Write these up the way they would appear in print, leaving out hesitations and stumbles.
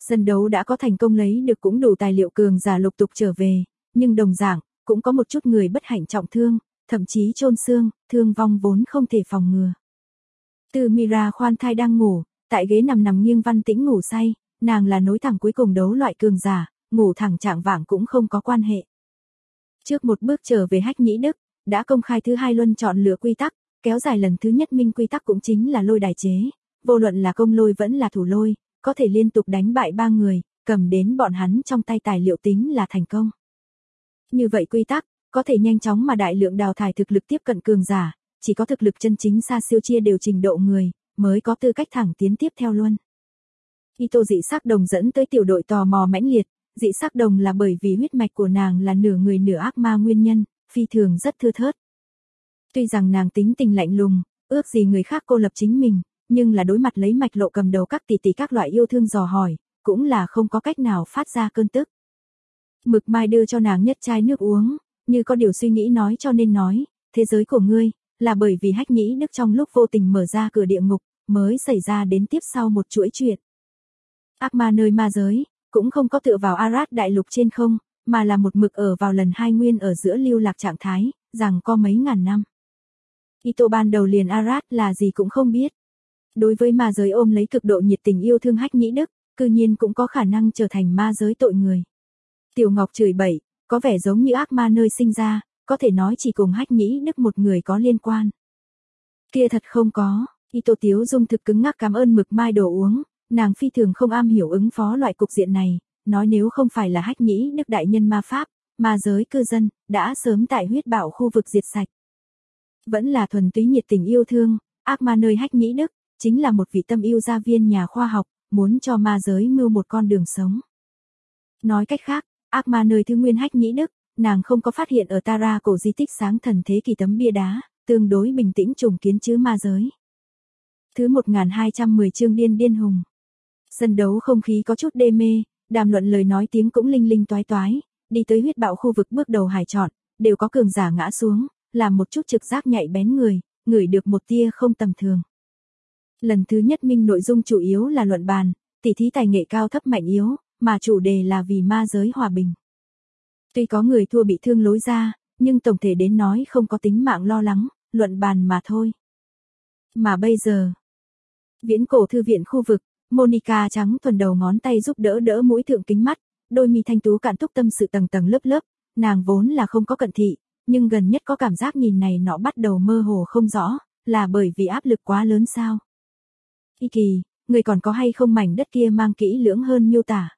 Sân đấu đã có thành công lấy được cũng đủ tài liệu cường giả lục tục trở về, nhưng đồng dạng, cũng có một chút người bất hạnh trọng thương, thậm chí chôn xương, thương vong vốn không thể phòng ngừa. Từ Mira khoan thai đang ngủ, tại ghế nằm nghiêng Văn Tĩnh ngủ say, nàng là nối thẳng cuối cùng đấu loại cường giả, ngủ thẳng trạng vạng cũng không có quan hệ. Trước một bước trở về Hách Nhĩ Đức, đã công khai thứ hai luân chọn lựa quy tắc, kéo dài lần thứ nhất minh quy tắc cũng chính là lôi đài chế, vô luận là công lôi vẫn là thủ lôi, có thể liên tục đánh bại 3 người, cầm đến bọn hắn trong tay tài liệu tính là thành công. Như vậy quy tắc, có thể nhanh chóng mà đại lượng đào thải thực lực tiếp cận cường giả, chỉ có thực lực chân chính xa siêu chia đều trình độ người, mới có tư cách thẳng tiến tiếp theo luân. Ito dị sắc đồng dẫn tới tiểu đội tò mò mãnh liệt, dị sắc đồng là bởi vì huyết mạch của nàng là nửa người nửa ác ma nguyên nhân, phi thường rất thưa thớt. Tuy rằng nàng tính tình lạnh lùng, ước gì người khác cô lập chính mình, nhưng là đối mặt lấy mạch lộ cầm đầu các tỷ tỷ các loại yêu thương dò hỏi, cũng là không có cách nào phát ra cơn tức. Mực Mai đưa cho nàng nhất chai nước uống, như có điều suy nghĩ nói cho nên nói, thế giới của ngươi, là bởi vì Hách Nhĩ Đức trong lúc vô tình mở ra cửa địa ngục, mới xảy ra đến tiếp sau một chuỗi chuyện. Ác ma nơi ma giới, cũng không có tựa vào Arad đại lục trên không, mà là một mực ở vào lần hai nguyên ở giữa lưu lạc trạng thái, rằng có mấy ngàn năm. Ito ban đầu liền Arad là gì cũng không biết. Đối với ma giới ôm lấy cực độ nhiệt tình yêu thương Hách Nhĩ Đức, cư nhiên cũng có khả năng trở thành ma giới tội người. Tiểu Ngọc chửi bậy, có vẻ giống như ác ma nơi sinh ra, có thể nói chỉ cùng Hách Nhĩ Đức một người có liên quan. Kia thật không có, Ito Tiếu Dung thực cứng ngắc cảm ơn Mực Mai đổ uống, nàng phi thường không am hiểu ứng phó loại cục diện này, nói nếu không phải là Hách Nhĩ Đức đại nhân ma pháp, ma giới cư dân, đã sớm tại huyết bạo khu vực diệt sạch. Vẫn là thuần túy nhiệt tình yêu thương, ác ma nơi Hách Nhĩ Đức, chính là một vị tâm yêu gia viên nhà khoa học, muốn cho ma giới mưu một con đường sống. Nói cách khác, ác ma nơi thứ nguyên Hách Nhĩ Đức, nàng không có phát hiện ở Tara cổ di tích sáng thần thế kỷ tấm bia đá, tương đối bình tĩnh trùng kiến chứ ma giới. Thứ 1210 chương điên hùng. Sân đấu không khí có chút đê mê, đàm luận lời nói tiếng cũng linh linh toái toái, đi tới huyết bạo khu vực bước đầu hải chọn, đều có cường giả ngã xuống, làm một chút trực giác nhạy bén người, ngửi được một tia không tầm thường. Lần thứ nhất minh nội dung chủ yếu là luận bàn, tỉ thí tài nghệ cao thấp mạnh yếu, mà chủ đề là vì ma giới hòa bình. Tuy có người thua bị thương lối ra, nhưng tổng thể đến nói không có tính mạng lo lắng, luận bàn mà thôi. Mà bây giờ, viễn cổ thư viện khu vực, Monica trắng thuần đầu ngón tay giúp đỡ mũi thượng kính mắt, đôi mi thanh tú cạn túc tâm sự tầng tầng lớp, nàng vốn là không có cận thị, nhưng gần nhất có cảm giác nhìn này nọ bắt đầu mơ hồ không rõ, là bởi vì áp lực quá lớn sao. Y Kỳ, người còn có hay không mảnh đất kia mang kỹ lưỡng hơn miêu tả.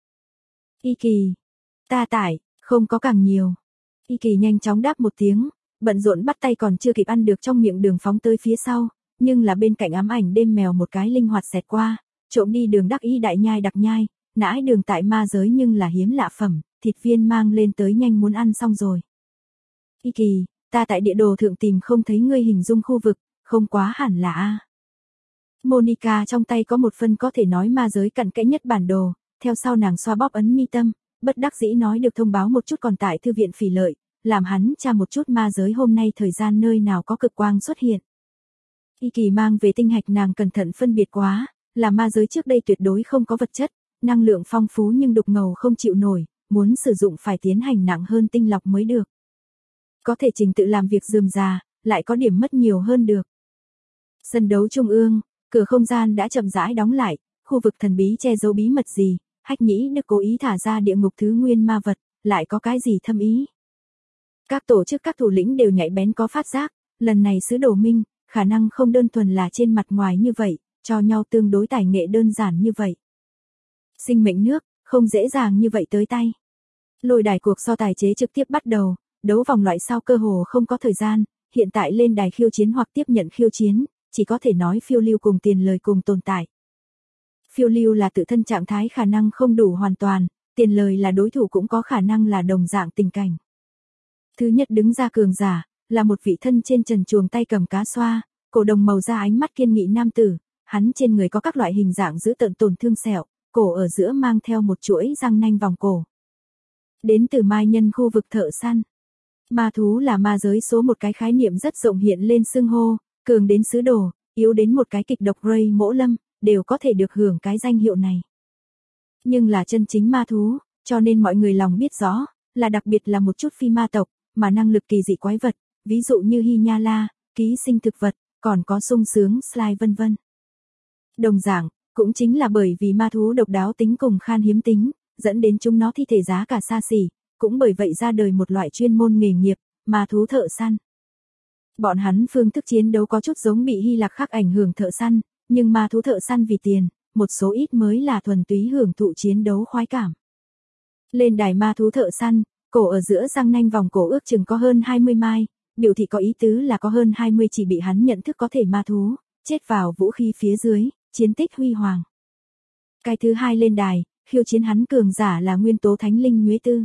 Y Kỳ, ta tải, không có càng nhiều. Y Kỳ nhanh chóng đáp một tiếng, bận rộn bắt tay còn chưa kịp ăn được trong miệng đường phóng tới phía sau, nhưng là bên cạnh ám ảnh đêm mèo một cái linh hoạt xẹt qua, trộm đi đường đắc y đại nhai đặc nhai, nãi đường tại ma giới nhưng là hiếm lạ phẩm, thịt viên mang lên tới nhanh muốn ăn xong rồi. Y Kỳ, ta tại địa đồ thượng tìm không thấy ngươi hình dung khu vực, không quá hẳn là a. Monica trong tay có một phần có thể nói ma giới cặn kẽ nhất bản đồ, theo sau nàng xoa bóp ấn mi tâm, bất đắc dĩ nói được thông báo một chút còn tại thư viện Phỉ Lợi, làm hắn tra một chút ma giới hôm nay thời gian nơi nào có cực quang xuất hiện. Y Kỳ mang về tinh hạch nàng cẩn thận phân biệt quá, là ma giới trước đây tuyệt đối không có vật chất, năng lượng phong phú nhưng đục ngầu không chịu nổi, muốn sử dụng phải tiến hành nặng hơn tinh lọc mới được. Có thể trình tự làm việc rườm rà, lại có điểm mất nhiều hơn được. Sân đấu trung ương, cửa không gian đã chậm rãi đóng lại, khu vực thần bí che giấu bí mật gì, Hách Nhĩ Đức cố ý thả ra địa ngục thứ nguyên ma vật, lại có cái gì thâm ý. Các tổ chức các thủ lĩnh đều nhạy bén có phát giác, lần này sứ đồ minh, khả năng không đơn thuần là trên mặt ngoài như vậy, cho nhau tương đối tài nghệ đơn giản như vậy. Sinh mệnh nước, không dễ dàng như vậy tới tay. Lôi đài cuộc so tài chế trực tiếp bắt đầu, đấu vòng loại sau cơ hồ không có thời gian, hiện tại lên đài khiêu chiến hoặc tiếp nhận khiêu chiến, chỉ có thể nói phiêu lưu cùng tiền lời cùng tồn tại. Phiêu lưu là tự thân trạng thái khả năng không đủ hoàn toàn, tiền lời là đối thủ cũng có khả năng là đồng dạng tình cảnh. Thứ nhất đứng ra cường giả, là một vị thân trên trần chuồng tay cầm cá xoa, cổ đồng màu da ánh mắt kiên nghị nam tử, hắn trên người có các loại hình dạng dữ tợn tổn thương sẹo, cổ ở giữa mang theo một chuỗi răng nanh vòng cổ. Đến từ mai nhân khu vực thợ săn. Ma thú là ma giới số một cái khái niệm rất rộng hiện lên xưng hô, cường đến sứ đồ, yếu đến một cái kịch độc Ray Mỗ Lâm, đều có thể được hưởng cái danh hiệu này. Nhưng là chân chính ma thú, cho nên mọi người lòng biết rõ, là đặc biệt là một chút phi ma tộc, mà năng lực kỳ dị quái vật, ví dụ như Hy Nha La, ký sinh thực vật, còn có sung sướng slime vân vân. Đồng dạng, cũng chính là bởi vì ma thú độc đáo tính cùng khan hiếm tính, dẫn đến chúng nó thi thể giá cả xa xỉ, cũng bởi vậy ra đời một loại chuyên môn nghề nghiệp, ma thú thợ săn. Bọn hắn phương thức chiến đấu có chút giống bị Hy Lạp khắc ảnh hưởng thợ săn, nhưng ma thú thợ săn vì tiền, một số ít mới là thuần túy hưởng thụ chiến đấu khoái cảm. Lên đài ma thú thợ săn, cổ ở giữa răng nanh vòng cổ ước chừng có hơn 20 mai, biểu thị có ý tứ là có hơn 20 chỉ bị hắn nhận thức có thể ma thú, chết vào vũ khí phía dưới, chiến tích huy hoàng. Cái thứ hai lên đài, khiêu chiến hắn cường giả là nguyên tố thánh linh Nhuế Tư.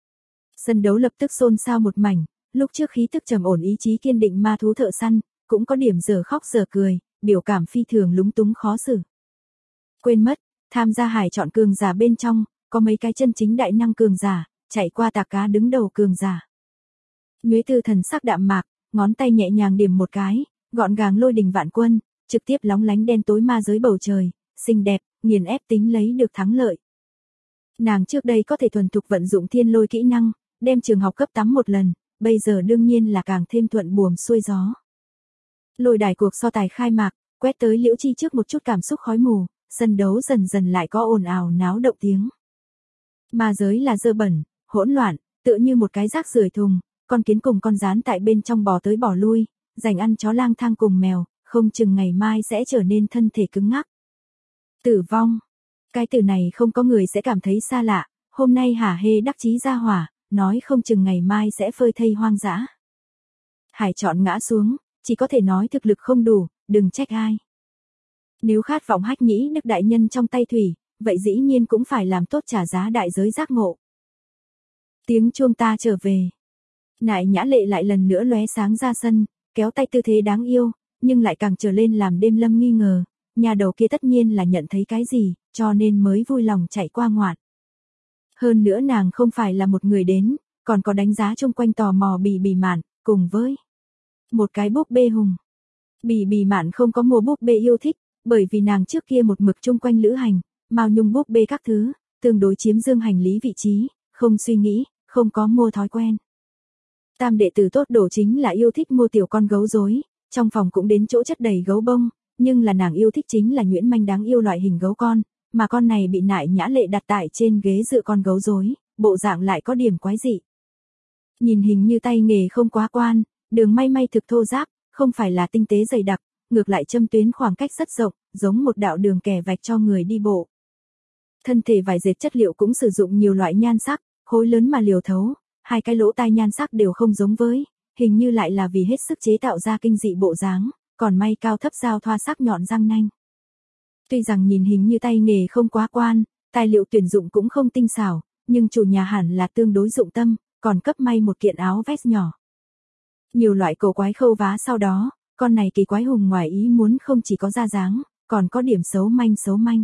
Sân đấu lập tức xôn xao một mảnh, lúc trước khí tức trầm ổn ý chí kiên định ma thú thợ săn, cũng có điểm giờ khóc giờ cười, biểu cảm phi thường lúng túng khó xử. Quên mất, tham gia hải chọn cường giả bên trong, có mấy cái chân chính đại năng cường giả, chạy qua tạc cá đứng đầu cường giả. Nhuế Tư thần sắc đạm mạc, ngón tay nhẹ nhàng điểm một cái, gọn gàng lôi đình vạn quân, trực tiếp lóng lánh đen tối ma giới bầu trời, xinh đẹp, nghiền ép tính lấy được thắng lợi. Nàng trước đây có thể thuần thục vận dụng thiên lôi kỹ năng, đem trường học cấp 8 một lần, bây giờ đương nhiên là càng thêm thuận buồm xuôi gió. Lôi đài cuộc so tài khai mạc, quét tới Liễu Chi trước một chút cảm xúc khói mù, sân đấu dần dần lại có ồn ào náo động tiếng. Ma giới là dơ bẩn, hỗn loạn, tựa như một cái rác rưởi thùng, con kiến cùng con gián tại bên trong bò tới bò lui, dành ăn chó lang thang cùng mèo, không chừng ngày mai sẽ trở nên thân thể cứng ngắc. Tử vong. Cái từ này không có người sẽ cảm thấy xa lạ, hôm nay hả hê đắc chí ra hỏa, nói không chừng ngày mai sẽ phơi thây hoang dã. Hải chọn ngã xuống, chỉ có thể nói thực lực không đủ, đừng trách ai. Nếu khát vọng hách nhĩ đức đại nhân trong tay thủy, vậy dĩ nhiên cũng phải làm tốt trả giá đại giới giác ngộ. Tiếng chuông ta trở về. Nại Nhã Lệ lại lần nữa lóe sáng ra sân, kéo tay tư thế đáng yêu, nhưng lại càng trở lên làm Đêm Lâm nghi ngờ, nhà đầu kia tất nhiên là nhận thấy cái gì, cho nên mới vui lòng chạy qua ngoạn. Hơn nữa nàng không phải là một người đến, còn có đánh giá chung quanh tò mò Bì Bì Mạn, cùng với một cái búp bê hùng. Bì Bì Mạn không có mua búp bê yêu thích, bởi vì nàng trước kia một mực chung quanh lữ hành, mao nhung búp bê các thứ, tương đối chiếm dương hành lý vị trí, không suy nghĩ, không có mua thói quen. Tam đệ tử tốt đổ chính là yêu thích mua tiểu con gấu rối, trong phòng cũng đến chỗ chất đầy gấu bông, nhưng là nàng yêu thích chính là nhuyễn manh đáng yêu loại hình gấu con, mà con này bị Nại Nhã Lệ đặt tại trên ghế dựa con gấu rối, bộ dạng lại có điểm quái dị. Nhìn hình như tay nghề không quá quan, đường may thực thô ráp, không phải là tinh tế dày đặc, ngược lại châm tuyến khoảng cách rất rộng, giống một đạo đường kẻ vạch cho người đi bộ. Thân thể vải dệt chất liệu cũng sử dụng nhiều loại nhan sắc, khối lớn mà liều thấu, hai cái lỗ tai nhan sắc đều không giống với, hình như lại là vì hết sức chế tạo ra kinh dị bộ dáng, còn may cao thấp giao thoa sắc nhọn răng nanh. Tuy rằng nhìn hình như tay nghề không quá quan, tài liệu tuyển dụng cũng không tinh xảo, nhưng chủ nhà hẳn là tương đối dụng tâm, còn cấp may một kiện áo vest nhỏ. Nhiều loại cổ quái khâu vá sau đó, con này kỳ quái hùng ngoài ý muốn không chỉ có ra dáng, còn có điểm xấu manh.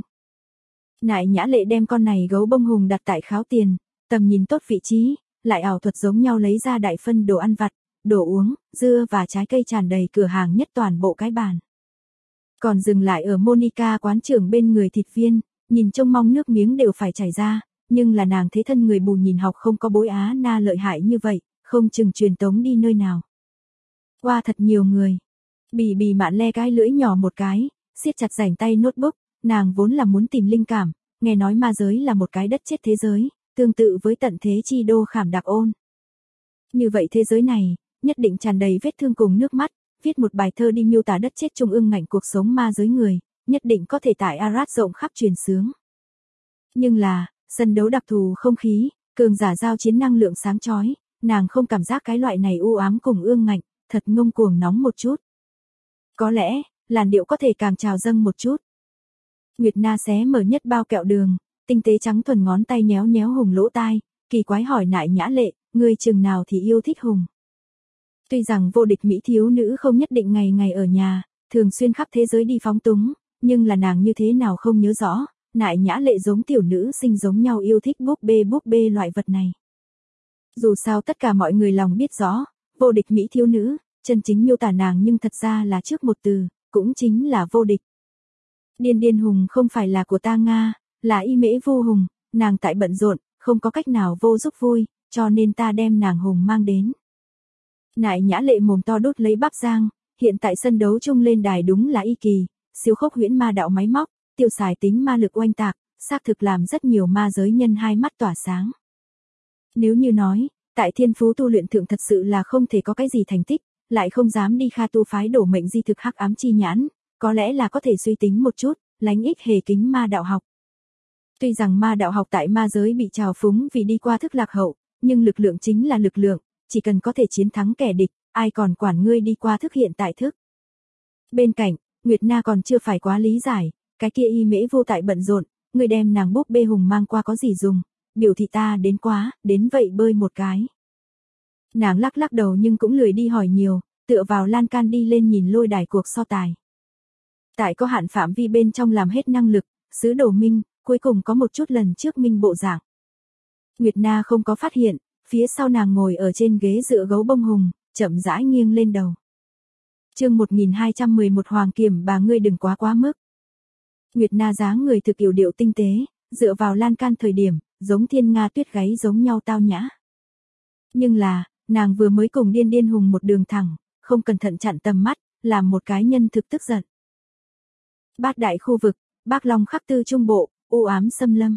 Nại Nhã Lệ đem con này gấu bông hùng đặt tại kháo tiền, tầm nhìn tốt vị trí, lại ảo thuật giống nhau lấy ra đại phân đồ ăn vặt, đồ uống, dưa và trái cây tràn đầy cửa hàng nhất toàn bộ cái bàn. Còn dừng lại ở Monica quán trưởng bên người thịt viên, nhìn trông mong nước miếng đều phải chảy ra, nhưng là nàng thế thân người bù nhìn học không có bối Á Na lợi hại như vậy, không chừng truyền tống đi nơi nào. Qua thật nhiều người. Bì Bì Mạn le cái lưỡi nhỏ một cái, siết chặt rảnh tay notebook, nàng vốn là muốn tìm linh cảm, nghe nói ma giới là một cái đất chết thế giới, tương tự với tận thế chi đô Khảm Đạc Ôn. Như vậy thế giới này, nhất định tràn đầy vết thương cùng nước mắt, viết một bài thơ đi miêu tả đất chết trung ương ngạnh cuộc sống ma giới người, nhất định có thể tại Arad rộng khắp truyền sướng. Nhưng là, sân đấu đặc thù không khí, cường giả giao chiến năng lượng sáng chói, nàng không cảm giác cái loại này u ám cùng ương ngạnh, thật ngông cuồng nóng một chút. Có lẽ, làn điệu có thể càng trào dâng một chút. Nguyệt Na xé mở nhất bao kẹo đường, tinh tế trắng thuần ngón tay nhéo nhéo hùng lỗ tai, kỳ quái hỏi Nại Nhã Lệ, ngươi chừng nào thì yêu thích hùng. Tuy rằng vô địch mỹ thiếu nữ không nhất định ngày ngày ở nhà, thường xuyên khắp thế giới đi phóng túng, nhưng là nàng như thế nào không nhớ rõ, Nại Nhã Lệ giống tiểu nữ sinh giống nhau yêu thích búp bê loại vật này. Dù sao tất cả mọi người lòng biết rõ, vô địch mỹ thiếu nữ, chân chính miêu tả nàng nhưng thật ra là trước một từ, cũng chính là vô địch. Điên điên hùng không phải là của ta Nga, Là Y Mễ Vô Hùng, nàng tại bận rộn, không có cách nào vô giúp vui, cho nên ta đem nàng Hùng mang đến. Nại Nhã Lệ mồm to đốt lấy bắp rang, hiện tại sân đấu chung lên đài đúng là y kỳ, siêu khốc huyễn ma đạo máy móc, tiêu xài tính ma lực oanh tạc, xác thực làm rất nhiều ma giới nhân hai mắt tỏa sáng. Nếu như nói, tại thiên phú tu luyện thượng thật sự là không thể có cái gì thành tích, lại không dám đi Kha tu phái đổ mệnh di thực hắc ám chi nhãn, có lẽ là có thể suy tính một chút, lánh ích hề kính ma đạo học. Tuy rằng ma đạo học tại ma giới bị trào phúng vì đi qua thức lạc hậu, nhưng lực lượng chính là lực lượng, chỉ cần có thể chiến thắng kẻ địch, ai còn quản ngươi đi qua thức hiện tại thức. Bên cạnh, Nguyệt Na còn chưa phải quá lý giải, cái kia Y Mễ Vô tại bận rộn, ngươi đem nàng búp bê hùng mang qua có gì dùng, biểu thị ta đến quá, đến vậy bơi một cái. Nàng lắc lắc đầu nhưng cũng lười đi hỏi nhiều, tựa vào lan can đi lên nhìn lôi đài cuộc so tài. Tại có hạn phạm vi bên trong làm hết năng lực, sứ đồ minh, cuối cùng có một chút lần trước minh bộ dạng. Nguyệt Na không có phát hiện, phía sau nàng ngồi ở trên ghế dựa gấu bông hùng, chậm rãi nghiêng lên đầu. Chương 1211 Hoàng Kiểm bà ngươi đừng quá mức. Nguyệt Na dáng người thực yểu điệu tinh tế, dựa vào lan can thời điểm, giống thiên nga tuyết gáy giống nhau tao nhã. Nhưng là, nàng vừa mới cùng điên điên hùng một đường thẳng, không cẩn thận chặn tầm mắt, làm một cái nhân thực tức giận. Bát đại khu vực, Bác Long Khắc Tư Trung Bộ, u ám xâm lâm.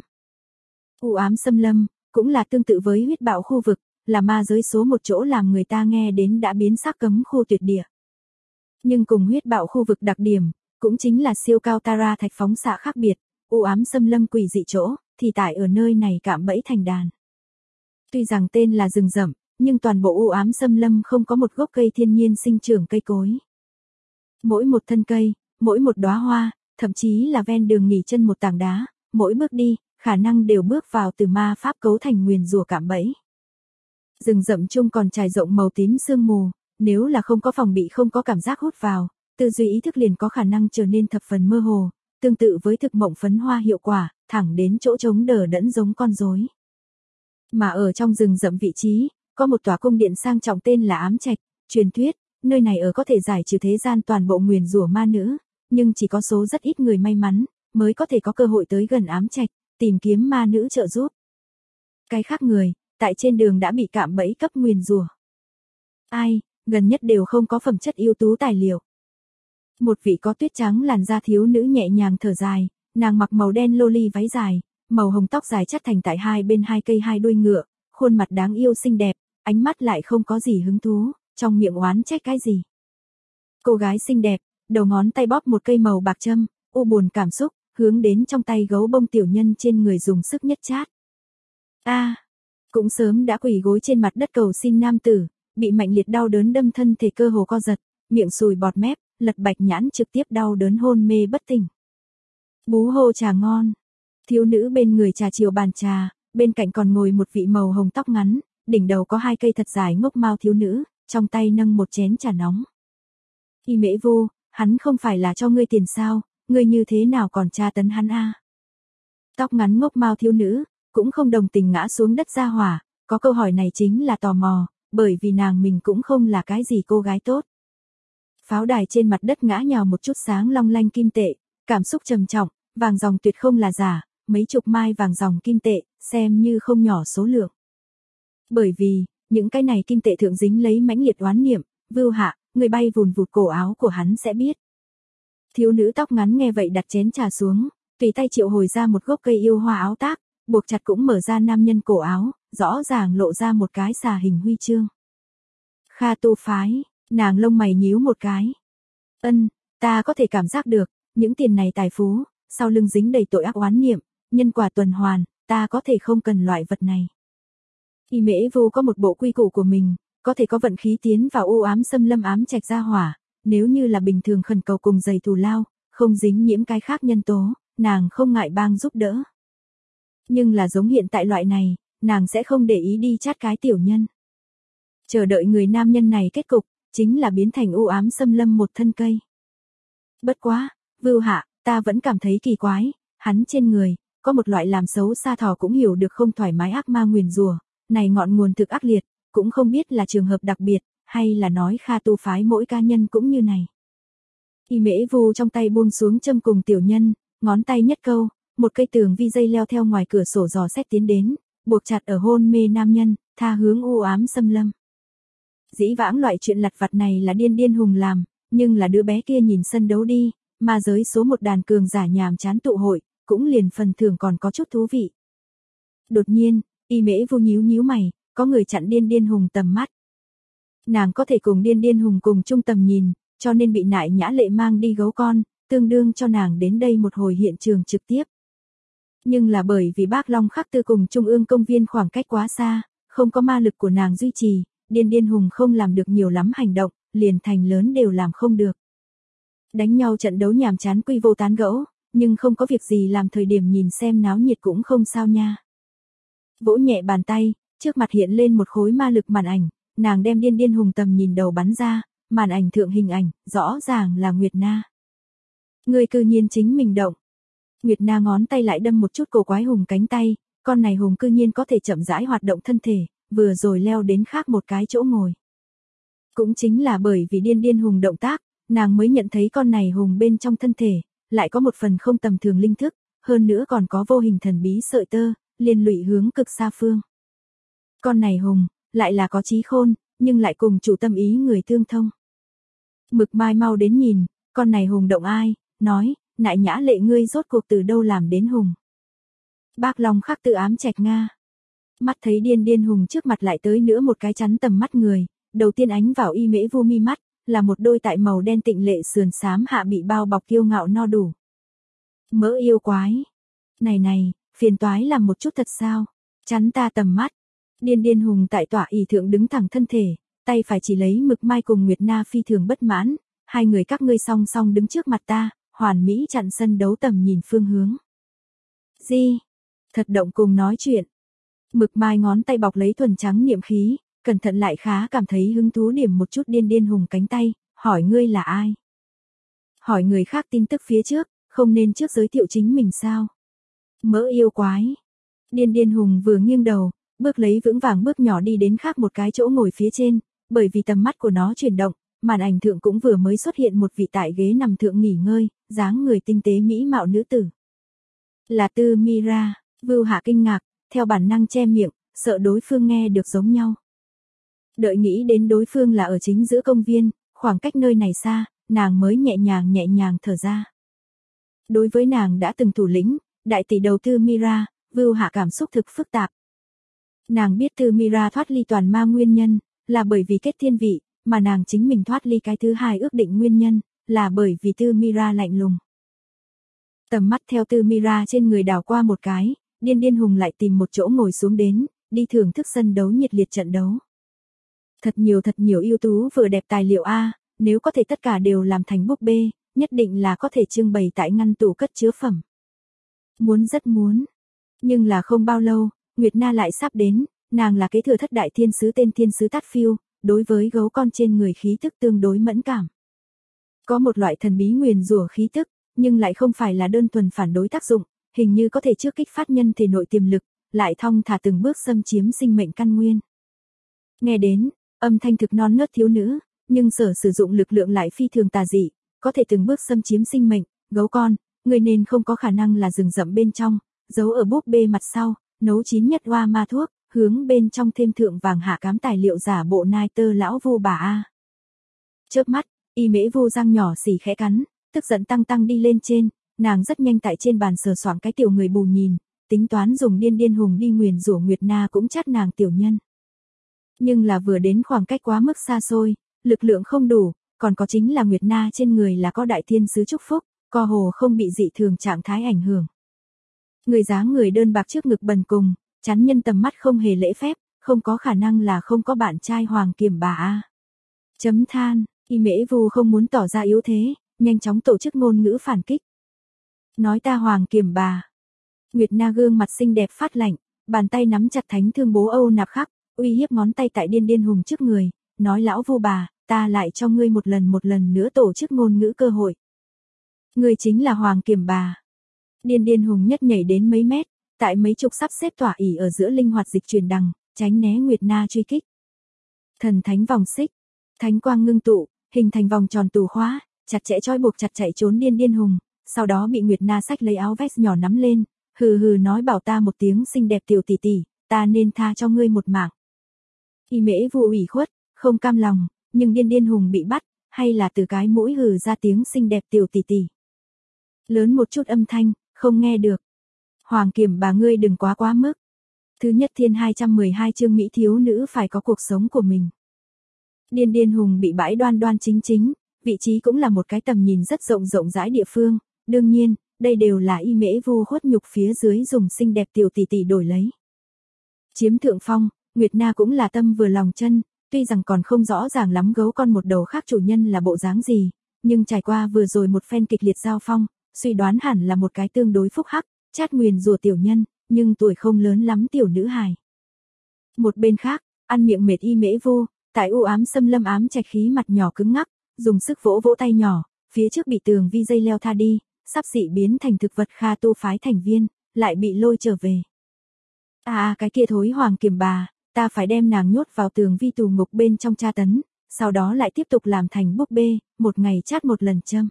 U ám xâm lâm, cũng là tương tự với huyết bạo khu vực, là ma giới số một chỗ làm người ta nghe đến đã biến sắc cấm khu tuyệt địa. Nhưng cùng huyết bạo khu vực đặc điểm, cũng chính là siêu cao tara thạch phóng xạ khác biệt, u ám xâm lâm quỷ dị chỗ, thì tại ở nơi này cạm bẫy thành đàn. Tuy rằng tên là rừng rậm, nhưng toàn bộ u ám xâm lâm không có một gốc cây thiên nhiên sinh trưởng cây cối. Mỗi một thân cây, mỗi một đóa hoa, thậm chí là ven đường nghỉ chân một tảng đá, mỗi bước đi, khả năng đều bước vào từ ma pháp cấu thành nguyền rủa cạm bẫy. Rừng rậm chung còn trải rộng màu tím sương mù, nếu là không có phòng bị không có cảm giác hút vào, tư duy ý thức liền có khả năng trở nên thập phần mơ hồ, tương tự với thực mộng phấn hoa hiệu quả, thẳng đến chỗ trống đờ đẫn giống con rối. Mà ở trong rừng rậm vị trí, có một tòa cung điện sang trọng tên là Ám Trạch, truyền thuyết, nơi này ở có thể giải trừ thế gian toàn bộ nguyền rủa ma nữ, nhưng chỉ có số rất ít người may mắn, mới có thể có cơ hội tới gần Ám Trạch, tìm kiếm ma nữ trợ giúp. Cái khác người, tại trên đường đã bị cạm bẫy cấp nguyền rủa. Ai, gần nhất đều không có phẩm chất ưu tú tài liệu. Một vị có tuyết trắng làn da thiếu nữ nhẹ nhàng thở dài, nàng mặc màu đen loli váy dài, màu hồng tóc dài chắt thành tại hai bên hai cây hai đuôi ngựa, khuôn mặt đáng yêu xinh đẹp, ánh mắt lại không có gì hứng thú, trong miệng oán trách cái gì. Cô gái xinh đẹp, đầu ngón tay bóp một cây màu bạc châm, u buồn cảm xúc, hướng đến trong tay gấu bông tiểu nhân trên người dùng sức nhất chát. Cũng sớm đã quỳ gối trên mặt đất cầu xin nam tử, bị mạnh liệt đau đớn đâm thân thể cơ hồ co giật, miệng sùi bọt mép, lật bạch nhãn trực tiếp đau đớn hôn mê bất tỉnh. Bú hô trà ngon. Thiếu nữ bên người trà chiều bàn trà, bên cạnh còn ngồi một vị màu hồng tóc ngắn, đỉnh đầu có hai cây thật dài ngốc mao thiếu nữ, trong tay nâng một chén trà nóng. Y Mễ Vô, hắn không phải là cho ngươi tiền sao, ngươi như thế nào còn tra tấn hắn a? Tóc ngắn ngốc mao thiếu nữ, cũng không đồng tình ngã xuống đất ra hỏa, có câu hỏi này chính là tò mò, bởi vì nàng mình cũng không là cái gì cô gái tốt. Pháo đài trên mặt đất ngã nhào một chút sáng long lanh kim tệ, cảm xúc trầm trọng, vàng dòng tuyệt không là giả, mấy chục mai vàng dòng kim tệ, xem như không nhỏ số lượng. Bởi vì, những cái này kim tệ thượng dính lấy mãnh liệt oán niệm, Vưu Hạ, người bay vùn vụt cổ áo của hắn sẽ biết. Thiếu nữ tóc ngắn nghe vậy đặt chén trà xuống, tùy tay triệu hồi ra một gốc cây yêu hoa áo tác, buộc chặt cũng mở ra nam nhân cổ áo, rõ ràng lộ ra một cái xà hình huy chương. Kha tu phái, nàng lông mày nhíu một cái. Ta có thể cảm giác được, những tiền này tài phú, sau lưng dính đầy tội ác oán niệm, nhân quả tuần hoàn, ta có thể không cần loại vật này. Y Mễ Vô có một bộ quy củ của mình, có thể có vận khí tiến vào u ám xâm lâm ám trạch ra hỏa, nếu như là bình thường khẩn cầu cùng giày thù lao, không dính nhiễm cái khác nhân tố, nàng không ngại bang giúp đỡ. Nhưng là giống hiện tại loại này, nàng sẽ không để ý đi chát cái tiểu nhân. Chờ đợi người nam nhân này kết cục, chính là biến thành u ám xâm lâm một thân cây. Bất quá, Vưu Hạ, ta vẫn cảm thấy kỳ quái, hắn trên người, có một loại làm xấu xa thỏ cũng hiểu được không thoải mái ác ma nguyền rủa, này ngọn nguồn thực ác liệt, cũng không biết là trường hợp đặc biệt, hay là nói Kha tu phái mỗi cá nhân cũng như này. Y Mễ Vô trong tay buông xuống châm cùng tiểu nhân, ngón tay nhất câu, một cây tường vi dây leo theo ngoài cửa sổ dò xét tiến đến, buộc chặt ở hôn mê nam nhân, tha hướng u ám xâm lâm. Dĩ vãng loại chuyện lặt vặt này là Điên Điên Hùng làm, nhưng là đứa bé kia nhìn sân đấu đi, ma giới số một đàn cường giả nhàm chán tụ hội, cũng liền phần thưởng còn có chút thú vị. Đột nhiên, Y Mễ Vu nhíu nhíu mày, có người chặn Điên Điên Hùng tầm mắt. Nàng có thể cùng Điên Điên Hùng cùng chung tầm nhìn, cho nên bị Nại Nhã Lệ mang đi gấu con, tương đương cho nàng đến đây một hồi hiện trường trực tiếp. Nhưng là bởi vì Bác Long Khắc Tư cùng Trung ương công viên khoảng cách quá xa, không có ma lực của nàng duy trì, Điên Điên Hùng không làm được nhiều lắm hành động, liền thành lớn đều làm không được. Đánh nhau trận đấu nhàm chán quy vô tán gẫu, nhưng không có việc gì làm thời điểm nhìn xem náo nhiệt cũng không sao nha. Vỗ nhẹ bàn tay, trước mặt hiện lên một khối ma lực màn ảnh, nàng đem Điên Điên Hùng tầm nhìn đầu bắn ra, màn ảnh thượng hình ảnh, rõ ràng là Nguyệt Na. Người cư nhiên chính mình động. Nguyệt Na ngón tay lại đâm một chút cổ quái hùng cánh tay, con này hùng cư nhiên có thể chậm rãi hoạt động thân thể, vừa rồi leo đến khác một cái chỗ ngồi. Cũng chính là bởi vì Điên Điên Hùng động tác, nàng mới nhận thấy con này hùng bên trong thân thể, lại có một phần không tầm thường linh thức, hơn nữa còn có vô hình thần bí sợi tơ, liên lụy hướng cực xa phương. Con này hùng, lại là có trí khôn, nhưng lại cùng chủ tâm ý người tương thông. Mực Mai mau đến nhìn, con này hùng động ai, nói, Nại Nhã Lệ ngươi rốt cuộc từ đâu làm đến hùng. Bác Long Khắc Tư ám trạch Nga. Mắt thấy Điên Điên Hùng trước mặt lại tới nữa một cái chắn tầm mắt người, đầu tiên ánh vào Y Mễ Vu mi mắt, là một đôi tại màu đen tịnh lệ sườn xám hạ bị bao bọc kiêu ngạo no đủ. Mỡ yêu quái. Này, phiền toái làm một chút thật sao, chắn ta tầm mắt. Điên Điên Hùng tại tọa ỷ thượng đứng thẳng thân thể, tay phải chỉ lấy Mực Mai cùng Nguyệt Na phi thường bất mãn, hai người các ngươi song song đứng trước mặt ta, hoàn mỹ chặn sân đấu tầm nhìn phương hướng. Gì? Thật động cùng nói chuyện. Mực Mai ngón tay bọc lấy thuần trắng niệm khí, cẩn thận lại khá cảm thấy hứng thú điểm một chút Điên Điên Hùng cánh tay, hỏi ngươi là ai? Hỏi người khác tin tức phía trước, không nên trước giới thiệu chính mình sao? Mỡ yêu quái. Điên Điên Hùng vừa nghiêng đầu, bước lấy vững vàng bước nhỏ đi đến khác một cái chỗ ngồi phía trên, bởi vì tầm mắt của nó chuyển động, màn ảnh thượng cũng vừa mới xuất hiện một vị tại ghế nằm thượng nghỉ ngơi, dáng người tinh tế mỹ mạo nữ tử. Là Tư Mira, Vưu Hạ kinh ngạc, theo bản năng che miệng, sợ đối phương nghe được giống nhau. Đợi nghĩ đến đối phương là ở chính giữa công viên, khoảng cách nơi này xa, nàng mới nhẹ nhàng thở ra. Đối với nàng đã từng thủ lĩnh, đại tỷ đầu Tư Mira, Vưu Hạ cảm xúc thực phức tạp. Nàng biết Tư Mira thoát ly toàn ma nguyên nhân, là bởi vì kết thiên vị, mà nàng chính mình thoát ly cái thứ hai ước định nguyên nhân, là bởi vì Tư Mira lạnh lùng. Tầm mắt theo Tư Mira trên người đảo qua một cái, Điên Điên Hùng lại tìm một chỗ ngồi xuống đến, đi thưởng thức sân đấu nhiệt liệt trận đấu. Thật nhiều ưu tú vừa đẹp tài liệu A, nếu có thể tất cả đều làm thành búp bê, nhất định là có thể trưng bày tại ngăn tủ cất chứa phẩm. Rất muốn. Nhưng là không bao lâu, Nguyệt Na lại sắp đến, nàng là kế thừa thất đại thiên sứ tên thiên sứ Tát Phiêu, đối với gấu con trên người khí tức tương đối mẫn cảm. Có một loại thần bí nguyền rủa khí tức, nhưng lại không phải là đơn thuần phản đối tác dụng, hình như có thể trước kích phát nhân thể nội tiềm lực, lại thong thả từng bước xâm chiếm sinh mệnh căn nguyên. Nghe đến, âm thanh thực non nớt thiếu nữ, nhưng sử dụng lực lượng lại phi thường tà dị, có thể từng bước xâm chiếm sinh mệnh, gấu con, người nên không có khả năng là rừng rậm bên trong, giấu ở búp bê mặt sau, nấu chín nhất hoa ma thuốc, hướng bên trong thêm thượng vàng hạ cám tài liệu giả bộ nai tơ lão Vu bà a. Chớp mắt, Y Mễ Vu răng nhỏ xì khẽ cắn, tức giận tăng đi lên trên, nàng rất nhanh tại trên bàn sờ soạng cái tiểu người bù nhìn, tính toán dùng Điên Điên Hùng đi nguyền rủa Nguyệt Na cũng chát nàng tiểu nhân. Nhưng là vừa đến khoảng cách quá mức xa xôi, lực lượng không đủ, còn có chính là Nguyệt Na trên người là có đại thiên sứ chúc phúc, co hồ không bị dị thường trạng thái ảnh hưởng. Người dáng người đơn bạc trước ngực bần cùng, chắn nhân tầm mắt không hề lễ phép, không có khả năng là không có bạn trai Hoàng Kiểm bà a. Chấm than, Y Mễ Vu không muốn tỏ ra yếu thế, nhanh chóng tổ chức ngôn ngữ phản kích. Nói ta Hoàng Kiểm bà. Nguyệt Na gương mặt xinh đẹp phát lạnh, bàn tay nắm chặt thánh thương bố Âu nạp khắc, uy hiếp ngón tay tại Điên Điên Hùng trước người, nói lão Vu bà, ta lại cho ngươi một lần nữa tổ chức ngôn ngữ cơ hội. Ngươi chính là Hoàng Kiểm bà. Điên Điên Hùng nhất nhảy đến mấy mét, tại mấy chục sắp xếp tỏa ỉ ở giữa linh hoạt dịch truyền đằng, tránh né Nguyệt Na truy kích. Thần thánh vòng xích, thánh quang ngưng tụ, hình thành vòng tròn tù khóa, chặt chẽ trói buộc chặt chạy trốn Điên Điên Hùng, sau đó bị Nguyệt Na xách lấy áo vest nhỏ nắm lên, hừ hừ nói bảo ta một tiếng xinh đẹp tiểu tỷ tỷ, ta nên tha cho ngươi một mạng. Y Mễ Vu ủy khuất, không cam lòng, nhưng Điên Điên Hùng bị bắt, hay là từ cái mũi hừ ra tiếng xinh đẹp tiểu tỷ tỷ. Lớn một chút âm thanh, không nghe được. Hoàng Kiểm bà ngươi đừng quá mức. Thứ nhất thiên 212 chương Mỹ thiếu nữ phải có cuộc sống của mình. Điên Điên Hùng bị bãi đoan đoan chính chính, vị trí cũng là một cái tầm nhìn rất rộng rãi địa phương, đương nhiên, đây đều là Y Mễ Vu khuất nhục phía dưới dùng xinh đẹp tiểu tỷ tỷ đổi lấy. Chiếm thượng phong, Nguyệt Na cũng là tâm vừa lòng chân, tuy rằng còn không rõ ràng lắm gấu con một đầu khác chủ nhân là bộ dáng gì, nhưng trải qua vừa rồi một phen kịch liệt giao phong, suy đoán hẳn là một cái tương đối phúc hắc, chát nguyền rủa tiểu nhân, nhưng tuổi không lớn lắm tiểu nữ hài. Một bên khác, ăn miệng mệt Y Mễ Vu, tại u ám xâm lâm ám trạch khí mặt nhỏ cứng ngắc, dùng sức vỗ tay nhỏ, phía trước bị tường vi dây leo tha đi, sắp dị biến thành thực vật Kha Tu phái thành viên, lại bị lôi trở về. Cái kia thối Hoàng Kiểm bà, ta phải đem nàng nhốt vào tường vi tù ngục bên trong tra tấn, sau đó lại tiếp tục làm thành búp bê, một ngày chát một lần châm.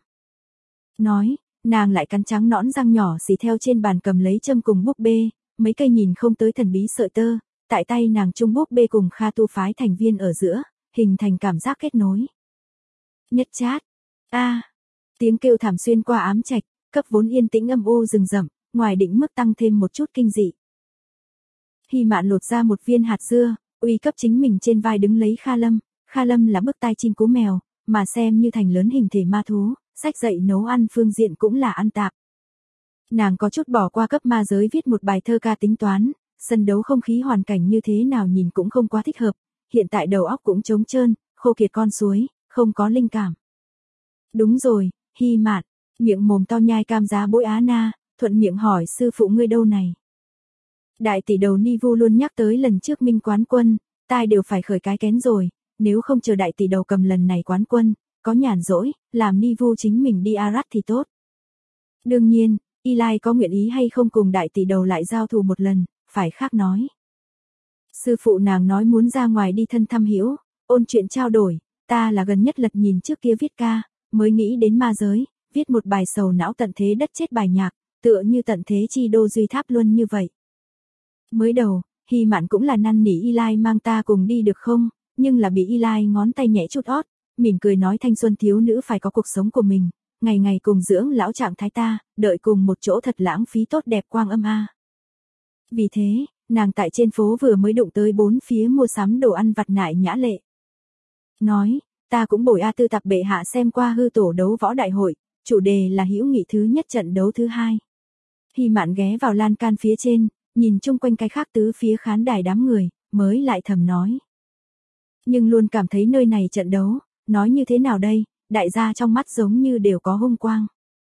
Nói, nàng lại cắn trắng nõn răng nhỏ xì theo trên bàn cầm lấy châm cùng búp bê, mấy cây nhìn không tới thần bí sợi tơ, tại tay nàng chung búp bê cùng Kha Tu phái thành viên ở giữa, hình thành cảm giác kết nối. Nhất chát. Tiếng kêu thảm xuyên qua ám trạch, cấp vốn yên tĩnh âm u rừng rậm, ngoài định mức tăng thêm một chút kinh dị. Hy Mạn lột ra một viên hạt dưa, uy cấp chính mình trên vai đứng lấy Kha Lâm là bức tai chim cú mèo, mà xem như thành lớn hình thể ma thú, sách dạy nấu ăn phương diện cũng là ăn tạp. Nàng có chút bỏ qua cấp ma giới viết một bài thơ ca tính toán, sân đấu không khí hoàn cảnh như thế nào nhìn cũng không quá thích hợp, hiện tại đầu óc cũng trống trơn, khô kiệt con suối, không có linh cảm. Đúng rồi, Hy Mạn, miệng mồm to nhai cam giá bối á na, thuận miệng hỏi sư phụ ngươi đâu này. Đại tỷ đầu Ni Vu luôn nhắc tới lần trước Minh quán quân, tai đều phải khởi cái kén rồi, nếu không chờ đại tỷ đầu cầm lần này quán quân, có nhàn rỗi, làm Ni Vu chính mình đi Arad thì tốt. Đương nhiên, Eli có nguyện ý hay không cùng đại tỷ đầu lại giao thủ một lần, phải khác nói. Sư phụ nàng nói muốn ra ngoài đi thân thăm hiểu, ôn chuyện trao đổi, ta là gần nhất lật nhìn trước kia viết ca, mới nghĩ đến ma giới, viết một bài sầu não tận thế đất chết bài nhạc, tựa như tận thế chi đô duy tháp luôn như vậy. Mới đầu, Hy Mạn cũng là năn nỉ Eli mang ta cùng đi được không, nhưng là bị Eli ngón tay nhẹ chút ót, mỉm cười nói thanh xuân thiếu nữ phải có cuộc sống của mình, ngày ngày cùng dưỡng lão trạng thái ta, đợi cùng một chỗ thật lãng phí tốt đẹp quang âm a. Vì thế, nàng tại trên phố vừa mới đụng tới bốn phía mua sắm đồ ăn vặt nại nhã lệ. Nói, ta cũng bồi tư tạp bệ hạ xem qua hư tổ đấu võ đại hội, chủ đề là hữu nghị thứ nhất trận đấu thứ hai. Hy Mạn ghé vào lan can phía trên, nhìn chung quanh cái khác tứ phía khán đài đám người, mới lại thầm nói. Nhưng luôn cảm thấy nơi này trận đấu, nói như thế nào đây, đại gia trong mắt giống như đều có hung quang.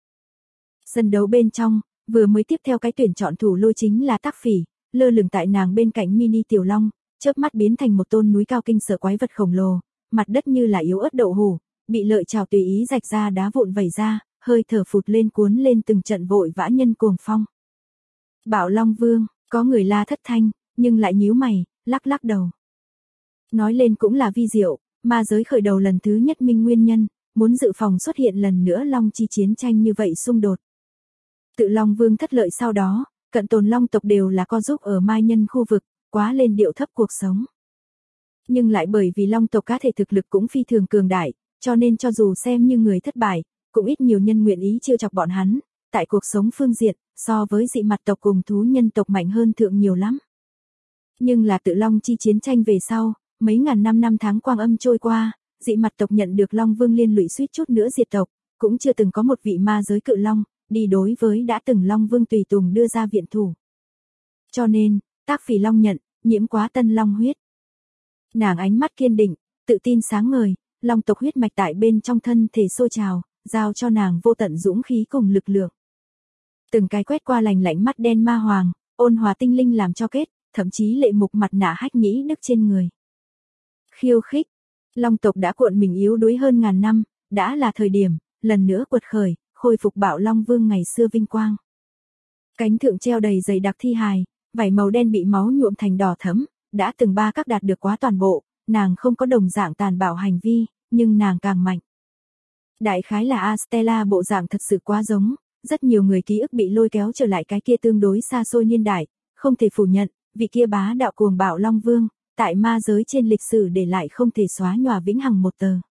Sân đấu bên trong, vừa mới tiếp theo cái tuyển chọn thủ lôi chính là Tắc Phỉ, lơ lửng tại nàng bên cạnh mini tiểu long, chớp mắt biến thành một tôn núi cao kinh sợ quái vật khổng lồ, mặt đất như là yếu ớt đậu hủ, bị lợi trào tùy ý rạch ra đá vụn vẩy ra, hơi thở phụt lên cuốn lên từng trận vội vã nhân cuồng phong. Bạo Long Vương, có người la thất thanh, nhưng lại nhíu mày, lắc đầu. Nói lên cũng là vi diệu, ma giới khởi đầu lần thứ nhất minh nguyên nhân, muốn dự phòng xuất hiện lần nữa Long chi chiến tranh như vậy xung đột. Tự Long Vương thất lợi sau đó, cận tồn Long tộc đều là co giúp ở mai nhân khu vực, quá lên điệu thấp cuộc sống. Nhưng lại bởi vì Long tộc cá thể thực lực cũng phi thường cường đại, cho nên cho dù xem như người thất bại, cũng ít nhiều nhân nguyện ý trêu chọc bọn hắn, tại cuộc sống phương diện, so với dị mặt tộc cùng thú nhân tộc mạnh hơn thượng nhiều lắm. Nhưng là tự Long chi chiến tranh về sau, mấy ngàn năm tháng quang âm trôi qua, dị mặt tộc nhận được Long Vương liên lụy suýt chút nữa diệt tộc, cũng chưa từng có một vị ma giới cự Long, đi đối với đã từng Long Vương tùy tùng đưa ra viện thủ. Cho nên, Tác Phỉ Long nhận, nhiễm quá tân Long huyết. Nàng ánh mắt kiên định, tự tin sáng ngời, Long tộc huyết mạch tại bên trong thân thể sôi trào, giao cho nàng vô tận dũng khí cùng lực lượng. Từng cái quét qua lành lạnh mắt đen ma hoàng, ôn hòa tinh linh làm cho kết, thậm chí lệ mục mặt nạ hách nhĩ đức trên người. Khiêu khích, Long tộc đã cuộn mình yếu đuối hơn ngàn năm, đã là thời điểm, lần nữa quật khởi, khôi phục Bạo Long Vương ngày xưa vinh quang. Cánh thượng treo đầy dày đặc thi hài, vảy màu đen bị máu nhuộm thành đỏ thẫm, đã từng ba các đạt được quá toàn bộ, nàng không có đồng dạng tàn bạo hành vi, nhưng nàng càng mạnh. Đại khái là Astella bộ dạng thật sự quá giống, rất nhiều người ký ức bị lôi kéo trở lại cái kia tương đối xa xôi niên đại, không thể phủ nhận, vị kia bá đạo cuồng bạo Long Vương, tại ma giới trên lịch sử để lại không thể xóa nhòa vĩnh hằng một tờ.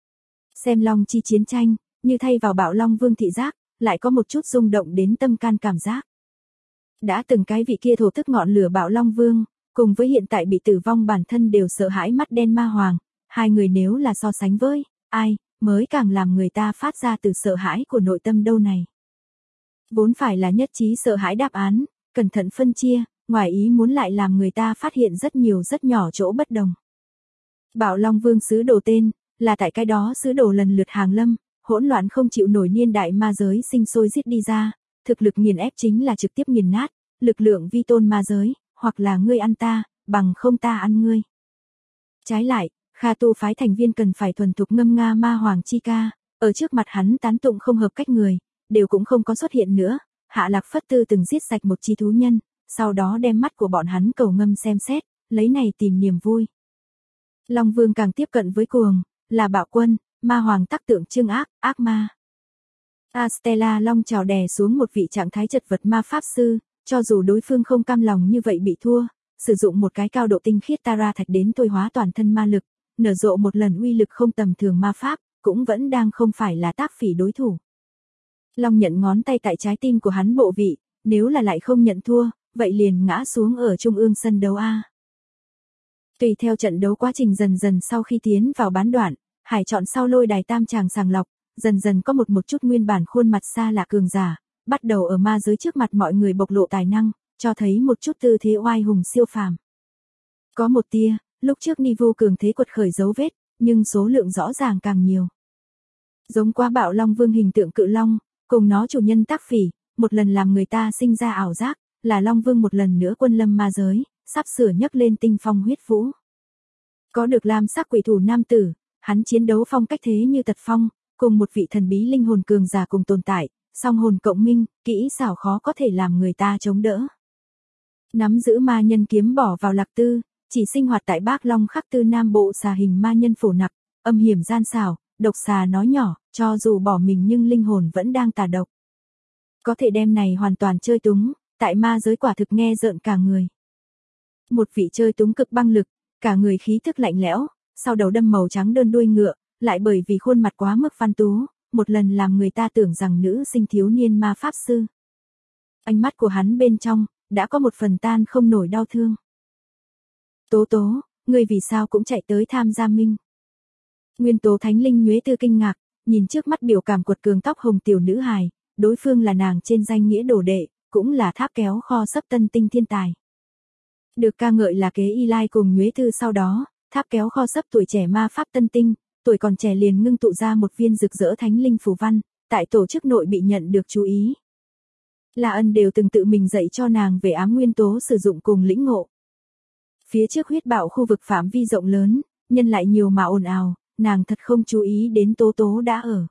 Xem Long Chi chiến tranh, như thay vào bạo Long Vương thị giác, lại có một chút rung động đến tâm can cảm giác. Đã từng cái vị kia thổ thức ngọn lửa bạo Long Vương, cùng với hiện tại bị tử vong bản thân đều sợ hãi mắt đen ma hoàng, hai người nếu là so sánh với, ai, mới càng làm người ta phát ra từ sợ hãi của nội tâm đâu này. Vốn phải là nhất trí sợ hãi đáp án, cẩn thận phân chia, ngoài ý muốn lại làm người ta phát hiện rất nhiều rất nhỏ chỗ bất đồng. Bạo Long Vương sứ đồ tên, là tại cái đó sứ đồ lần lượt hàng lâm, hỗn loạn không chịu nổi niên đại ma giới sinh sôi giết đi ra, thực lực nghiền ép chính là trực tiếp nghiền nát, lực lượng vi tôn ma giới, hoặc là ngươi ăn ta, bằng không ta ăn ngươi. Trái lại, Kha Tu phái thành viên cần phải thuần thục ngâm nga ma hoàng chi ca, ở trước mặt hắn tán tụng không hợp cách người, đều cũng không có xuất hiện nữa. Hạ Lạc Phất Tư từng giết sạch một chi thú nhân, sau đó đem mắt của bọn hắn cầu ngâm xem xét, lấy này tìm niềm vui. Long Vương càng tiếp cận với cuồng, là bạo quân, ma hoàng tác tượng trưng ác ma. Astella Long trào đè xuống một vị trạng thái chật vật ma pháp sư, cho dù đối phương không cam lòng như vậy bị thua, sử dụng một cái cao độ tinh khiết Tara thạch đến thôi hóa toàn thân ma lực, nở rộ một lần uy lực không tầm thường ma pháp, cũng vẫn đang không phải là tác phỉ đối thủ. Long nhận ngón tay tại trái tim của hắn bộ vị, nếu là lại không nhận thua, vậy liền ngã xuống ở trung ương sân đấu A. Tùy theo trận đấu quá trình dần dần sau khi tiến vào bán đoạn, Hải chọn sau lôi đài tam tràng sàng lọc, dần dần có một chút nguyên bản khuôn mặt xa lạ cường giả, bắt đầu ở ma giới trước mặt mọi người bộc lộ tài năng, cho thấy một chút tư thế oai hùng siêu phàm. Có một tia, lúc trước Nivu cường thế quật khởi dấu vết, nhưng số lượng rõ ràng càng nhiều. Giống quá bạo Long Vương hình tượng cự long, cùng nó chủ nhân tác phỉ, một lần làm người ta sinh ra ảo giác, là Long Vương một lần nữa quân lâm ma giới, sắp sửa nhấc lên tinh phong huyết vũ. Có được lam sắc quỷ thủ nam tử, hắn chiến đấu phong cách thế như tật phong, cùng một vị thần bí linh hồn cường giả cùng tồn tại, song hồn cộng minh, kỹ xảo khó có thể làm người ta chống đỡ. Nắm giữ ma nhân kiếm bỏ vào lạc tư, chỉ sinh hoạt tại Bác Long khắc tư nam bộ xà hình ma nhân phổ nặc, âm hiểm gian xảo, độc xà nói nhỏ, cho dù bỏ mình nhưng linh hồn vẫn đang tà độc. Có thể đem này hoàn toàn chơi túng, tại ma giới quả thực nghe rợn cả người. Một vị chơi túng cực băng lực, cả người khí thức lạnh lẽo, sau đầu đâm màu trắng đơn đuôi ngựa, lại bởi vì khuôn mặt quá mức văn tú, một lần làm người ta tưởng rằng nữ sinh thiếu niên ma pháp sư. Ánh mắt của hắn bên trong, đã có một phần tan không nổi đau thương. Tố tố, ngươi vì sao cũng chạy tới tham gia minh? Nguyên tố thánh linh Nhuế Tư kinh ngạc, nhìn trước mắt biểu cảm quật cường tóc hồng tiểu nữ hài, đối phương là nàng trên danh nghĩa đồ đệ, cũng là tháp kéo kho sấp tân tinh thiên tài. Được ca ngợi là kế Y Lai cùng Nhuế Tư sau đó, tháp kéo kho sấp tuổi trẻ ma pháp tân tinh, tuổi còn trẻ liền ngưng tụ ra một viên rực rỡ thánh linh phù văn, tại tổ chức nội bị nhận được chú ý. La Ân đều từng tự mình dạy cho nàng về ám nguyên tố sử dụng cùng lĩnh ngộ. Phía trước huyết bạo khu vực phạm vi rộng lớn, nhân lại nhiều mà ồn ào, nàng thật không chú ý đến Tố Tố đã ở.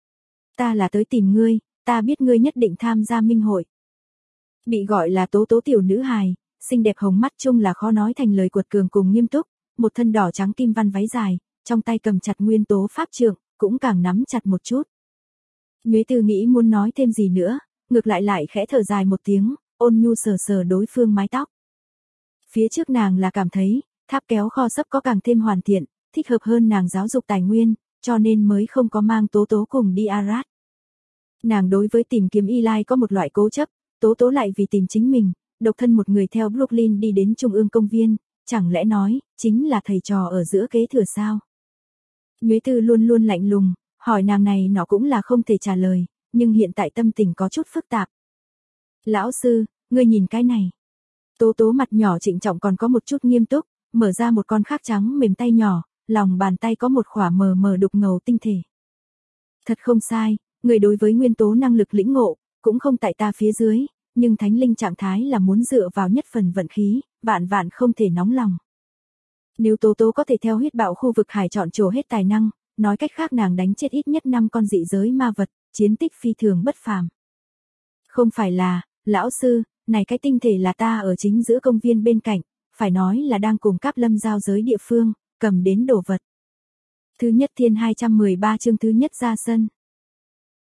Ta là tới tìm ngươi, ta biết ngươi nhất định tham gia minh hội. Bị gọi là Tố Tố tiểu nữ hài, xinh đẹp hồng mắt chung là khó nói thành lời cuột cường cùng nghiêm túc, một thân đỏ trắng kim văn váy dài, trong tay cầm chặt nguyên tố pháp trượng, cũng càng nắm chặt một chút. Nhuế Tư nghĩ muốn nói thêm gì nữa, ngược lại khẽ thở dài một tiếng, ôn nhu sờ sờ đối phương mái tóc. Phía trước nàng là cảm thấy, tháp kéo kho sấp có càng thêm hoàn thiện, thích hợp hơn nàng giáo dục tài nguyên, cho nên mới không có mang Tố Tố cùng đi Arad. Nàng đối với tìm kiếm Y Lai có một loại cố chấp, Tố Tố lại vì tìm chính mình, độc thân một người theo Brooklyn đi đến Trung ương công viên, chẳng lẽ nói, chính là thầy trò ở giữa kế thừa sao? Nhuế Tư luôn luôn lạnh lùng, hỏi nàng này nó cũng là không thể trả lời, nhưng hiện tại tâm tình có chút phức tạp. Lão sư, ngươi nhìn cái này. Tố Tố mặt nhỏ trịnh trọng còn có một chút nghiêm túc, mở ra một con khác trắng mềm tay nhỏ, lòng bàn tay có một khỏa mờ mờ đục ngầu tinh thể. Thật không sai, người đối với nguyên tố năng lực lĩnh ngộ, cũng không tại ta phía dưới, nhưng thánh linh trạng thái là muốn dựa vào nhất phần vận khí, vạn không thể nóng lòng. Nếu Tố Tố có thể theo huyết bạo khu vực hải chọn trổ hết tài năng, nói cách khác nàng đánh chết ít nhất 5 con dị giới ma vật, chiến tích phi thường bất phàm. Không phải là, lão sư, này cái tinh thể là ta ở chính giữa công viên bên cạnh, phải nói là đang cùng Cáp Lâm giao giới địa phương, cầm đến đồ vật. Thứ nhất thiên 213 chương thứ nhất ra sân.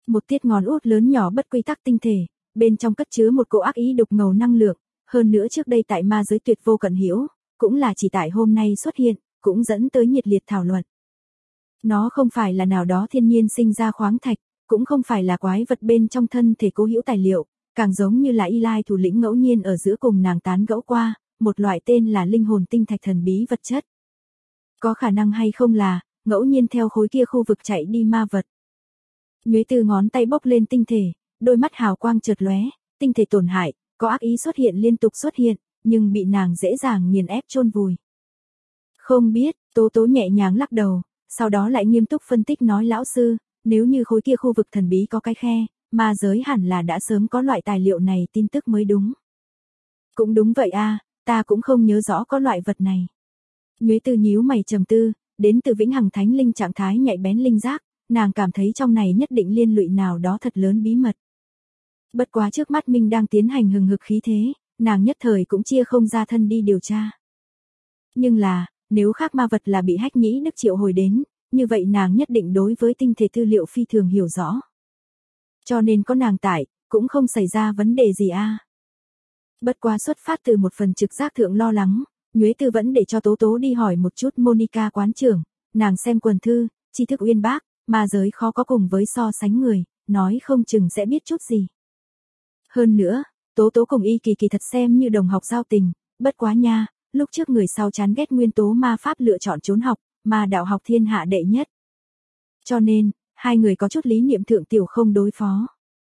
Một tiết ngón út lớn nhỏ bất quy tắc tinh thể, bên trong cất chứa một cỗ ác ý đục ngầu năng lượng, hơn nữa trước đây tại ma giới tuyệt vô cận hữu, cũng là chỉ tại hôm nay xuất hiện, cũng dẫn tới nhiệt liệt thảo luận. Nó không phải là nào đó thiên nhiên sinh ra khoáng thạch, cũng không phải là quái vật bên trong thân thể cố hữu tài liệu, càng giống như là Y Lai thủ lĩnh ngẫu nhiên ở giữa cùng nàng tán gẫu qua, một loại tên là linh hồn tinh thạch thần bí vật chất. Có khả năng hay không là, ngẫu nhiên theo khối kia khu vực chạy đi ma vật. Nhuế Từ ngón tay bốc lên tinh thể, đôi mắt hào quang chợt lóe, tinh thể tổn hại, có ác ý xuất hiện liên tục xuất hiện, nhưng bị nàng dễ dàng nghiền ép chôn vùi. Không biết, Tố Tố nhẹ nhàng lắc đầu, sau đó lại nghiêm túc phân tích nói lão sư, nếu như khối kia khu vực thần bí có cái khe, ma giới hẳn là đã sớm có loại tài liệu này tin tức mới đúng. Cũng đúng vậy a, ta cũng không nhớ rõ có loại vật này. Nhuế Từ nhíu mày trầm tư, đến từ vĩnh hằng thánh linh trạng thái nhạy bén linh giác, nàng cảm thấy trong này nhất định liên lụy nào đó thật lớn bí mật. Bất quá trước mắt Minh đang tiến hành hừng hực khí thế, nàng nhất thời cũng chia không ra thân đi điều tra. Nhưng là, nếu khác ma vật là bị Hách Nhĩ Đức triệu hồi đến, như vậy nàng nhất định đối với tinh thể tư liệu phi thường hiểu rõ. Cho nên có nàng tại, cũng không xảy ra vấn đề gì a. Bất quá xuất phát từ một phần trực giác thượng lo lắng, Nhuế Từ vẫn để cho Tố Tố đi hỏi một chút Monica quán trưởng, nàng xem quần thư, tri thức uyên bác, ma giới khó có cùng với so sánh người, nói không chừng sẽ biết chút gì. Hơn nữa, Tố Tố cùng Y Kỳ thật xem như đồng học giao tình, bất quá nha, lúc trước người sau chán ghét nguyên tố ma pháp lựa chọn trốn học, mà đạo học thiên hạ đệ nhất. Cho nên, hai người có chút lý niệm thượng tiểu không đối phó.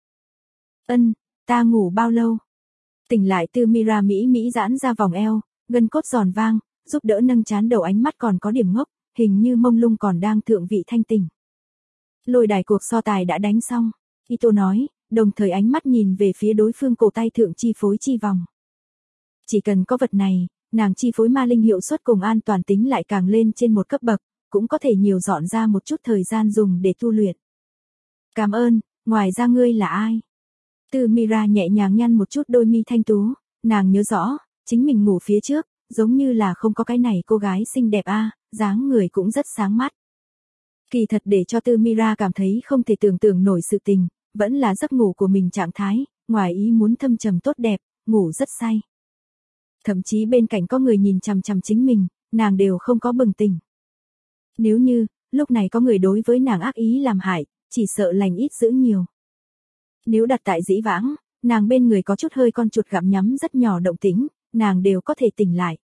Ta ngủ bao lâu? Tỉnh lại Tư Mira Mỹ giãn ra vòng eo, gân cốt giòn vang, giúp đỡ nâng trán đầu ánh mắt còn có điểm ngốc, hình như mông lung còn đang thượng vị thanh tỉnh. Lôi đài cuộc so tài đã đánh xong, Ito nói, đồng thời ánh mắt nhìn về phía đối phương cổ tay thượng chi phối chi vòng. Chỉ cần có vật này, nàng chi phối ma linh hiệu suất cùng an toàn tính lại càng lên trên một cấp bậc, cũng có thể nhiều dọn ra một chút thời gian dùng để tu luyện. Cảm ơn, ngoài ra ngươi là ai? Tư Mira nhẹ nhàng nhăn một chút đôi mi thanh tú, nàng nhớ rõ, chính mình ngủ phía trước, giống như là không có cái này cô gái xinh đẹp a, dáng người cũng rất sáng mắt. Kỳ thật để cho Tư Mira cảm thấy không thể tưởng tượng nổi sự tình, vẫn là giấc ngủ của mình trạng thái, ngoài ý muốn thâm trầm tốt đẹp, ngủ rất say. Thậm chí bên cạnh có người nhìn chằm chằm chính mình, nàng đều không có bừng tỉnh. Nếu như, lúc này có người đối với nàng ác ý làm hại, chỉ sợ lành ít dữ nhiều. Nếu đặt tại dĩ vãng, nàng bên người có chút hơi con chuột gặm nhắm rất nhỏ động tĩnh, nàng đều có thể tỉnh lại.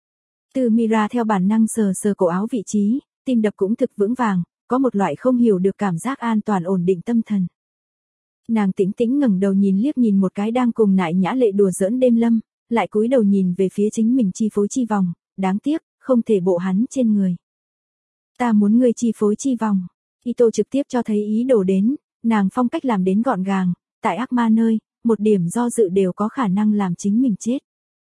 Tư Mira theo bản năng sờ sờ cổ áo vị trí, tim đập cũng thực vững vàng, có một loại không hiểu được cảm giác an toàn ổn định tâm thần. Nàng tĩnh tĩnh ngẩng đầu nhìn liếc nhìn một cái đang cùng nại nhã lệ đùa giỡn đêm lâm, lại cúi đầu nhìn về phía chính mình chi phối chi vòng, đáng tiếc, không thể bộ hắn trên người. Ta muốn ngươi chi phối chi vòng. Ito trực tiếp cho thấy ý đồ đến, nàng phong cách làm đến gọn gàng, tại ác ma nơi, một điểm do dự đều có khả năng làm chính mình chết.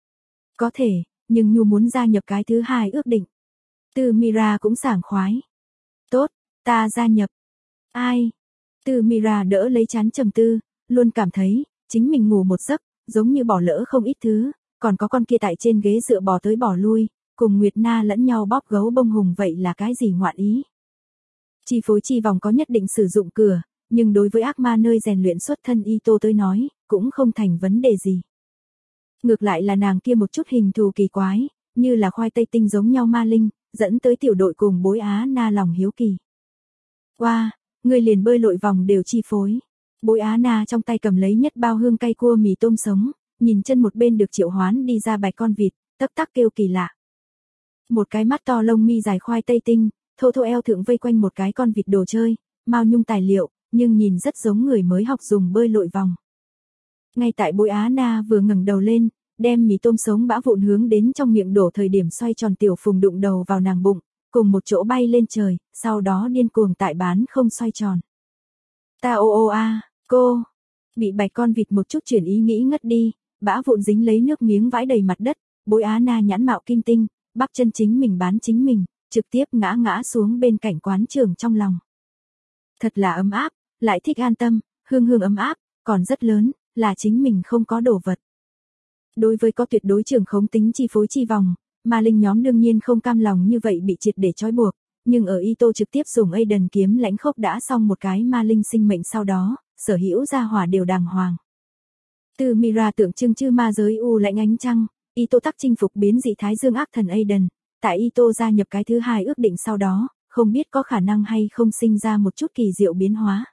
Có thể, nhưng Nhu muốn gia nhập cái thứ hai ước định. Tư Mira cũng sảng khoái. Tốt, ta gia nhập. Ai? Tư Mira đỡ lấy trán trầm tư, luôn cảm thấy, chính mình ngủ một giấc, giống như bỏ lỡ không ít thứ, còn có con kia tại trên ghế dựa bò tới bò lui, cùng Nguyệt Na lẫn nhau bóp gấu bông hùng vậy là cái gì ngoạn ý. Chi phối chi vòng có nhất định sử dụng cửa, nhưng đối với ác ma nơi rèn luyện xuất thân Ito tới nói, cũng không thành vấn đề gì. Ngược lại là nàng kia một chút hình thù kỳ quái, như là khoai tây tinh giống nhau ma linh, dẫn tới tiểu đội cùng Bối Á Na lòng hiếu kỳ. Wow, người liền bơi lội vòng đều chi phối. Bối Á Na trong tay cầm lấy nhất bao hương cay cua mì tôm sống, nhìn chân một bên được triệu hoán đi ra bạch con vịt, tắc tắc kêu kỳ lạ. Một cái mắt to lông mi dài khoai tây tinh, thô thô eo thượng vây quanh một cái con vịt đồ chơi, mao nhung tài liệu, nhưng nhìn rất giống người mới học dùng bơi lội vòng. Ngay tại Bối Á Na vừa ngẩng đầu lên, đem mì tôm sống bã vụn hướng đến trong miệng đổ thời điểm xoay tròn tiểu phùng đụng đầu vào nàng bụng, cùng một chỗ bay lên trời, sau đó điên cuồng tại bán không xoay tròn. Ta ô ô a, cô, bị bạch con vịt một chút chuyển ý nghĩ ngất đi, bã vụn dính lấy nước miếng vãi đầy mặt đất, Bối Á Na nhãn mạo kim tinh, bắp chân chính mình bán chính mình, trực tiếp ngã xuống bên cạnh quán trưởng trong lòng. Thật là ấm áp, lại thích an tâm, hương hương ấm áp, còn rất lớn, là chính mình không có đồ vật. Đối với có tuyệt đối trường khống tính chi phối chi vòng, ma linh nhóm đương nhiên không cam lòng như vậy bị triệt để trói buộc, nhưng ở Ito trực tiếp dùng Aiden kiếm lãnh khốc đã xong một cái ma linh sinh mệnh sau đó, sở hữu gia hỏa đều đàng hoàng. Từ Mira tượng trưng chư ma giới u lãnh ánh trăng, Ito tắc chinh phục biến dị thái dương ác thần Aiden, tại Ito gia nhập cái thứ hai ước định sau đó, không biết có khả năng hay không sinh ra một chút kỳ diệu biến hóa.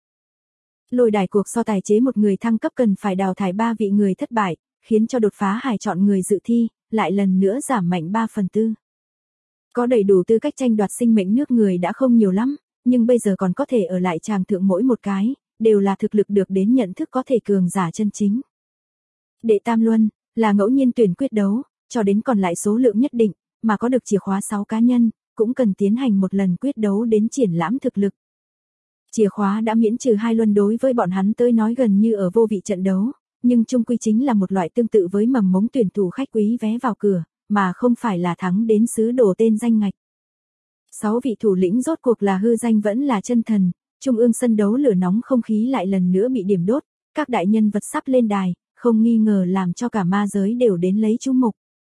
Lôi đài cuộc so tài chế một người thăng cấp cần phải đào thải 3 vị người thất bại, khiến cho đột phá hải chọn người dự thi, lại lần nữa giảm mạnh 3/4. Có đầy đủ tư cách tranh đoạt sinh mệnh nước người đã không nhiều lắm, nhưng bây giờ còn có thể ở lại tràng thượng mỗi một cái, đều là thực lực được đến nhận thức có thể cường giả chân chính. Đệ tam luân, là ngẫu nhiên tuyển quyết đấu, cho đến còn lại số lượng nhất định, mà có được chìa khóa 6 cá nhân, cũng cần tiến hành một lần quyết đấu đến triển lãm thực lực. Chìa khóa đã miễn trừ 2 luân đối với bọn hắn tới nói gần như ở vô vị trận đấu, nhưng chung quy chính là một loại tương tự với mầm mống tuyển thủ khách quý vé vào cửa, mà không phải là thắng đến xứ đồ tên danh ngạch. 6 vị thủ lĩnh rốt cuộc là hư danh vẫn là chân thần, trung ương sân đấu lửa nóng không khí lại lần nữa bị điểm đốt, các đại nhân vật sắp lên đài, không nghi ngờ làm cho cả ma giới đều đến lấy chú mục.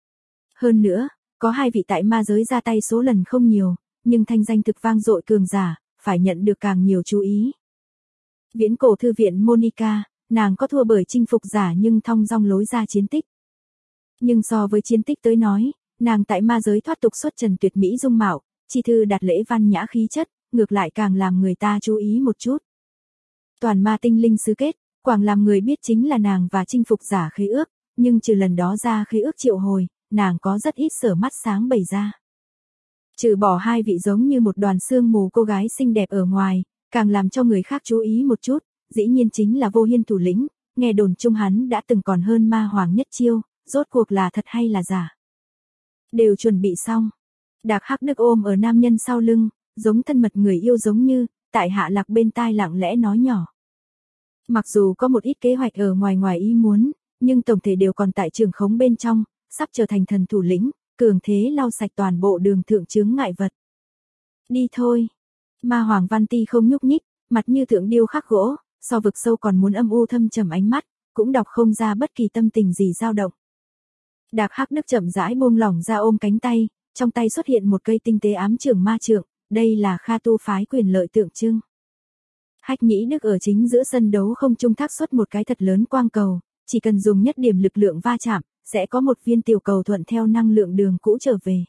Hơn nữa, có 2 vị tại ma giới ra tay số lần không nhiều, nhưng thanh danh thực vang dội cường giả, phải nhận được càng nhiều chú ý. Viễn cổ thư viện Monica, nàng có thua bởi chinh phục giả nhưng thong dong lối ra chiến tích. Nhưng so với chiến tích tới nói, nàng tại ma giới thoát tục xuất trần tuyệt mỹ dung mạo, chi thư đạt lễ văn nhã khí chất, ngược lại càng làm người ta chú ý một chút. Toàn ma tinh linh xứ kết, quảng làm người biết chính là nàng và chinh phục giả khế ước, nhưng trừ lần đó ra khế ước triệu hồi, nàng có rất ít sở mắt sáng bày ra. Trừ bỏ 2 vị giống như một đoàn sương mù cô gái xinh đẹp ở ngoài, càng làm cho người khác chú ý một chút, dĩ nhiên chính là Vô Hiên thủ lĩnh, nghe đồn chung hắn đã từng còn hơn ma hoàng nhất chiêu, rốt cuộc là thật hay là giả. Đều chuẩn bị xong. Đạc Hắc Đức ôm ở nam nhân sau lưng, giống thân mật người yêu giống như, tại Hạ Lạc bên tai lặng lẽ nói nhỏ. Mặc dù có một ít kế hoạch ở ngoài ý muốn, nhưng tổng thể đều còn tại trường khống bên trong, sắp trở thành thần thủ lĩnh, cường thế lau sạch toàn bộ đường thượng chướng ngại vật. Đi thôi. Ma Hoàng Văn Ti không nhúc nhích, mặt như tượng điêu khắc gỗ, so vực sâu còn muốn âm u thâm trầm ánh mắt, cũng đọc không ra bất kỳ tâm tình gì dao động. Đạc Hắc Đức chậm rãi buông lỏng ra ôm cánh tay, trong tay xuất hiện một cây tinh tế ám trưởng ma trượng, đây là Kha Tu phái quyền lợi tượng trưng. Hách Nhĩ Đức ở chính giữa sân đấu không trung thác xuất một cái thật lớn quang cầu, chỉ cần dùng nhất điểm lực lượng va chạm, sẽ có một viên tiểu cầu thuận theo năng lượng đường cũ trở về.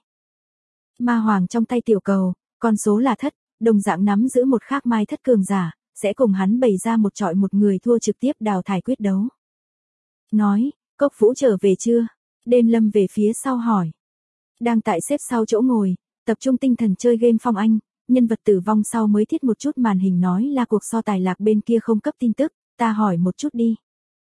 Ma Hoàng trong tay tiểu cầu, con số là thất, đồng dạng nắm giữ một khác mai thất cường giả, sẽ cùng hắn bày ra một chọi một người thua trực tiếp đào thải quyết đấu. Nói, Cốc Vũ trở về chưa? Đêm Lâm về phía sau hỏi. Đang tại xếp sau chỗ ngồi, tập trung tinh thần chơi game Phong Anh, nhân vật tử vong sau mới thiết một chút màn hình nói là cuộc so tài lạc bên kia không cấp tin tức, ta hỏi một chút đi.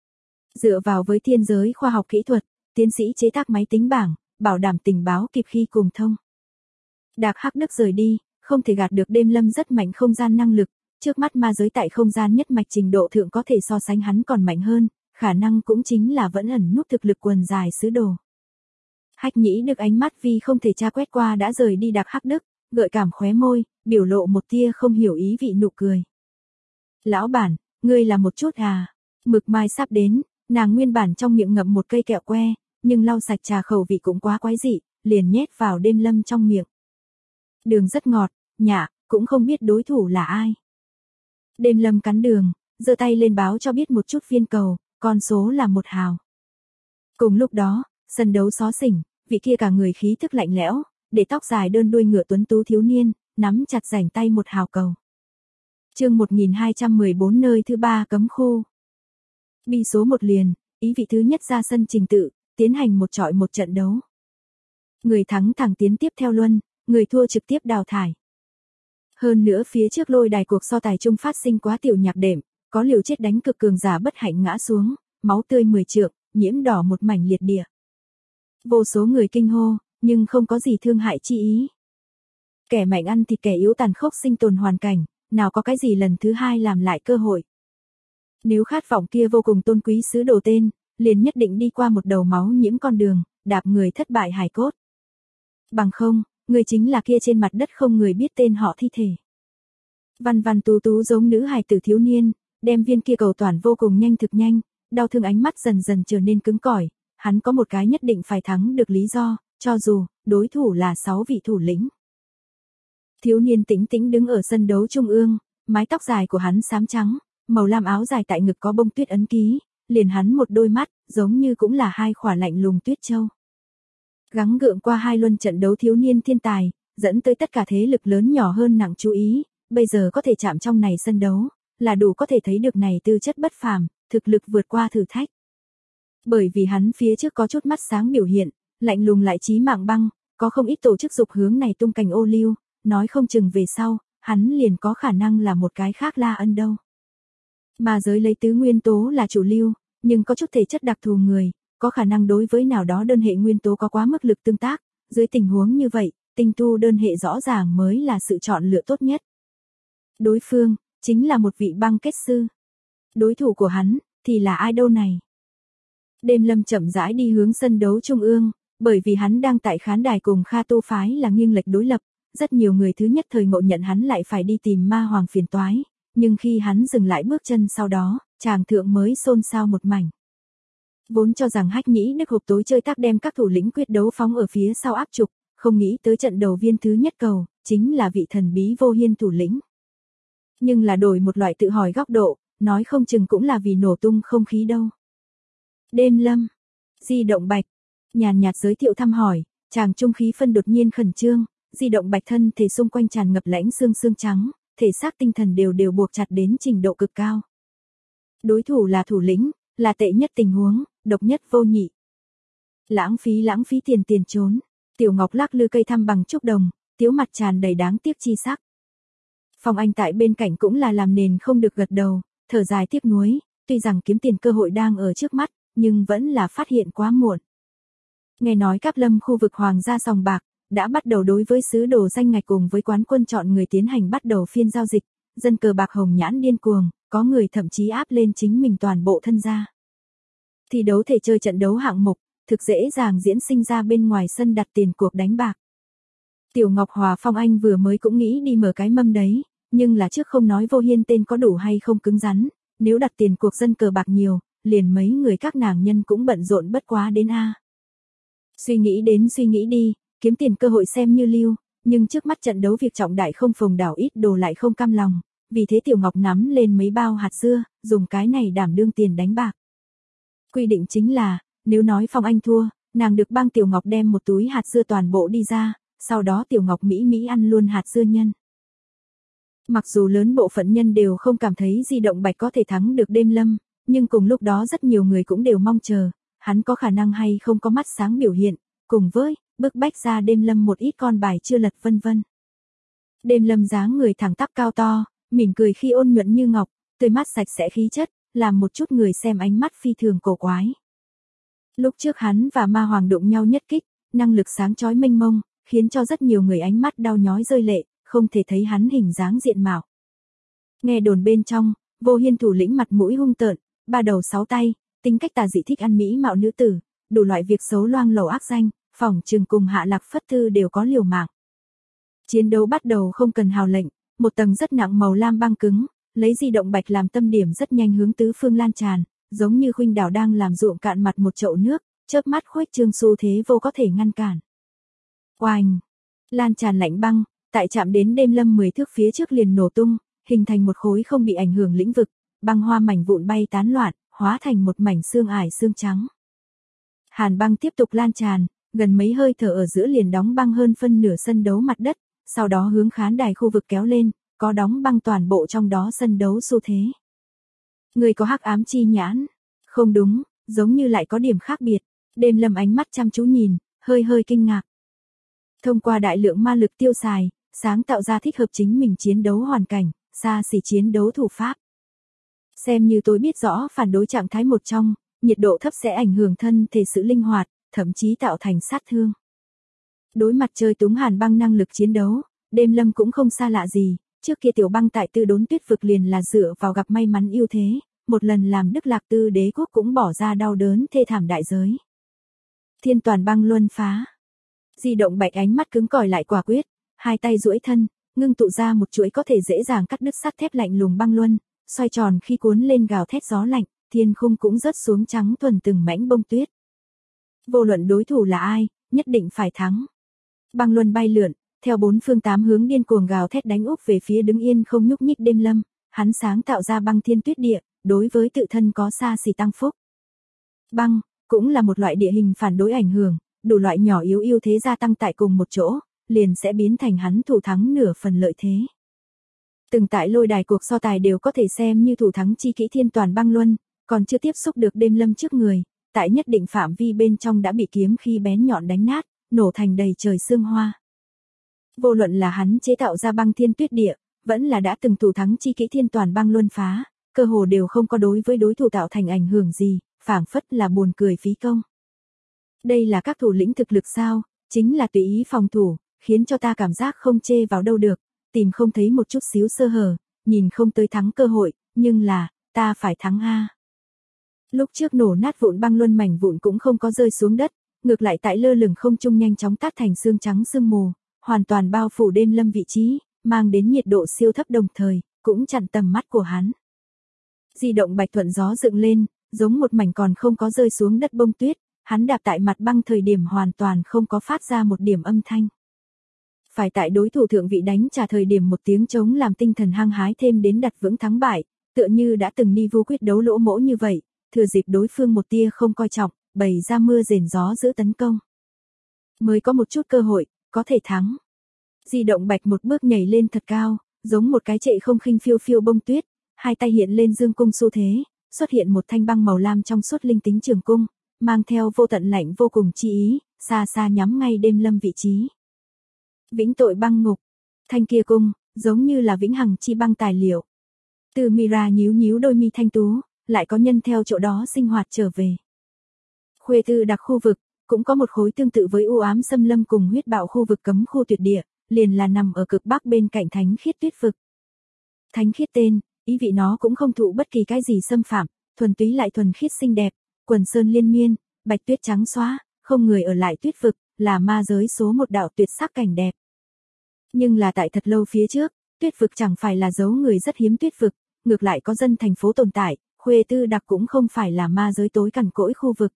Dựa vào với thiên giới khoa học kỹ thuật, tiến sĩ chế tác máy tính bảng, bảo đảm tình báo kịp khi cùng thông. Đạc Hắc Đức rời đi, không thể gạt được Đêm Lâm rất mạnh không gian năng lực, trước mắt ma giới tại không gian nhất mạch trình độ thượng có thể so sánh hắn còn mạnh hơn, khả năng cũng chính là vẫn ẩn núp thực lực quần dài sứ đồ. Hách Nhĩ Đức ánh mắt vì không thể tra quét qua đã rời đi Đạc Hắc Đức, gợi cảm khóe môi, biểu lộ một tia không hiểu ý vị nụ cười. Lão bản, ngươi là một chút à? Mực mai sắp đến, nàng nguyên bản trong miệng ngậm một cây kẹo que, nhưng lau sạch trà khẩu vị cũng quá quái dị, liền nhét vào Đêm Lâm trong miệng. Đường rất ngọt, nhạ, cũng không biết đối thủ là ai. Đêm Lâm cắn đường, giơ tay lên báo cho biết một chút viên cầu, con số là 1 hào. Cùng lúc đó, sân đấu xó xỉnh, vị kia cả người khí thức lạnh lẽo, để tóc dài đơn đuôi ngựa tuấn tú thiếu niên, nắm chặt rảnh tay 1 hào cầu. Chương 1214 nơi thứ 3 cấm khu. Bi số 1 liền, ý vị thứ nhất ra sân trình tự, tiến hành một chọi một trận đấu. Người thắng thẳng tiến tiếp theo luân, người thua trực tiếp đào thải. Hơn nữa phía trước lôi đài cuộc so tài chung phát sinh quá tiểu nhạc đệm, có liều chết đánh cực cường giả bất hạnh ngã xuống, máu tươi 10 trượng, nhiễm đỏ một mảnh liệt địa. Vô số người kinh hô, nhưng không có gì thương hại chi ý. Kẻ mạnh ăn thịt kẻ yếu tàn khốc sinh tồn hoàn cảnh, nào có cái gì lần thứ hai làm lại cơ hội. Nếu khát vọng kia vô cùng tôn quý sứ đồ tên, liền nhất định đi qua một đầu máu nhiễm con đường, đạp người thất bại hài cốt. Bằng không, người chính là kia trên mặt đất không người biết tên họ thi thể. Văn văn tú tú giống nữ hài tử thiếu niên, đem viên kia cầu toàn vô cùng nhanh thực nhanh, đau thương ánh mắt dần dần trở nên cứng cỏi, hắn có một cái nhất định phải thắng được lý do, cho dù đối thủ là 6 vị thủ lĩnh. Thiếu niên tĩnh tĩnh đứng ở sân đấu trung ương, mái tóc dài của hắn xám trắng, màu lam áo dài tại ngực có bông tuyết ấn ký, liền hắn một đôi mắt, giống như cũng là hai khỏa lạnh lùng tuyết châu. Gắng gượng qua hai luân trận đấu thiếu niên thiên tài, dẫn tới tất cả thế lực lớn nhỏ hơn nặng chú ý, bây giờ có thể chạm trong này sân đấu, là đủ có thể thấy được này tư chất bất phàm, thực lực vượt qua thử thách. Bởi vì hắn phía trước có chút mắt sáng biểu hiện, lạnh lùng lại chí mạng băng, có không ít tổ chức dục hướng này tung cành ô liu, nói không chừng về sau, hắn liền có khả năng là một cái khác La Ân đâu. Mà giới lấy tứ nguyên tố là chủ lưu, nhưng có chút thể chất đặc thù người, có khả năng đối với nào đó đơn hệ nguyên tố có quá mức lực tương tác, dưới tình huống như vậy, tinh tu đơn hệ rõ ràng mới là sự chọn lựa tốt nhất. Đối phương, chính là một vị băng kết sư. Đối thủ của hắn, thì là ai đâu này? Đêm Lâm chậm rãi đi hướng sân đấu trung ương, bởi vì hắn đang tại khán đài cùng Kha Tô phái là nghiêng lệch đối lập, rất nhiều người thứ nhất thời ngộ nhận hắn lại phải đi tìm ma hoàng phiền toái, nhưng khi hắn dừng lại bước chân sau đó, chàng thượng mới xôn xao một mảnh. Vốn cho rằng Hách Nhĩ Đức hộp tối chơi tác đem các thủ lĩnh quyết đấu phóng ở phía sau áp trục, không nghĩ tới trận đầu viên thứ nhất cầu, chính là vị thần bí Vô Hiên thủ lĩnh. Nhưng là đổi một loại tự hỏi góc độ, nói không chừng cũng là vì nổ tung không khí đâu. Đêm Lâm, Di Động Bạch, nhàn nhạt giới thiệu thăm hỏi, chàng trung khí phân đột nhiên khẩn trương, Di Động Bạch thân thể xung quanh tràn ngập lãnh xương xương trắng, thể xác tinh thần đều buộc chặt đến trình độ cực cao. Đối thủ là thủ lĩnh, là tệ nhất tình huống, độc nhất vô nhị. Lãng phí tiền trốn. Tiểu Ngọc lắc lư cây thăm bằng trúc đồng, tiếu mặt tràn đầy đáng tiếc chi sắc. Phong Anh tại bên cạnh cũng là làm nền không được gật đầu, thở dài tiếc nuối, tuy rằng kiếm tiền cơ hội đang ở trước mắt, nhưng vẫn là phát hiện quá muộn. Nghe nói Cáp Lâm khu vực Hoàng gia sòng bạc đã bắt đầu đối với sứ đồ danh ngạch cùng với quán quân chọn người tiến hành bắt đầu phiên giao dịch, dân cờ bạc hồng nhãn điên cuồng, có người thậm chí áp lên chính mình toàn bộ thân gia. Thi đấu thể chơi trận đấu hạng mục, thực dễ dàng diễn sinh ra bên ngoài sân đặt tiền cuộc đánh bạc. Tiểu Ngọc Hòa Phong Anh vừa mới cũng nghĩ đi mở cái mâm đấy, nhưng là trước không nói Vô Hiên tên có đủ hay không cứng rắn, nếu đặt tiền cuộc dân cờ bạc nhiều, liền mấy người các nàng nhân cũng bận rộn bất quá đến a. Suy nghĩ đi, kiếm tiền cơ hội xem như lưu, nhưng trước mắt trận đấu việc trọng đại không phồng đảo ít đồ lại không cam lòng, vì thế Tiểu Ngọc nắm lên mấy bao hạt dưa, dùng cái này đảm đương tiền đánh bạc. Quy định chính là, nếu nói Phong Anh thua, nàng được bang Tiểu Ngọc đem một túi hạt dưa toàn bộ đi ra, sau đó Tiểu Ngọc mỹ ăn luôn hạt dưa nhân. Mặc dù lớn bộ phận nhân đều không cảm thấy Di Động Bạch có thể thắng được Đêm Lâm, nhưng cùng lúc đó rất nhiều người cũng đều mong chờ, hắn có khả năng hay không có mắt sáng biểu hiện, cùng với bức bách ra Đêm Lâm một ít con bài chưa lật vân vân. Đêm Lâm dáng người thẳng tắp cao to, mỉm cười khi ôn nhuận như ngọc, tươi mắt sạch sẽ khí chất, làm một chút người xem ánh mắt phi thường cổ quái. Lúc trước hắn và ma hoàng đụng nhau nhất kích, năng lực sáng chói mênh mông, khiến cho rất nhiều người ánh mắt đau nhói rơi lệ, không thể thấy hắn hình dáng diện mạo. Nghe đồn bên trong, Vô Hiên thủ lĩnh mặt mũi hung tợn, ba đầu sáu tay, tính cách tà dị thích ăn mỹ mạo nữ tử, đủ loại việc xấu loang lổ ác danh, phỏng trường cùng Hạ Lạc Phất Thư đều có liều mạng. Chiến đấu bắt đầu không cần hào lệnh, một tầng rất nặng màu lam băng cứng, lấy Di Động Bạch làm tâm điểm rất nhanh hướng tứ phương lan tràn, giống như khuynh đảo đang làm ruộng cạn mặt một chậu nước, chớp mắt khuếch trương xu thế vô có thể ngăn cản. Oanh! Lan tràn lạnh băng, tại chạm đến Đêm Lâm 10 thước phía trước liền nổ tung, hình thành một khối không bị ảnh hưởng lĩnh vực, băng hoa mảnh vụn bay tán loạn, hóa thành một mảnh xương ải xương trắng. Hàn băng tiếp tục lan tràn, gần mấy hơi thở ở giữa liền đóng băng hơn phân nửa sân đấu mặt đất, sau đó hướng khán đài khu vực kéo lên, có đóng băng toàn bộ trong đó sân đấu xu thế. Người có hắc ám chi nhãn? Không đúng, giống như lại có điểm khác biệt. Đêm Lâm ánh mắt chăm chú nhìn, hơi kinh ngạc. Thông qua đại lượng ma lực tiêu xài, sáng tạo ra thích hợp chính mình chiến đấu hoàn cảnh, xa xỉ chiến đấu thủ pháp. Xem như tôi biết rõ phản đối trạng thái một trong, nhiệt độ thấp sẽ ảnh hưởng thân thể sự linh hoạt, thậm chí tạo thành sát thương. Đối mặt chơi túng hàn băng năng lực chiến đấu, Đêm Lâm cũng không xa lạ gì, trước kia Tiểu Băng tại Tư Đốn Tuyết vực liền là dựa vào gặp may mắn ưu thế, một lần làm Đức Lạc Tư đế quốc cũng bỏ ra đau đớn thê thảm đại giới. Thiên toàn băng luân phá. Di Động Bạch ánh mắt cứng cỏi lại quả quyết, hai tay duỗi thân, ngưng tụ ra một chuỗi có thể dễ dàng cắt đứt sắt thép lạnh lùng băng luân, xoay tròn khi cuốn lên gào thét gió lạnh, thiên khung cũng rớt xuống trắng thuần từng mảnh bông tuyết. Vô luận đối thủ là ai, nhất định phải thắng. Băng luân bay lượn, theo bốn phương tám hướng điên cuồng gào thét đánh úp về phía đứng yên không nhúc nhích đêm lâm, hắn sáng tạo ra băng thiên tuyết địa, đối với tự thân có xa xỉ tăng phúc. Băng, cũng là một loại địa hình phản đối ảnh hưởng, đủ loại nhỏ yếu ưu thế gia tăng tại cùng một chỗ, liền sẽ biến thành hắn thủ thắng nửa phần lợi thế. Từng tại lôi đài cuộc so tài đều có thể xem như thủ thắng chi kỹ thiên toàn băng luân, còn chưa tiếp xúc được đêm lâm trước người, tại nhất định phạm vi bên trong đã bị kiếm khi bén nhọn đánh nát, nổ thành đầy trời sương hoa. Vô luận là hắn chế tạo ra băng thiên tuyết địa, vẫn là đã từng thủ thắng chi kỹ thiên toàn băng luân phá, cơ hồ đều không có đối với đối thủ tạo thành ảnh hưởng gì, phảng phất là buồn cười phí công. Đây là các thủ lĩnh thực lực sao, chính là tùy ý phòng thủ, khiến cho ta cảm giác không chê vào đâu được, tìm không thấy một chút xíu sơ hở, nhìn không tới thắng cơ hội, nhưng là, ta phải thắng a. Lúc trước nổ nát vụn băng luân mảnh vụn cũng không có rơi xuống đất, ngược lại tại lơ lửng không trung nhanh chóng tát thành sương trắng sương mù, hoàn toàn bao phủ đêm lâm vị trí, mang đến nhiệt độ siêu thấp đồng thời, cũng chặn tầm mắt của hắn. Di động bạch thuận gió dựng lên, giống một mảnh còn không có rơi xuống đất bông tuyết, hắn đạp tại mặt băng thời điểm hoàn toàn không có phát ra một điểm âm thanh. Phải tại đối thủ thượng vị đánh trả thời điểm một tiếng trống làm tinh thần hăng hái thêm đến đặt vững thắng bại, tựa như đã từng đi vu quyết đấu lỗ mỗ như vậy, thừa dịp đối phương một tia không coi trọng, bày ra mưa rền gió giữ tấn công. Mới có một chút cơ hội, có thể thắng. Di động bạch một bước nhảy lên thật cao, giống một cái trệ không khinh phiêu phiêu bông tuyết, hai tay hiện lên dương cung xu thế, xuất hiện một thanh băng màu lam trong suốt linh tính trường cung, mang theo vô tận lạnh vô cùng chi ý, xa xa nhắm ngay đêm lâm vị trí. Vĩnh tội băng ngục, thanh kia cung, giống như là vĩnh hằng chi băng tài liệu. Từ Mira nhíu nhíu đôi mi thanh tú, lại có nhân theo chỗ đó sinh hoạt trở về. Khuê Tư đặc khu vực, cũng có một khối tương tự với u ám xâm lâm cùng huyết bạo khu vực cấm khu tuyệt địa, liền là nằm ở cực bắc bên cạnh thánh khiết tuyết vực. Thánh khiết tên, ý vị nó cũng không thụ bất kỳ cái gì xâm phạm, thuần túy lại thuần khiết xinh đẹp, quần sơn liên miên, bạch tuyết trắng xóa, không người ở lại tuyết vực, là ma giới số một đạo tuyệt sắc cảnh đẹp. Nhưng là tại thật lâu phía trước, tuyết vực chẳng phải là dấu người rất hiếm tuyết vực, ngược lại có dân thành phố tồn tại, Khuê Tư đặc cũng không phải là ma giới tối cằn cỗi khu vực.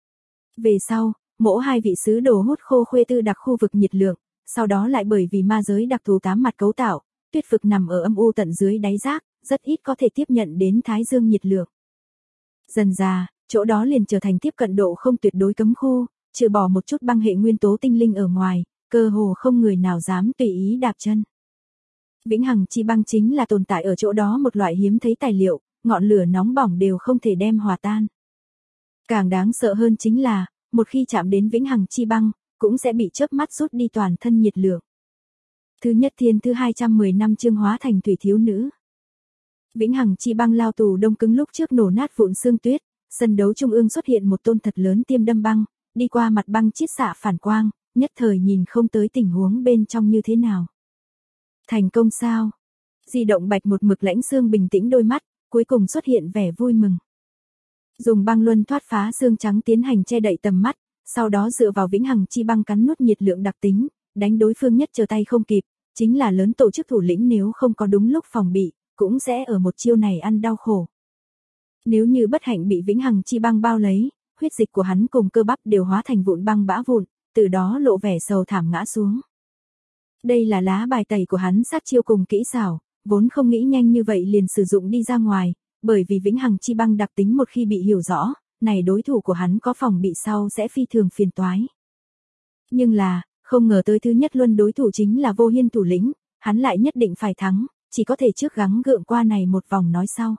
Về sau, mỗi hai vị sứ đồ hút khô Khuê Tư đặc khu vực nhiệt lượng, sau đó lại bởi vì ma giới đặc thù tám mặt cấu tạo, tuyết vực nằm ở âm u tận dưới đáy rác, rất ít có thể tiếp nhận đến thái dương nhiệt lượng. Dần dà, chỗ đó liền trở thành tiếp cận độ không tuyệt đối cấm khu, trừ bỏ một chút băng hệ nguyên tố tinh linh ở ngoài, cơ hồ không người nào dám tùy ý đạp chân. Vĩnh hằng chi băng chính là tồn tại ở chỗ đó một loại hiếm thấy tài liệu, ngọn lửa nóng bỏng đều không thể đem hòa tan. Càng đáng sợ hơn chính là, một khi chạm đến vĩnh hằng chi băng, cũng sẽ bị chớp mắt rút đi toàn thân nhiệt lượng. Thứ nhất thiên thứ 210 năm chương hóa thành thủy thiếu nữ. Vĩnh hằng chi băng lao tù đông cứng lúc trước nổ nát vụn xương tuyết, sân đấu trung ương xuất hiện một tôn thật lớn tiêm đâm băng, đi qua mặt băng chiết xạ phản quang, nhất thời nhìn không tới tình huống bên trong như thế nào. Thành công sao? Di động bạch một mực lãnh xương bình tĩnh đôi mắt, cuối cùng xuất hiện vẻ vui mừng. Dùng băng luân thoát phá xương trắng tiến hành che đậy tầm mắt, sau đó dựa vào vĩnh hằng chi băng cắn nuốt nhiệt lượng đặc tính, đánh đối phương nhất chờ tay không kịp, chính là lớn tổ chức thủ lĩnh nếu không có đúng lúc phòng bị, cũng sẽ ở một chiêu này ăn đau khổ. Nếu như bất hạnh bị vĩnh hằng chi băng bao lấy, huyết dịch của hắn cùng cơ bắp đều hóa thành vụn băng bã vụn, từ đó lộ vẻ sầu thảm ngã xuống. Đây là lá bài tẩy của hắn sát chiêu cùng kỹ xảo, vốn không nghĩ nhanh như vậy liền sử dụng đi ra ngoài, bởi vì vĩnh hằng chi băng đặc tính một khi bị hiểu rõ, này đối thủ của hắn có phòng bị sau sẽ phi thường phiền toái. Nhưng là, không ngờ tới thứ nhất luân đối thủ chính là Vô Hiên thủ lĩnh, hắn lại nhất định phải thắng, chỉ có thể trước gắng gượng qua này một vòng nói sau.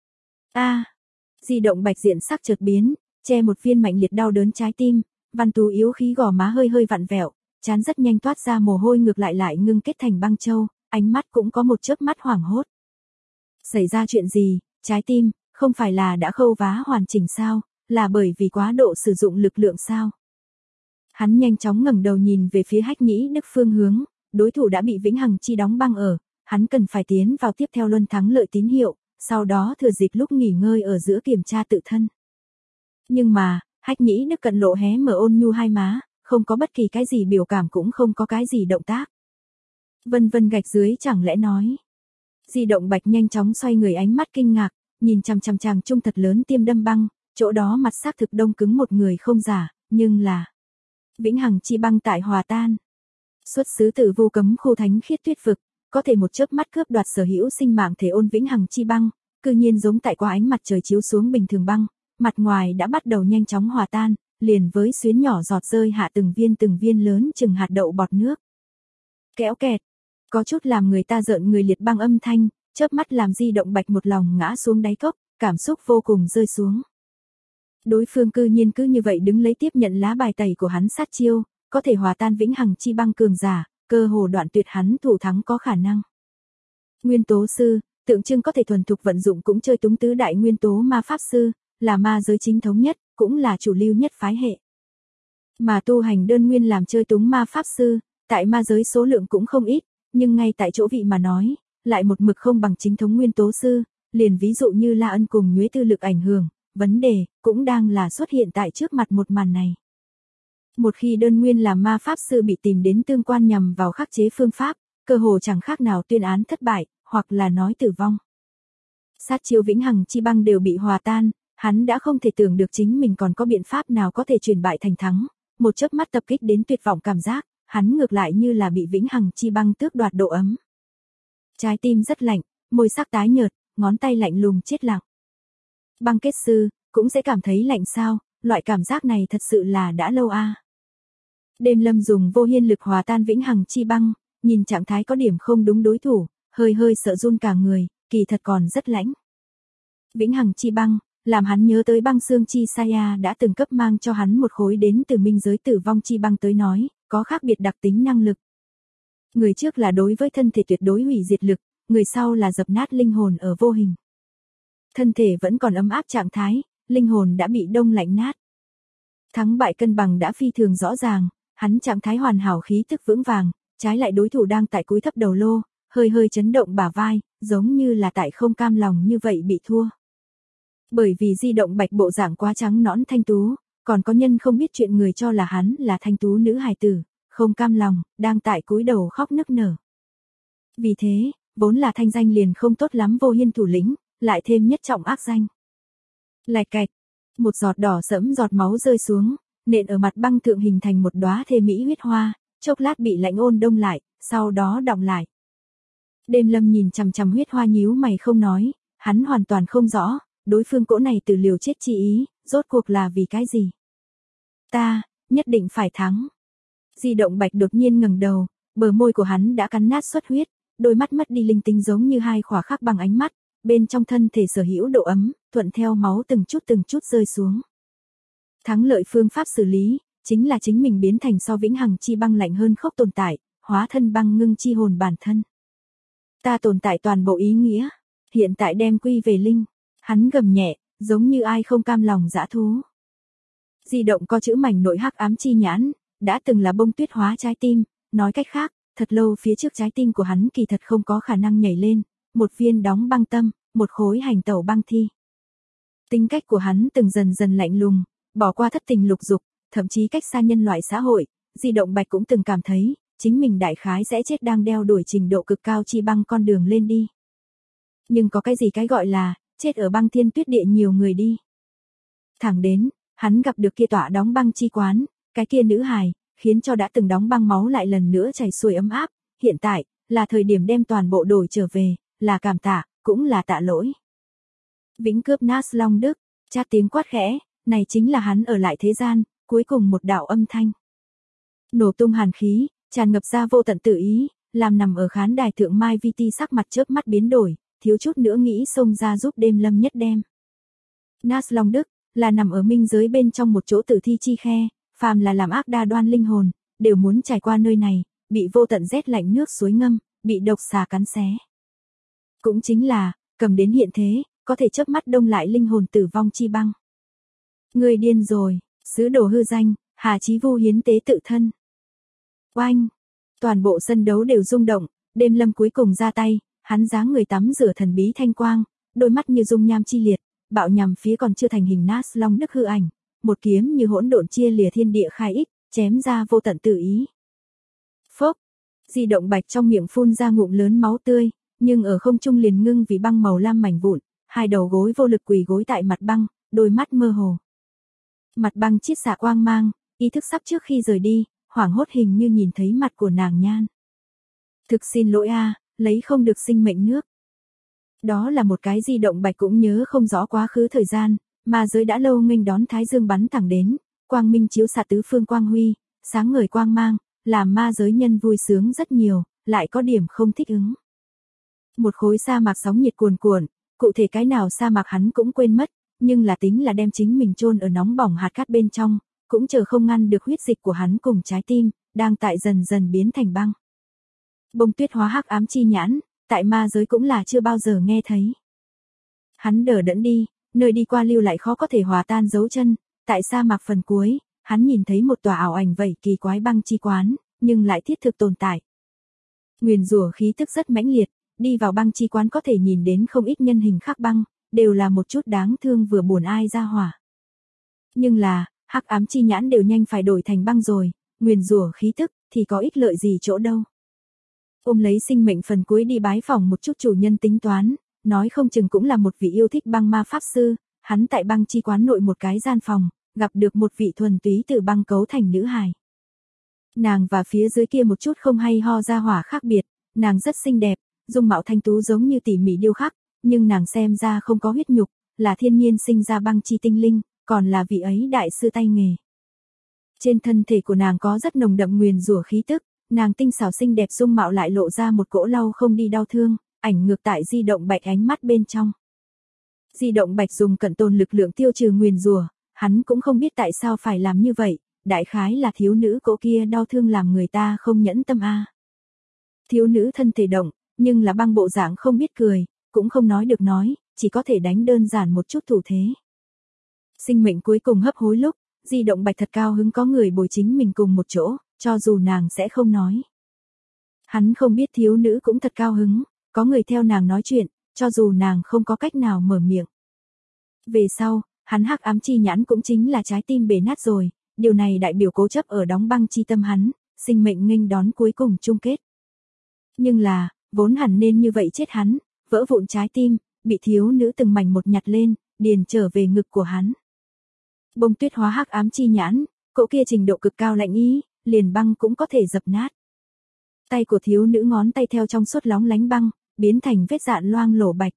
Di động bạch diện sắc chợt biến, che một viên mạnh liệt đau đớn trái tim, Văn Tú yếu khí gò má hơi hơi vặn vẹo, trán rất nhanh toát ra mồ hôi ngược lại ngưng kết thành băng châu, ánh mắt cũng có một chớp mắt hoảng hốt. Xảy ra chuyện gì, trái tim, không phải là đã khâu vá hoàn chỉnh sao, là bởi vì quá độ sử dụng lực lượng sao? Hắn nhanh chóng ngẩng đầu nhìn về phía Hách Nhĩ Đức phương hướng, đối thủ đã bị vĩnh hằng chi đóng băng ở, hắn cần phải tiến vào tiếp theo luân thắng lợi tín hiệu, sau đó thừa dịp lúc nghỉ ngơi ở giữa kiểm tra tự thân. Nhưng mà, Hách Nhĩ Đức cận lộ hé mở ôn nhu hai má, không có bất kỳ cái gì biểu cảm cũng không có cái gì động tác. Vân vân gạch dưới chẳng lẽ nói. Di động bạch nhanh chóng xoay người ánh mắt kinh ngạc, nhìn chằm chằm chàng trung thật lớn tiêm đâm băng, chỗ đó mặt xác thực đông cứng một người không giả, nhưng là vĩnh hằng chi băng tại hòa tan. Xuất xứ từ Vu Cấm Khu Thánh Khiết Tuyết Vực, có thể một chớp mắt cướp đoạt sở hữu sinh mạng thể ôn vĩnh hằng chi băng, cư nhiên giống tại qua ánh mặt trời chiếu xuống bình thường băng, mặt ngoài đã bắt đầu nhanh chóng hòa tan, liền với xuyến nhỏ giọt rơi hạ từng viên lớn chừng hạt đậu bọt nước. Kéo kẹt, có chút làm người ta rợn người liệt băng âm thanh, chớp mắt làm Di Động Bạch một lòng ngã xuống đáy cốc, cảm xúc vô cùng rơi xuống. Đối phương cư nhiên cứ như vậy đứng lấy tiếp nhận lá bài tẩy của hắn sát chiêu, có thể hòa tan vĩnh hằng chi băng cường giả, cơ hồ đoạn tuyệt hắn thủ thắng có khả năng. Nguyên tố sư, tượng trưng có thể thuần thục vận dụng cũng chơi túng tứ đại nguyên tố ma pháp sư, là ma giới chính thống nhất, cũng là chủ lưu nhất phái hệ. Mà tu hành đơn nguyên làm chơi túng ma pháp sư, tại ma giới số lượng cũng không ít, nhưng ngay tại chỗ vị mà nói, lại một mực không bằng chính thống nguyên tố sư, liền ví dụ như La Ân cùng Nhuế Tư lực ảnh hưởng, vấn đề cũng đang là xuất hiện tại trước mặt một màn này. Một khi đơn nguyên làm ma pháp sư bị tìm đến tương quan nhằm vào khắc chế phương pháp, cơ hồ chẳng khác nào tuyên án thất bại, hoặc là nói tử vong. Sát chiêu vĩnh hằng chi băng đều bị hòa tan, hắn đã không thể tưởng được chính mình còn có biện pháp nào có thể chuyển bại thành thắng, một chớp mắt tập kích đến tuyệt vọng cảm giác, hắn ngược lại như là bị vĩnh hằng chi băng tước đoạt độ ấm. Trái tim rất lạnh, môi sắc tái nhợt, ngón tay lạnh lùng chết lặng. Băng kết sư, cũng sẽ cảm thấy lạnh sao, loại cảm giác này thật sự là đã lâu a. Đêm Lâm dùng vô hiên lực hòa tan vĩnh hằng chi băng, nhìn trạng thái có điểm không đúng đối thủ, hơi sợ run cả người, kỳ thật còn rất lãnh. Vĩnh hằng chi băng, làm hắn nhớ tới băng xương chi Saya đã từng cấp mang cho hắn một khối đến từ minh giới tử vong chi băng tới nói, có khác biệt đặc tính năng lực. Người trước là đối với thân thể tuyệt đối hủy diệt lực, người sau là dập nát linh hồn ở vô hình. Thân thể vẫn còn ấm áp trạng thái, linh hồn đã bị đông lạnh nát. Thắng bại cân bằng đã phi thường rõ ràng, hắn trạng thái hoàn hảo khí tức vững vàng, trái lại đối thủ đang tại cúi thấp đầu lô, hơi chấn động bả vai, giống như là tại không cam lòng như vậy bị thua. Bởi vì Di Động Bạch bộ dạng quá trắng nõn thanh tú, còn có nhân không biết chuyện người cho là hắn là thanh tú nữ hài tử, không cam lòng, đang tại cúi đầu khóc nức nở. Vì thế, vốn là thanh danh liền không tốt lắm vô hiên thủ lĩnh, lại thêm nhất trọng ác danh. Lạch cạch, một giọt đỏ sẫm giọt máu rơi xuống, nện ở mặt băng thượng hình thành một đóa thê mỹ huyết hoa, chốc lát bị lạnh ôn đông lại, sau đó đọng lại. Đêm Lâm nhìn chằm huyết hoa nhíu mày không nói, hắn hoàn toàn không rõ, đối phương cỗ này từ liều chết chi ý, rốt cuộc là vì cái gì? Ta, nhất định phải thắng. Di Động Bạch đột nhiên ngẩng đầu, bờ môi của hắn đã cắn nát xuất huyết, đôi mắt mất đi linh tinh giống như hai khỏa khắc bằng ánh mắt, bên trong thân thể sở hữu độ ấm, thuận theo máu từng chút rơi xuống. Thắng lợi phương pháp xử lý, chính là chính mình biến thành so vĩnh hằng chi băng lạnh hơn khốc tồn tại, hóa thân băng ngưng chi hồn bản thân. Ta tồn tại toàn bộ ý nghĩa, hiện tại đem quy về linh, hắn gầm nhẹ, giống như ai không cam lòng dã thú. Di Động có chữ mảnh nội hắc ám chi nhãn, đã từng là bông tuyết hóa trái tim, nói cách khác, thật lâu phía trước trái tim của hắn kỳ thật không có khả năng nhảy lên, một viên đóng băng tâm, một khối hành tẩu băng thi. Tính cách của hắn từng dần lạnh lùng, bỏ qua thất tình lục dục, thậm chí cách xa nhân loại xã hội, Di Động Bạch cũng từng cảm thấy, chính mình đại khái sẽ chết đang đeo đuổi trình độ cực cao chi băng con đường lên đi. Nhưng có cái gì cái gọi là, chết ở băng thiên tuyết địa nhiều người đi. Thẳng đến, hắn gặp được kia tỏa đóng băng chi quán, cái kia nữ hài, khiến cho đã từng đóng băng máu lại lần nữa chảy xuôi ấm áp, hiện tại, là thời điểm đem toàn bộ đổi trở về, là cảm tạ, cũng là tạ lỗi. Vĩnh cướp Nas Long Đức, chát tiếng quát khẽ, này chính là hắn ở lại thế gian, cuối cùng một đạo âm thanh. Nổ tung hàn khí, tràn ngập ra vô tận tự ý, làm nằm ở khán đài thượng Mai Vi Ti sắc mặt chớp mắt biến đổi, thiếu chút nữa nghĩ xông ra giúp Đêm Lâm nhất đem. Nas Long Đức, là nằm ở minh giới bên trong một chỗ tử thi chi khe, phàm là làm ác đa đoan linh hồn, đều muốn trải qua nơi này, bị vô tận rét lạnh nước suối ngâm, bị độc xà cắn xé. Cũng chính là, cầm đến hiện thế, có thể chớp mắt đông lại linh hồn tử vong chi băng. Người điên rồi, sứ đồ hư danh, Hà Chí Vu hiến tế tự thân. Oanh! Toàn bộ sân đấu đều rung động, Đêm Lâm cuối cùng ra tay, hắn dáng người tắm rửa thần bí thanh quang, đôi mắt như dung nham chi liệt, bạo nhằm phía còn chưa thành hình Nas Long Đức hư ảnh, một kiếm như hỗn độn chia lìa thiên địa khai ích, chém ra vô tận tự ý. Phốc! Di Động Bạch trong miệng phun ra ngụm lớn máu tươi, nhưng ở không trung liền ngưng vì băng màu lam mảnh vụn, hai đầu gối vô lực quỳ gối tại mặt băng, đôi mắt mơ hồ. Mặt băng chiết xạ quang mang, ý thức sắp trước khi rời đi, hoảng hốt hình như nhìn thấy mặt của nàng Nhan. Thực xin lỗi a, lấy không được sinh mệnh nước. Đó là một cái di động bạch cũng nhớ không rõ quá khứ thời gian, ma giới đã lâu nghênh đón thái dương bắn thẳng đến, quang minh chiếu xạ tứ phương quang huy, sáng ngời quang mang, làm ma giới nhân vui sướng rất nhiều, lại có điểm không thích ứng. Một khối sa mạc sóng nhiệt cuồn cuộn, cụ thể cái nào sa mạc hắn cũng quên mất, nhưng là tính là đem chính mình chôn ở nóng bỏng hạt cát bên trong, cũng chờ không ngăn được huyết dịch của hắn cùng trái tim, đang tại dần dần biến thành băng. Bông tuyết hóa hắc ám chi nhãn, tại ma giới cũng là chưa bao giờ nghe thấy. Hắn đờ đẫn đi, nơi đi qua lưu lại khó có thể hòa tan dấu chân, tại sa mạc phần cuối, hắn nhìn thấy một tòa ảo ảnh vẩy kỳ quái băng chi quán, nhưng lại thiết thực tồn tại. Nguyền rủa khí tức rất mãnh liệt, đi vào băng chi quán có thể nhìn đến không ít nhân hình khắc băng, đều là một chút đáng thương vừa buồn ai ra hỏa. Nhưng là, hắc ám chi nhãn đều nhanh phải đổi thành băng rồi, nguyền rủa khí tức thì có ích lợi gì chỗ đâu. Ôm lấy sinh mệnh phần cuối đi bái phỏng một chút chủ nhân tính toán, nói không chừng cũng là một vị yêu thích băng ma pháp sư, hắn tại băng chi quán nội một cái gian phòng, gặp được một vị thuần túy từ băng cấu thành nữ hài. Nàng và phía dưới kia một chút không hay ho ra hỏa khác biệt, nàng rất xinh đẹp, dung mạo thanh tú giống như tỉ mỉ điêu khắc, nhưng nàng xem ra không có huyết nhục, là thiên nhiên sinh ra băng chi tinh linh, còn là vị ấy đại sư tay nghề. Trên thân thể của nàng có rất nồng đậm nguyền rủa khí tức, nàng tinh xảo xinh đẹp dung mạo lại lộ ra một cỗ lau không đi đau thương, ảnh ngược tại di động bạch ánh mắt bên trong. Di động bạch dùng cận tồn lực lượng tiêu trừ nguyền rủa, hắn cũng không biết tại sao phải làm như vậy, đại khái là thiếu nữ cỗ kia đau thương làm người ta không nhẫn tâm a. Thiếu nữ thân thể động, nhưng là băng bộ dạng không biết cười, cũng không nói được nói, chỉ có thể đánh đơn giản một chút thủ thế. Sinh mệnh cuối cùng hấp hối lúc, di động bạch thật cao hứng có người bồi chính mình cùng một chỗ, cho dù nàng sẽ không nói. Hắn không biết thiếu nữ cũng thật cao hứng, có người theo nàng nói chuyện, cho dù nàng không có cách nào mở miệng. Về sau, hắn hắc ám chi nhãn cũng chính là trái tim bể nát rồi, điều này đại biểu cố chấp ở đóng băng chi tâm hắn, sinh mệnh nghênh đón cuối cùng chung kết. Nhưng là, vốn hẳn nên như vậy chết hắn, vỡ vụn trái tim, bị thiếu nữ từng mảnh một nhặt lên, điền trở về ngực của hắn. Bông tuyết hóa hắc ám chi nhãn, cỗ kia trình độ cực cao lạnh ý, liền băng cũng có thể dập nát. Tay của thiếu nữ ngón tay theo trong suốt lóng lánh băng, biến thành vết dạn loang lổ bạch.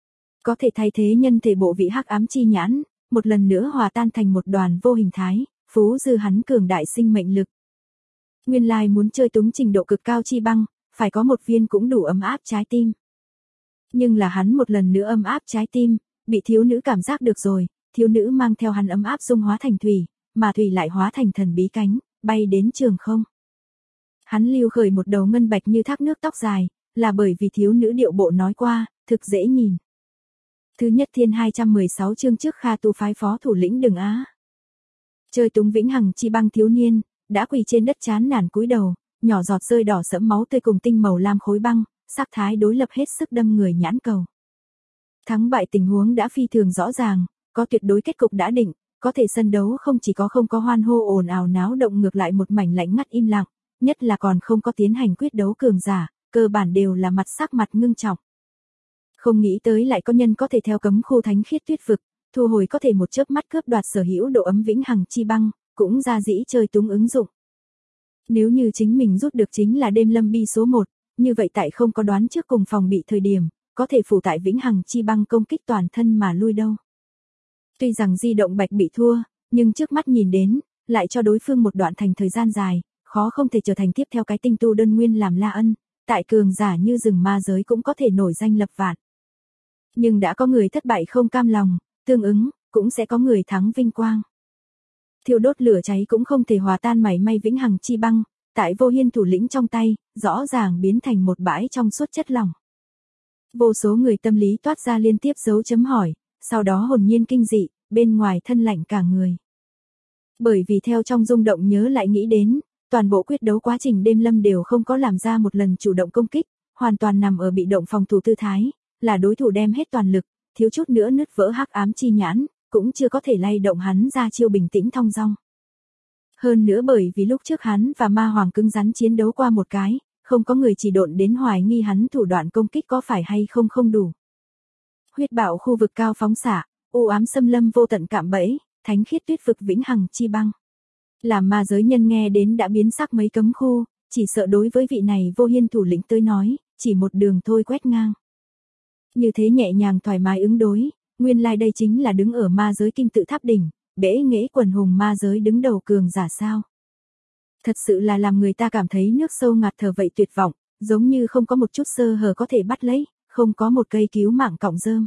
Có thể thay thế nhân thể bộ vị hắc ám chi nhãn, một lần nữa hòa tan thành một đoàn vô hình thái, phú dư hắn cường đại sinh mệnh lực. Nguyên lai muốn chơi túng trình độ cực cao chi băng, phải có một viên cũng đủ ấm áp trái tim. Nhưng là hắn một lần nữa ấm áp trái tim, bị thiếu nữ cảm giác được rồi, thiếu nữ mang theo hắn ấm áp dung hóa thành thủy, mà thủy lại hóa thành thần bí cánh, bay đến trường không. Hắn lưu khởi một đầu ngân bạch như thác nước tóc dài, là bởi vì thiếu nữ điệu bộ nói qua, thực dễ nhìn. Thứ nhất thiên 216 chương trước Kha Tu phái phó thủ lĩnh Đừng Á. Chơi túng vĩnh hằng chi băng thiếu niên, đã quỳ trên đất chán nản cúi đầu, nhỏ giọt rơi đỏ sẫm máu tươi cùng tinh màu lam khối băng, sắc thái đối lập hết sức đâm người nhãn cầu. Thắng bại tình huống đã phi thường rõ ràng, có tuyệt đối kết cục đã định, có thể sân đấu không có hoan hô ồn ào náo động ngược lại một mảnh lạnh ngắt im lặng, nhất là còn không có tiến hành quyết đấu cường giả, cơ bản đều là sắc mặt ngưng trọng. Không nghĩ tới lại có nhân có thể theo cấm khu thánh khiết tuyết vực, thu hồi có thể một chớp mắt cướp đoạt sở hữu độ ấm vĩnh hằng chi băng, cũng ra dĩ chơi túng ứng dụng. Nếu như chính mình rút được chính là đêm lâm bi số 1, như vậy tại không có đoán trước cùng phòng bị thời điểm, có thể phủ tại vĩnh hằng chi băng công kích toàn thân mà lui đâu. Tuy rằng di động bạch bị thua, nhưng trước mắt nhìn đến, lại cho đối phương một đoạn thành thời gian dài, khó không thể trở thành tiếp theo cái tinh tu đơn nguyên làm la ân, tại cường giả như rừng ma giới cũng có thể nổi danh lập vạn. Nhưng đã có người thất bại không cam lòng, tương ứng, cũng sẽ có người thắng vinh quang. Thiêu đốt lửa cháy cũng không thể hòa tan mảy may vĩnh hằng chi băng, tại Vô Hiên thủ lĩnh trong tay, rõ ràng biến thành một bãi trong suốt chất lỏng. Vô số người tâm lý toát ra liên tiếp dấu chấm hỏi, sau đó hồn nhiên kinh dị, bên ngoài thân lạnh cả người. Bởi vì theo trong rung động nhớ lại nghĩ đến, toàn bộ quyết đấu quá trình đêm lâm đều không có làm ra một lần chủ động công kích, hoàn toàn nằm ở bị động phòng thủ tư thái, là đối thủ đem hết toàn lực, thiếu chút nữa nứt vỡ hắc ám chi nhãn, cũng chưa có thể lay động hắn ra chiêu bình tĩnh thong dong. Hơn nữa bởi vì lúc trước hắn và ma hoàng cứng rắn chiến đấu qua một cái, không có người chỉ độn đến hoài nghi hắn thủ đoạn công kích có phải hay không không đủ. Huyết bạo khu vực cao phóng xạ, u ám xâm lâm vô tận cạm bẫy, thánh khiết tuyết vực vĩnh hằng chi băng. Làm ma giới nhân nghe đến đã biến sắc mấy cấm khu, chỉ sợ đối với vị này Vô Hiên thủ lĩnh tới nói, chỉ một đường thôi quét ngang. Như thế nhẹ nhàng thoải mái ứng đối, nguyên lai đây chính là đứng ở ma giới kim tự tháp đỉnh, bẽ nghễ quần hùng ma giới đứng đầu cường giả sao. Thật sự là làm người ta cảm thấy nước sâu ngạt thở vậy tuyệt vọng, giống như không có một chút sơ hở có thể bắt lấy, không có một cây cứu mạng cọng rơm.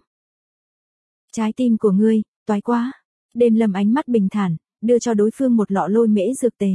Trái tim của ngươi, toái quá. Đêm Lâm ánh mắt bình thản, đưa cho đối phương một lọ lôi mễ dược tề.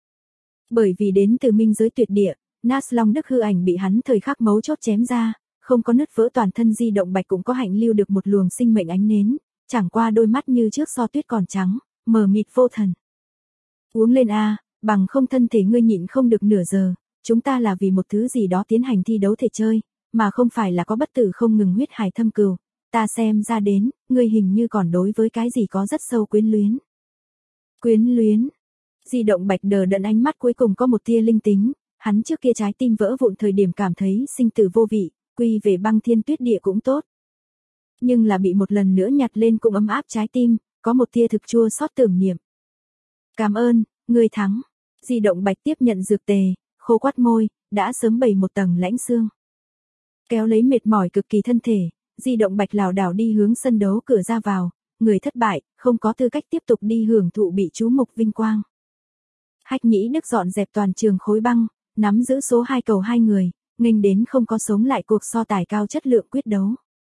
Bởi vì đến từ minh giới tuyệt địa, Nas Long Đức hư ảnh bị hắn thời khắc mấu chốt chém ra, không có nứt vỡ toàn thân Di Động Bạch cũng có hạnh lưu được một luồng sinh mệnh ánh nến, chẳng qua đôi mắt như trước so tuyết còn trắng, mờ mịt vô thần. Uống lên a, bằng không thân thể ngươi nhịn không được nửa giờ, chúng ta là vì một thứ gì đó tiến hành thi đấu thể chơi, mà không phải là có bất tử không ngừng huyết hải thâm cừu. Ta xem ra đến, ngươi hình như còn đối với cái gì có rất sâu quyến luyến. Quyến luyến. Di Động Bạch đờ đẫn ánh mắt cuối cùng có một tia linh tính, hắn trước kia trái tim vỡ vụn thời điểm cảm thấy sinh tử vô vị, quy về băng thiên tuyết địa cũng tốt. Nhưng là bị một lần nữa nhặt lên cũng ấm áp trái tim, có một tia thực chua xót tưởng niệm. Cảm ơn, ngươi thắng. Di Động Bạch tiếp nhận dược tề, khô quắt môi, đã sớm bày một tầng lãnh xương. Kéo lấy mệt mỏi cực kỳ thân thể, Di Động Bạch lảo đảo đi hướng sân đấu cửa ra vào, người thất bại, không có tư cách tiếp tục đi hưởng thụ bị chú mục vinh quang. Hách Nhĩ Đức dọn dẹp toàn trường khối băng, nắm giữ số 2 cầu 2 người, nghênh đến không có sống lại cuộc so tài cao chất lượng quyết đấu.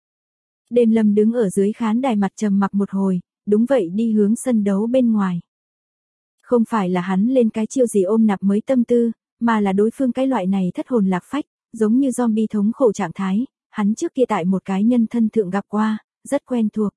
Đêm Lâm đứng ở dưới khán đài mặt trầm mặc một hồi, đúng vậy đi hướng sân đấu bên ngoài. Không phải là hắn lên cái chiêu gì ôm nạp mới tâm tư, mà là đối phương cái loại này thất hồn lạc phách, giống như zombie thống khổ trạng thái, hắn trước kia tại một cái nhân thân thượng gặp qua, rất quen thuộc.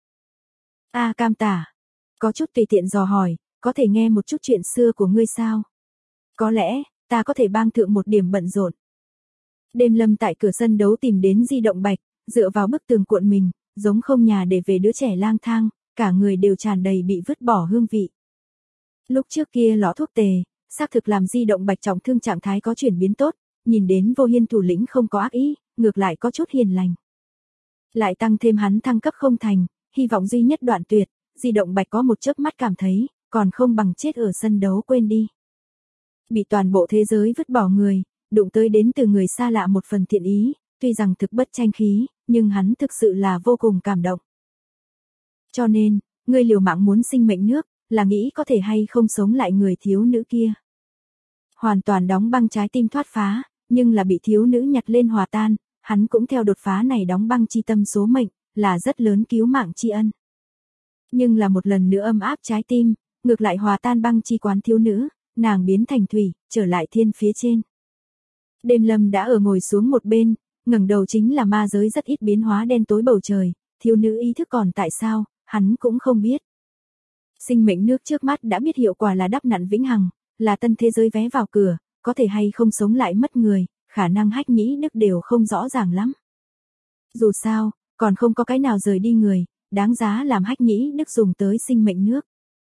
A Cam Tả, có chút tùy tiện dò hỏi, có thể nghe một chút chuyện xưa của ngươi sao? Có lẽ, ta có thể bang thượng một điểm bận rộn. Đêm Lâm tại cửa sân đấu tìm đến Di Động Bạch, dựa vào bức tường cuộn mình, giống không nhà để về đứa trẻ lang thang, cả người đều tràn đầy bị vứt bỏ hương vị. Lúc trước kia lọ thuốc tề, xác thực làm Di Động Bạch trọng thương trạng thái có chuyển biến tốt, nhìn đến Vô Hiên thủ lĩnh không có ác ý, ngược lại có chút hiền lành. Lại tăng thêm hắn thăng cấp không thành, hy vọng duy nhất đoạn tuyệt, Di Động Bạch có một chớp mắt cảm thấy, còn không bằng chết ở sân đấu quên đi. Bị toàn bộ thế giới vứt bỏ người, đụng tới đến từ người xa lạ một phần thiện ý, tuy rằng thực bất tranh khí, nhưng hắn thực sự là vô cùng cảm động. Cho nên, ngươi liều mạng muốn sinh mệnh nước, là nghĩ có thể hay không sống lại người thiếu nữ kia. Hoàn toàn đóng băng trái tim thoát phá, nhưng là bị thiếu nữ nhặt lên hòa tan, hắn cũng theo đột phá này đóng băng chi tâm số mệnh, là rất lớn cứu mạng tri ân. Nhưng là một lần nữa ấm áp trái tim, ngược lại hòa tan băng chi quán thiếu nữ, nàng biến thành thủy, trở lại thiên phía trên. Đêm Lâm đã ở ngồi xuống một bên, ngẩng đầu chính là ma giới rất ít biến hóa đen tối bầu trời, thiếu nữ ý thức còn tại sao, hắn cũng không biết. Sinh mệnh nước trước mắt đã biết hiệu quả là đắp nặn vĩnh hằng, là tân thế giới vé vào cửa, có thể hay không sống lại mất người, khả năng Hách Nhĩ Đức đều không rõ ràng lắm. Dù sao, còn không có cái nào rời đi người, đáng giá làm Hách Nhĩ Đức dùng tới sinh mệnh nước.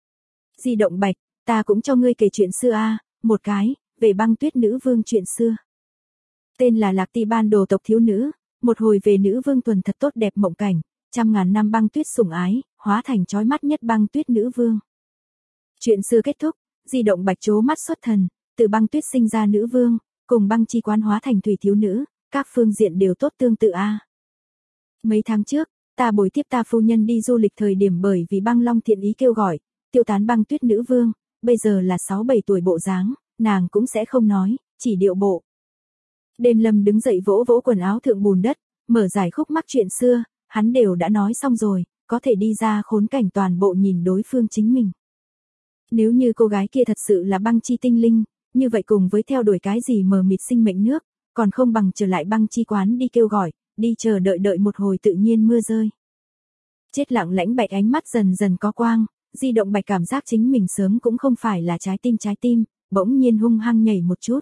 Di Động Bạch, ta cũng cho ngươi kể chuyện xưa a, một cái, về băng tuyết nữ vương chuyện xưa. Tên là Lạc Ti Ban đồ tộc thiếu nữ, một hồi về nữ vương tuần thật tốt đẹp mộng cảnh, trăm ngàn năm băng tuyết sủng ái, hóa thành chói mắt nhất băng tuyết nữ vương. Chuyện xưa kết thúc, Di Động Bạch trố mắt xuất thần, từ băng tuyết sinh ra nữ vương, cùng băng chi quán hóa thành thủy thiếu nữ, các phương diện đều tốt tương tự a. Mấy tháng trước, ta bồi tiếp ta phu nhân đi du lịch thời điểm bởi vì băng long thiện ý kêu gọi, tiêu tán băng tuyết nữ vương, bây giờ là 6-7 tuổi bộ dáng, nàng cũng sẽ không nói, chỉ điệu bộ. Đêm Lâm đứng dậy vỗ vỗ quần áo thượng bùn đất, mở giải khúc mắc chuyện xưa, hắn đều đã nói xong rồi, có thể đi ra khốn cảnh toàn bộ nhìn đối phương chính mình. Nếu như cô gái kia thật sự là băng chi tinh linh, như vậy cùng với theo đuổi cái gì mờ mịt sinh mệnh nước, còn không bằng trở lại băng chi quán đi kêu gọi, đi chờ đợi một hồi tự nhiên mưa rơi. Chết lặng lãnh Bạch ánh mắt dần dần có quang, Di Động Bạch cảm giác chính mình sớm cũng không phải là trái tim, bỗng nhiên hung hăng nhảy một chút.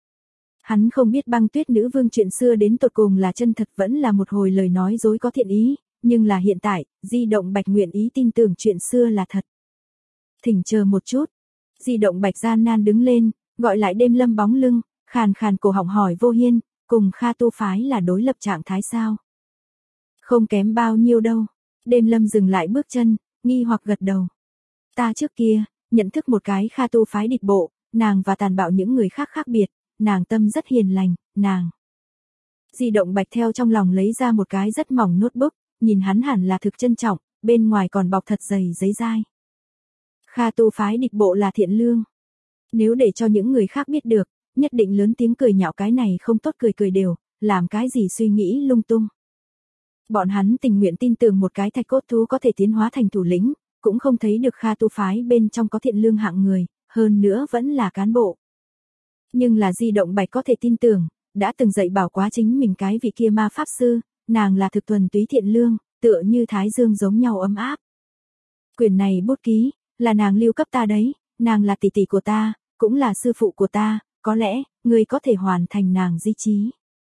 Hắn không biết băng tuyết nữ vương chuyện xưa đến tột cùng là chân thật vẫn là một hồi lời nói dối có thiện ý, nhưng là hiện tại, Di Động Bạch nguyện ý tin tưởng chuyện xưa là thật. Thỉnh chờ một chút. Di Động Bạch gian nan đứng lên, gọi lại Đêm Lâm bóng lưng, khàn khàn cổ họng hỏi Vô Hiên, cùng Kha tu phái là đối lập trạng thái sao? Không kém bao nhiêu đâu. Đêm Lâm dừng lại bước chân, nghi hoặc gật đầu. Ta trước kia, nhận thức một cái Kha tu phái địch bộ, nàng và tàn bạo những người khác khác biệt, nàng tâm rất hiền lành, nàng. Di Động Bạch theo trong lòng lấy ra một cái rất mỏng notebook, nhìn hắn hẳn là thực trân trọng, bên ngoài còn bọc thật dày giấy dai. Kha tu phái địch bộ là thiện lương. Nếu để cho những người khác biết được, nhất định lớn tiếng cười nhạo cái này không tốt, cười đều, làm cái gì suy nghĩ lung tung. Bọn hắn tình nguyện tin tưởng một cái thạch cốt thú có thể tiến hóa thành thủ lĩnh, cũng không thấy được Kha tu phái bên trong có thiện lương hạng người, hơn nữa vẫn là cán bộ. Nhưng là Di Động Bạch có thể tin tưởng, đã từng dạy bảo quá chính mình cái vị kia ma pháp sư, nàng là thực thuần túy thiện lương, tựa như thái dương giống nhau ấm áp. Quyển này bút ký, là nàng lưu cấp ta đấy, nàng là tỷ tỷ của ta, cũng là sư phụ của ta, có lẽ, ngươi có thể hoàn thành nàng di chí.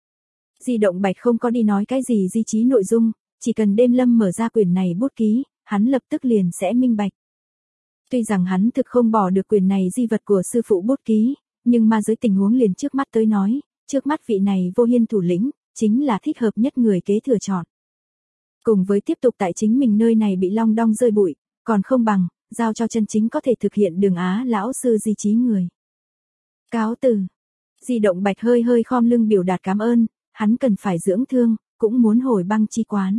Di Động Bạch không có đi nói cái gì di chí nội dung, chỉ cần đêm lâm mở ra quyển này bút ký, hắn lập tức liền sẽ minh bạch. Tuy rằng hắn thực không bỏ được quyển này di vật của sư phụ bút ký, nhưng ma giới tình huống liền trước mắt tới nói, trước mắt vị này vô hiên thủ lĩnh, chính là thích hợp nhất người kế thừa chọn. Cùng với tiếp tục tại chính mình nơi này bị long đong rơi bụi, còn không bằng, giao cho chân chính có thể thực hiện Đường Á lão sư di chí người. Cáo từ. Di Động Bạch hơi hơi khom lưng biểu đạt cảm ơn, hắn cần phải dưỡng thương, cũng muốn hồi băng chi quán.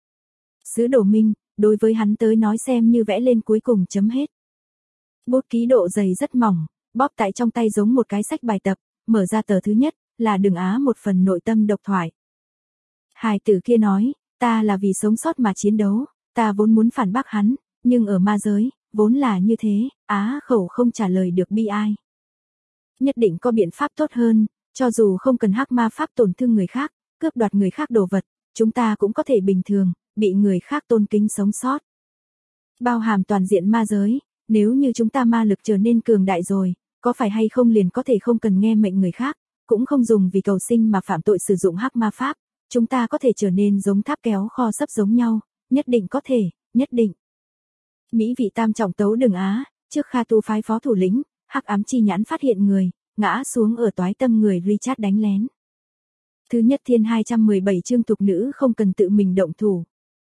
Sứ Đồ Minh, đối với hắn tới nói xem như vẽ lên cuối cùng chấm hết. Bút ký độ dày rất mỏng, bóp tại trong tay giống một cái sách bài tập, mở ra tờ thứ nhất, là Đường Á một phần nội tâm độc thoại. Hài tử kia nói, ta là vì sống sót mà chiến đấu, ta vốn muốn phản bác hắn, nhưng ở ma giới, vốn là như thế, á khẩu không trả lời được bi ai. Nhất định có biện pháp tốt hơn, cho dù không cần hắc ma pháp tổn thương người khác, cướp đoạt người khác đồ vật, chúng ta cũng có thể bình thường, bị người khác tôn kính sống sót. Bao hàm toàn diện ma giới, nếu như chúng ta ma lực trở nên cường đại rồi, có phải hay không liền có thể không cần nghe mệnh người khác, cũng không dùng vì cầu sinh mà phạm tội sử dụng hắc ma pháp, chúng ta có thể trở nên giống tháp kéo kho sấp giống nhau, nhất định có thể, nhất định. Mỹ vị tam trọng tấu Đường Á, trước Kha tu phái phó thủ lĩnh, hắc ám chi nhãn phát hiện người, ngã xuống ở toái tâm người Richard đánh lén. Thứ nhất thiên 217 chương tục nữ không cần tự mình động thủ.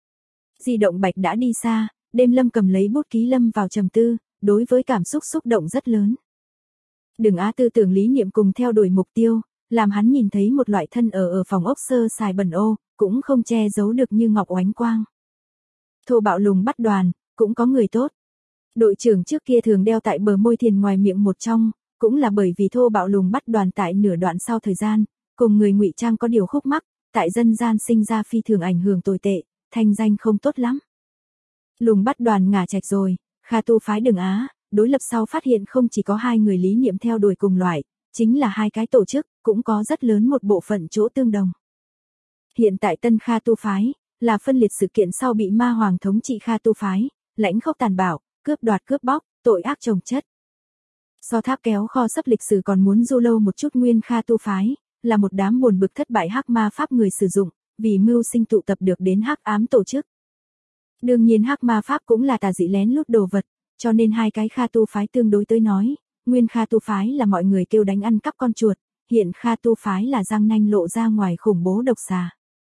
Di Động Bạch đã đi xa, đêm lâm cầm lấy bút ký lâm vào trầm tư, đối với cảm xúc xúc động rất lớn. Đường Á tư tưởng lý niệm cùng theo đuổi mục tiêu, làm hắn nhìn thấy một loại thân ở phòng ốc sơ sài bẩn ô, cũng không che giấu được như ngọc oánh quang. Thô bạo lùng bắt đoàn, cũng có người tốt. Đội trưởng trước kia thường đeo tại bờ môi thiền ngoài miệng một trong, cũng là bởi vì thô bạo lùng bắt đoàn tại nửa đoạn sau thời gian, cùng người ngụy trang có điều khúc mắc, tại dân gian sinh ra phi thường ảnh hưởng tồi tệ, thanh danh không tốt lắm. Lùng bắt đoàn ngả chạch rồi, Kha tu phái Đường Á, đối lập sau phát hiện không chỉ có hai người lý niệm theo đuổi cùng loại, chính là hai cái tổ chức, cũng có rất lớn một bộ phận chỗ tương đồng. Hiện tại tân Kha tu phái, là phân liệt sự kiện sau bị ma hoàng thống trị Kha tu phái, lãnh khốc tàn bạo, cướp đoạt cướp bóc, tội ác chồng chất. So tháp kéo kho sấp lịch sử còn muốn du lâu một chút nguyên Kha tu phái, là một đám buồn bực thất bại hắc ma pháp người sử dụng, vì mưu sinh tụ tập được đến hắc ám tổ chức. Đương nhiên hắc ma pháp cũng là tà dị lén lút đồ vật, cho nên hai cái Kha tu phái tương đối tới nói, nguyên Kha tu phái là mọi người kêu đánh ăn cắp con chuột, hiện Kha tu phái là răng nanh lộ ra ngoài khủng bố độc xà.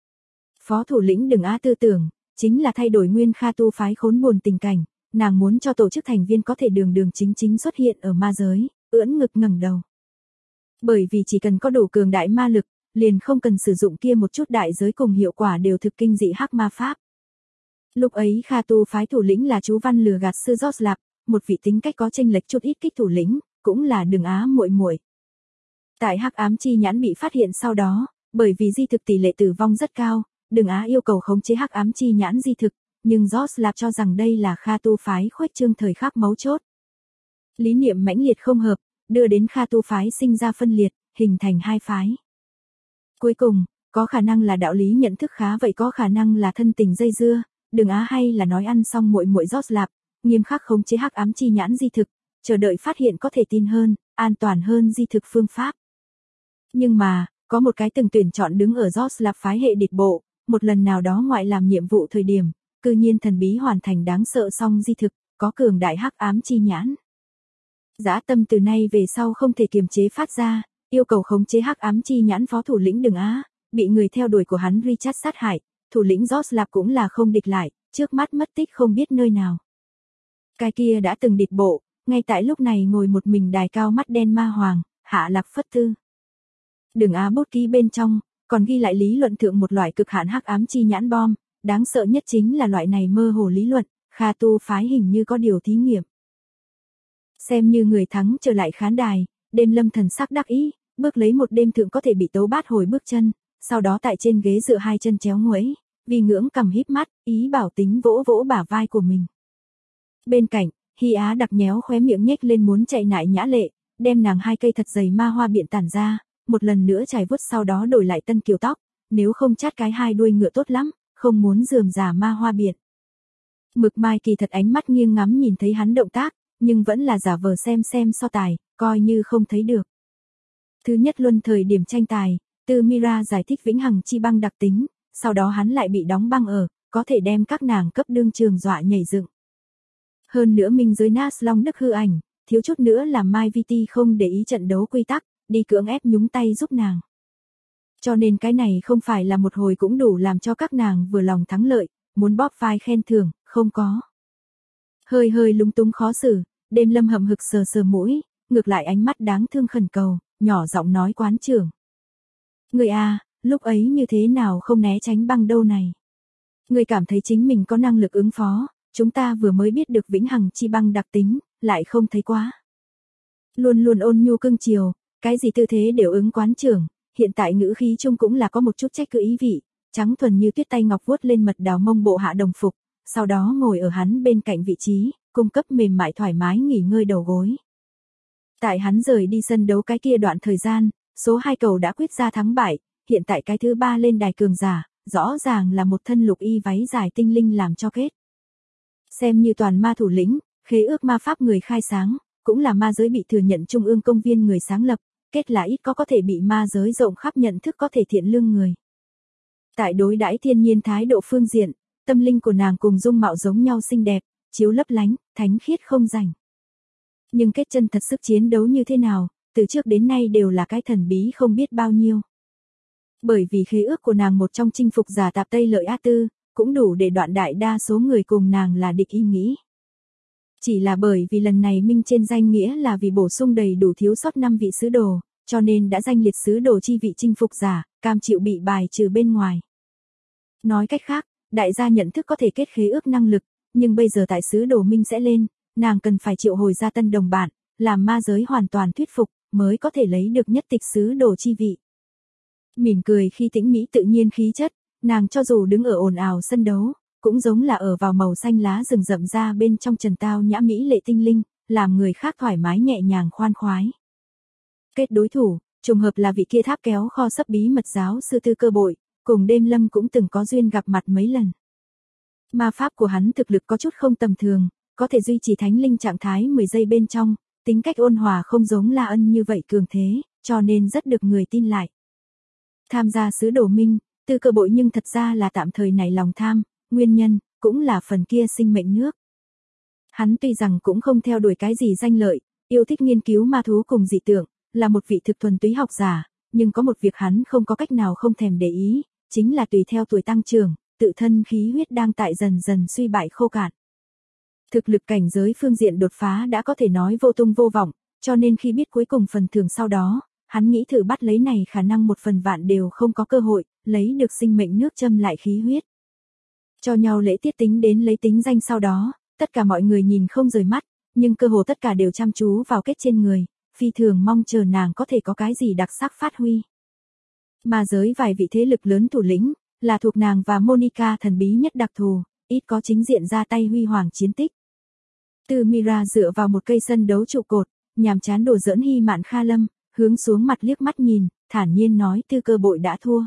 Phó thủ lĩnh Đường Á tư tưởng, chính là thay đổi nguyên Kha tu phái khốn buồn tình cảnh, nàng muốn cho tổ chức thành viên có thể đường đường chính chính xuất hiện ở ma giới, ưỡn ngực ngẩng đầu. Bởi vì chỉ cần có đủ cường đại ma lực, liền không cần sử dụng kia một chút đại giới cùng hiệu quả đều thực kinh dị hắc ma pháp. Lúc ấy Kha tu phái thủ lĩnh là chú văn lừa gạt sư George Lạp, một vị tính cách có chênh lệch chút ít kích thủ lĩnh, cũng là Đường Á muội muội. Tại hắc ám chi nhãn bị phát hiện sau đó, bởi vì di thực tỷ lệ tử vong rất cao, Đường Á yêu cầu khống chế hắc ám chi nhãn di thực, nhưng George Lạp cho rằng đây là Kha tu phái khuếch trương thời khắc mấu chốt. Lý niệm mãnh liệt không hợp, đưa đến Kha tu phái sinh ra phân liệt, hình thành hai phái. Cuối cùng, có khả năng là đạo lý nhận thức khá vậy có khả năng là thân tình dây dưa, Đường Á hay là nói ăn xong muội muội George Lạp, nghiêm khắc khống chế hắc ám chi nhãn di thực, chờ đợi phát hiện có thể tin hơn, an toàn hơn di thực phương pháp. Nhưng mà, có một cái từng tuyển chọn đứng ở George Lạp phái hệ địch bộ, một lần nào đó ngoại làm nhiệm vụ thời điểm, cư nhiên thần bí hoàn thành đáng sợ song di thực, có cường đại hắc ám chi nhãn. Dã tâm từ nay về sau không thể kiềm chế phát ra, yêu cầu khống chế hắc ám chi nhãn phó thủ lĩnh Đường Á, bị người theo đuổi của hắn Richard sát hại, thủ lĩnh George Lạp cũng là không địch lại, trước mắt mất tích không biết nơi nào. Cái kia đã từng địch bộ, Ngay tại lúc này ngồi một mình đài cao mắt đen ma hoàng, Hạ Lạc Phất Tư. Đường Á bút ký bên trong, còn ghi lại lý luận thượng một loại cực hạn hắc ám chi nhãn bom, đáng sợ nhất chính là loại này mơ hồ lý luận, Kha Tu phái hình như có điều thí nghiệm. Xem như người thắng trở lại khán đài, Đêm Lâm thần sắc đắc ý, bước lấy một đêm thượng có thể bị tấu bát hồi bước chân, sau đó tại trên ghế dựa hai chân chéo nguẫy, vì ngưỡng cầm híp mắt, ý bảo tính vỗ vỗ bả vai của mình. Bên cạnh, Hy Á đặc nhéo khóe miệng nhếch lên muốn chạy nại Nhã Lệ, đem nàng hai cây thật dày ma hoa biện tản ra, một lần nữa chải vuốt sau đó đổi lại tân kiều tóc, nếu không chát cái hai đuôi ngựa tốt lắm, không muốn rườm rà ma hoa biện. Mực Mai kỳ thật ánh mắt nghiêng ngắm nhìn thấy hắn động tác, nhưng vẫn là giả vờ xem so tài, coi như không thấy được. Thứ nhất luân thời điểm tranh tài, Tư Mira giải thích vĩnh hằng chi băng đặc tính, sau đó hắn lại bị đóng băng ở, có thể đem các nàng cấp đương trường dọa nhảy dựng. Hơn nữa minh giới Nas Long Đức hư ảnh, thiếu chút nữa làm Mai VT không để ý trận đấu quy tắc, đi cưỡng ép nhúng tay giúp nàng. Cho nên cái này không phải là một hồi cũng đủ làm cho các nàng vừa lòng thắng lợi, muốn bóp vai khen thưởng, không có. Hơi lúng túng khó xử, Đêm Lâm hậm hực sờ mũi, ngược lại ánh mắt đáng thương khẩn cầu, nhỏ giọng nói quán trưởng. Người à, lúc ấy như thế nào không né tránh băng đâu này. Người cảm thấy chính mình có năng lực ứng phó, chúng ta vừa mới biết được vĩnh hằng chi băng đặc tính, lại không thấy quá. Luôn ôn nhu cưng chiều, cái gì tư thế đều ứng quán trưởng, hiện tại ngữ khí chung cũng là có một chút trách cứ ý vị, trắng thuần như tuyết tay ngọc vuốt lên mật đào mông bộ hạ đồng phục, sau đó ngồi ở hắn bên cạnh vị trí, cung cấp mềm mại thoải mái nghỉ ngơi đầu gối. Tại hắn rời đi sân đấu cái kia đoạn thời gian, số 2 cầu đã quyết ra thắng bại, hiện tại cái thứ 3 lên đài cường giả, rõ ràng là một thân lục y váy dài tinh linh làm cho kết. Xem như toàn ma thủ lĩnh, khế ước ma pháp người khai sáng, cũng là ma giới bị thừa nhận trung ương công viên người sáng lập, kết là ít có thể bị ma giới rộng khắp nhận thức có thể thiện lương người. Tại đối đãi thiên nhiên thái độ phương diện, tâm linh của nàng cùng dung mạo giống nhau xinh đẹp, chiếu lấp lánh, thánh khiết không rảnh. Nhưng kết chân thật sức chiến đấu như thế nào, từ trước đến nay đều là cái thần bí không biết bao nhiêu. Bởi vì khế ước của nàng một trong chinh phục giả tạp Tây Lợi A Tư, cũng đủ để đoạn đại đa số người cùng nàng là địch ý nghĩ. Chỉ là bởi vì lần này minh trên danh nghĩa là vì bổ sung đầy đủ thiếu sót 5 vị sứ đồ, cho nên đã danh liệt sứ đồ chi vị chinh phục giả, cam chịu bị bài trừ bên ngoài. Nói cách khác, đại gia nhận thức có thể kết khế ước năng lực, nhưng bây giờ tại sứ đồ minh sẽ lên, nàng cần phải triệu hồi ra tân đồng bạn, làm ma giới hoàn toàn thuyết phục, mới có thể lấy được nhất tịch sứ đồ chi vị. Mỉm cười khi tĩnh mỹ tự nhiên khí chất, nàng cho dù đứng ở ồn ào sân đấu, cũng giống là ở vào màu xanh lá rừng rậm ra bên trong trần tao nhã mỹ lệ tinh linh, làm người khác thoải mái nhẹ nhàng khoan khoái. Kết đối thủ, trùng hợp là vị kia tháp kéo kho sấp bí mật giáo sư Tư Cơ Bội, cùng Đêm Lâm cũng từng có duyên gặp mặt mấy lần. Ma pháp của hắn thực lực có chút không tầm thường, có thể duy trì thánh linh trạng thái 10 giây bên trong, tính cách ôn hòa không giống La Ân như vậy cường thế, cho nên rất được người tin lại. Tham gia sứ đồ minh, Tư Cơ Bội nhưng thật ra là tạm thời nảy lòng tham, nguyên nhân, cũng là phần kia sinh mệnh nước. Hắn tuy rằng cũng không theo đuổi cái gì danh lợi, yêu thích nghiên cứu ma thú cùng dị tượng, là một vị thực thuần túy học giả, nhưng có một việc hắn không có cách nào không thèm để ý, chính là tùy theo tuổi tăng trưởng, tự thân khí huyết đang tại dần dần suy bại khô cạn. Thực lực cảnh giới phương diện đột phá đã có thể nói vô tung vô vọng, cho nên khi biết cuối cùng phần thưởng sau đó, hắn nghĩ thử bắt lấy này khả năng một phần vạn đều không có cơ hội, lấy được sinh mệnh nước châm lại khí huyết. Cho nhau lễ tiết tính đến lấy tính danh sau đó, tất cả mọi người nhìn không rời mắt, nhưng cơ hồ tất cả đều chăm chú vào kết trên người, phi thường mong chờ nàng có thể có cái gì đặc sắc phát huy. Mà giới vài vị thế lực lớn thủ lĩnh, là thuộc nàng và Monica thần bí nhất đặc thù, ít có chính diện ra tay huy hoàng chiến tích. Tư Mira dựa vào một cây sân đấu trụ cột, nhàm chán đùa giỡn Hy Mạn Kha Lâm, hướng xuống mặt liếc mắt nhìn, thản nhiên nói Tư Cơ Bội đã thua.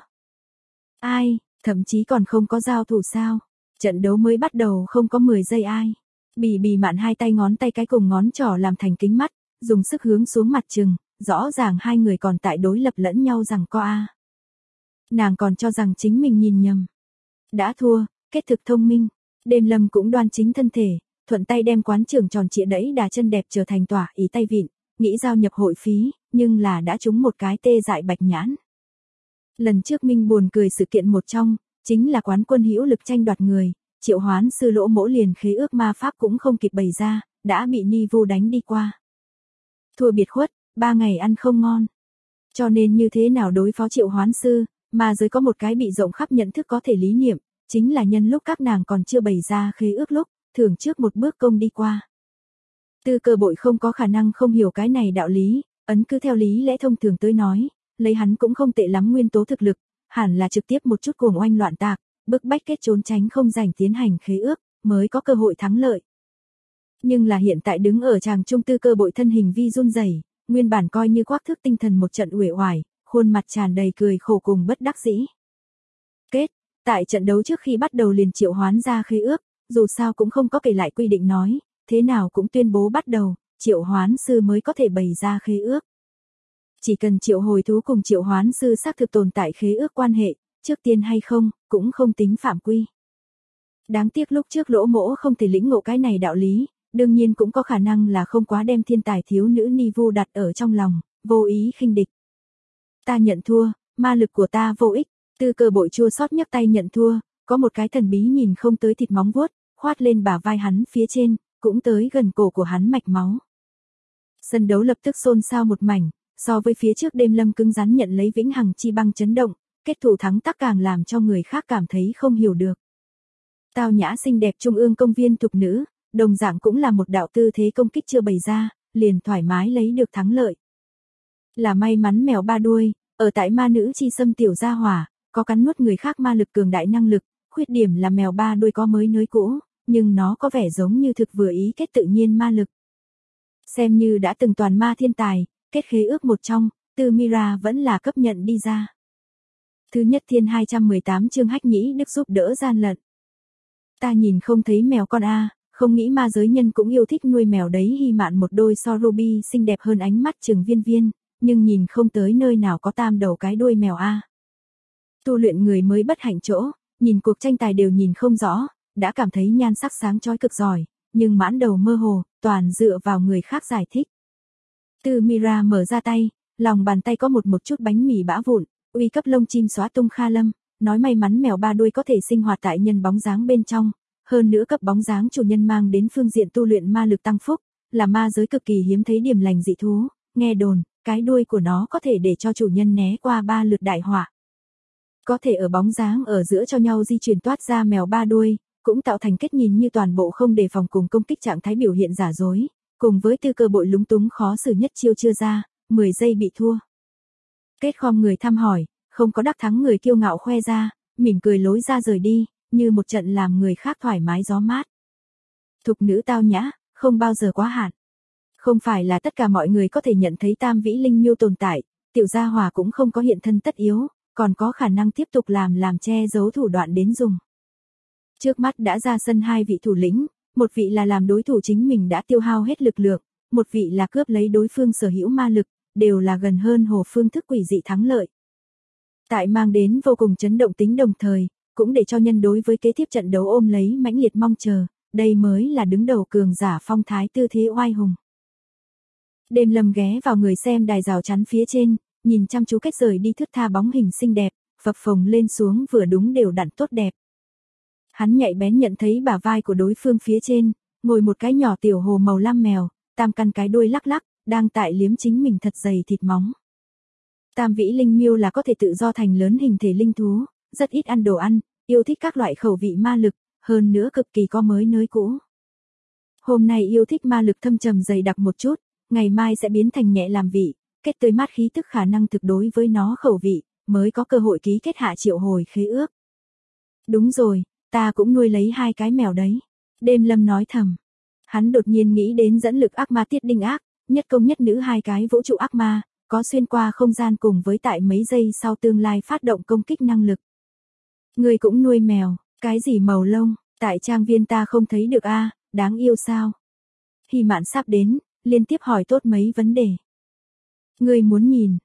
Ai, thậm chí còn không có giao thủ sao? Trận đấu mới bắt đầu không có 10 giây ai. Bì Mạn hai tay ngón tay cái cùng ngón trỏ làm thành kính mắt, dùng sức hướng xuống mặt chừng, rõ ràng hai người còn tại đối lập lẫn nhau rằng co a. Nàng còn cho rằng chính mình nhìn nhầm. Đã thua, kết thực thông minh. Đêm Lâm cũng đoan chính thân thể, thuận tay đem quán trưởng tròn trịa đẩy đà chân đẹp trở thành tỏa ý tay vịn, nghĩ giao nhập hội phí, nhưng là đã trúng một cái tê dại bạch nhãn. Lần trước Minh buồn cười sự kiện một trong, chính là quán quân hữu lực tranh đoạt người, triệu hoán sư Lỗ Mỗ liền khế ước ma pháp cũng không kịp bày ra, đã bị Ni Vu đánh đi qua. Thua biệt khuất, 3 ngày ăn không ngon. Cho nên như thế nào đối phó Triệu Hoán Sư, mà giới có một cái bị rộng khắp nhận thức có thể lý niệm, chính là nhân lúc các nàng còn chưa bày ra khế ước lúc, thường trước một bước công đi qua. Tư Cơ Bội không có khả năng không hiểu cái này đạo lý, cứ theo lý lẽ thông thường tới nói, lấy hắn cũng không tệ lắm nguyên tố thực lực, hẳn là trực tiếp một chút cuồng oanh loạn tạc, bức bách kết trốn tránh không rảnh tiến hành khế ước, mới có cơ hội thắng lợi. Nhưng là hiện tại đứng ở tràng trung Tư Cơ Bội thân hình vi run rẩy, nguyên bản coi như quắc thước tinh thần một trận uể oải, khuôn mặt tràn đầy cười khổ cùng bất đắc dĩ. Tại trận đấu trước khi bắt đầu liền triệu hoán ra khế ước, dù sao cũng không có kể lại quy định nói, thế nào cũng tuyên bố bắt đầu, triệu hoán sư mới có thể bày ra khế ước. Chỉ cần triệu hồi thú cùng triệu hoán sư xác thực tồn tại khế ước quan hệ, trước tiên hay không, cũng không tính phạm quy. Đáng tiếc lúc trước Lỗ Mỗ không thể lĩnh ngộ cái này đạo lý, đương nhiên cũng có khả năng là không quá đem thiên tài thiếu nữ Ni Vu đặt ở trong lòng, vô ý khinh địch. Ta nhận thua, ma lực của ta vô ích. Tư Cơ Bội chua xót nhấc tay nhận thua, có một cái thần bí nhìn không tới thịt móng vuốt, khoát lên bả vai hắn phía trên, cũng tới gần cổ của hắn mạch máu. Sân đấu lập tức xôn xao một mảnh, so với phía trước Đêm Lâm cứng rắn nhận lấy vĩnh hằng chi băng chấn động, kết thủ thắng tắc càng làm cho người khác cảm thấy không hiểu được. Tao nhã xinh đẹp trung ương công viên thục nữ, đồng dạng cũng là một đạo tư thế công kích chưa bày ra, liền thoải mái lấy được thắng lợi. Là may mắn mèo ba đuôi, ở tại ma nữ chi xâm tiểu gia hỏa, có cắn nuốt người khác ma lực cường đại năng lực, khuyết điểm là mèo ba đuôi có mới nới cũ, nhưng nó có vẻ giống như thực vừa ý kết tự nhiên ma lực. Xem như đã từng toàn ma thiên tài, kết khế ước một trong, Tư Mira vẫn là cấp nhận đi ra. Thứ nhất thiên 218 chương Hách Nhĩ Đức giúp đỡ gian lận. Ta nhìn không thấy mèo con a, không nghĩ ma giới nhân cũng yêu thích nuôi mèo đấy. Hy Mạn một đôi so Ruby xinh đẹp hơn ánh mắt Trường Viên Viên, nhưng nhìn không tới nơi nào có tam đầu cái đuôi mèo a. Tu luyện người mới bất hạnh chỗ, nhìn cuộc tranh tài đều nhìn không rõ, đã cảm thấy nhan sắc sáng chói cực giỏi, nhưng mãn đầu mơ hồ, toàn dựa vào người khác giải thích. Tư Mira mở ra tay, lòng bàn tay có một chút bánh mì bã vụn, uy cấp lông chim xóa tung Kha Lâm, nói may mắn mèo ba đuôi có thể sinh hoạt tại nhân bóng dáng bên trong, hơn nữa cấp bóng dáng chủ nhân mang đến phương diện tu luyện ma lực tăng phúc, là ma giới cực kỳ hiếm thấy điểm lành dị thú, nghe đồn, cái đuôi của nó có thể để cho chủ nhân né qua 3 lượt đại họa. Có thể ở bóng dáng ở giữa cho nhau di chuyển toát ra mèo ba đuôi, cũng tạo thành kết nhìn như toàn bộ không đề phòng cùng công kích trạng thái biểu hiện giả dối, cùng với Tư Cơ Bội lúng túng khó xử nhất chiêu chưa ra, 10 giây bị thua. Kết khom người thăm hỏi, không có đắc thắng người kiêu ngạo khoe ra, mỉm cười lối ra rời đi, như một trận làm người khác thoải mái gió mát. Thục nữ tao nhã, không bao giờ quá hạn. Không phải là tất cả mọi người có thể nhận thấy tam vĩ linh miêu tồn tại, tiểu gia hòa cũng không có hiện thân tất yếu, còn có khả năng tiếp tục làm che giấu thủ đoạn đến dùng. Trước mắt đã ra sân 2 vị thủ lĩnh, một vị là làm đối thủ chính mình đã tiêu hao hết lực lượng, một vị là cướp lấy đối phương sở hữu ma lực, đều là gần hơn hồ phương thức quỷ dị thắng lợi. Tại mang đến vô cùng chấn động tính đồng thời, cũng để cho nhân đối với kế tiếp trận đấu ôm lấy mãnh liệt mong chờ, đây mới là đứng đầu cường giả phong thái tư thế oai hùng. Đêm Lâm ghé vào người xem đài rào chắn phía trên, nhìn chăm chú kết rời đi thướt tha bóng hình xinh đẹp, phập phồng lên xuống vừa đúng đều đặn tốt đẹp. Hắn nhạy bén nhận thấy bả vai của đối phương phía trên, ngồi một cái nhỏ tiểu hồ màu lam mèo, tam căn cái đuôi lắc lắc, đang tại liếm chính mình thật dày thịt móng. Tam vĩ linh miêu là có thể tự do thành lớn hình thể linh thú, rất ít ăn đồ ăn, yêu thích các loại khẩu vị ma lực, hơn nữa cực kỳ có mới nới cũ. Hôm nay yêu thích ma lực thâm trầm dày đặc một chút, ngày mai sẽ biến thành nhẹ làm vị, kết tươi mát khí tức khả năng thực đối với nó khẩu vị, mới có cơ hội ký kết hạ triệu hồi khế ước. Đúng rồi, ta cũng nuôi lấy 2 cái mèo đấy. Đêm Lâm nói thầm. Hắn đột nhiên nghĩ đến dẫn lực ác ma tiết đinh ác, nhất công nhất nữ 2 cái vũ trụ ác ma, có xuyên qua không gian cùng với tại mấy giây sau tương lai phát động công kích năng lực. Người cũng nuôi mèo, cái gì màu lông, tại trang viên ta không thấy được a, đáng yêu sao? Hy Mạn sắp đến, liên tiếp hỏi tốt mấy vấn đề. Người muốn nhìn?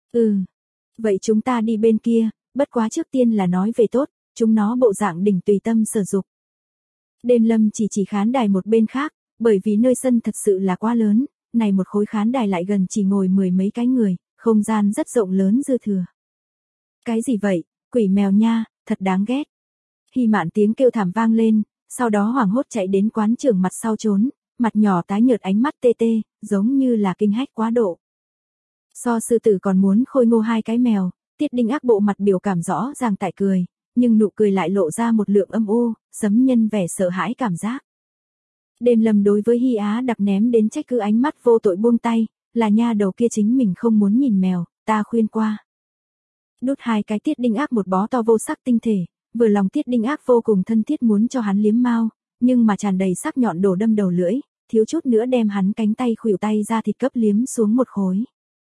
Vậy chúng ta đi bên kia, bất quá trước tiên là nói về tốt, chúng nó bộ dạng đỉnh tùy tâm sở dục. Đêm Lâm chỉ khán đài một bên khác, bởi vì nơi sân thật sự là quá lớn, này một khối khán đài lại gần chỉ ngồi 10 mấy cái người, không gian rất rộng lớn dư thừa. Cái gì vậy, quỷ mèo nha, thật đáng ghét. Hy Mạn tiếng kêu thảm vang lên, sau đó hoảng hốt chạy đến quán trưởng mặt sau trốn, mặt nhỏ tái nhợt ánh mắt tê tê, giống như là kinh hách quá độ. So sư tử còn muốn khôi ngô hai cái mèo, Tiết Đinh Ác bộ mặt biểu cảm rõ ràng tại cười, nhưng nụ cười lại lộ ra một lượng âm u, sấm nhân vẻ sợ hãi cảm giác. Đêm Lâm đối với Hy Á đặc ném đến trách cứ ánh mắt vô tội buông tay, là nha đầu kia chính mình không muốn nhìn mèo, ta khuyên qua. Đút hai cái Tiết Đinh Ác một bó to vô sắc tinh thể, vừa lòng Tiết Đinh Ác vô cùng thân thiết muốn cho hắn liếm mao, nhưng mà tràn đầy sắc nhọn đổ đâm đầu lưỡi, thiếu chút nữa đem hắn cánh tay khuỷu tay ra thịt cấp liếm xuống một khối.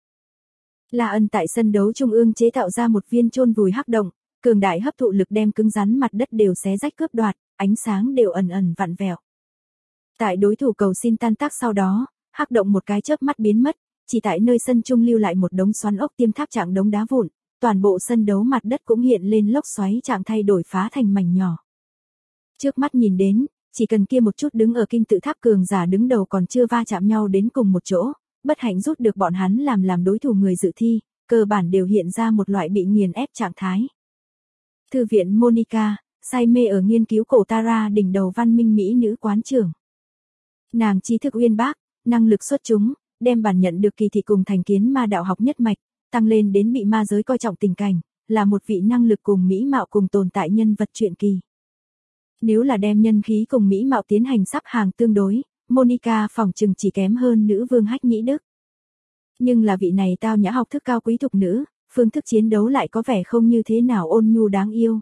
La Ân tại sân đấu trung ương chế tạo ra một viên chôn vùi hắc động, cường đại hấp thụ lực đem cứng rắn mặt đất đều xé rách cướp đoạt, ánh sáng đều ẩn ẩn vặn vẹo. Tại đối thủ cầu xin tan tác sau đó, hắc động một cái chớp mắt biến mất, chỉ tại nơi sân trung lưu lại một đống xoắn ốc tiêm tháp trạng đống đá vụn, toàn bộ sân đấu mặt đất cũng hiện lên lốc xoáy trạng thay đổi phá thành mảnh nhỏ. Trước mắt nhìn đến, chỉ cần kia một chút đứng ở kim tự tháp cường giả đứng đầu còn chưa va chạm nhau đến cùng một chỗ, bất hạnh rút được bọn hắn làm đối thủ người dự thi, cơ bản đều hiện ra một loại bị nghiền ép trạng thái. Thư viện Monica, say mê ở nghiên cứu cổ Tara đỉnh đầu văn minh Mỹ nữ quán trưởng. Nàng tri thức uyên bác, năng lực xuất chúng, đem bản nhận được kỳ thị cùng thành kiến ma đạo học nhất mạch, tăng lên đến bị ma giới coi trọng tình cảnh, là một vị năng lực cùng mỹ mạo cùng tồn tại nhân vật truyện kỳ. Nếu là đem nhân khí cùng mỹ mạo tiến hành sắp hàng tương đối, Monica phỏng chừng chỉ kém hơn nữ vương Hách Nhĩ Đức. Nhưng là vị này tao nhã học thức cao quý thục nữ, phương thức chiến đấu lại có vẻ không như thế nào ôn nhu đáng yêu.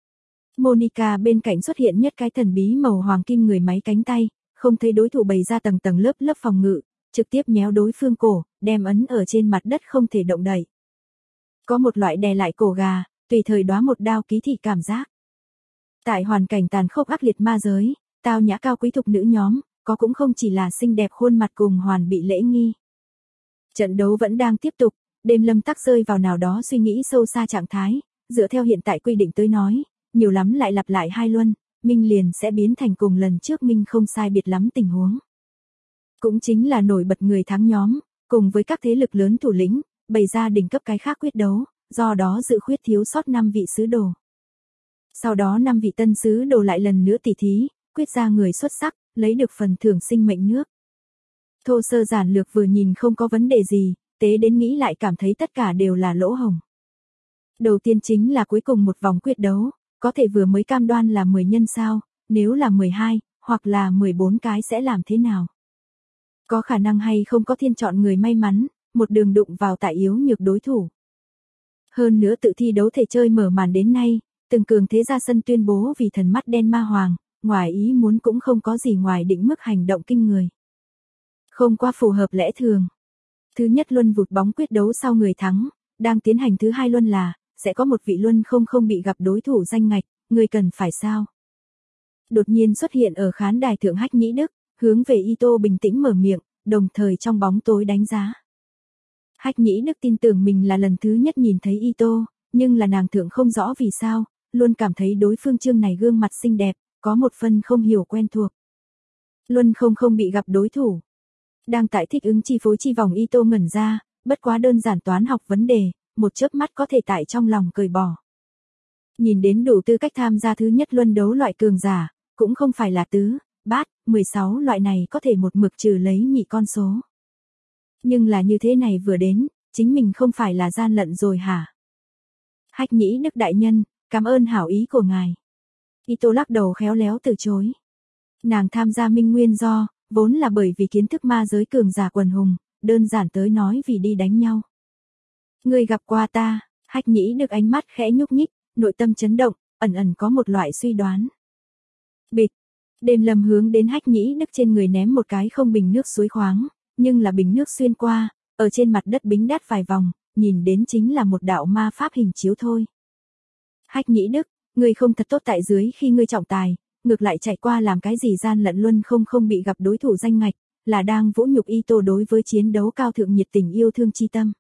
Monica bên cạnh xuất hiện nhất cái thần bí màu hoàng kim người máy cánh tay, không thấy đối thủ bày ra tầng tầng lớp lớp phòng ngự, trực tiếp nhéo đối phương cổ, đem ấn ở trên mặt đất không thể động đậy. Có một loại đè lại cổ gà, tùy thời đóa một đao ký thị cảm giác. Tại hoàn cảnh tàn khốc ác liệt ma giới, tao nhã cao quý thục nữ nhóm, có cũng không chỉ là xinh đẹp khuôn mặt cùng hoàn bị lễ nghi. Trận đấu vẫn đang tiếp tục, Đêm Lâm tắc rơi vào nào đó suy nghĩ sâu xa trạng thái, dựa theo hiện tại quy định tới nói, nhiều lắm lại lặp lại 2 luân, Minh liền sẽ biến thành cùng lần trước Minh không sai biệt lắm tình huống. Cũng chính là nổi bật người thắng nhóm, cùng với các thế lực lớn thủ lĩnh, bày ra đỉnh cấp cái khác quyết đấu, do đó dự khuyết thiếu sót 5 vị sứ đồ. Sau đó 5 vị tân sứ đồ lại lần nữa tỉ thí, quyết ra người xuất sắc, lấy được phần thưởng sinh mệnh nước. Thô sơ giản lược vừa nhìn không có vấn đề gì, tế đến nghĩ lại cảm thấy tất cả đều là lỗ hổng. Đầu tiên chính là cuối cùng một vòng quyết đấu, có thể vừa mới cam đoan là 10 nhân sao, nếu là 12, hoặc là 14 cái sẽ làm thế nào? Có khả năng hay không có thiên chọn người may mắn, một đường đụng vào tại yếu nhược đối thủ. Hơn nữa tự thi đấu thể chơi mở màn đến nay, từng cường thế ra sân tuyên bố vì thần mắt đen ma hoàng, ngoài ý muốn cũng không có gì ngoài định mức hành động kinh người. Không qua phù hợp lẽ thường. Thứ nhất luân vụt bóng quyết đấu sau người thắng, đang tiến hành thứ hai luân là, sẽ có một vị luân không bị gặp đối thủ danh ngạch, người cần phải sao? Đột nhiên xuất hiện ở khán đài thượng Hách Nhĩ Đức, hướng về Ito bình tĩnh mở miệng, đồng thời trong bóng tối đánh giá. Hách Nhĩ Đức tin tưởng mình là lần thứ nhất nhìn thấy Ito, nhưng là nàng thượng không rõ vì sao, luôn cảm thấy đối phương chương này gương mặt xinh đẹp, có một phần không hiểu quen thuộc. Luân không bị gặp đối thủ. Đang tại thích ứng chi phối chi vòng Ito ngẩn ra, bất quá đơn giản toán học vấn đề, một chớp mắt có thể tại trong lòng cởi bỏ. Nhìn đến đủ tư cách tham gia thứ nhất luân đấu loại cường giả, cũng không phải là tứ, bát, 16 loại này có thể một mực trừ lấy nhị con số. Nhưng là như thế này vừa đến, chính mình không phải là gian lận rồi hả? Hách Nhĩ Đức đại nhân, cảm ơn hảo ý của ngài. Ito lắc đầu khéo léo từ chối. Nàng tham gia minh nguyên do, vốn là bởi vì kiến thức ma giới cường giả quần hùng, đơn giản tới nói vì đi đánh nhau. Người gặp qua ta, Hách Nhĩ Đức ánh mắt khẽ nhúc nhích, nội tâm chấn động, ẩn có một loại suy đoán. Bịch, Đêm Lâm hướng đến Hách Nhĩ Đức trên người ném một cái không bình nước suối khoáng, nhưng là bình nước xuyên qua, ở trên mặt đất bính đát vài vòng, nhìn đến chính là một đạo ma pháp hình chiếu thôi. Hách Nhĩ Đức, ngươi không thật tốt tại dưới khi ngươi trọng tài, ngược lại chạy qua làm cái gì gian lận luân không bị gặp đối thủ danh ngạch, là đang vũ nhục Ito đối với chiến đấu cao thượng nhiệt tình yêu thương chi tâm.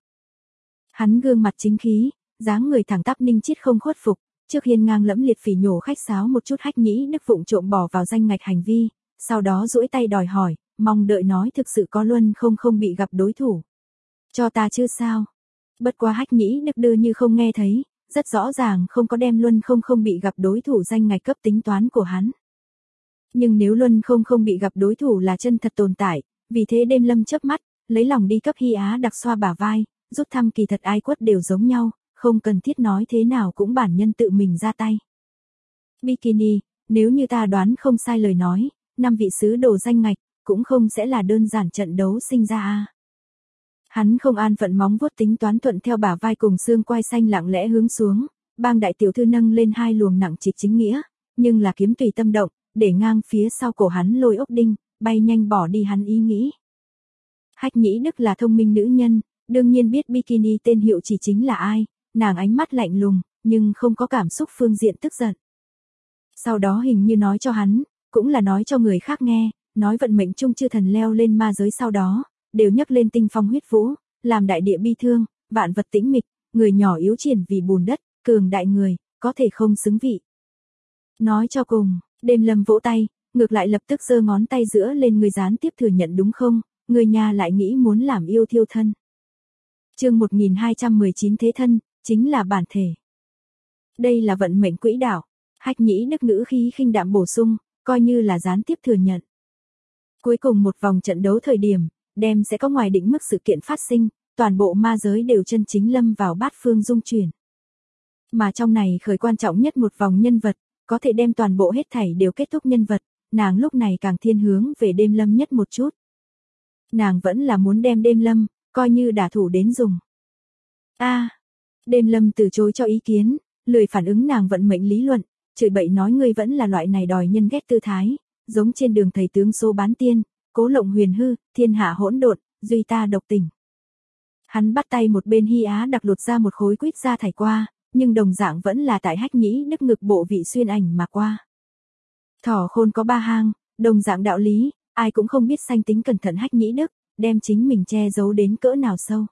Hắn gương mặt chính khí, dáng người thẳng tắp ninh chiết không khuất phục, trước hiên ngang lẫm liệt phỉ nhổ khách sáo một chút Hách Nhĩ Đức vụng trộm bỏ vào danh ngạch hành vi, sau đó duỗi tay đòi hỏi, mong đợi nói thực sự có luân không bị gặp đối thủ. Cho ta chứ sao? Bất quá Hách Nhĩ Đức đưa như không nghe thấy, rất rõ ràng không có đem luân không bị gặp đối thủ danh ngạch cấp tính toán của hắn. Nhưng nếu Luân không bị gặp đối thủ là chân thật tồn tại, vì thế Đêm Lâm chớp mắt, lấy lòng đi cấp Hy Á đặc xoa bả vai, rút thăm kỳ thật ai quất đều giống nhau, không cần thiết nói thế nào cũng bản nhân tự mình ra tay. Bikini, nếu như ta đoán không sai lời nói, 5 vị sứ đồ danh ngạch, cũng không sẽ là đơn giản trận đấu sinh ra a. Hắn không an phận móng vuốt tính toán thuận theo bả vai cùng xương quai xanh lặng lẽ hướng xuống, bang đại tiểu thư nâng lên 2 luồng nặng trịch chính nghĩa, nhưng là kiếm tùy tâm động, để ngang phía sau cổ hắn lôi ốc đinh, bay nhanh bỏ đi hắn ý nghĩ. Hách Nhĩ Đức là thông minh nữ nhân, đương nhiên biết Bikini tên hiệu chỉ chính là ai, nàng ánh mắt lạnh lùng, nhưng không có cảm xúc phương diện tức giận. Sau đó hình như nói cho hắn, cũng là nói cho người khác nghe, nói vận mệnh chung chư thần leo lên ma giới sau đó, đều nhấc lên tinh phong huyết vũ, làm đại địa bi thương, vạn vật tĩnh mịch, người nhỏ yếu triển vì bùn đất, cường đại người, có thể không xứng vị. Nói cho cùng, Đêm Lâm vỗ tay, ngược lại lập tức giơ ngón tay giữa lên người gián tiếp thừa nhận đúng không, người nhà lại nghĩ muốn làm yêu thiêu thân. Chương 1219 thế thân, chính là bản thể. Đây là vận mệnh quỹ đạo, Hách Nhĩ Đức ngữ khí khinh đạm bổ sung, coi như là gián tiếp thừa nhận. Cuối cùng một vòng trận đấu thời điểm, đem sẽ có ngoài định mức sự kiện phát sinh, toàn bộ ma giới đều chân chính lâm vào bát phương dung chuyển. Mà trong này khởi quan trọng nhất một vòng nhân vật, có thể đem toàn bộ hết thảy đều kết thúc nhân vật, nàng lúc này càng thiên hướng về Đêm Lâm nhất một chút. Nàng vẫn là muốn đem Đêm Lâm, coi như đả thủ đến dùng. Đêm Lâm từ chối cho ý kiến, lười phản ứng nàng vận mệnh lý luận, chửi bậy nói ngươi vẫn là loại này đòi nhân ghét tư thái, giống trên đường thầy tướng số bán tiên, cố lộng huyền hư, thiên hạ hỗn độn, duy ta độc tình. Hắn bắt tay một bên Hy Á đặc lột ra một khối quýt ra thải qua, nhưng đồng dạng vẫn là tại Hách Nhĩ Đức ngực bộ vị xuyên ảnh mà qua. Thỏ khôn có 3 hang, đồng dạng đạo lý, ai cũng không biết sanh tính cẩn thận Hách Nhĩ Đức, đem chính mình che giấu đến cỡ nào sâu.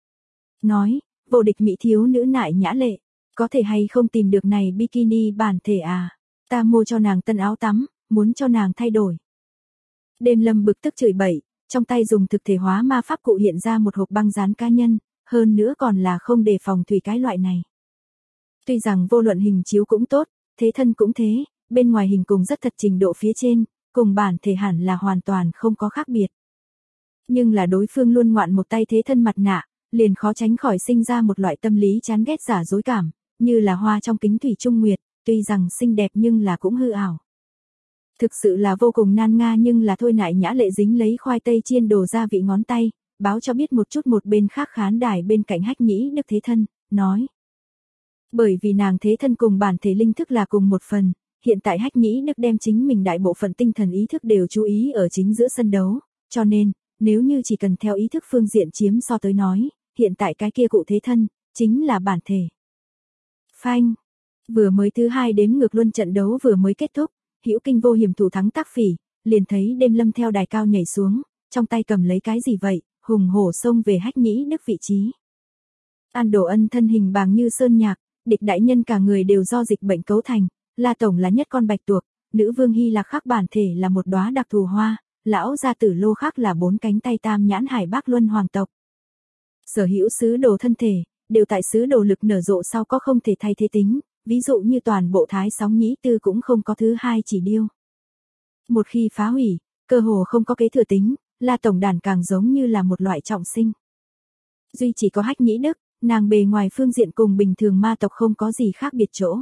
Nói, vô địch mỹ thiếu nữ nại nhã lệ, có thể hay không tìm được này bikini bản thể à, ta mua cho nàng tân áo tắm, muốn cho nàng thay đổi. Đêm Lâm bực tức chửi bậy, trong tay dùng thực thể hóa ma pháp cụ hiện ra một hộp băng dán cá nhân, hơn nữa còn là không đề phòng thủy cái loại này. Tuy rằng vô luận hình chiếu cũng tốt, thế thân cũng thế, bên ngoài hình cùng rất thật trình độ phía trên, cùng bản thể hẳn là hoàn toàn không có khác biệt. Nhưng là đối phương luôn ngoạn một tay thế thân mặt nạ, liền khó tránh khỏi sinh ra một loại tâm lý chán ghét giả dối cảm, như là hoa trong kính thủy trung nguyệt, tuy rằng xinh đẹp nhưng là cũng hư ảo. Thực sự là vô cùng nan nga nhưng là thôi nại nhã lệ dính lấy khoai tây chiên đồ gia vị ngón tay, báo cho biết một chút một bên khác khán đài bên cạnh Hách Nhĩ Đức thế thân, nói. Bởi vì nàng thế thân cùng bản thể linh thức là cùng một phần, hiện tại Hách Nhĩ Đức đem chính mình đại bộ phận tinh thần ý thức đều chú ý ở chính giữa sân đấu, cho nên, nếu như chỉ cần theo ý thức phương diện chiếm so tới nói, hiện tại cái kia cụ thế thân, chính là bản thể. Phanh. Vừa mới thứ 2 đếm ngược luân trận đấu vừa mới kết thúc, hữu kinh vô hiểm thủ thắng tác phỉ, liền thấy Đêm Lâm theo đài cao nhảy xuống, trong tay cầm lấy cái gì vậy, hùng hổ xông về Hách Nhĩ Đức vị trí. An Đổ Ân thân hình bàng như sơn nhạc, địch đại nhân cả người đều do dịch bệnh cấu thành, La Tổng là nhất con bạch tuộc, nữ vương Hy Lạc khác bản thể là một đóa đặc thù hoa, lão gia tử Lô khác là 4 cánh tay tam nhãn hải bác luân hoàng tộc. Sở hữu sứ đồ thân thể, đều tại sứ đồ lực nở rộ sau có không thể thay thế tính, ví dụ như toàn bộ thái sóng nhĩ tư cũng không có thứ 2 chỉ điêu. Một khi phá hủy, cơ hồ không có kế thừa tính, La Tổng đàn càng giống như là một loại trọng sinh. Duy chỉ có Hách Nhĩ Đức, nàng bề ngoài phương diện cùng bình thường ma tộc không có gì khác biệt chỗ.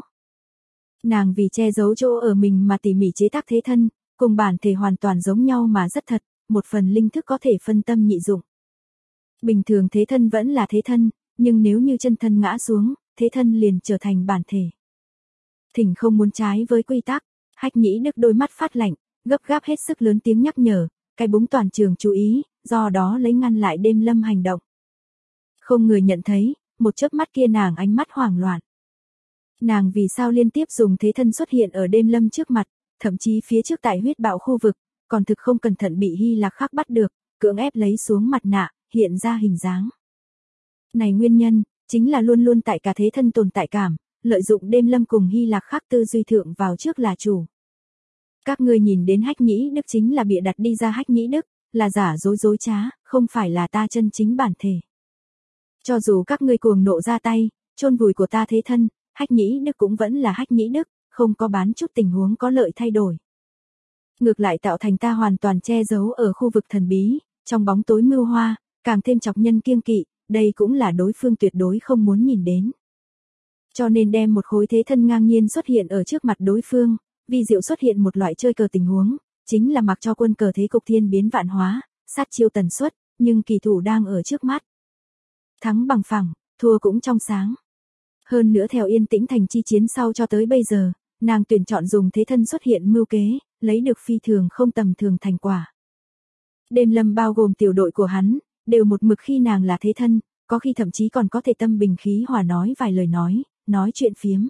Nàng vì che giấu chỗ ở mình mà tỉ mỉ chế tác thế thân, cùng bản thể hoàn toàn giống nhau mà rất thật, một phần linh thức có thể phân tâm nhị dụng. Bình thường thế thân vẫn là thế thân, nhưng nếu như chân thân ngã xuống, thế thân liền trở thành bản thể. Thỉnh không muốn trái với quy tắc, Hách Nhĩ Đức đôi mắt phát lạnh, gấp gáp hết sức lớn tiếng nhắc nhở, cái búng toàn trường chú ý, do đó lấy ngăn lại Đêm Lâm hành động. Không người nhận thấy, một chớp mắt kia nàng ánh mắt hoảng loạn. Nàng vì sao liên tiếp dùng thế thân xuất hiện ở Đêm Lâm trước mặt, thậm chí phía trước tại huyết bạo khu vực, còn thực không cẩn thận bị Hy Lạc khác bắt được, cưỡng ép lấy xuống mặt nạ, hiện ra hình dáng. Này nguyên nhân, chính là luôn luôn tại cả thế thân tồn tại cảm, lợi dụng Đêm Lâm cùng Hy Lạc khác tư duy thượng vào trước là chủ. Các ngươi nhìn đến Hách Nhĩ Đức chính là bịa đặt đi ra Hách Nhĩ Đức, là giả dối trá, không phải là ta chân chính bản thể. Cho dù các ngươi cuồng nộ ra tay, chôn vùi của ta thế thân, Hách Nhĩ Đức cũng vẫn là Hách Nhĩ Đức, không có bán chút tình huống có lợi thay đổi. Ngược lại tạo thành ta hoàn toàn che giấu ở khu vực thần bí, trong bóng tối mưu hoa, càng thêm chọc nhân kiêng kỵ, đây cũng là đối phương tuyệt đối không muốn nhìn đến. Cho nên đem một khối thế thân ngang nhiên xuất hiện ở trước mặt đối phương, vi diệu xuất hiện một loại chơi cờ tình huống, chính là mặc cho quân cờ thế cục thiên biến vạn hóa, sát chiêu tần suất, nhưng kỳ thủ đang ở trước mắt. Thắng bằng phẳng, thua cũng trong sáng. Hơn nữa theo yên tĩnh thành chi chiến sau cho tới bây giờ, nàng tuyển chọn dùng thế thân xuất hiện mưu kế, lấy được phi thường không tầm thường thành quả. Đêm Lâm bao gồm tiểu đội của hắn, đều một mực khi nàng là thế thân, có khi thậm chí còn có thể tâm bình khí hòa nói vài lời nói chuyện phiếm.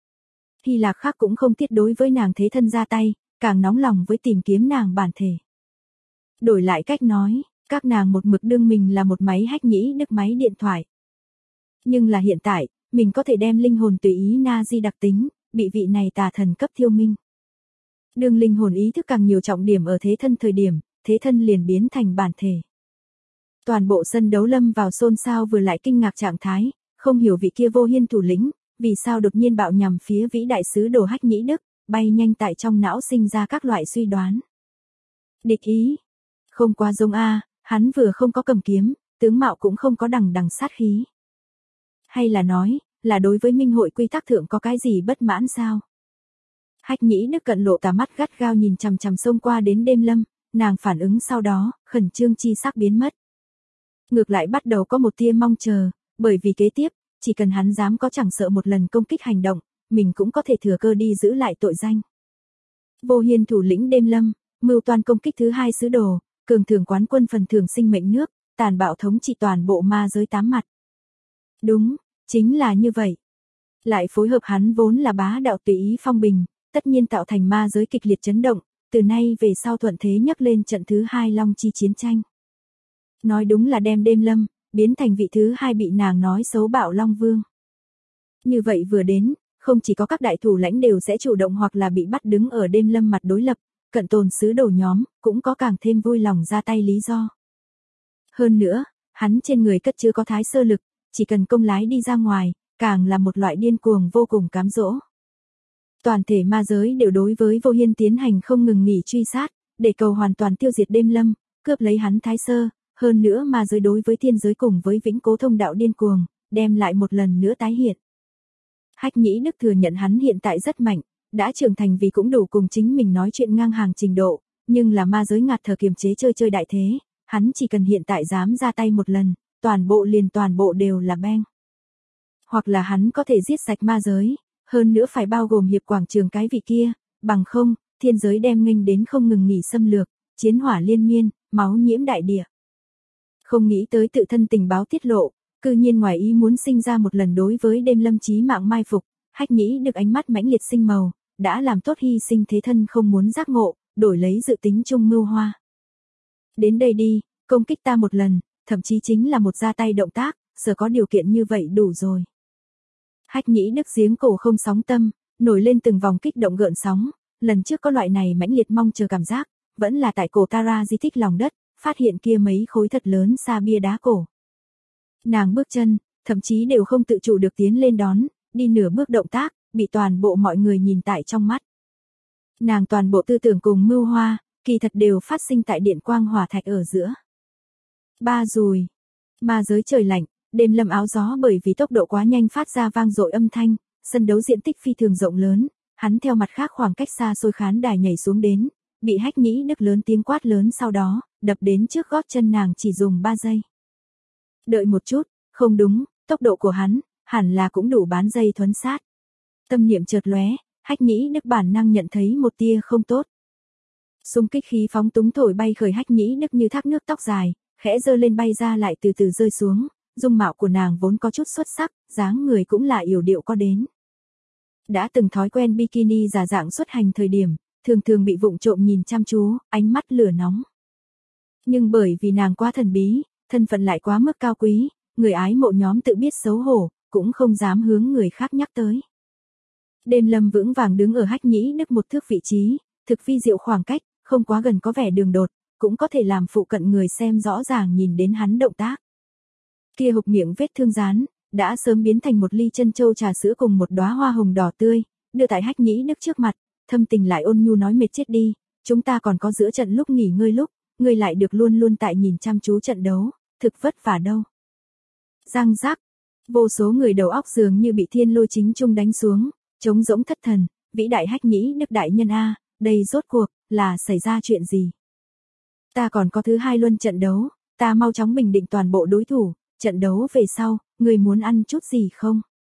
Hy Lạc khác cũng không tiết đối với nàng thế thân ra tay, càng nóng lòng với tìm kiếm nàng bản thể. Đổi lại cách nói, các nàng một mực đương mình là một máy hách nhĩ đức máy điện thoại. Nhưng là hiện tại, mình có thể đem linh hồn tùy ý na di đặc tính, bị vị này tà thần cấp thiêu minh. Đường linh hồn ý thức càng nhiều trọng điểm ở thế thân thời điểm, thế thân liền biến thành bản thể. Toàn bộ sân đấu lâm vào xôn xao vừa lại kinh ngạc trạng thái, không hiểu vị kia vô hiên thủ lĩnh, vì sao đột nhiên bạo nhằm phía vĩ đại sứ đồ hách nhĩ đức, bay nhanh tại trong não sinh ra các loại suy đoán. Địch ý. Không quá giống a, hắn vừa không có cầm kiếm, tướng mạo cũng không có đằng đằng sát khí. Hay là nói, là đối với minh hội quy tắc thượng có cái gì bất mãn sao? Hách nhĩ đức cận lộ tà mắt gắt gao nhìn chằm chằm xông qua đến Đêm Lâm, nàng phản ứng sau đó, khẩn trương chi sắc biến mất. Ngược lại bắt đầu có một tia mong chờ, bởi vì kế tiếp, chỉ cần hắn dám có chẳng sợ một lần công kích hành động, mình cũng có thể thừa cơ đi giữ lại tội danh. Vô hiên thủ lĩnh Đêm Lâm, mưu toan công kích thứ hai sứ đồ, cường thưởng quán quân phần thưởng sinh mệnh nước, tàn bạo thống trị toàn bộ ma giới 8 mặt. Đúng, chính là như vậy. Lại phối hợp hắn vốn là bá đạo tùy ý phong bình, tất nhiên tạo thành ma giới kịch liệt chấn động, từ nay về sau thuận thế nhắc lên trận thứ hai long chi chiến tranh. Nói đúng là đem Đêm Lâm, biến thành vị thứ hai bị nàng nói xấu bạo Long Vương. Như vậy vừa đến, không chỉ có các đại thủ lãnh đều sẽ chủ động hoặc là bị bắt đứng ở Đêm Lâm mặt đối lập, cận tồn sứ đồ nhóm, cũng có càng thêm vui lòng ra tay lý do. Hơn nữa, hắn trên người cất chứa có thái sơ lực, chỉ cần công lái đi ra ngoài, càng là một loại điên cuồng vô cùng cám dỗ. Toàn thể ma giới đều đối với Vô Hiên tiến hành không ngừng nghỉ truy sát, để cầu hoàn toàn tiêu diệt Đêm Lâm, cướp lấy hắn thái sơ, hơn nữa ma giới đối với thiên giới cùng với vĩnh cố thông đạo điên cuồng, đem lại một lần nữa tái hiện. Hách nhĩ đức thừa nhận hắn hiện tại rất mạnh, đã trưởng thành vì cũng đủ cùng chính mình nói chuyện ngang hàng trình độ, nhưng là ma giới ngạt thở kiềm chế chơi đại thế, hắn chỉ cần hiện tại dám ra tay một lần, toàn bộ đều là beng. Hoặc là hắn có thể giết sạch ma giới, hơn nữa phải bao gồm hiệp quảng trường cái vị kia, bằng không, thiên giới đem nghênh đến không ngừng nghỉ xâm lược, chiến hỏa liên miên, máu nhiễm đại địa. Không nghĩ tới tự thân tình báo tiết lộ, cư nhiên ngoài ý muốn sinh ra một lần đối với Đêm Lâm chí mạng mai phục, hách nhĩ được ánh mắt mãnh liệt sinh màu, đã làm tốt hy sinh thế thân không muốn giác ngộ, đổi lấy dự tính chung mưu hoa. Đến đây đi, công kích ta một lần, thậm chí chính là một ra tay động tác, giờ có điều kiện như vậy đủ rồi. Hách nhĩ đức giếng cổ không sóng tâm, nổi lên từng vòng kích động gợn sóng, lần trước có loại này mãnh liệt mong chờ cảm giác, vẫn là tại cổ Tara di tích lòng đất, phát hiện kia mấy khối thật lớn xa bia đá cổ. Nàng bước chân, thậm chí đều không tự chủ được tiến lên đón, đi nửa bước động tác, bị toàn bộ mọi người nhìn tại trong mắt. Nàng toàn bộ tư tưởng cùng mưu hoa, kỳ thật đều phát sinh tại điện quang hỏa thạch ở giữa. Ba rùi. Ma giới trời lạnh, Đêm Lâm áo gió bởi vì tốc độ quá nhanh phát ra vang dội âm thanh, sân đấu diện tích phi thường rộng lớn, hắn theo mặt khác khoảng cách xa xôi khán đài nhảy xuống đến, bị hách nhĩ đức lớn tiếng quát lớn sau đó, đập đến trước gót chân nàng chỉ dùng 3 giây. Đợi một chút, không đúng, tốc độ của hắn, hẳn là cũng đủ bán dây thuấn sát. Tâm niệm chợt lóe, hách nhĩ đức bản năng nhận thấy một tia không tốt. Xung kích khí phóng túng thổi bay khởi hách nhĩ đức như thác nước tóc dài, khẽ giơ lên bay ra lại từ từ rơi xuống, dung mạo của nàng vốn có chút xuất sắc, dáng người cũng là yểu điệu có đến. Đã từng thói quen bikini giả dạng xuất hành thời điểm, thường bị vụng trộm nhìn chăm chú, ánh mắt lửa nóng. Nhưng bởi vì nàng quá thần bí, thân phận lại quá mức cao quý, người ái mộ nhóm tự biết xấu hổ, cũng không dám hướng người khác nhắc tới. Đêm Lâm vững vàng đứng ở hách nhĩ đức một thước vị trí, thực vi diệu khoảng cách, không quá gần có vẻ đường đột, cũng có thể làm phụ cận người xem rõ ràng nhìn đến hắn động tác. Kia hộc miệng vết thương rán, đã sớm biến thành một ly chân châu trà sữa cùng một đóa hoa hồng đỏ tươi, đưa tại hách nhĩ đức trước mặt, thâm tình lại ôn nhu nói mệt chết đi, chúng ta còn có giữa trận lúc nghỉ ngơi lúc, ngươi lại được luôn luôn tại nhìn chăm chú trận đấu, thực vất vả đâu. Răng rác, vô số người đầu óc dường như bị thiên lôi chính trung đánh xuống, trống rỗng thất thần, vĩ đại Hách Nhĩ Đức đại nhân a, đây rốt cuộc là xảy ra chuyện gì? Ta còn có thứ hai luân trận đấu, ta mau chóng bình định toàn bộ đối thủ, trận đấu về sau, người muốn ăn chút gì không?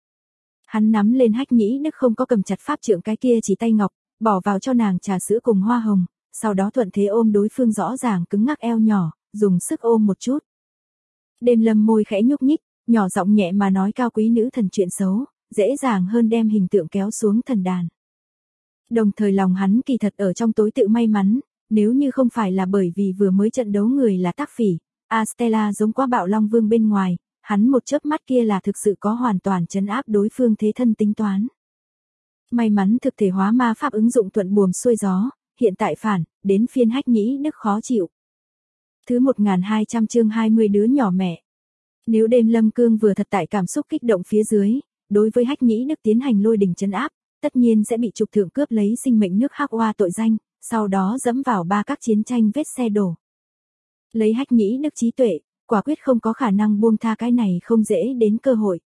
Hắn nắm lên Hách Nhĩ Đức không có cầm chặt pháp trượng cái kia chỉ tay ngọc, bỏ vào cho nàng trà sữa cùng hoa hồng, sau đó thuận thế ôm đối phương rõ ràng cứng ngắc eo nhỏ, dùng sức ôm một chút. Đêm Lâm môi khẽ nhúc nhích, nhỏ giọng nhẹ mà nói cao quý nữ thần chuyện xấu, dễ dàng hơn đem hình tượng kéo xuống thần đàn. Đồng thời lòng hắn kỳ thật ở trong tối tự may mắn, nếu như không phải là bởi vì vừa mới trận đấu người là Tác Phỉ, Astella giống quá bạo Long Vương bên ngoài, hắn một chớp mắt kia là thực sự có hoàn toàn trấn áp đối phương thế thân tính toán. May mắn thực thể hóa ma pháp ứng dụng thuận buồm xuôi gió, hiện tại phản, đến phiên Hách Nhĩ Đức khó chịu. Thứ 1200 chương 20 đứa nhỏ mẹ. Nếu đêm Lâm Cương vừa thật tại cảm xúc kích động phía dưới, đối với Hách Nhĩ Đức tiến hành lôi đình trấn áp, tất nhiên sẽ bị trục thượng cướp lấy sinh mệnh nước Hắc Oa tội danh, sau đó dẫm vào ba các chiến tranh vết xe đổ. Lấy Hách Nhĩ Đức trí tuệ, quả quyết không có khả năng buông tha cái này không dễ đến cơ hội.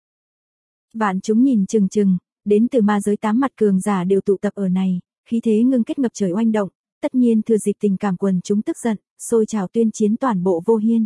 Vạn chúng nhìn chừng chừng, đến từ ma giới 8 mặt cường giả đều tụ tập ở này, khí thế ngưng kết ngập trời oanh động, tất nhiên thừa dịp tình cảm quần chúng tức giận, sôi trào tuyên chiến toàn bộ Vô Hiên.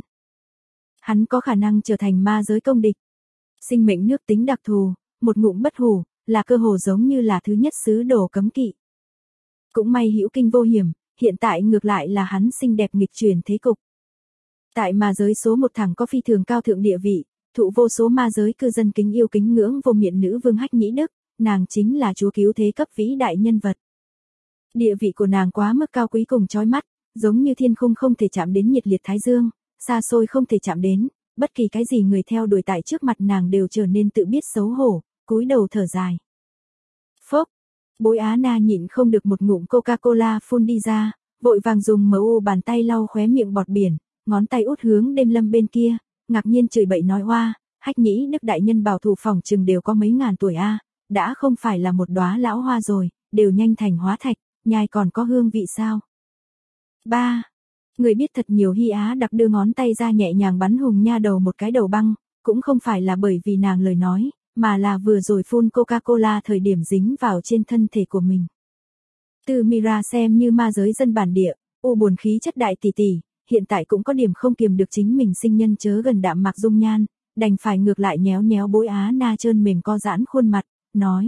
Hắn có khả năng trở thành ma giới công địch. Sinh mệnh nước tính đặc thù, một ngụm bất hủ, là cơ hồ giống như là thứ nhất sứ đồ cấm kỵ. Cũng may hữu kinh vô hiểm, hiện tại ngược lại là hắn xinh đẹp nghịch chuyển thế cục. Tại ma giới số một thẳng có phi thường cao thượng địa vị, thụ vô số ma giới cư dân kính yêu kính ngưỡng vô miện nữ vương Hách Nhĩ Đức, nàng chính là chúa cứu thế cấp vĩ đại nhân vật. Địa vị của nàng quá mức cao quý cùng chói mắt, giống như thiên khung không thể chạm đến nhiệt liệt thái dương, xa xôi không thể chạm đến, bất kỳ cái gì người theo đuổi tại trước mặt nàng đều trở nên tự biết xấu hổ, cúi đầu thở dài. Phốc, Bối Á Na nhịn không được một ngụm Coca-Cola phun đi ra, vội vàng dùng MU bàn tay lau khóe miệng bọt biển, ngón tay út hướng đêm Lâm bên kia, ngạc nhiên chửi bậy nói oa, Hách Nhĩ Đức đại nhân bảo thủ phòng chừng đều có mấy ngàn tuổi a, đã không phải là một đóa lão hoa rồi, đều nhanh thành hóa thạch, nhai còn có hương vị sao? 3. Người biết thật nhiều Hy Á đặc đưa ngón tay ra nhẹ nhàng bắn Hùng Nha đầu một cái đầu băng, cũng không phải là bởi vì nàng lời nói, mà là vừa rồi phun Coca-Cola thời điểm dính vào trên thân thể của mình. Từ Mira xem như ma giới dân bản địa, u buồn khí chất đại tỷ tỷ, hiện tại cũng có điểm không kiềm được chính mình sinh nhân chớ gần đạm mạc dung nhan, đành phải ngược lại nhéo nhéo Bối Á Na trơn mềm co giãn khuôn mặt, nói.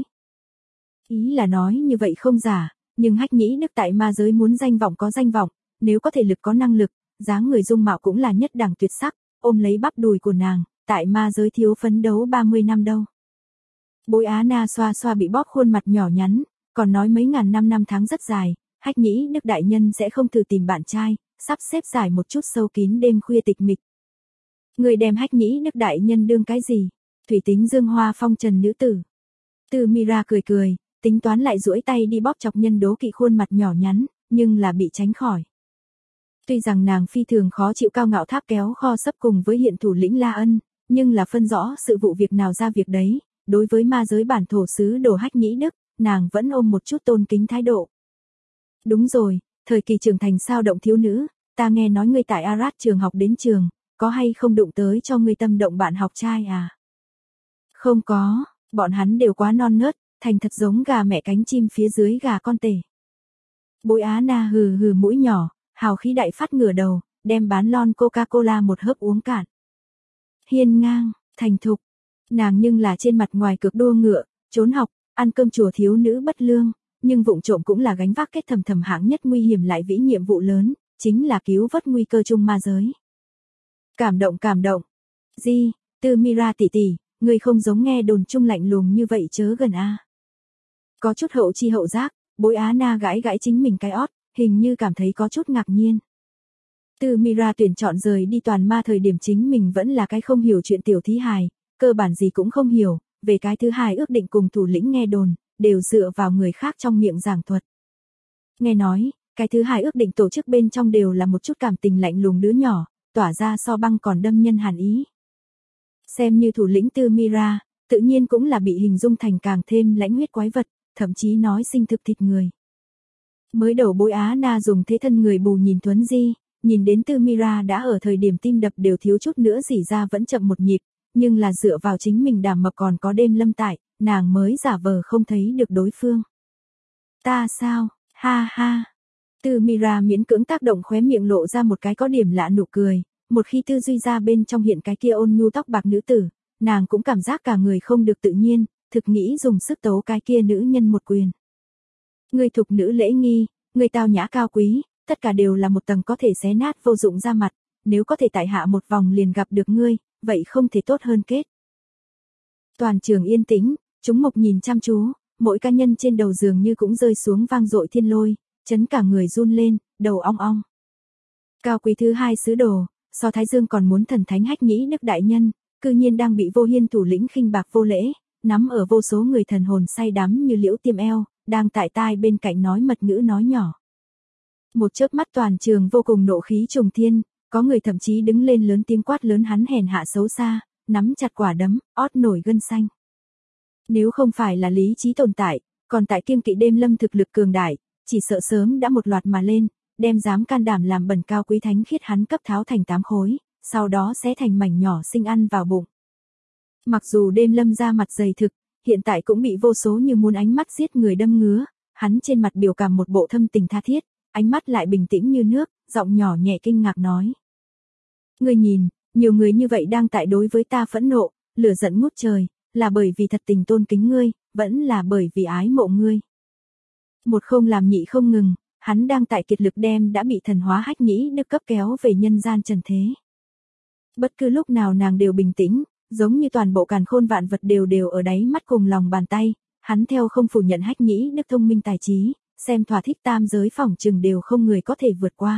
Ý là nói như vậy không giả, nhưng Hách Nhĩ Đức tại ma giới muốn danh vọng có danh vọng, nếu có thể lực có năng lực, dáng người dung mạo cũng là nhất đẳng tuyệt sắc, ôm lấy bắp đùi của nàng, tại ma giới thiếu phấn đấu 30 năm đâu. Bối Á Na xoa xoa bị bóp khuôn mặt nhỏ nhắn, còn nói mấy ngàn năm tháng rất dài, Hách Nhĩ Đức đại nhân sẽ không thử tìm bạn trai, sắp xếp giải một chút sâu kín đêm khuya tịch mịch. Người đem Hách Nhĩ Đức đại nhân đương cái gì? Thủy tính dương hoa phong trần nữ tử. Từ Mira cười cười, tính toán lại duỗi tay đi bóp chọc nhân đố kỵ khuôn mặt nhỏ nhắn, nhưng là bị tránh khỏi. Tuy rằng nàng phi thường khó chịu cao ngạo tháp kéo kho sấp cùng với hiện thủ lĩnh La Ân, nhưng là phân rõ sự vụ việc nào ra việc đấy, đối với ma giới bản thổ sứ đồ Hách Nhĩ Đức, nàng vẫn ôm một chút tôn kính thái độ. Đúng rồi, thời kỳ trưởng thành sao động thiếu nữ, ta nghe nói ngươi tại Arad trường học đến trường, có hay không đụng tới cho ngươi tâm động bạn học trai à? Không có, bọn hắn đều quá non nớt, thành thật giống gà mẹ cánh chim phía dưới gà con tể. Bối Á Na hừ hừ mũi nhỏ, hào khí đại phát ngửa đầu, đem bán lon Coca-Cola một hớp uống cạn. Hiên ngang, thành thục, nàng nhưng là trên mặt ngoài cực đua ngựa, trốn học, ăn cơm chùa thiếu nữ bất lương, nhưng vụng trộm cũng là gánh vác kết thầm thầm hạng nhất nguy hiểm lại vĩ nhiệm vụ lớn, chính là cứu vớt nguy cơ chung ma giới. Cảm động. Di, Từ Mira tỷ tỷ, người không giống nghe đồn chung lạnh lùng như vậy chớ gần a. Có chút hậu chi hậu giác, Bối Á Na gãi gãi chính mình cái ót, hình như cảm thấy có chút ngạc nhiên. Từ Mira tuyển chọn rời đi toàn ma thời điểm chính mình vẫn là cái không hiểu chuyện tiểu thí hài, cơ bản gì cũng không hiểu, về cái thứ hai ước định cùng thủ lĩnh nghe đồn, đều dựa vào người khác trong miệng giảng thuật. Nghe nói, cái thứ hai ước định tổ chức bên trong đều là một chút cảm tình lạnh lùng đứa nhỏ, tỏa ra so băng còn đâm nhân hàn ý. Xem như thủ lĩnh Từ Mira, tự nhiên cũng là bị hình dung thành càng thêm lãnh huyết quái vật, thậm chí nói sinh thực thịt người. Mới đầu Bối Á Na dùng thế thân người bù nhìn Tuấn Di, nhìn đến Tư Mira đã ở thời điểm tim đập đều thiếu chút nữa rỉ ra vẫn chậm một nhịp, nhưng là dựa vào chính mình đảm mập còn có Đêm Lâm tại, nàng mới giả vờ không thấy được đối phương. Ta sao, ha ha. Tư Mira miễn cưỡng tác động khóe miệng lộ ra một cái có điểm lạ nụ cười, một khi tư duy ra bên trong hiện cái kia ôn nhu tóc bạc nữ tử, nàng cũng cảm giác cả người không được tự nhiên, thực nghĩ dùng sức tấu cái kia nữ nhân một quyền. Người thục nữ lễ nghi, người tao nhã cao quý, tất cả đều là một tầng có thể xé nát vô dụng ra mặt, nếu có thể tại hạ một vòng liền gặp được ngươi, vậy không thể tốt hơn kết. Toàn trường yên tĩnh, chúng mục nhìn chăm chú, mỗi cá nhân trên đầu giường như cũng rơi xuống vang dội thiên lôi, chấn cả người run lên, đầu ong ong. Cao quý thứ hai sứ đồ, so Thái Dương còn muốn thần thánh Hách Nhĩ Đức đại nhân, cư nhiên đang bị Vô Hiên thủ lĩnh khinh bạc vô lễ, nắm ở vô số người thần hồn say đắm như liễu tiêm eo, đang tại tai bên cạnh nói mật ngữ nói nhỏ. Một chớp mắt toàn trường vô cùng nộ khí trùng thiên, có người thậm chí đứng lên lớn tiếng quát lớn hắn hèn hạ xấu xa, nắm chặt quả đấm, ót nổi gân xanh. Nếu không phải là lý trí tồn tại, còn tại kiêng kỵ Đêm Lâm thực lực cường đại, chỉ sợ sớm đã một loạt mà lên, đem dám can đảm làm bẩn cao quý thánh khiết hắn cấp tháo thành 8 khối, sau đó xé thành mảnh nhỏ sinh ăn vào bụng. Mặc dù Đêm Lâm ra mặt dày thực, hiện tại cũng bị vô số như muốn ánh mắt giết người đâm ngứa, hắn trên mặt biểu cảm một bộ thâm tình tha thiết, ánh mắt lại bình tĩnh như nước, giọng nhỏ nhẹ kinh ngạc nói. Ngươi nhìn, nhiều người như vậy đang tại đối với ta phẫn nộ, lửa giận ngút trời, là bởi vì thật tình tôn kính ngươi, vẫn là bởi vì ái mộ ngươi. Một không làm nhị không ngừng, hắn đang tại kiệt lực đem đã bị thần hóa Hách Nhĩ Đức cấp kéo về nhân gian trần thế. Bất cứ lúc nào nàng đều bình tĩnh, giống như toàn bộ càn khôn vạn vật đều ở đáy mắt cùng lòng bàn tay, hắn theo không phủ nhận Hách Nhĩ Đức thông minh tài trí, xem thỏa thích tam giới phỏng chừng đều không người có thể vượt qua.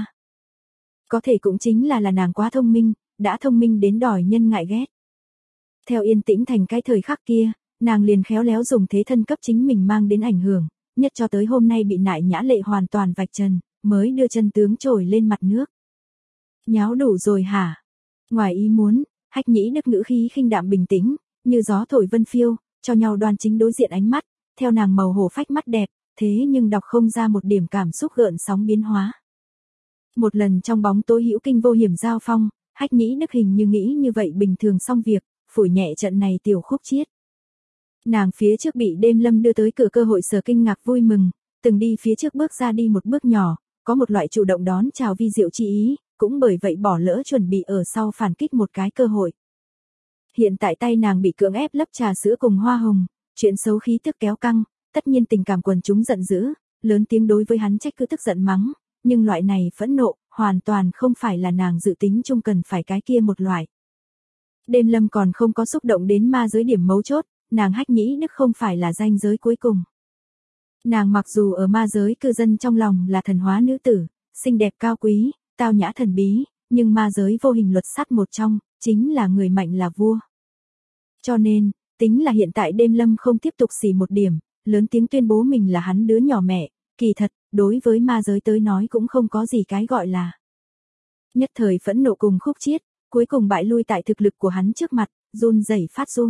Có thể cũng chính là nàng quá thông minh, đã thông minh đến đòi nhân ngại ghét. Theo yên tĩnh thành cái thời khắc kia, nàng liền khéo léo dùng thế thân cấp chính mình mang đến ảnh hưởng, nhất cho tới hôm nay bị nại nhã lệ hoàn toàn vạch trần, mới đưa chân tướng trồi lên mặt nước. Nháo đủ rồi hả? Ngoài ý muốn, Hách Nhĩ Đức ngữ khí khinh đạm bình tĩnh, như gió thổi vân phiêu, cho nhau đoan chính đối diện ánh mắt, theo nàng màu hổ phách mắt đẹp, thế nhưng đọc không ra một điểm cảm xúc gợn sóng biến hóa. Một lần trong bóng tối hữu kinh vô hiểm giao phong, Hách Nhĩ Đức hình như nghĩ như vậy bình thường xong việc, phủi nhẹ trận này tiểu khúc chiết. Nàng phía trước bị Đêm Lâm đưa tới cửa cơ hội sở kinh ngạc vui mừng, từng đi phía trước bước ra đi một bước nhỏ, có một loại chủ động đón chào vi diệu chi ý, cũng bởi vậy bỏ lỡ chuẩn bị ở sau phản kích một cái cơ hội. Hiện tại tay nàng bị cưỡng ép lấp trà sữa cùng hoa hồng, chuyện xấu khí tức kéo căng, tất nhiên tình cảm quần chúng giận dữ, lớn tiếng đối với hắn trách cứ tức giận mắng, nhưng loại này phẫn nộ, hoàn toàn không phải là nàng dự tính chung cần phải cái kia một loại. Đêm Lâm còn không có xúc động đến ma giới điểm mấu chốt, nàng Hách Nhĩ Đức không phải là ranh giới cuối cùng. Nàng mặc dù ở ma giới cư dân trong lòng là thần hóa nữ tử, xinh đẹp cao quý, tao nhã thần bí, nhưng ma giới vô hình luật sắt một trong, chính là người mạnh là vua. Cho nên, tính là hiện tại Đêm Lâm không tiếp tục xỉ một điểm, lớn tiếng tuyên bố mình là hắn đứa nhỏ mẹ, kỳ thật, đối với ma giới tới nói cũng không có gì cái gọi là. Nhất thời phẫn nộ cùng khúc chiết, cuối cùng bại lui tại thực lực của hắn trước mặt, run rẩy phát run.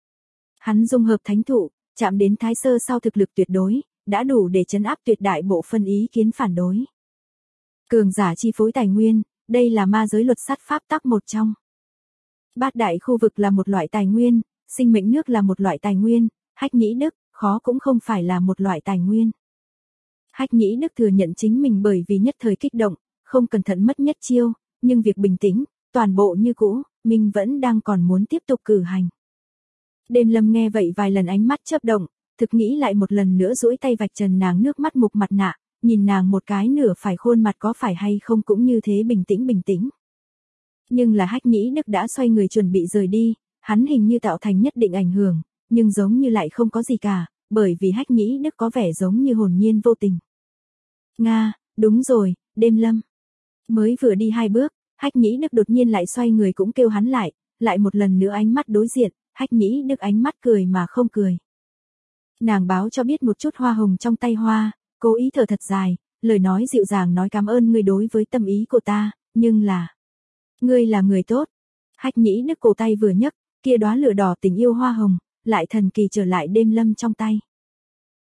Hắn dung hợp thánh thụ, chạm đến thái sơ sau thực lực tuyệt đối, đã đủ để trấn áp tuyệt đại bộ phân ý kiến phản đối. Cường giả chi phối tài nguyên, đây là ma giới luật sắt pháp tắc một trong. Bát đại khu vực là một loại tài nguyên, sinh mệnh nước là một loại tài nguyên, Hách Nhĩ Đức, khó cũng không phải là một loại tài nguyên. Hách Nhĩ Đức thừa nhận chính mình bởi vì nhất thời kích động, không cẩn thận mất nhất chiêu, nhưng việc bình tĩnh, toàn bộ như cũ, mình vẫn đang còn muốn tiếp tục cử hành. Đêm Lâm nghe vậy vài lần ánh mắt chớp động, thực nghĩ lại một lần nữa duỗi tay vạch trần nàng nước mắt mục mặt nạ, nhìn nàng một cái nửa phải khuôn mặt có phải hay không cũng như thế bình tĩnh. Nhưng là Hách Nhĩ Đức đã xoay người chuẩn bị rời đi, hắn hình như tạo thành nhất định ảnh hưởng, nhưng giống như lại không có gì cả, bởi vì Hách Nhĩ Đức có vẻ giống như hồn nhiên vô tình. Nga, đúng rồi, Đêm Lâm. Mới vừa đi 2 bước, Hách Nhĩ Đức đột nhiên lại xoay người cũng kêu hắn lại một lần nữa ánh mắt đối diện, Hách Nhĩ Đức ánh mắt cười mà không cười. Nàng báo cho biết một chút hoa hồng trong tay hoa, cố ý thở thật dài, lời nói dịu dàng nói cảm ơn ngươi đối với tâm ý của ta, nhưng là... Ngươi là người tốt. Hách Nhĩ Đức cổ tay vừa nhấc, kia đóa lửa đỏ tình yêu hoa hồng, lại thần kỳ trở lại Đêm Lâm trong tay.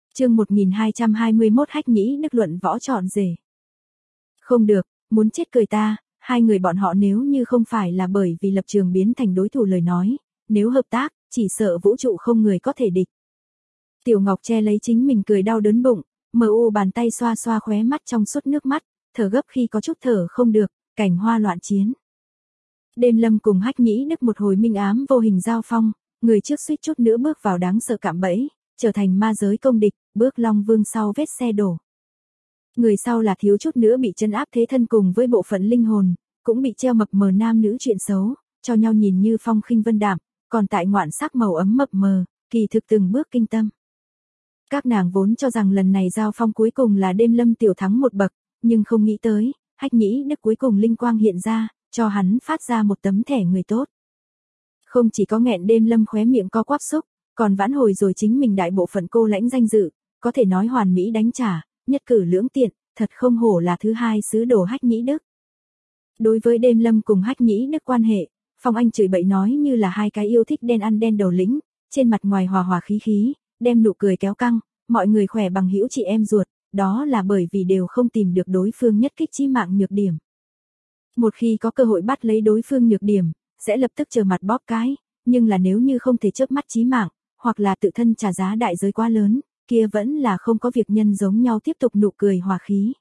Chương 1221 Hách Nhĩ Đức luận võ trọn rể. Không được, muốn chết cười ta, hai người bọn họ nếu như không phải là bởi vì lập trường biến thành đối thủ lời nói, nếu hợp tác, chỉ sợ vũ trụ không người có thể địch. Tiểu Ngọc che lấy chính mình cười đau đớn bụng, bàn tay xoa xoa khóe mắt trong suốt nước mắt, thở gấp khi có chút thở không được, cảnh hoa loạn chiến. Đêm Lâm cùng Hách Nhĩ Đức một hồi minh ám vô hình giao phong, người trước suýt chút nữa bước vào đáng sợ cạm bẫy, trở thành ma giới công địch, bước Long Vương sau vết xe đổ. Người sau là thiếu chút nữa bị trấn áp thế thân cùng với bộ phận linh hồn, cũng bị treo mập mờ nam nữ chuyện xấu, cho nhau nhìn như phong khinh vân đạm, còn tại ngoạn sắc màu ấm mập mờ, kỳ thực từng bước kinh tâm. Các nàng vốn cho rằng lần này giao phong cuối cùng là Đêm Lâm tiểu thắng một bậc, nhưng không nghĩ tới, Hách Nhĩ Đức cuối cùng linh quang hiện ra, cho hắn phát ra một tấm thẻ người tốt. Không chỉ có nghẹn Đêm Lâm khóe miệng co quắp xúc, còn vãn hồi rồi chính mình đại bộ phận cô lãnh danh dự, có thể nói hoàn mỹ đánh trả, nhất cử lưỡng tiện, thật không hổ là thứ hai sứ đồ Hách Nhĩ Đức. Đối với Đêm Lâm cùng Hách Nhĩ Đức quan hệ, Phong Anh chửi bậy nói như là hai cái yêu thích đen ăn đen đầu lĩnh, trên mặt ngoài hòa hòa khí khí, đem nụ cười kéo căng, mọi người khỏe bằng hữu chị em ruột, đó là bởi vì đều không tìm được đối phương nhất kích chí mạng nhược điểm. Một khi có cơ hội bắt lấy đối phương nhược điểm, sẽ lập tức trở mặt bóp cái, nhưng là nếu như không thể chớp mắt chí mạng, hoặc là tự thân trả giá đại giới quá lớn, kia vẫn là không có việc nhân giống nhau tiếp tục nụ cười hòa khí.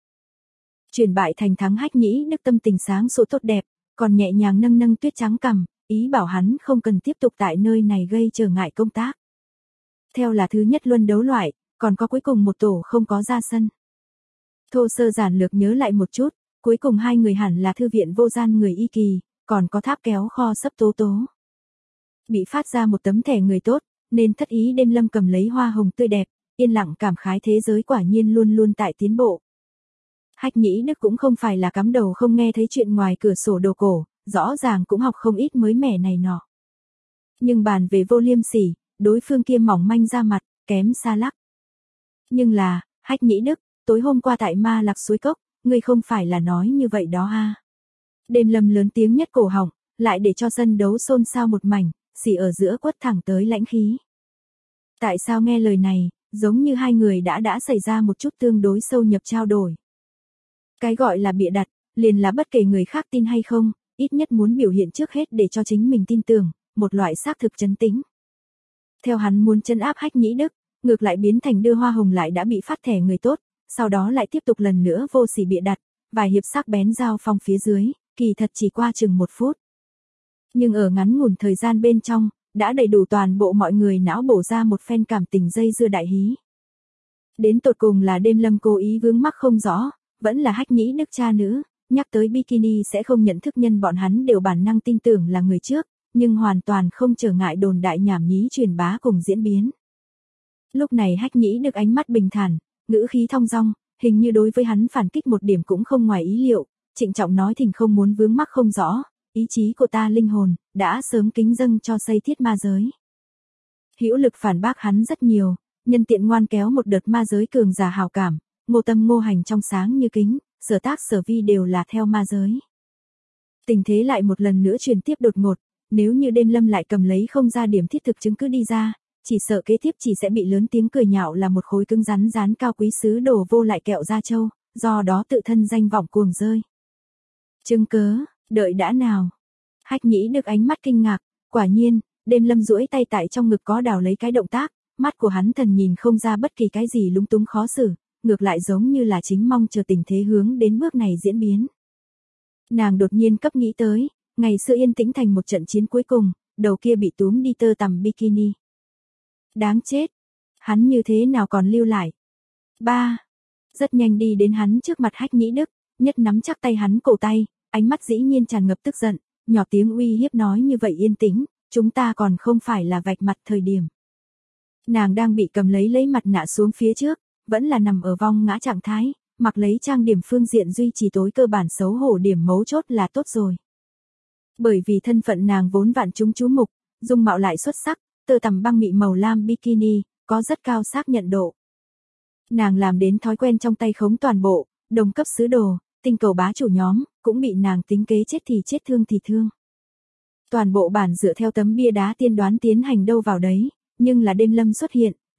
Chuyển bại thành thắng Hách Nhĩ Đức tâm tình sáng sủa tốt đẹp, còn nhẹ nhàng nâng nâng tuyết trắng cằm, ý bảo hắn không cần tiếp tục tại nơi này gây trở ngại công tác. Theo là thứ nhất luân đấu loại, còn có cuối cùng một tổ không có ra sân. Thô sơ giản lược nhớ lại một chút, cuối cùng hai người hẳn là thư viện vô gian người Y Kỳ, còn có tháp kéo kho sấp Tố Tố. Bị phát ra một tấm thẻ người tốt, nên thất ý Đêm Lâm cầm lấy hoa hồng tươi đẹp, yên lặng cảm khái thế giới quả nhiên luôn luôn tại tiến bộ. Hách Nhĩ Đức cũng không phải là cắm đầu không nghe thấy chuyện ngoài cửa sổ đồ cổ, rõ ràng cũng học không ít mới mẻ này nọ. Nhưng bàn về vô liêm sỉ, đối phương kia mỏng manh ra mặt, kém xa lắc. Nhưng là, Hách Nhĩ Đức, tối hôm qua tại Ma Lạc suối cốc, ngươi không phải là nói như vậy đó ha. Đêm Lâm lớn tiếng nhất cổ họng, lại để cho sân đấu xôn xao một mảnh, xỉ ở giữa quất thẳng tới lãnh khí. Tại sao nghe lời này, giống như hai người đã xảy ra một chút tương đối sâu nhập trao đổi. Cái gọi là bịa đặt, liền là bất kể người khác tin hay không, ít nhất muốn biểu hiện trước hết để cho chính mình tin tưởng, một loại xác thực chấn tĩnh. Theo hắn muốn trấn áp Hách Nhĩ Đức, ngược lại biến thành đưa hoa hồng lại đã bị phát thẻ người tốt, sau đó lại tiếp tục lần nữa vô sỉ bịa đặt, vài hiệp sắc bén giao phong phía dưới, kỳ thật chỉ qua chừng 1 phút. Nhưng ở ngắn ngủn thời gian bên trong, đã đầy đủ toàn bộ mọi người não bổ ra một phen cảm tình dây dưa đại hí. Đến tột cùng là Đêm Lâm cố ý vướng mắc không rõ, vẫn là Hách Nhĩ Đức cha nữ, nhắc tới bikini sẽ không nhận thức nhân bọn hắn đều bản năng tin tưởng là người trước, nhưng hoàn toàn không trở ngại đồn đại nhảm nhí truyền bá cùng diễn biến. Lúc này Hách Nhĩ Đức ánh mắt bình thản, ngữ khí thong dong, hình như đối với hắn phản kích một điểm cũng không ngoài ý liệu, trịnh trọng nói thình không muốn vướng mắc không rõ, ý chí của ta linh hồn, đã sớm kính dâng cho xây thiết ma giới. Hữu lực phản bác hắn rất nhiều, nhân tiện ngoan kéo một đợt ma giới cường giả hào cảm, Ngô Tâm Ngô Hành trong sáng như kính, sở tác sở vi đều là theo ma giới. Tình thế lại một lần nữa chuyển tiếp đột ngột, nếu như Đêm Lâm lại cầm lấy không ra điểm thiết thực chứng cứ đi ra, chỉ sợ kế tiếp chỉ sẽ bị lớn tiếng cười nhạo là một khối cứng rắn rán cao quý sứ đồ vô lại kẹo da trâu, do đó tự thân danh vọng cuồng rơi. Chứng cớ, đợi đã nào. Hách Nhĩ Đức ánh mắt kinh ngạc, quả nhiên, Đêm Lâm duỗi tay tại trong ngực có đào lấy cái động tác, mắt của hắn thần nhìn không ra bất kỳ cái gì lúng túng khó xử, ngược lại giống như là chính mong chờ tình thế hướng đến bước này diễn biến. Nàng đột nhiên cấp nghĩ tới, ngày xưa yên tĩnh thành một trận chiến cuối cùng, đầu kia bị túm đi tơ tằm bikini. Đáng chết, hắn như thế nào còn lưu lại. Rất nhanh đi đến hắn trước mặt Hách Nhĩ Đức, nhất nắm chắc tay hắn cổ tay, ánh mắt dĩ nhiên tràn ngập tức giận, nhỏ tiếng uy hiếp nói như vậy yên tĩnh, chúng ta còn không phải là vạch mặt thời điểm. Nàng đang bị cầm lấy mặt nạ xuống phía trước, vẫn là nằm ở vong ngã trạng thái, mặc lấy trang điểm phương diện duy trì tối cơ bản xấu hổ điểm mấu chốt là tốt rồi. Bởi vì thân phận nàng vốn vạn chúng chú mục, dung mạo lại xuất sắc, tơ tằm băng mị màu lam bikini, có rất cao xác nhận độ. Nàng làm đến thói quen trong tay khống toàn bộ, đồng cấp sứ đồ, tinh cầu bá chủ nhóm, cũng bị nàng tính kế chết thì chết thương thì thương. Toàn bộ bản dựa theo tấm bia đá tiên đoán tiến hành đâu vào đấy, nhưng là Đêm Lâm xuất hiện,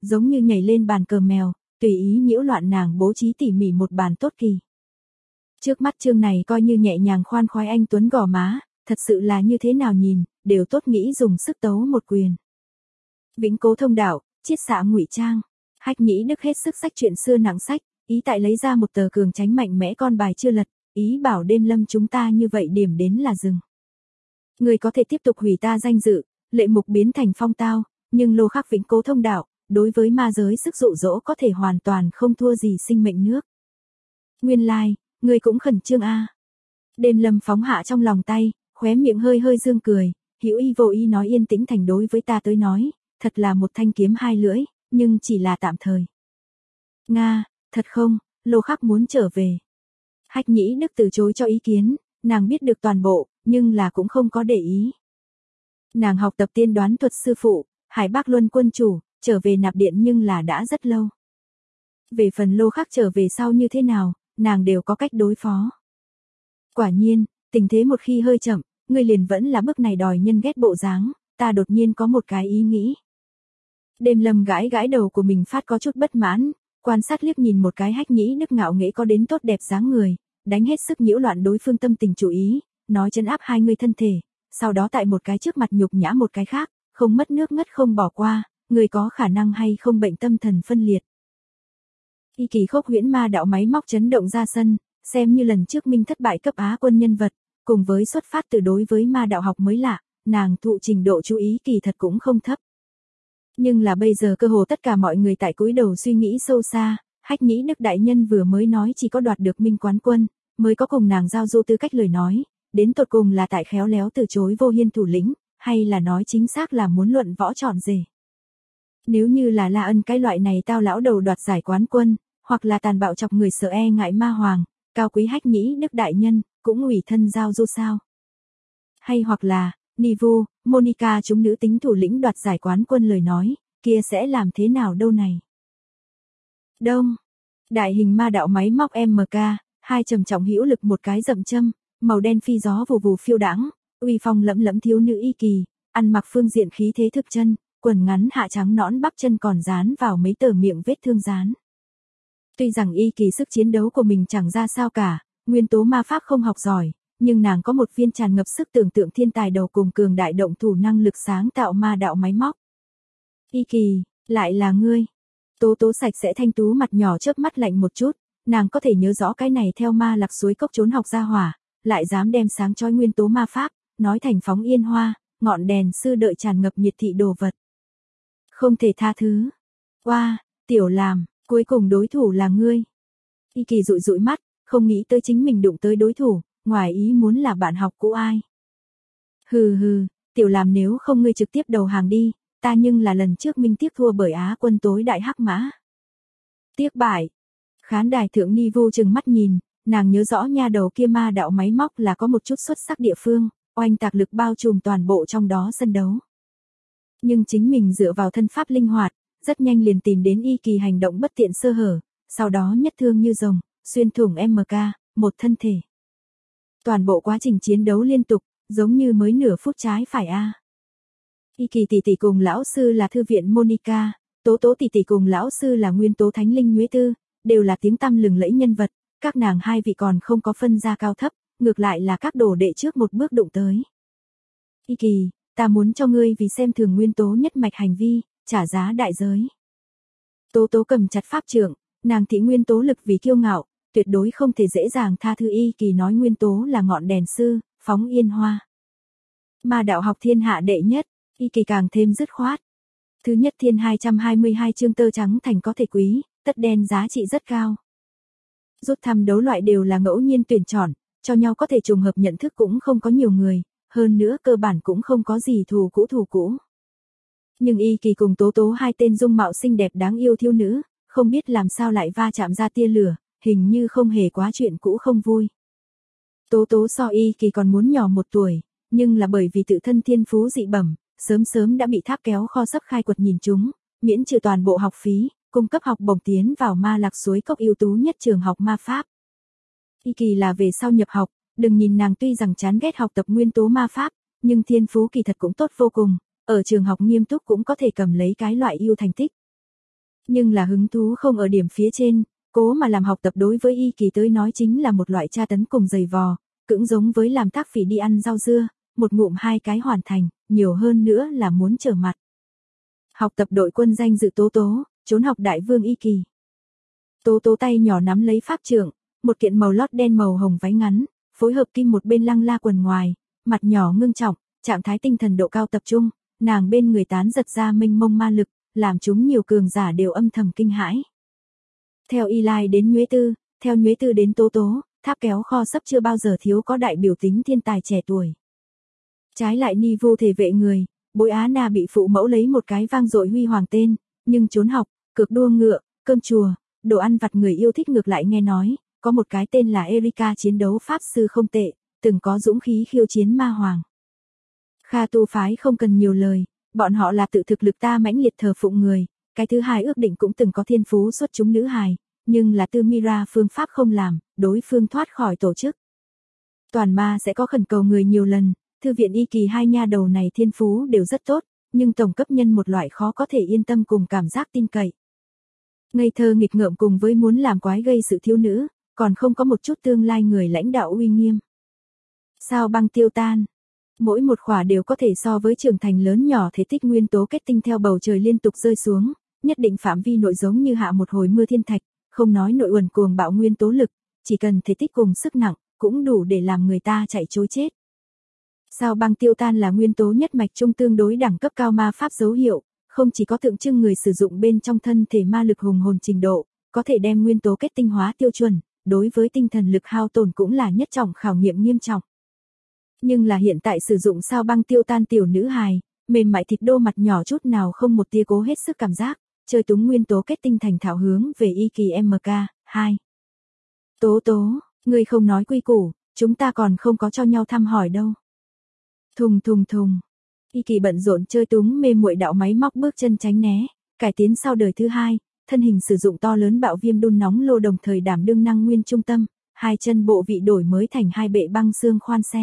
giống như nhảy lên bàn cờ mèo, tùy ý nhiễu loạn nàng bố trí tỉ mỉ một bàn tốt kỳ. Trước mắt Trương này coi như nhẹ nhàng khoan khoái anh tuấn gò má, thật sự là như thế nào nhìn, đều tốt nghĩ dùng sức tấu một quyền. Vĩnh Cố thông đạo, chiết xạ ngụy trang. Hách Nhĩ Đức hết sức sách chuyện xưa nặng sách, ý tại lấy ra một tờ cường tránh mạnh mẽ con bài chưa lật, ý bảo Đêm Lâm chúng ta như vậy điểm đến là dừng. Người có thể tiếp tục hủy ta danh dự, lệ mục biến thành phong tao, nhưng Lô Khắc Vĩnh Cố thông đạo, đối với ma giới sức dụ dỗ có thể hoàn toàn không thua gì sinh mệnh nước. Nguyên lai, người cũng khẩn trương a. Đêm Lâm phóng hạ trong lòng tay, khóe miệng hơi hơi dương cười, hữu ý vô ý nói yên tĩnh thành đối với ta tới nói, thật là một thanh kiếm hai lưỡi, nhưng chỉ là tạm thời. Nga, thật không, Lô Khắc muốn trở về. Hách Nhĩ Đức từ chối cho ý kiến, nàng biết được toàn bộ, nhưng là cũng không có để ý. Nàng học tập tiên đoán thuật sư phụ, Hải Bác Luân quân chủ, trở về nạp điện nhưng là đã rất lâu. Về phần Lô Khắc trở về sau như thế nào, nàng đều có cách đối phó. Quả nhiên, tình thế một khi hơi chậm, ngươi liền vẫn là bước này đòi nhân ghét bộ dáng, ta đột nhiên có một cái ý nghĩ. Đêm Lâm gãi gãi đầu của mình phát có chút bất mãn, quan sát liếc nhìn một cái Hách Nhĩ Đức ngạo nghễ có đến tốt đẹp dáng người, đánh hết sức nhiễu loạn đối phương tâm tình chủ ý, nói trấn áp hai người thân thể, sau đó tại một cái trước mặt nhục nhã một cái khác, không mất nước ngất không bỏ qua, người có khả năng hay không bệnh tâm thần phân liệt. Y Kỳ Khốc huyễn ma đạo máy móc chấn động ra sân, xem như lần trước Minh thất bại cấp Á quân nhân vật, cùng với xuất phát từ đối với ma đạo học mới lạ, nàng thụ trình độ chú ý kỳ thật cũng không thấp. Nhưng là bây giờ cơ hồ tất cả mọi người tại cúi đầu suy nghĩ sâu xa, Hách Nhĩ Đức đại nhân vừa mới nói chỉ có đoạt được Minh quán quân, mới có cùng nàng giao du tư cách lời nói, đến tột cùng là tại khéo léo từ chối Vô Hiên thủ lĩnh, hay là nói chính xác là muốn luận võ tròn rể. Nếu như là La Ân cái loại này tao lão đầu đoạt giải quán quân, hoặc là tàn bạo chọc người sợ e ngại ma hoàng, cao quý Hách Nhĩ Đức đại nhân, cũng ủy thân giao du sao. Hay hoặc là, Nivu, Monica chúng nữ tính thủ lĩnh đoạt giải quán quân lời nói, kia sẽ làm thế nào đâu này. Đông, đại hình ma đạo máy móc MK, hai trầm trọng hữu lực một cái dậm châm, màu đen phi gió vù vù phiêu đãng, uy phong lẫm lẫm thiếu nữ Y Kỳ, ăn mặc phương diện khí thế thực chân, quần ngắn hạ trắng nõn bắp chân còn dán vào mấy tờ miệng vết thương dán. Tuy rằng Y Kỳ sức chiến đấu của mình chẳng ra sao cả, nguyên tố ma pháp không học giỏi, nhưng nàng có một viên tràn ngập sức tưởng tượng thiên tài đầu cùng cường đại động thủ năng lực sáng tạo ma đạo máy móc. Y Kỳ, lại là ngươi. Tố Tố sạch sẽ thanh tú mặt nhỏ chớp mắt lạnh một chút, nàng có thể nhớ rõ cái này theo ma lạc suối cốc trốn học ra hỏa, lại dám đem sáng chói nguyên tố ma pháp, nói thành phóng yên hoa, ngọn đèn sư đợi tràn ngập nhiệt thị đồ vật. Không thể tha thứ. Oa, tiểu làm, cuối cùng đối thủ là ngươi. Y Kỳ dụi dụi mắt, không nghĩ tới chính mình đụng tới đối thủ, ngoài ý muốn là bạn học cũ ai. Hừ hừ, tiểu làm nếu không ngươi trực tiếp đầu hàng đi, ta nhưng là lần trước Minh tiếc thua bởi Á quân tối đại hắc mã. Tiếc bại. Khán đài thượng Ni Vu chừng mắt nhìn, nàng nhớ rõ nha đầu kia ma đạo máy móc là có một chút xuất sắc địa phương, oanh tạc lực bao trùm toàn bộ trong đó sân đấu. Nhưng chính mình dựa vào thân pháp linh hoạt, rất nhanh liền tìm đến Y Kỳ hành động bất tiện sơ hở, sau đó nhất thương như rồng, xuyên thủng MK, một thân thể. Toàn bộ quá trình chiến đấu liên tục, giống như mới nửa phút trái phải a. Y Kỳ tỷ tỷ cùng lão sư là thư viện Monica, Tố Tố tỷ tỷ cùng lão sư là nguyên tố thánh linh Nhuế Tư, đều là tiếng tăm lừng lẫy nhân vật, các nàng hai vị còn không có phân ra cao thấp, ngược lại là các đồ đệ trước một bước đụng tới. Y Kỳ, ta muốn cho ngươi vì xem thường nguyên tố nhất mạch hành vi, trả giá đại giới. Tố Tố cầm chặt pháp trượng, nàng thị nguyên tố lực vì kiêu ngạo, tuyệt đối không thể dễ dàng tha thứ Y Kỳ nói nguyên tố là ngọn đèn sư, phóng yên hoa. Ma đạo học thiên hạ đệ nhất, Y Kỳ càng thêm dứt khoát. Thứ nhất thiên 222 chương tơ trắng thành có thể quý, tất đen giá trị rất cao. Rút thăm đấu loại đều là ngẫu nhiên tuyển chọn, cho nhau có thể trùng hợp nhận thức cũng không có nhiều người, hơn nữa cơ bản cũng không có gì thù cũ. Nhưng Y Kỳ cùng Tố Tố hai tên dung mạo xinh đẹp đáng yêu thiếu nữ, không biết làm sao lại va chạm ra tia lửa, hình như không hề quá chuyện cũ không vui. Tố Tố so Y Kỳ còn muốn nhỏ một tuổi, nhưng là bởi vì tự thân thiên phú dị bẩm, sớm đã bị tháp kéo kho sắp khai quật nhìn chúng, miễn trừ toàn bộ học phí, cung cấp học bổng tiến vào ma lạc suối cốc ưu tú nhất trường học ma pháp. Y Kỳ là về sau nhập học, đừng nhìn nàng tuy rằng chán ghét học tập nguyên tố ma pháp, nhưng thiên phú kỳ thật cũng tốt vô cùng, ở trường học nghiêm túc cũng có thể cầm lấy cái loại ưu thành tích. Nhưng là hứng thú không ở điểm phía trên, cố mà làm học tập đối với Y Kỳ tới nói chính là một loại tra tấn cùng giày vò, cũng giống với làm thác phỉ đi ăn rau dưa, một ngụm hai cái hoàn thành, nhiều hơn nữa là muốn trở mặt. Học tập đội quân danh dự Tố Tố, trốn học đại vương Y Kỳ. Tố Tố tay nhỏ nắm lấy pháp trượng, một kiện màu lót đen màu hồng váy ngắn, phối hợp kim một bên lăng la quần ngoài, mặt nhỏ ngưng trọng, trạng thái tinh thần độ cao tập trung, nàng bên người tán giật ra mênh mông ma lực, làm chúng nhiều cường giả đều âm thầm kinh hãi. Theo Y Lai đến Nhuế Tư, theo Nhuế Tư đến Tố Tố, tháp kéo kho sắp chưa bao giờ thiếu có đại biểu tính thiên tài trẻ tuổi. Trái lại Ni Vu thể vệ người, Bối Á Na bị phụ mẫu lấy một cái vang dội huy hoàng tên, nhưng trốn học, cược đua ngựa, cơm chùa, đồ ăn vặt người yêu thích ngược lại nghe nói, có một cái tên là Erika chiến đấu pháp sư không tệ, từng có dũng khí khiêu chiến ma hoàng. Kha tu phái không cần nhiều lời, bọn họ là tự thực lực ta mãnh liệt thờ phụng người, cái thứ hai ước định cũng từng có thiên phú xuất chúng nữ hài, nhưng là Tư Mira phương pháp không làm, đối phương thoát khỏi tổ chức. Toàn ma sẽ có khẩn cầu người nhiều lần, thư viện Y Kỳ hai nha đầu này thiên phú đều rất tốt, nhưng tổng cấp nhân một loại khó có thể yên tâm cùng cảm giác tin cậy. Ngây thơ nghịch ngợm cùng với muốn làm quái gây sự thiếu nữ, còn không có một chút tương lai người lãnh đạo uy nghiêm. Sao băng tiêu tan, mỗi một khỏa đều có thể so với trưởng thành lớn nhỏ thể tích nguyên tố kết tinh theo bầu trời liên tục rơi xuống, nhất định phạm vi nội giống như hạ một hồi mưa thiên thạch, không nói nội uẩn cuồng bạo nguyên tố lực, chỉ cần thể tích cùng sức nặng, cũng đủ để làm người ta chạy trối chết. Sao băng tiêu tan là nguyên tố nhất mạch trung tương đối đẳng cấp cao ma pháp dấu hiệu, không chỉ có tượng trưng người sử dụng bên trong thân thể ma lực hùng hồn trình độ, có thể đem nguyên tố kết tinh hóa tiêu chuẩn, đối với tinh thần lực hao tổn cũng là nhất trọng khảo nghiệm nghiêm trọng. Nhưng là hiện tại sử dụng sao băng tiêu tan tiểu nữ hài, mềm mại thịt đô mặt nhỏ chút nào không một tia cố hết sức cảm giác, chơi túng nguyên tố kết tinh thành thạo hướng về Y Kỳ MK 2. Tố Tố, ngươi không nói quy củ, chúng ta còn không có cho nhau thăm hỏi đâu. Thùng thùng thùng. Y Kỳ bận rộn chơi túng mê muội đạo máy móc bước chân tránh né, cải tiến sau đời thứ hai, thân hình sử dụng to lớn bạo viêm đun nóng lô đồng thời đảm đương năng nguyên trung tâm, hai chân bộ vị đổi mới thành hai bệ băng xương khoan xe.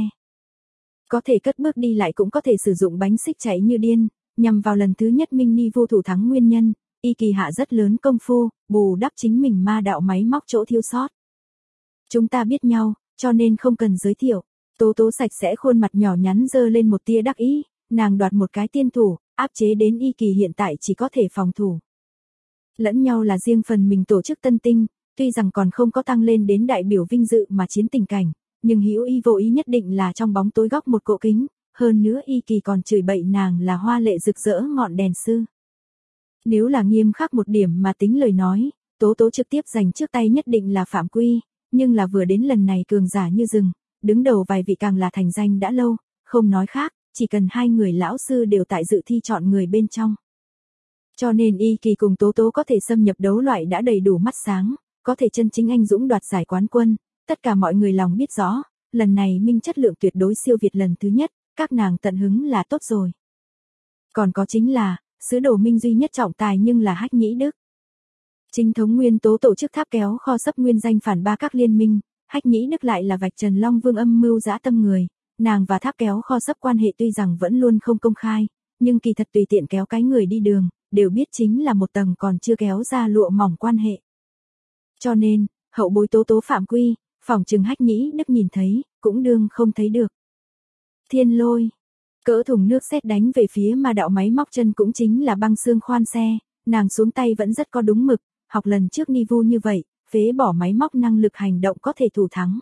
Có thể cất bước đi lại cũng có thể sử dụng bánh xích chạy như điên, nhằm vào lần thứ nhất Minh Ni vô thủ thắng nguyên nhân, Y Kỳ hạ rất lớn công phu, bù đắp chính mình ma đạo máy móc chỗ thiếu sót. Chúng ta biết nhau, cho nên không cần giới thiệu. Tố Tố sạch sẽ khuôn mặt nhỏ nhắn dơ lên một tia đắc ý, nàng đoạt một cái tiên thủ, áp chế đến Y Kỳ hiện tại chỉ có thể phòng thủ. Lẫn nhau là riêng phần mình tổ chức tân tinh, tuy rằng còn không có tăng lên đến đại biểu vinh dự mà chiến tình cảnh, nhưng hữu ý vô ý nhất định là trong bóng tối góc một cỗ kính, hơn nữa Y Kỳ còn chửi bậy nàng là hoa lệ rực rỡ ngọn đèn sư. Nếu là nghiêm khắc một điểm mà tính lời nói, Tố Tố trực tiếp giành trước tay nhất định là phạm quy, nhưng là vừa đến lần này cường giả như rừng, đứng đầu vài vị càng là thành danh đã lâu, không nói khác, chỉ cần hai người lão sư đều tại dự thi chọn người bên trong. Cho nên Y Kỳ cùng Tố Tố có thể xâm nhập đấu loại đã đầy đủ mắt sáng, có thể chân chính anh dũng đoạt giải quán quân, tất cả mọi người lòng biết rõ, lần này minh chất lượng tuyệt đối siêu việt lần thứ nhất, các nàng tận hứng là tốt rồi. Còn có chính là, sứ đồ minh duy nhất trọng tài nhưng là Hách Nhĩ Đức. Chính thống nguyên tố tổ chức tháp kéo kho sấp nguyên danh phản ba các liên minh, Hách Nhĩ Đức lại là vạch trần Long Vương âm mưu dã tâm người, nàng và tháp kéo kho sấp quan hệ tuy rằng vẫn luôn không công khai, nhưng kỳ thật tùy tiện kéo cái người đi đường, đều biết chính là một tầng còn chưa kéo ra lụa mỏng quan hệ. Cho nên, hậu bối Tố Tố phạm quy, phỏng chừng Hách Nhĩ Đức nhìn thấy, cũng đương không thấy được. Thiên lôi, cỡ thùng nước sét đánh về phía ma đạo máy móc chân cũng chính là băng xương khoan xe, nàng xuống tay vẫn rất có đúng mực, học lần trước Ni Vu như vậy, phế bỏ máy móc năng lực hành động có thể thủ thắng.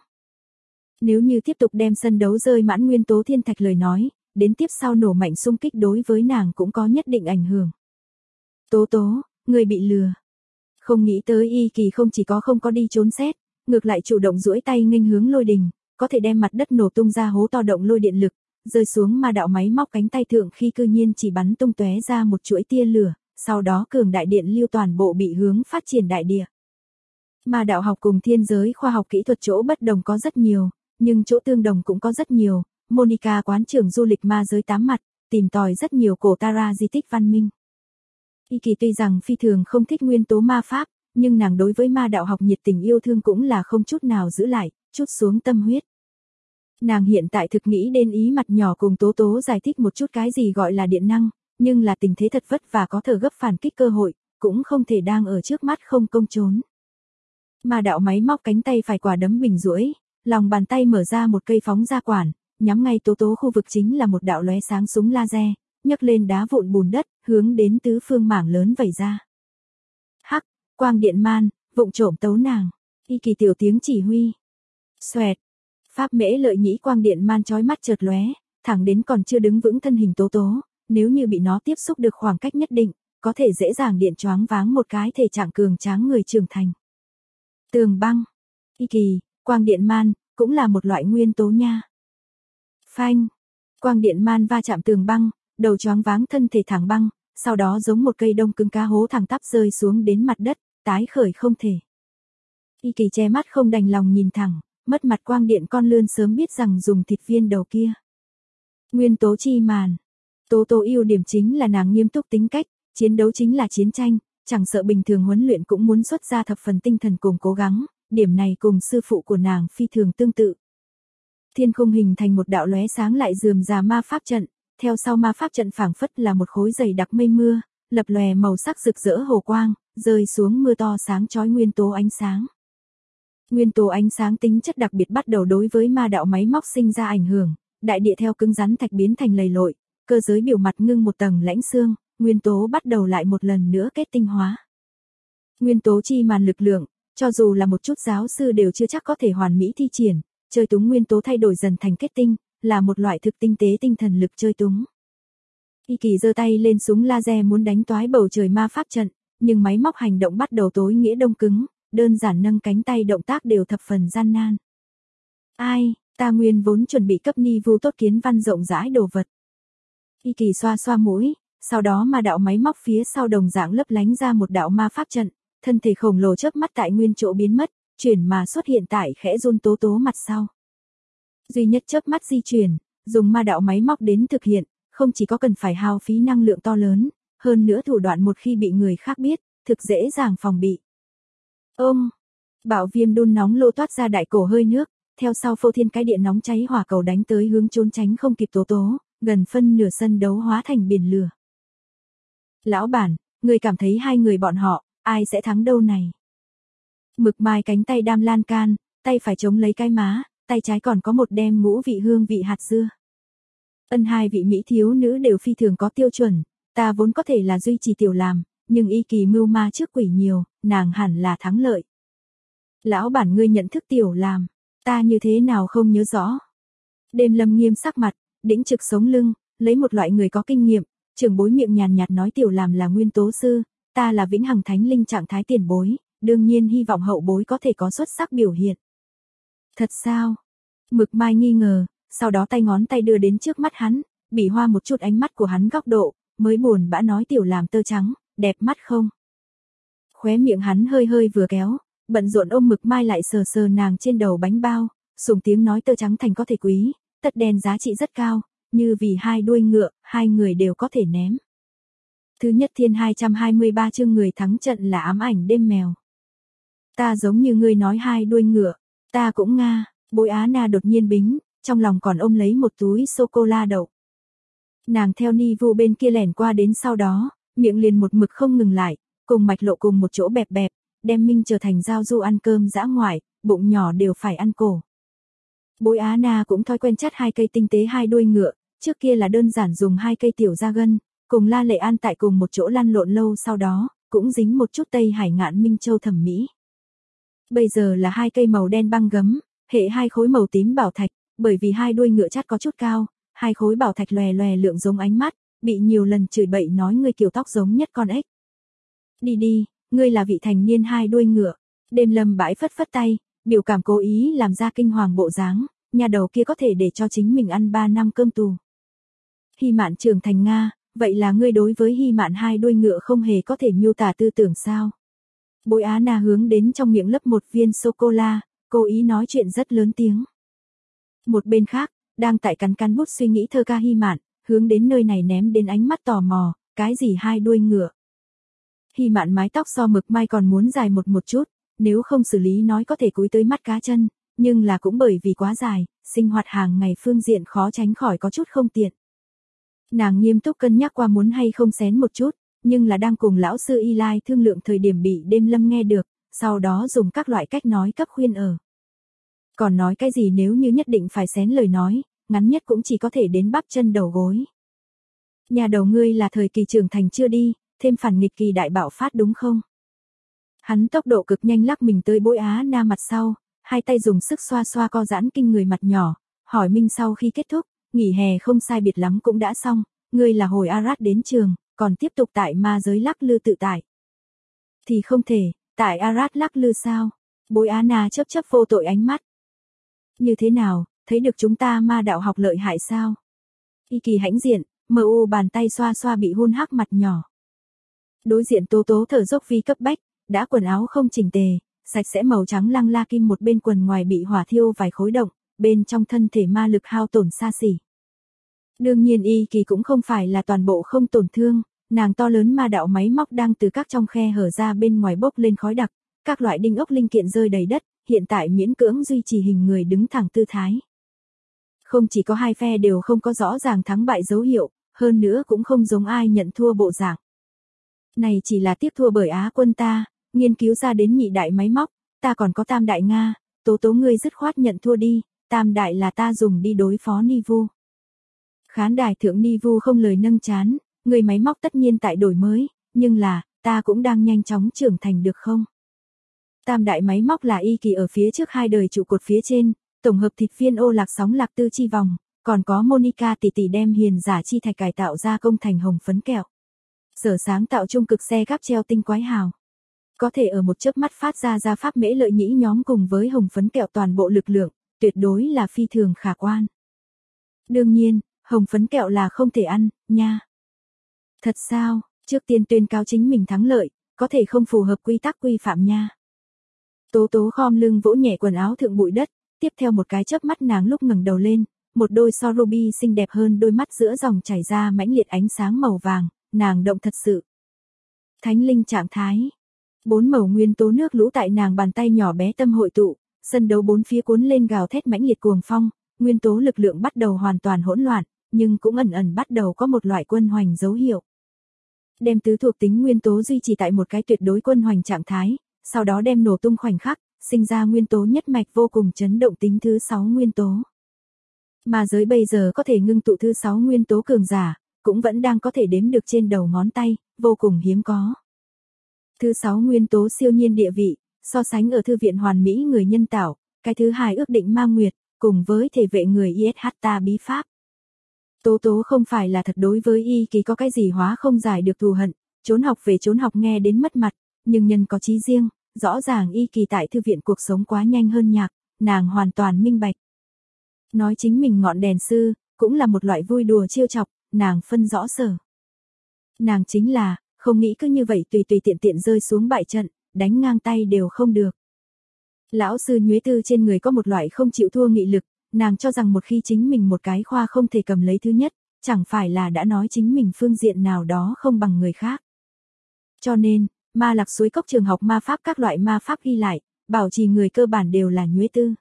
Nếu như tiếp tục đem sân đấu rơi mãn nguyên tố thiên thạch lời nói, đến tiếp sau nổ mạnh xung kích đối với nàng cũng có nhất định ảnh hưởng. Tố Tố, người bị lừa. Không nghĩ tới Y Kỳ không chỉ có không có đi trốn xét, ngược lại chủ động duỗi tay nghênh hướng lôi đình, có thể đem mặt đất nổ tung ra hố to động lôi điện lực, rơi xuống ma đạo máy móc cánh tay thượng khi cư nhiên chỉ bắn tung tóe ra một chuỗi tia lửa, sau đó cường đại điện lưu toàn bộ bị hướng phát triển đại địa. Ma đạo học cùng thiên giới khoa học kỹ thuật chỗ bất đồng có rất nhiều, nhưng chỗ tương đồng cũng có rất nhiều. Monica quán trưởng du lịch ma giới tám mặt, tìm tòi rất nhiều cổ Tara di tích văn minh. Y Kỳ tuy rằng phi thường không thích nguyên tố ma pháp, nhưng nàng đối với ma đạo học nhiệt tình yêu thương cũng là không chút nào giữ lại, chút xuống tâm huyết. Nàng hiện tại thực nghĩ đến ý mặt nhỏ cùng Tố Tố giải thích một chút cái gì gọi là điện năng, nhưng là tình thế thật vất vả có thở gấp phản kích cơ hội, cũng không thể đang ở trước mắt không công trốn. Ma đạo máy móc cánh tay phải quả đấm bình duỗi, lòng bàn tay mở ra một cây phóng ra quản, nhắm ngay Tố Tố khu vực chính là một đạo lóe sáng súng laser, nhấc lên đá vụn bùn đất, hướng đến tứ phương mảng lớn vẩy ra. Hắc, quang điện man, vụng trộm tấu nàng. Y Kỳ tiểu tiếng chỉ huy. Xoẹt. Pháp mễ lợi nhĩ quang điện man chói mắt chợt lóe, thẳng đến còn chưa đứng vững thân hình Tố Tố, nếu như bị nó tiếp xúc được khoảng cách nhất định, có thể dễ dàng điện choáng váng một cái thể trạng cường tráng người trưởng thành. Tường băng. Y Kỳ, quang điện man, cũng là một loại nguyên tố nha. Phanh. Quang điện man va chạm tường băng, đầu choáng váng thân thể thẳng băng, sau đó giống một cây đông cứng cá hố thẳng tắp rơi xuống đến mặt đất, tái khởi không thể. Y Kỳ che mắt không đành lòng nhìn thẳng, mất mặt quang điện con lươn sớm biết rằng dùng thịt viên đầu kia. Nguyên tố chi màn. Tố Tố ưu điểm chính là nàng nghiêm túc tính cách, chiến đấu chính là chiến tranh, chẳng sợ bình thường huấn luyện cũng muốn xuất ra thập phần tinh thần cùng cố gắng, điểm này cùng sư phụ của nàng phi thường tương tự. Thiên khung hình thành một đạo lóe sáng lại rườm rà ma pháp trận, theo sau ma pháp trận phảng phất là một khối dày đặc mây mưa, lập lòe màu sắc rực rỡ hồ quang, rơi xuống mưa to sáng chói nguyên tố ánh sáng. Nguyên tố ánh sáng tính chất đặc biệt bắt đầu đối với ma đạo máy móc sinh ra ảnh hưởng, đại địa theo cứng rắn thạch biến thành lầy lội, cơ giới biểu mặt ngưng một tầng lãnh xương, nguyên tố bắt đầu lại một lần nữa kết tinh hóa. Nguyên tố chi màn lực lượng, cho dù là một chút giáo sư đều chưa chắc có thể hoàn mỹ thi triển, chơi túng nguyên tố thay đổi dần thành kết tinh, là một loại thực tinh tế tinh thần lực chơi túng. Y Kỳ giơ tay lên súng laser muốn đánh toái bầu trời ma pháp trận, nhưng máy móc hành động bắt đầu tối nghĩa đông cứng, đơn giản nâng cánh tay động tác đều thập phần gian nan. Ai, ta nguyên vốn chuẩn bị cấp ni vu tốt kiến văn rộng rãi đồ vật. Y Kỳ xoa xoa mũi, sau đó ma đạo máy móc phía sau đồng dạng lấp lánh ra một đạo ma pháp trận, thân thể khổng lồ chớp mắt tại nguyên chỗ biến mất, chuyển mà xuất hiện tại khẽ run Tố Tố mặt sau. Duy nhất chớp mắt di chuyển, dùng ma đạo máy móc đến thực hiện, không chỉ có cần phải hao phí năng lượng to lớn, hơn nữa thủ đoạn một khi bị người khác biết, thực dễ dàng phòng bị. Bạo viêm đun nóng lô toát ra đại cổ hơi nước, theo sau phô thiên cái điện nóng cháy hỏa cầu đánh tới hướng trốn tránh không kịp Tố Tố, gần phân nửa sân đấu hóa thành biển lửa. Lão bản, người cảm thấy hai người bọn họ, ai sẽ thắng đâu này? Mực mai cánh tay đam lan can, tay phải chống lấy cái má, tay trái còn có một đem ngũ vị hương vị hạt dưa. Hai vị mỹ thiếu nữ đều phi thường có tiêu chuẩn, ta vốn có thể là duy trì tiểu làm, nhưng Y Kỳ mưu ma trước quỷ nhiều, nàng hẳn là thắng lợi. Lão bản ngươi nhận thức tiểu làm, ta như thế nào không nhớ rõ. Đêm Lâm nghiêm sắc mặt, đĩnh trực sống lưng, lấy một loại người có kinh nghiệm, trưởng bối miệng nhàn nhạt nói tiểu làm là nguyên tố sư, ta là vĩnh hằng thánh linh trạng thái tiền bối, đương nhiên hy vọng hậu bối có thể có xuất sắc biểu hiện. Thật sao? Mực mai nghi ngờ, sau đó tay ngón tay đưa đến trước mắt hắn, bị hoa một chút ánh mắt của hắn góc độ, mới buồn bã nói tiểu làm tơ trắng, đẹp mắt không? Khóe miệng hắn hơi hơi vừa kéo, bận rộn ôm Mực mai lại sờ sờ nàng trên đầu bánh bao, sùng tiếng nói tơ trắng thành có thể quý, tất đen giá trị rất cao, như vì hai đuôi ngựa, hai người đều có thể ném. Thứ nhất thiên 223 chương người thắng trận là ám ảnh đêm mèo. Ta giống như ngươi nói hai đuôi ngựa, ta cũng nga, Bối Á Na đột nhiên bính, trong lòng còn ôm lấy một túi sô-cô-la đậu. Nàng theo ni vu bên kia lẻn qua đến sau đó, miệng liền một mực không ngừng lại, cùng mạch lộ cùng một chỗ bẹp bẹp, đem Minh trở thành giao du ăn cơm dã ngoại, bụng nhỏ đều phải ăn cổ. Bối Á Na cũng thói quen chắt hai cây tinh tế hai đuôi ngựa, trước kia là đơn giản dùng hai cây tiểu ra gân, cùng La Lệ An tại cùng một chỗ lăn lộn lâu sau đó, cũng dính một chút Tây Hải ngạn Minh Châu thẩm mỹ. Bây giờ là hai cây màu đen băng gấm, hệ hai khối màu tím bảo thạch, bởi vì hai đuôi ngựa chắt có chút cao, hai khối bảo thạch lòe lòe lượng giống ánh mắt, bị nhiều lần chửi bậy nói ngươi kiểu tóc giống nhất con ếch. Đi đi, ngươi là vị thành niên hai đuôi ngựa. Đêm Lâm bãi phất phất tay, biểu cảm cố ý làm ra kinh hoàng bộ dáng, nhà đầu kia có thể để cho chính mình ăn 3 năm cơm tù. Hy Mạn trưởng thành Nga, vậy là ngươi đối với Hy Mạn hai đuôi ngựa không hề có thể miêu tả tư tưởng sao? Bối Á Na hướng đến trong miệng lấp một viên sô-cô-la, cố ý nói chuyện rất lớn tiếng. Một bên khác, đang tại cắn bút suy nghĩ thơ ca Hy Mạn, hướng đến nơi này ném đến ánh mắt tò mò, cái gì hai đuôi ngựa? Hy Mạn mái tóc so Mực mai còn muốn dài một chút, nếu không xử lý nói có thể cúi tới mắt cá chân, nhưng là cũng bởi vì quá dài, sinh hoạt hàng ngày phương diện khó tránh khỏi có chút không tiện. Nàng nghiêm túc cân nhắc qua muốn hay không xén một chút, nhưng là đang cùng lão sư Y Lai thương lượng thời điểm bị Đêm Lâm nghe được, sau đó dùng các loại cách nói cấp khuyên ở. Còn nói cái gì nếu như nhất định phải xén lời nói, ngắn nhất cũng chỉ có thể đến bắp chân đầu gối. Nhà đầu ngươi là thời kỳ trưởng thành chưa đi, thêm phản nghịch kỳ đại bạo phát đúng không? Hắn tốc độ cực nhanh lắc mình tới Bối Á Na mặt sau, hai tay dùng sức xoa xoa co giãn kinh người mặt nhỏ, hỏi Minh sau khi kết thúc, nghỉ hè không sai biệt lắm cũng đã xong, ngươi là hồi Arad đến trường, còn tiếp tục tại ma giới lắc lư tự tại. Thì không thể, tại Arad lắc lư sao? Bối Á Na chớp chớp vô tội ánh mắt. Như thế nào, thấy được chúng ta ma đạo học lợi hại sao? Y Kỳ hãnh diện, mờ u bàn tay xoa xoa bị hôn hắc mặt nhỏ. Đối diện Tố Tố thở dốc vì cấp bách, đã quần áo không chỉnh tề, sạch sẽ màu trắng lăng la kim một bên quần ngoài bị hỏa thiêu vài khối động, bên trong thân thể ma lực hao tổn xa xỉ. Đương nhiên Y Kỳ cũng không phải là toàn bộ không tổn thương, nàng to lớn ma đạo máy móc đang từ các trong khe hở ra bên ngoài bốc lên khói đặc, các loại đinh ốc linh kiện rơi đầy đất, hiện tại miễn cưỡng duy trì hình người đứng thẳng tư thái. Không chỉ có hai phe đều không có rõ ràng thắng bại dấu hiệu, hơn nữa cũng không giống ai nhận thua bộ dạng. Này chỉ là tiếp thua bởi Á quân ta, nghiên cứu ra đến nhị đại máy móc, ta còn có tam đại Nga, Tố Tố ngươi dứt khoát nhận thua đi, tam đại là ta dùng đi đối phó Nivu. Khán đài thượng Nivu không lời nâng chán, người máy móc tất nhiên tại đổi mới, nhưng là, ta cũng đang nhanh chóng trưởng thành được không? Tam đại máy móc là Y Kỳ ở phía trước hai đời trụ cột phía trên, tổng hợp thịt viên ô lạc sóng lạc tư chi vòng, còn có Monica tỷ tỷ đem hiền giả chi thạch cải tạo ra công thành hồng phấn kẹo. Sở sáng tạo trung cực xe gáp treo tinh quái hào. Có thể ở một chớp mắt phát ra pháp mễ lợi nhĩ nhóm cùng với hồng phấn kẹo toàn bộ lực lượng, tuyệt đối là phi thường khả quan. Đương nhiên, hồng phấn kẹo là không thể ăn, nha. Thật sao, trước tiên tuyên cáo chính mình thắng lợi, có thể không phù hợp quy tắc quy phạm nha. Tố Tố khom lưng vỗ nhẹ quần áo thượng bụi đất, tiếp theo một cái chớp mắt nàng lúc ngẩng đầu lên, một đôi so ruby xinh đẹp hơn đôi mắt giữa dòng chảy ra mãnh liệt ánh sáng màu vàng, nàng động thật sự. Thánh linh trạng thái. 4 màu nguyên tố nước lũ tại nàng bàn tay nhỏ bé tâm hội tụ, sân đấu bốn phía cuốn lên gào thét mãnh liệt cuồng phong, nguyên tố lực lượng bắt đầu hoàn toàn hỗn loạn, nhưng cũng ẩn ẩn bắt đầu có một loại quân hoành dấu hiệu. Đem tứ thuộc tính nguyên tố duy trì tại một cái tuyệt đối quân hoành trạng thái, sau đó đem nổ tung khoảnh khắc, sinh ra nguyên tố nhất mạch vô cùng chấn động tính thứ 6 nguyên tố. Mà giới bây giờ có thể ngưng tụ thứ 6 nguyên tố cường giả, cũng vẫn đang có thể đếm được trên đầu ngón tay, vô cùng hiếm có. Thứ 6 nguyên tố siêu nhiên địa vị, so sánh ở thư viện hoàn mỹ người nhân tạo, cái thứ hai ước định ma nguyệt, cùng với thể vệ người ISHTA bí pháp. Tố Tố không phải là thật đối với Y Kỳ có cái gì hóa không giải được thù hận, trốn học về trốn học nghe đến mất mặt, nhưng nhân có chí riêng, rõ ràng Y Kỳ tại thư viện cuộc sống quá nhanh hơn nhạc, nàng hoàn toàn minh bạch. Nói chính mình ngọn đèn sư, cũng là một loại vui đùa chiêu chọc, nàng phân rõ sở. Nàng chính là, không nghĩ cứ như vậy tùy tùy tiện tiện rơi xuống bại trận, đánh ngang tay đều không được. Lão sư Nhuế Tư trên người có một loại không chịu thua nghị lực, nàng cho rằng một khi chính mình một cái khoa không thể cầm lấy thứ nhất, chẳng phải là đã nói chính mình phương diện nào đó không bằng người khác. Cho nên, ma lạc suối cốc trường học ma pháp các loại ma pháp ghi lại, bảo trì người cơ bản đều là Nhuế Tư.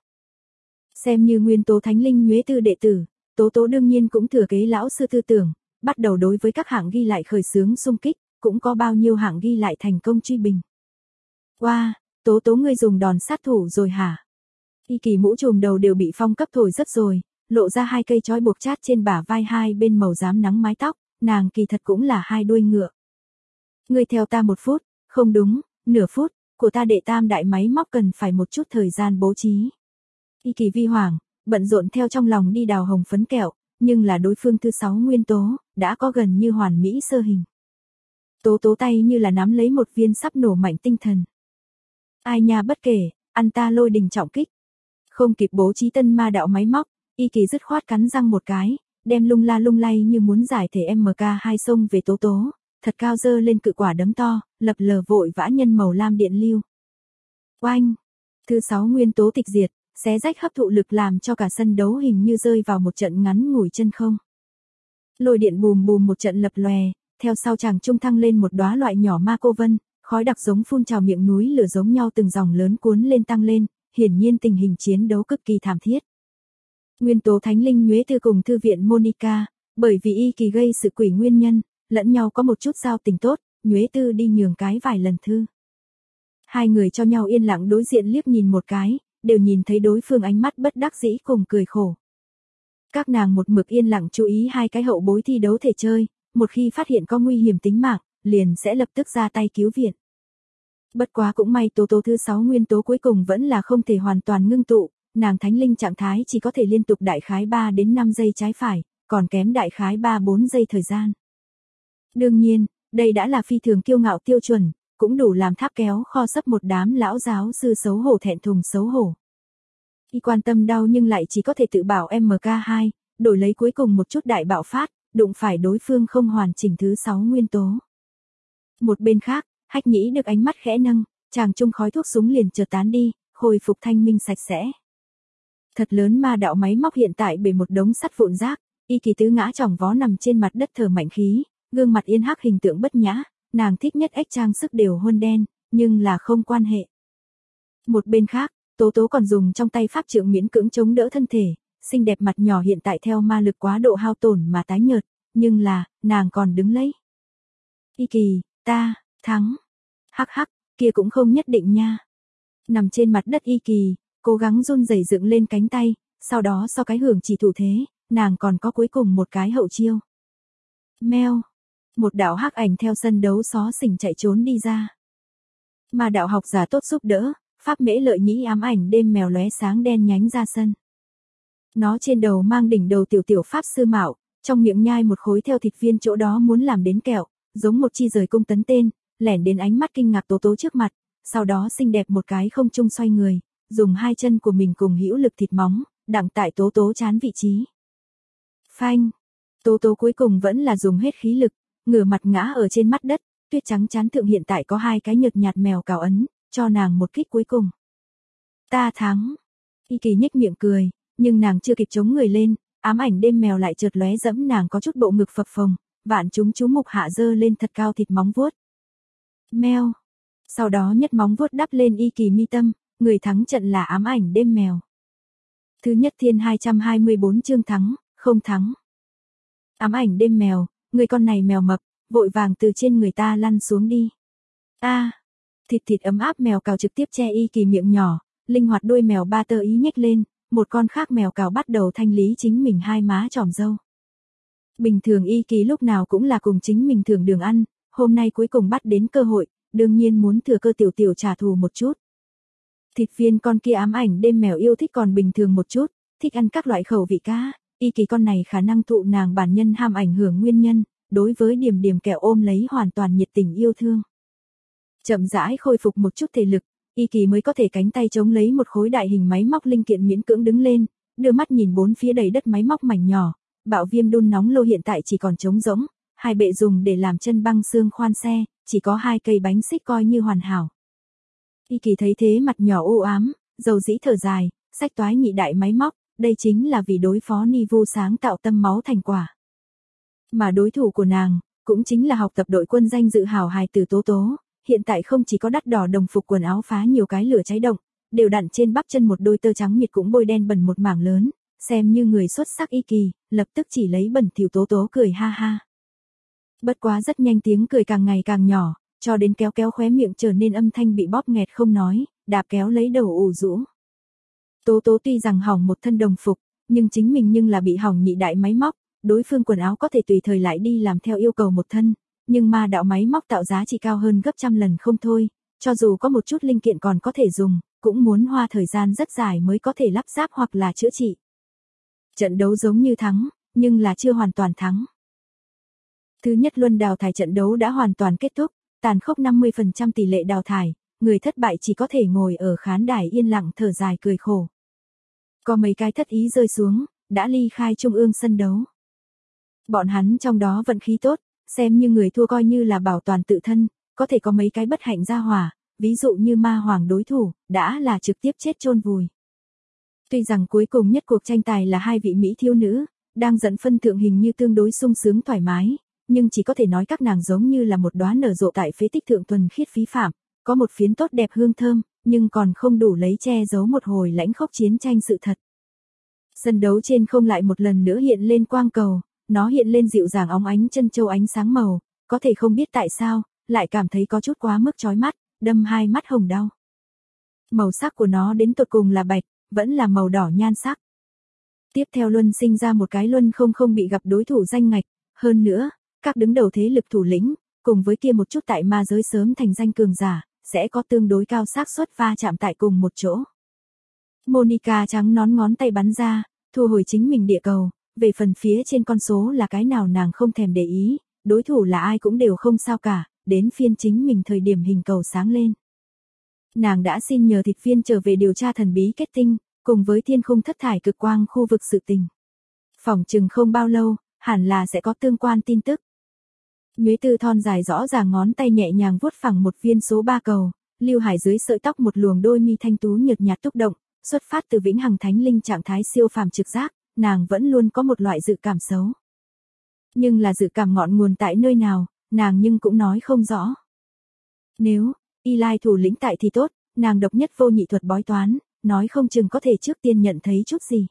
Xem như nguyên tố thánh linh Nhuế Tư đệ tử, Tố Tố đương nhiên cũng thừa kế lão sư tư tưởng, bắt đầu đối với các hạng ghi lại khởi xướng xung kích, cũng có bao nhiêu hạng ghi lại thành công truy bình. Wow, Tố Tố ngươi dùng đòn sát thủ rồi hả? Y Kỳ mũ trùm đầu đều bị phong cấp thổi rất rồi, lộ ra hai cây trói buộc chát trên bả vai hai bên màu xám nắng mái tóc, nàng kỳ thật cũng là hai đuôi ngựa. Ngươi theo ta 1 phút, không đúng, nửa phút, của ta đệ tam đại máy móc cần phải một chút thời gian bố trí. Y Kỳ vi hoàng, bận rộn theo trong lòng đi đào hồng phấn kẹo, nhưng là đối phương thứ 6 nguyên tố, đã có gần như hoàn mỹ sơ hình. Tố Tố tay như là nắm lấy một viên sắp nổ mạnh tinh thần. Ai nha bất kể, ăn ta lôi đình trọng kích. Không kịp bố trí tân ma đạo máy móc, Y Kỳ dứt khoát cắn răng một cái, đem lung la lung lay như muốn giải thể MK2 xông về Tố Tố, thật cao dơ lên cự quả đấm to, lập lờ vội vã nhân màu lam điện lưu. Oanh! Thứ 6 nguyên tố tịch diệt, xé rách hấp thụ lực làm cho cả sân đấu hình như rơi vào một trận ngắn ngủi chân không. Lôi điện bùm bùm một trận lập lòe, theo sau chàng trung thăng lên một đóa loại nhỏ ma cô vân, khói đặc giống phun trào miệng núi lửa giống nhau từng dòng lớn cuốn lên tăng lên, hiển nhiên tình hình chiến đấu cực kỳ thảm thiết. Nguyên tố thánh linh Nhuế Tư cùng thư viện Monica, bởi vì Y Kỳ gây sự quỷ nguyên nhân, lẫn nhau có một chút giao tình tốt, Nhuế Tư đi nhường cái vài lần thư. Hai người cho nhau yên lặng đối diện liếc nhìn một cái, đều nhìn thấy đối phương ánh mắt bất đắc dĩ cùng cười khổ. Các nàng một mực yên lặng chú ý hai cái hậu bối thi đấu thể chơi, một khi phát hiện có nguy hiểm tính mạng, liền sẽ lập tức ra tay cứu viện. Bất quá cũng may tố tố thứ 6 nguyên tố cuối cùng vẫn là không thể hoàn toàn ngưng tụ, nàng thánh linh trạng thái chỉ có thể liên tục đại khái 3 đến 5 giây trái phải, còn kém đại khái 3-4 giây thời gian. Đương nhiên, đây đã là phi thường kiêu ngạo tiêu chuẩn, cũng đủ làm tháp kéo kho sấp một đám lão giáo sư xấu hổ thẹn thùng xấu hổ. Y quan tâm đau nhưng lại chỉ có thể tự bảo MK2, đổi lấy cuối cùng một chút đại bạo phát, đụng phải đối phương không hoàn chỉnh thứ 6 nguyên tố. Một bên khác, Hách Nhĩ được ánh mắt khẽ nâng, chàng chung khói thuốc súng liền chợt tán đi, khôi phục thanh minh sạch sẽ. Thật lớn ma đạo máy móc hiện tại bể một đống sắt vụn rác, Y Kỳ Tứ ngã chỏng vó nằm trên mặt đất thở mạnh khí, gương mặt yên hắc hình tượng bất nhã, nàng thích nhất ếch trang sức đều huân đen, nhưng là không quan hệ. Một bên khác, Tố Tố còn dùng trong tay pháp trượng miễn cưỡng chống đỡ thân thể, xinh đẹp mặt nhỏ hiện tại theo ma lực quá độ hao tổn mà tái nhợt, nhưng là, nàng còn đứng lấy. Y Kỳ, ta, thắng. Hắc hắc, kia cũng không nhất định nha. Nằm trên mặt đất Y Kỳ, cố gắng run rẩy dựng lên cánh tay, sau đó so cái hưởng chỉ thủ thế, nàng còn có cuối cùng một cái hậu chiêu. Meo. Một đạo hắc ảnh theo sân đấu xó xỉnh chạy trốn đi ra. Mà đạo học giả tốt giúp đỡ, pháp mễ lợi nhĩ ám ảnh đêm mèo lóe sáng đen nhánh ra sân. Nó trên đầu mang đỉnh đầu tiểu tiểu pháp sư mạo, trong miệng nhai một khối theo thịt viên chỗ đó muốn làm đến kẹo, giống một chi rời cung tấn tên, lẻn đến ánh mắt kinh ngạc Tố Tố trước mặt, sau đó xinh đẹp một cái không trung xoay người, dùng hai chân của mình cùng hữu lực thịt móng, đặng tại Tố Tố chán vị trí. Phanh. Tố Tố cuối cùng vẫn là dùng hết khí lực, ngửa mặt ngã ở trên mắt đất, tuyết trắng chán thượng hiện tại có hai cái nhợt nhạt mèo cào ấn, cho nàng một kích cuối cùng. Ta thắng. Y Kỳ nhếch miệng cười, nhưng nàng chưa kịp chống người lên, ám ảnh đêm mèo lại chợt lóe dẫm nàng có chút bộ ngực phập phồng, vạn chúng chú mục hạ dơ lên thật cao thịt móng vuốt. Meo. Sau đó nhất móng vuốt đắp lên Y Kỳ mi tâm, người thắng trận là ám ảnh đêm mèo. Thứ nhất thiên 224 chương thắng, không thắng. Ám ảnh đêm mèo, người con này mèo mập, vội vàng từ trên người ta lăn xuống đi. A. Thịt ấm áp mèo cào trực tiếp che Y Kỳ miệng nhỏ, linh hoạt đuôi mèo ba tơ ý nhếch lên, một con khác mèo cào bắt đầu thanh lý chính mình hai má tròm râu. Bình thường Y Kỳ lúc nào cũng là cùng chính mình thường đường ăn, hôm nay cuối cùng bắt đến cơ hội, đương nhiên muốn thừa cơ tiểu tiểu trả thù một chút. Thịt viên con kia ám ảnh đêm mèo yêu thích còn bình thường một chút, thích ăn các loại khẩu vị cá, Y Kỳ con này khả năng thụ nàng bản nhân ham ảnh hưởng nguyên nhân, đối với điểm điểm kẹo ôm lấy hoàn toàn nhiệt tình yêu thương. Chậm rãi khôi phục một chút thể lực, Y Kỳ mới có thể cánh tay chống lấy một khối đại hình máy móc linh kiện miễn cưỡng đứng lên, đưa mắt nhìn bốn phía đầy đất máy móc mảnh nhỏ, bạo viêm đun nóng lô hiện tại chỉ còn trống rỗng, hai bệ dùng để làm chân băng xương khoan xe, chỉ có hai cây bánh xích coi như hoàn hảo. Y Kỳ thấy thế mặt nhỏ u ám, dầu dĩ thở dài, xách toái nhị đại máy móc, đây chính là vì đối phó Ni Vu sáng tạo tâm máu thành quả. Mà đối thủ của nàng, cũng chính là học tập đội quân danh dự hào hài tử Tố Tố, hiện tại không chỉ có đắt đỏ đồng phục quần áo phá nhiều cái lửa cháy động, đều đặn trên bắp chân một đôi tơ trắng miệt cũng bôi đen bẩn một mảng lớn, xem như người xuất sắc Y Kỳ, lập tức chỉ lấy bẩn thỉu Tố Tố cười ha ha. Bất quá rất nhanh tiếng cười càng ngày càng nhỏ, cho đến kéo kéo khóe miệng trở nên âm thanh bị bóp nghẹt không nói, đạp kéo lấy đầu ủ rũ. Tố Tố tuy rằng hỏng một thân đồng phục, nhưng chính mình nhưng là bị hỏng nhị đại máy móc, đối phương quần áo có thể tùy thời lại đi làm theo yêu cầu một thân, nhưng ma đạo máy móc tạo giá trị cao hơn gấp trăm lần không thôi, cho dù có một chút linh kiện còn có thể dùng, cũng muốn hoa thời gian rất dài mới có thể lắp ráp hoặc là chữa trị. Trận đấu giống như thắng, nhưng là chưa hoàn toàn thắng. Thứ nhất luân đào thải trận đấu đã hoàn toàn kết thúc, tàn khốc 50% tỷ lệ đào thải, người thất bại chỉ có thể ngồi ở khán đài yên lặng thở dài cười khổ. Có mấy cái thất ý rơi xuống, đã ly khai trung ương sân đấu. Bọn hắn trong đó vận khí tốt, xem như người thua coi như là bảo toàn tự thân, có thể có mấy cái bất hạnh ra hỏa, ví dụ như ma hoàng đối thủ, đã là trực tiếp chết chôn vùi. Tuy rằng cuối cùng nhất cuộc tranh tài là hai vị Mỹ thiếu nữ, đang dẫn phân thượng hình như tương đối sung sướng thoải mái, nhưng chỉ có thể nói các nàng giống như là một đóa nở rộ tại phế tích thượng thuần khiết phí phạm, có một phiến tốt đẹp hương thơm, nhưng còn không đủ lấy che giấu một hồi lãnh khốc chiến tranh sự thật. Sân đấu trên không lại một lần nữa hiện lên quang cầu, nó hiện lên dịu dàng óng ánh chân châu ánh sáng màu, có thể không biết tại sao, lại cảm thấy có chút quá mức chói mắt, đâm hai mắt hồng đau. Màu sắc của nó đến tột cùng là bạch, vẫn là màu đỏ nhan sắc. Tiếp theo Luân sinh ra một cái Luân không bị gặp đối thủ danh ngạch, hơn nữa, các đứng đầu thế lực thủ lĩnh, cùng với kia một chút tại ma giới sớm thành danh cường giả, sẽ có tương đối cao xác suất va chạm tại cùng một chỗ. Monica trắng nón ngón tay bắn ra, thu hồi chính mình địa cầu, về phần phía trên con số là cái nào nàng không thèm để ý, đối thủ là ai cũng đều không sao cả, đến phiên chính mình thời điểm hình cầu sáng lên. Nàng đã xin nhờ thịt viên trở về điều tra thần bí kết tinh, cùng với thiên khung thất thải cực quang khu vực sự tình. Phỏng chừng không bao lâu, hẳn là sẽ có tương quan tin tức. Nhuế Tư thon dài rõ ràng ngón tay nhẹ nhàng vuốt phẳng một viên số 3 cầu, Lưu Hải dưới sợi tóc một luồng đôi mi thanh tú nhợt nhạt túc động, xuất phát từ vĩnh hằng thánh linh trạng thái siêu phàm trực giác, nàng vẫn luôn có một loại dự cảm xấu. Nhưng là dự cảm ngọn nguồn tại nơi nào, nàng nhưng cũng nói không rõ. Nếu, Y Lai thủ lĩnh tại thì tốt, nàng độc nhất vô nhị thuật bói toán, nói không chừng có thể trước tiên nhận thấy chút gì.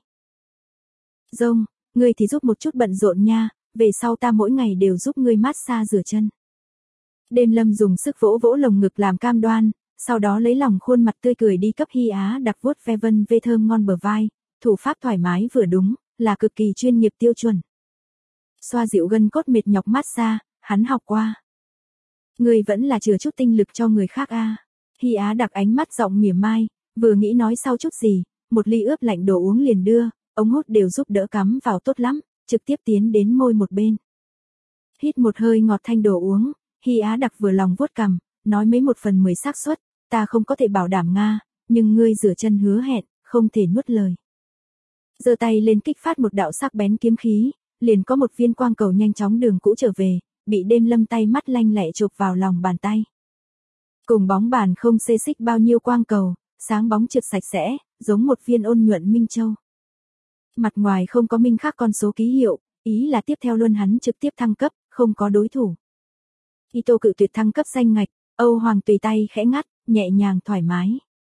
Rông, ngươi thì giúp một chút bận rộn nha, về sau ta mỗi ngày đều giúp ngươi massage rửa chân. Đêm Lâm dùng sức vỗ vỗ lồng ngực làm cam đoan, sau đó lấy lòng khuôn mặt tươi cười đi cấp Hy Á đặc vuốt ve vân vê thơm ngon bờ vai, thủ pháp thoải mái vừa đúng, là cực kỳ chuyên nghiệp tiêu chuẩn. Xoa dịu gân cốt mệt nhọc massage, hắn học qua. Ngươi vẫn là chừa chút tinh lực cho người khác a. Hy Á đặc ánh mắt giọng mỉa mai, vừa nghĩ nói sau chút gì, một ly ướp lạnh đồ uống liền đưa, ống hút đều giúp đỡ cắm vào tốt lắm, trực tiếp tiến đến môi một bên. Hít một hơi ngọt thanh đồ uống, Hy Á đặc vừa lòng vuốt cằm, nói mấy 1/10 xác suất, ta không có thể bảo đảm Nga, nhưng ngươi rửa chân hứa hẹn, không thể nuốt lời. Giơ tay lên kích phát một đạo sắc bén kiếm khí, liền có một viên quang cầu nhanh chóng đường cũ trở về, bị Đêm Lâm tay mắt lanh lẹ chụp vào lòng bàn tay. Cùng bóng bàn không xê xích bao nhiêu quang cầu, sáng bóng trượt sạch sẽ, giống một viên ôn nhuận minh châu. Mặt ngoài không có minh khắc con số ký hiệu, ý là tiếp theo luôn hắn trực tiếp thăng cấp, không có đối thủ. Ito cự tuyệt thăng cấp danh ngạch, Âu Hoàng tùy tay khẽ ngắt, nhẹ nhàng thoải mái.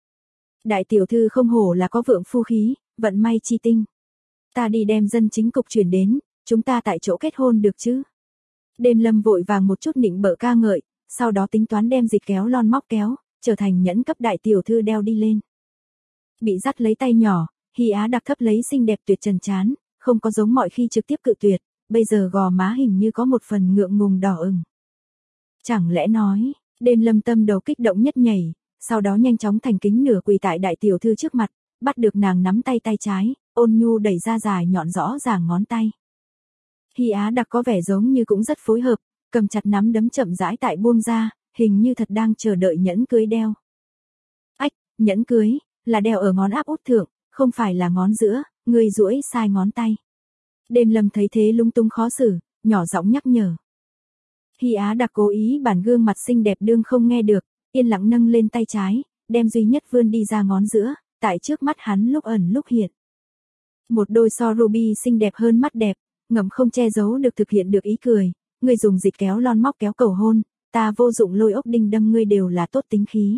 Đại tiểu thư không hổ là có vượng phu khí, vận may chi tinh. Ta đi đem dân chính cục chuyển đến, chúng ta tại chỗ kết hôn được chứ? Đêm Lâm vội vàng một chút nịnh bợ ca ngợi, sau đó tính toán đem dịch kéo lon móc kéo, trở thành nhẫn cấp đại tiểu thư đeo đi lên. Bị dắt lấy tay nhỏ, Hy Á đặc thấp lấy xinh đẹp tuyệt trần chán, không có giống mọi khi trực tiếp cự tuyệt, bây giờ gò má hình như có một phần ngượng ngùng đỏ ửng. Chẳng lẽ nói, Đêm Lâm tâm đầu kích động nhất nhảy, sau đó nhanh chóng thành kính nửa quỳ tại đại tiểu thư trước mặt, bắt được nàng nắm tay tay trái, ôn nhu đẩy ra dài nhọn rõ ràng ngón tay. Hy Á đặc có vẻ giống như cũng rất phối hợp, cầm chặt nắm đấm chậm rãi tại buông ra, hình như thật đang chờ đợi nhẫn cưới đeo. Ách, nhẫn cưới, là đeo ở ngón áp út thượng, không phải là ngón giữa, người duỗi sai ngón tay. Đêm Lâm thấy thế lung tung khó xử, nhỏ giọng nhắc nhở. Hy Á đặc cố ý bản gương mặt xinh đẹp đương không nghe được, yên lặng nâng lên tay trái, đem duy nhất vươn đi ra ngón giữa, tại trước mắt hắn lúc ẩn lúc hiện. Một đôi so ruby xinh đẹp hơn mắt đẹp, ngầm không che giấu được thực hiện được ý cười, người dùng dịch kéo lon móc kéo cầu hôn, ta vô dụng lôi ốc đinh đâm ngươi đều là tốt tính khí.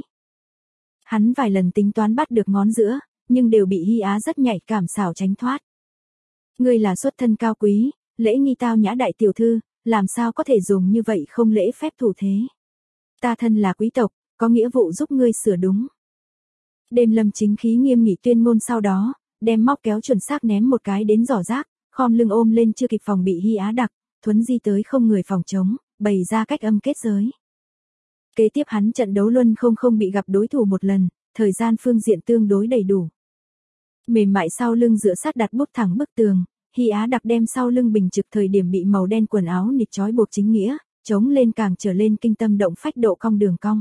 Hắn vài lần tính toán bắt được ngón giữa, nhưng đều bị Hy Á rất nhạy cảm xảo tránh thoát. Ngươi là xuất thân cao quý, lễ nghi tao nhã đại tiểu thư, làm sao có thể dùng như vậy không lễ phép thủ thế. Ta thân là quý tộc, có nghĩa vụ giúp ngươi sửa đúng. Đêm Lâm chính khí nghiêm nghị tuyên ngôn sau đó, đem móc kéo chuẩn xác ném một cái đến giỏ rác, khom lưng ôm lên chưa kịp phòng bị Hy Á đặc, thuấn di tới không người phòng chống, bày ra cách âm kết giới. Kế tiếp hắn trận đấu luân không bị gặp đối thủ một lần, thời gian phương diện tương đối đầy đủ. Mềm mại sau lưng dựa sát đặt bút thẳng bức tường, Hy Á đặc đem sau lưng bình trực thời điểm bị màu đen quần áo nịt trói buộc chính nghĩa, chống lên càng trở lên kinh tâm động phách độ cong đường cong.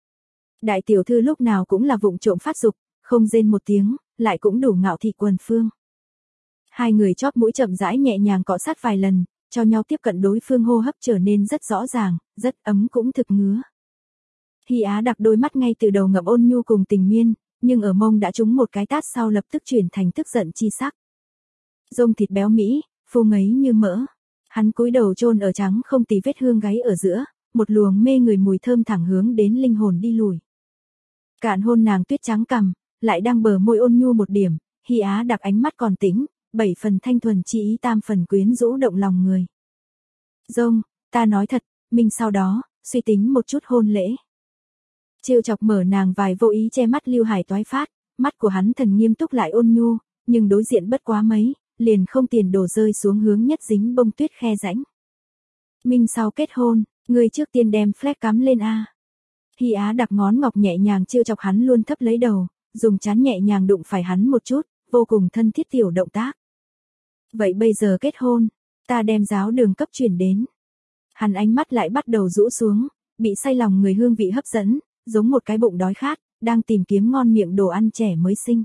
Đại tiểu thư lúc nào cũng là vụng trộm phát dục, không rên một tiếng, lại cũng đủ ngạo thị quần phương. Hai người chóp mũi chậm rãi nhẹ nhàng cọ sát vài lần, cho nhau tiếp cận đối phương hô hấp trở nên rất rõ ràng, rất ấm cũng thực ngứa. Hy Á đặc đôi mắt ngay từ đầu ngậm ôn nhu cùng tình miên, nhưng ở mông đã trúng một cái tát sau lập tức chuyển thành tức giận chi sắc. Rông thịt béo mỹ, phô ngấy như mỡ. Hắn cúi đầu chôn ở trắng không tì vết hương gáy ở giữa, một luồng mê người mùi thơm thẳng hướng đến linh hồn đi lùi. Cạn hôn nàng tuyết trắng cằm, lại đang bờ môi ôn nhu một điểm, Hy Á đặc ánh mắt còn tĩnh, 7 phần thanh thuần chi ý 3 phần quyến rũ động lòng người. Rông, ta nói thật, mình sau đó, suy tính một chút hôn lễ. Trêu chọc mở nàng vài vô ý che mắt Lưu Hải toái phát, mắt của hắn thần nghiêm túc lại ôn nhu, nhưng đối diện bất quá mấy, liền không tiền đổ rơi xuống hướng nhất dính bông tuyết khe rãnh. Minh sau kết hôn, ngươi trước tiên đem flag cắm lên a. Hy Á đặt ngón ngọc nhẹ nhàng trêu chọc hắn luôn thấp lấy đầu, dùng trán nhẹ nhàng đụng phải hắn một chút, vô cùng thân thiết tiểu động tác. Vậy bây giờ kết hôn, ta đem giáo đường cấp chuyển đến. Hắn ánh mắt lại bắt đầu rũ xuống, bị say lòng người hương vị hấp dẫn, giống một cái bụng đói khát, đang tìm kiếm ngon miệng đồ ăn trẻ mới sinh.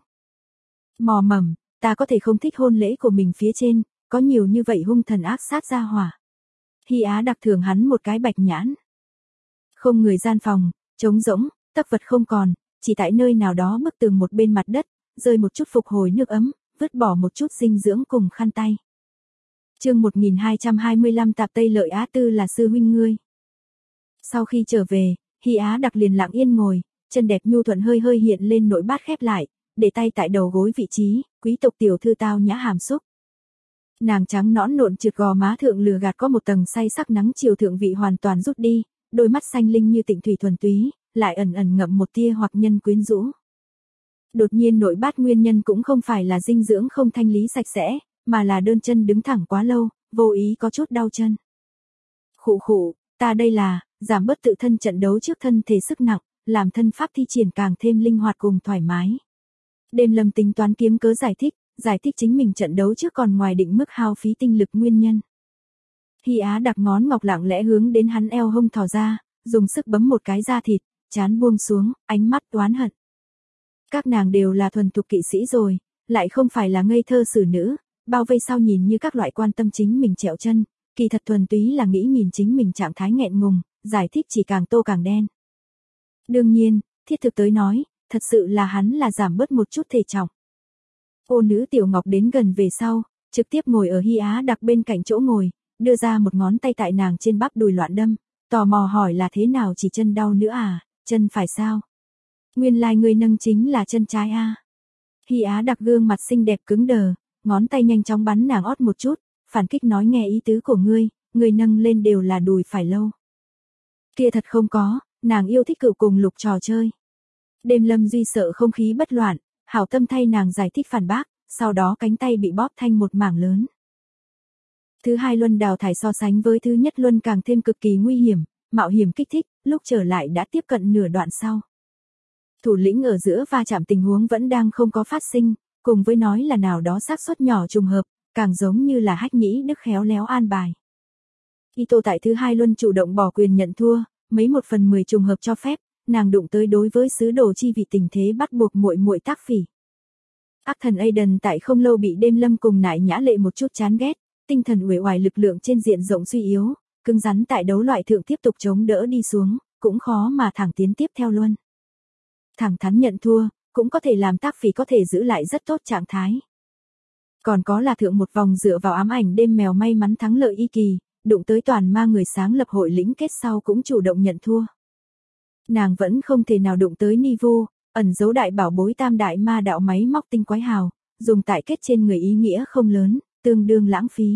Mò mầm, ta có thể không thích hôn lễ của mình phía trên, có nhiều như vậy hung thần ác sát ra hỏa. Hy Á đặc thưởng hắn một cái bạch nhãn. Không người gian phòng, trống rỗng, tất vật không còn, chỉ tại nơi nào đó bức tường một bên mặt đất, rơi một chút phục hồi nước ấm, vứt bỏ một chút dinh dưỡng cùng khăn tay. Chương 1225 Tạp Tây Lợi Á Tư là sư huynh ngươi. Sau khi trở về, Hy Á đặc liền lặng yên ngồi, chân đẹp nhu thuận hơi hơi hiện lên nội bát khép lại, để tay tại đầu gối vị trí, quý tộc tiểu thư tao nhã hàm xúc. Nàng trắng nõn nộn trượt gò má thượng lừa gạt có một tầng say sắc nắng chiều thượng vị hoàn toàn rút đi, đôi mắt xanh linh như tịnh thủy thuần túy, lại ẩn ẩn ngậm một tia hoặc nhân quyến rũ. Đột nhiên nội bát nguyên nhân cũng không phải là dinh dưỡng không thanh lý sạch sẽ, mà là đơn chân đứng thẳng quá lâu, vô ý có chút đau chân. Khụ khụ, ta đây là, giảm bớt tự thân trận đấu trước thân thể sức nặng, làm thân pháp thi triển càng thêm linh hoạt cùng thoải mái. Đêm Lâm tính toán kiếm cớ giải thích chính mình trận đấu trước còn ngoài định mức hao phí tinh lực nguyên nhân. Hy Á đặt ngón ngọc lặng lẽ hướng đến hắn eo hông thò ra, dùng sức bấm một cái da thịt, trán buông xuống, ánh mắt oán hận. Các nàng đều là thuần thục kỵ sĩ rồi, lại không phải là ngây thơ xử nữ, bao vây sau nhìn như các loại quan tâm chính mình trẹo chân, kỳ thật thuần túy là nghĩ nhìn chính mình trạng thái nghẹn ngùng, giải thích chỉ càng tô càng đen. Đương nhiên, thiết thực tới nói, thật sự là hắn là giảm bớt một chút thể trọng. Ô nữ Tiểu Ngọc đến gần về sau, trực tiếp ngồi ở Hy Á đặc bên cạnh chỗ ngồi, đưa ra một ngón tay tại nàng trên bắp đùi loạn đâm, tò mò hỏi là thế nào chỉ chân đau nữa à, chân phải sao? Nguyên lai người nâng chính là chân trái a. Hy Á đặc gương mặt xinh đẹp cứng đờ, ngón tay nhanh chóng bắn nàng ót một chút, phản kích nói nghe ý tứ của ngươi nâng lên đều là đùi phải lâu. Kia thật không có, nàng yêu thích cựu cùng lục trò chơi. Đêm Lâm Duy sợ không khí bất loạn, hảo tâm thay nàng giải thích phản bác, sau đó cánh tay bị bóp thanh một mảng lớn. Thứ hai luân đào thải so sánh với thứ nhất luân càng thêm cực kỳ nguy hiểm, mạo hiểm kích thích, lúc trở lại đã tiếp cận nửa đoạn sau. Thủ lĩnh ở giữa va chạm tình huống vẫn đang không có phát sinh, cùng với nói là nào đó xác suất nhỏ trùng hợp, càng giống như là hách nhĩ đức khéo léo an bài. Ito tại thứ hai luân chủ động bỏ quyền nhận thua, mấy 1/10 trùng hợp cho phép, nàng đụng tới đối với sứ đồ chi vị tình thế bắt buộc muội muội tác phỉ. Ác thần Aiden tại không lâu bị Đêm Lâm cùng Nại Nhã Lệ một chút chán ghét, tinh thần uể oải lực lượng trên diện rộng suy yếu, cứng rắn tại đấu loại thượng tiếp tục chống đỡ đi xuống, cũng khó mà thẳng tiến tiếp theo luân. Thẳng thắn nhận thua, cũng có thể làm tác phỉ có thể giữ lại rất tốt trạng thái. Còn có là thượng một vòng dựa vào ám ảnh đêm mèo may mắn thắng lợi y kỳ, đụng tới toàn ma người sáng lập hội lĩnh kết sau cũng chủ động nhận thua. Nàng vẫn không thể nào đụng tới Nivu, ẩn giấu đại bảo bối tam đại ma đạo máy móc tinh quái hào, dùng tại kết trên người ý nghĩa không lớn, tương đương lãng phí.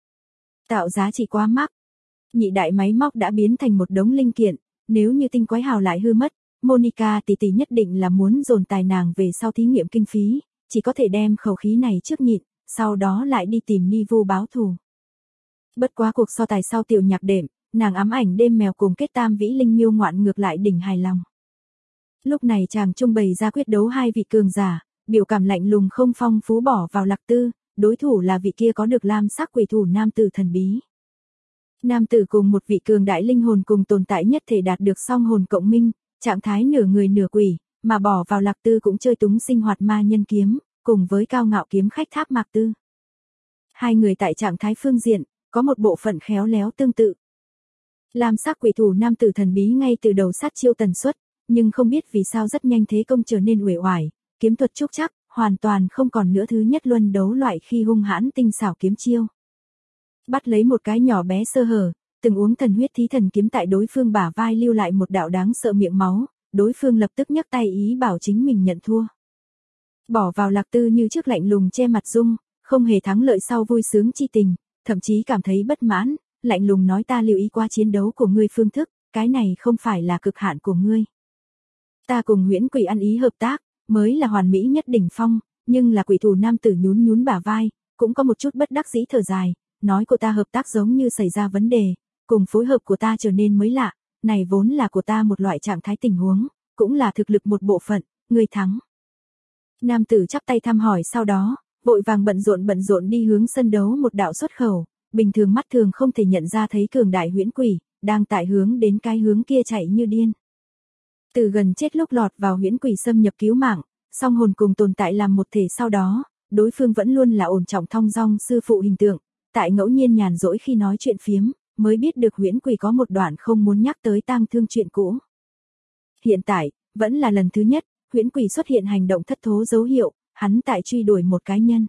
Tạo giá trị quá mắc. Nhị đại máy móc đã biến thành một đống linh kiện, nếu như tinh quái hào lại hư mất, Monica tỷ tỷ nhất định là muốn dồn tài nàng về sau thí nghiệm kinh phí, chỉ có thể đem khẩu khí này trước nhịn, sau đó lại đi tìm Nivu báo thù. Bất quá cuộc so tài sau tiểu nhạc đệm, nàng ám ảnh đêm mèo cùng kết tam vĩ linh miêu ngoạn ngược lại đỉnh hài lòng. Lúc này chàng trung bày ra quyết đấu hai vị cường giả, biểu cảm lạnh lùng không phong phú bỏ vào Lạc Tư, đối thủ là vị kia có được lam sắc quỷ thủ nam tử thần bí. Nam tử cùng một vị cường đại linh hồn cùng tồn tại nhất thể đạt được song hồn cộng minh, trạng thái nửa người nửa quỷ, mà bỏ vào Lạc Tư cũng chơi túng sinh hoạt ma nhân kiếm, cùng với cao ngạo kiếm khách Tháp Mạc Tư. Hai người tại trạng thái phương diện, có một bộ phận khéo léo tương tự. Lam sắc quỷ thủ nam tử thần bí ngay từ đầu sát chiêu tần suất, nhưng không biết vì sao rất nhanh thế công trở nên uể oải, kiếm thuật trúc chắc, hoàn toàn không còn nữa thứ nhất luân đấu loại khi hung hãn tinh xảo kiếm chiêu. Bắt lấy một cái nhỏ bé sơ hở, từng uống thần huyết thí thần kiếm tại đối phương bả vai lưu lại một đạo đáng sợ miệng máu, đối phương lập tức nhấc tay ý bảo chính mình nhận thua. Bỏ vào Lạc Tư như trước lạnh lùng che mặt dung, không hề thắng lợi sau vui sướng chi tình, thậm chí cảm thấy bất mãn, lạnh lùng nói ta lưu ý qua chiến đấu của ngươi phương thức, cái này không phải là cực hạn của ngươi. Ta cùng huyễn quỷ ăn ý hợp tác, mới là hoàn mỹ nhất đỉnh phong, nhưng là quỷ thủ nam tử nhún nhún bả vai, cũng có một chút bất đắc dĩ thở dài, nói của ta hợp tác giống như xảy ra vấn đề, cùng phối hợp của ta trở nên mới lạ, này vốn là của ta một loại trạng thái tình huống, cũng là thực lực một bộ phận, ngươi thắng. Nam tử chắp tay thăm hỏi sau đó, vội vàng bận rộn đi hướng sân đấu một đạo xuất khẩu, bình thường mắt thường không thể nhận ra thấy cường đại huyễn quỷ, đang tại hướng đến cái hướng kia chạy như điên. Từ gần chết lúc lọt vào huyễn quỷ xâm nhập cứu mạng, song hồn cùng tồn tại làm một thể sau đó, đối phương vẫn luôn là ổn trọng thong dong sư phụ hình tượng, tại ngẫu nhiên nhàn rỗi khi nói chuyện phiếm, mới biết được huyễn quỷ có một đoạn không muốn nhắc tới tang thương chuyện cũ. Hiện tại, vẫn là lần thứ nhất, huyễn quỷ xuất hiện hành động thất thố dấu hiệu, hắn tại truy đuổi một cái nhân.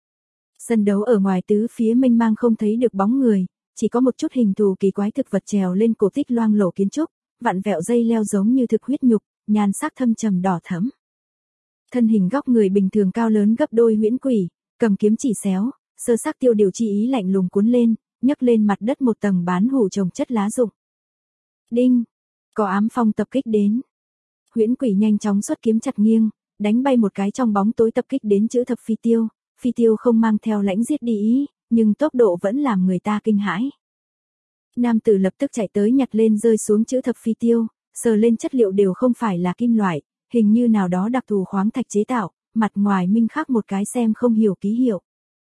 Sân đấu ở ngoài tứ phía mênh mang không thấy được bóng người, chỉ có một chút hình thù kỳ quái thực vật trèo lên cổ tích loang lổ kiến trúc, vặn vẹo dây leo giống như thực huyết nhục, nhan sắc thâm trầm đỏ thẫm. Thân hình góc người bình thường cao lớn gấp đôi huyễn quỷ, cầm kiếm chỉ xéo, sơ sắc tiêu điều chi ý lạnh lùng cuốn lên, nhấc lên mặt đất một tầng bán hủ trồng chất lá rụng. Đinh, có ám phong tập kích đến. Huyễn quỷ nhanh chóng xuất kiếm chặt nghiêng, đánh bay một cái trong bóng tối tập kích đến chữ thập phi tiêu không mang theo lãnh giết đi ý, nhưng tốc độ vẫn làm người ta kinh hãi. Nam tử lập tức chạy tới nhặt lên rơi xuống chữ thập phi tiêu, sờ lên chất liệu đều không phải là kim loại, hình như nào đó đặc thù khoáng thạch chế tạo, mặt ngoài minh khắc một cái xem không hiểu ký hiệu.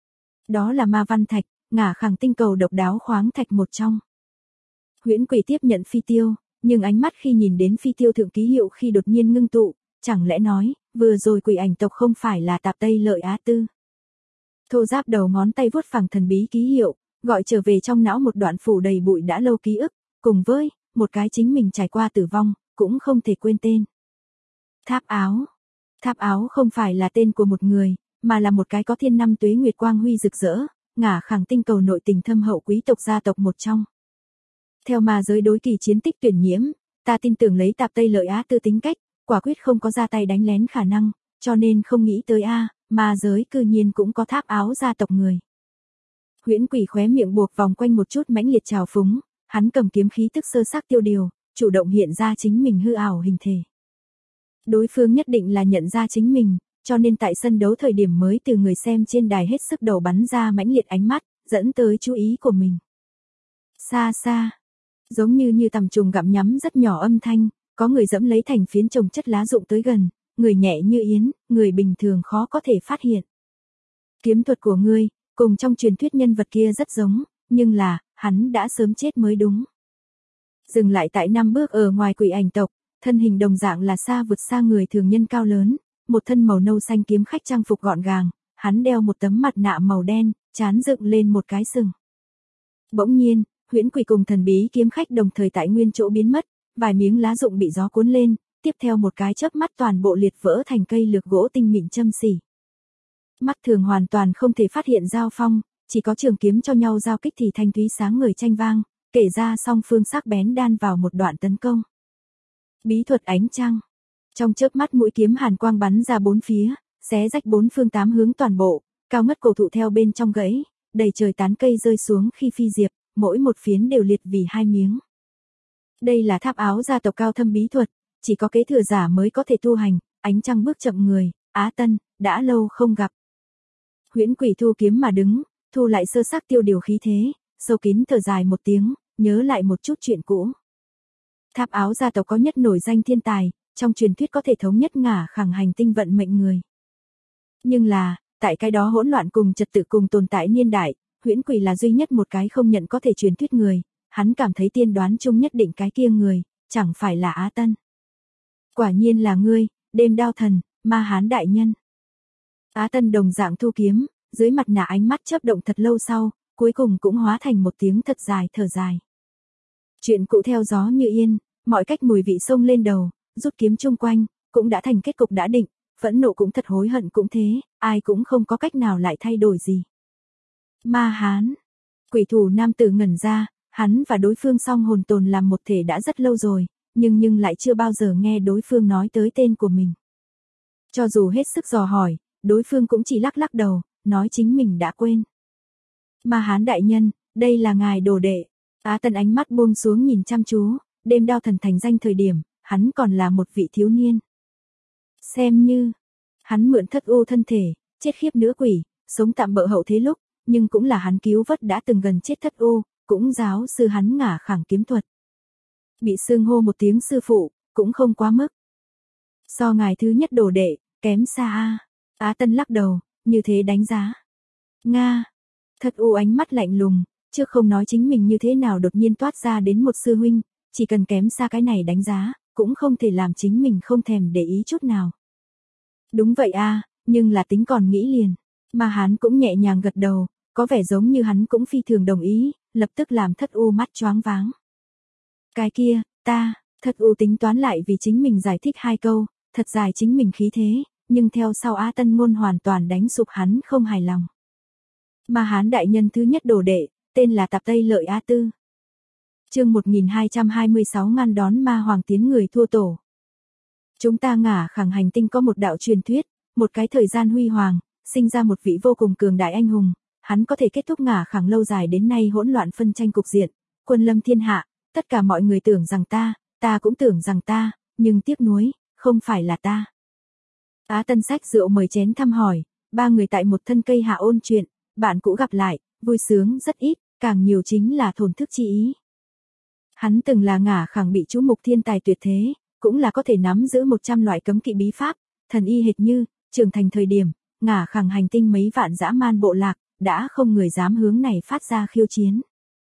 Đó là ma văn thạch, ngả khẳng tinh cầu độc đáo khoáng thạch một trong. Huyễn quỷ tiếp nhận phi tiêu, nhưng ánh mắt khi nhìn đến phi tiêu thượng ký hiệu khi đột nhiên ngưng tụ, chẳng lẽ nói, vừa rồi quỷ ảnh tộc không phải là tạp Tây Lợi Á Tư. Thô giáp đầu ngón tay vuốt phẳng thần bí ký hiệu, gọi trở về trong não một đoạn phủ đầy bụi đã lâu ký ức, cùng với một cái chính mình trải qua tử vong, cũng không thể quên tên. Tháp áo. Tháp áo không phải là tên của một người, mà là một cái có thiên năm tuế nguyệt quang huy rực rỡ, ngả khẳng tinh cầu nội tình thâm hậu quý tộc gia tộc một trong. Theo ma giới đối kỳ chiến tích tuyển nhiễm, ta tin tưởng lấy tạp Tây Lợi Á Tư tính cách, quả quyết không có ra tay đánh lén khả năng, cho nên không nghĩ tới ma giới cư nhiên cũng có tháp áo gia tộc người. Huyễn quỷ khóe miệng buộc vòng quanh một chút mãnh liệt trào phúng, hắn cầm kiếm khí tức sơ sắc tiêu điều, chủ động hiện ra chính mình hư ảo hình thể. Đối phương nhất định là nhận ra chính mình, cho nên tại sân đấu thời điểm mới từ người xem trên đài hết sức đầu bắn ra mãnh liệt ánh mắt, dẫn tới chú ý của mình. Xa xa, giống như tầm trùng gặm nhắm rất nhỏ âm thanh, có người dẫm lấy thành phiến trồng chất lá rụng tới gần, người nhẹ như yến, người bình thường khó có thể phát hiện. Kiếm thuật của ngươi, cùng trong truyền thuyết nhân vật kia rất giống, nhưng là, hắn đã sớm chết mới đúng. Dừng lại tại 5 bước ở ngoài quỷ ảnh tộc, thân hình đồng dạng là xa vượt xa người thường nhân cao lớn, một thân màu nâu xanh kiếm khách trang phục gọn gàng, hắn đeo một tấm mặt nạ màu đen, trán dựng lên một cái sừng. Bỗng nhiên, huyễn quỷ cùng thần bí kiếm khách đồng thời tại nguyên chỗ biến mất, vài miếng lá rụng bị gió cuốn lên, tiếp theo một cái chớp mắt toàn bộ liệt vỡ thành cây lược gỗ tinh mịn châm xỉ. Mắt thường hoàn toàn không thể phát hiện giao phong, chỉ có trường kiếm cho nhau giao kích thì thanh thúy sáng ngời tranh vang, kể ra song phương sắc bén đan vào một đoạn tấn công. Bí thuật ánh trăng. Trong chớp mắt mũi kiếm hàn quang bắn ra bốn phía, xé rách bốn phương tám hướng toàn bộ, cao ngất cổ thụ theo bên trong gãy, đầy trời tán cây rơi xuống khi phi diệp, mỗi một phiến đều liệt vì hai miếng. Đây là tháp áo gia tộc cao thâm bí thuật, chỉ có kế thừa giả mới có thể tu hành, ánh trăng bước chậm người, Á Tân, đã lâu không gặp. Huyễn quỷ thu kiếm mà đứng, thu lại sơ sắc tiêu điều khí thế, sâu kín thở dài một tiếng, nhớ lại một chút chuyện cũ. Tháp áo gia tộc có nhất nổi danh thiên tài, trong truyền thuyết có thể thống nhất ngả khẳng hành tinh vận mệnh người. Nhưng là, tại cái đó hỗn loạn cùng trật tự cùng tồn tại niên đại, huyễn quỷ là duy nhất một cái không nhận có thể truyền thuyết người, hắn cảm thấy tiên đoán chung nhất định cái kia người, chẳng phải là Á Tân. Quả nhiên là ngươi, đêm đao thần, ma hán đại nhân. Á Tân đồng dạng thu kiếm, dưới mặt nạ ánh mắt chớp động thật lâu sau, cuối cùng cũng hóa thành một tiếng thật dài thở dài. Chuyện cũ theo gió như yên, mọi cách mùi vị xông lên đầu, rút kiếm chung quanh, cũng đã thành kết cục đã định, phẫn nộ cũng thật hối hận cũng thế, ai cũng không có cách nào lại thay đổi gì. Ma hán. Quỷ thủ nam tử ngẩn ra, hắn và đối phương song hồn tồn làm một thể đã rất lâu rồi, nhưng lại chưa bao giờ nghe đối phương nói tới tên của mình. Cho dù hết sức dò hỏi, đối phương cũng chỉ lắc lắc đầu, nói chính mình đã quên. Ma hán đại nhân, đây là ngài đồ đệ. Á Tân ánh mắt buông xuống nhìn chăm chú, đêm đao thần thành danh thời điểm, hắn còn là một vị thiếu niên. Xem như, hắn mượn thất u thân thể, chết khiếp nữ quỷ, sống tạm bợ hậu thế lúc, nhưng cũng là hắn cứu vớt đã từng gần chết thất u, cũng giáo sư hắn ngả khẳng kiếm thuật. Bị xưng hô một tiếng sư phụ, cũng không quá mức. So ngài thứ nhất đồ đệ, kém xa a. Á Tân lắc đầu, như thế đánh giá. Nga. Thất u ánh mắt lạnh lùng, trước không nói chính mình như thế nào đột nhiên toát ra đến một sư huynh, chỉ cần kém xa cái này đánh giá, cũng không thể làm chính mình không thèm để ý chút nào. Đúng vậy a, nhưng là tính còn nghĩ liền. Mà hắn cũng nhẹ nhàng gật đầu, có vẻ giống như hắn cũng phi thường đồng ý, lập tức làm thất u mắt choáng váng. Cái kia, thất u tính toán lại vì chính mình giải thích 2 câu, thật dài chính mình khí thế, nhưng theo sau Á Tân ngôn hoàn toàn đánh sụp hắn không hài lòng. Mà hắn đại nhân thứ nhất đồ đệ, tên là Tạp Tây Lợi Á Tư. Chương 1226 ngăn đón ma hoàng tiến người thua tổ. Chúng ta ngả khẳng hành tinh có một đạo truyền thuyết, một cái thời gian huy hoàng, sinh ra một vị vô cùng cường đại anh hùng, hắn có thể kết thúc ngả khẳng lâu dài đến nay hỗn loạn phân tranh cục diện, quân lâm thiên hạ, tất cả mọi người tưởng rằng ta cũng tưởng rằng nhưng tiếc nuối, không phải là ta. Á Tân xách rượu mời chén thăm hỏi, 3 người tại một thân cây hạ ôn chuyện, bạn cũ gặp lại, vui sướng rất ít, càng nhiều chính là thổn thức chi ý. Hắn từng là ngả khẳng bị chú mục thiên tài tuyệt thế, cũng là có thể nắm giữ 100 loại cấm kỵ bí pháp, thần y hệt như, trưởng thành thời điểm, ngả khẳng hành tinh mấy vạn dã man bộ lạc, đã không người dám hướng này phát ra khiêu chiến.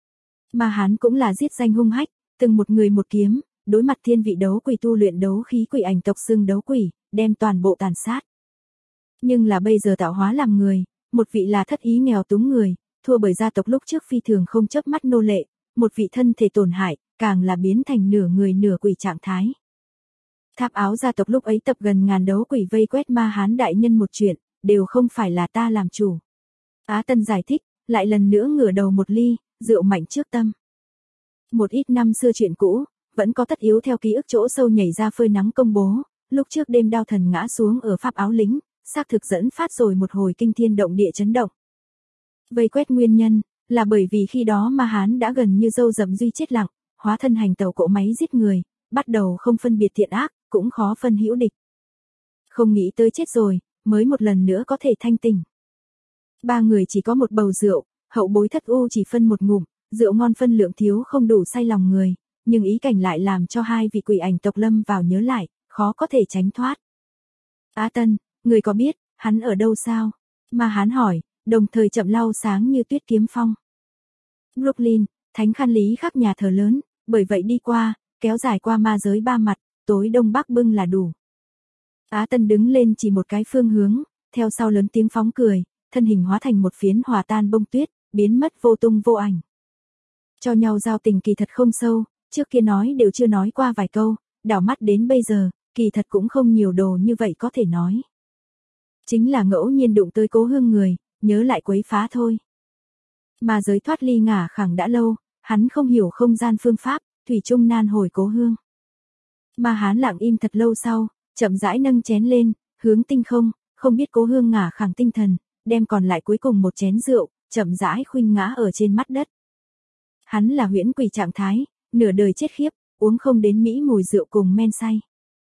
Mà hắn cũng là giết danh hung hách, từng một người một kiếm, đối mặt thiên vị đấu quỷ tu luyện đấu khí quỷ ảnh tộc xưng đấu quỷ, đem toàn bộ tàn sát. Nhưng là bây giờ tạo hóa làm người, một vị là thất ý nghèo túng người, thua bởi gia tộc lúc trước phi thường không chớp mắt nô lệ, một vị thân thể tổn hại, càng là biến thành nửa người nửa quỷ trạng thái. Tháp áo gia tộc lúc ấy tập gần ngàn đấu quỷ vây quét ma hán đại nhân một chuyện, đều không phải là ta làm chủ. Á Tân giải thích, lại lần nữa ngửa đầu một ly, rượu mạnh trước tâm. Một ít năm xưa chuyện cũ, vẫn có tất yếu theo ký ức chỗ sâu nhảy ra phơi nắng công bố, lúc trước đêm đao thần ngã xuống ở Pháp áo lính, xác thực dẫn phát rồi một hồi kinh thiên động địa chấn động. Vây quét nguyên nhân, là bởi vì khi đó ma hán đã gần như dâu dậm duy chết lặng, hóa thân hành tàu cỗ máy giết người, bắt đầu không phân biệt thiện ác, cũng khó phân hữu địch. Không nghĩ tới chết rồi, mới một lần nữa có thể thanh tỉnh. 3 người chỉ có một bầu rượu, hậu bối thất u chỉ phân một ngụm, rượu ngon phân lượng thiếu không đủ say lòng người, nhưng ý cảnh lại làm cho 2 vị quỷ ảnh tộc lâm vào nhớ lại, khó có thể tránh thoát. Á Tân, người có biết, hắn ở đâu sao? Ma hán hỏi, đồng thời chậm lau sáng như tuyết kiếm phong. Brooklyn, thánh khăn lý khắc nhà thờ lớn, bởi vậy đi qua, kéo dài qua ma giới 3 mặt, tối đông bắc bưng là đủ. Á Tân đứng lên chỉ một cái phương hướng, theo sau lớn tiếng phóng cười, thân hình hóa thành một phiến hòa tan bông tuyết, biến mất vô tung vô ảnh. Cho nhau giao tình kỳ thật không sâu, trước kia nói đều chưa nói qua vài câu, đảo mắt đến bây giờ, kỳ thật cũng không nhiều đồ như vậy có thể nói. Chính là ngẫu nhiên đụng tới cố hương người, nhớ lại quấy phá thôi. Mà giới thoát ly ngả khẳng đã lâu, hắn không hiểu không gian phương pháp, thủy chung nan hồi cố hương. Mà hắn lặng im thật lâu sau, chậm rãi nâng chén lên, hướng tinh không biết cố hương ngả khẳng tinh thần, đem còn lại cuối cùng một chén rượu, chậm rãi khuynh ngã ở trên mắt đất. Hắn là huyễn quỷ trạng thái, nửa đời chết khiếp, uống không đến mỹ mùi rượu cùng men say.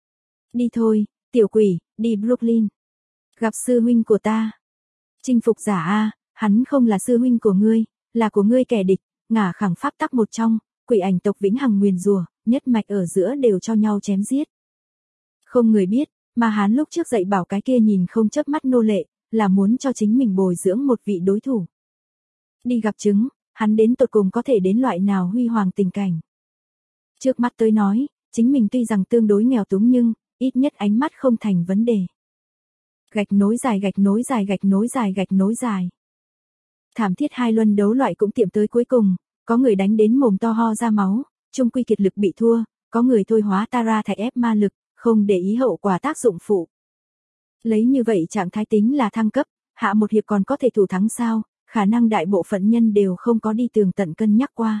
Đi thôi, tiểu quỷ, đi Brooklyn. Gặp sư huynh của ta. Chinh phục giả a, hắn không là sư huynh của ngươi, là của ngươi kẻ địch, ngả khẳng pháp tắc một trong, quỷ ảnh tộc vĩnh hằng nguyền rủa, nhất mạch ở giữa đều cho nhau chém giết. Không người biết, mà hắn lúc trước dạy bảo cái kia nhìn không chớp mắt nô lệ, là muốn cho chính mình bồi dưỡng một vị đối thủ. Đi gặp chứng, hắn đến tột cùng có thể đến loại nào huy hoàng tình cảnh. Trước mắt tôi nói, chính mình tuy rằng tương đối nghèo túng nhưng, ít nhất ánh mắt không thành vấn đề. Gạch nối dài gạch nối dài gạch nối dài gạch nối dài. Thảm thiết 2 luân đấu loại cũng tiệm tới cuối cùng, có người đánh đến mồm to ho ra máu, chung quy kiệt lực bị thua, có người thôi hóa Tara thạch ép ma lực, không để ý hậu quả tác dụng phụ. Lấy như vậy trạng thái tính là thăng cấp, hạ một hiệp còn có thể thủ thắng sao, khả năng đại bộ phận nhân đều không có đi tường tận cân nhắc qua.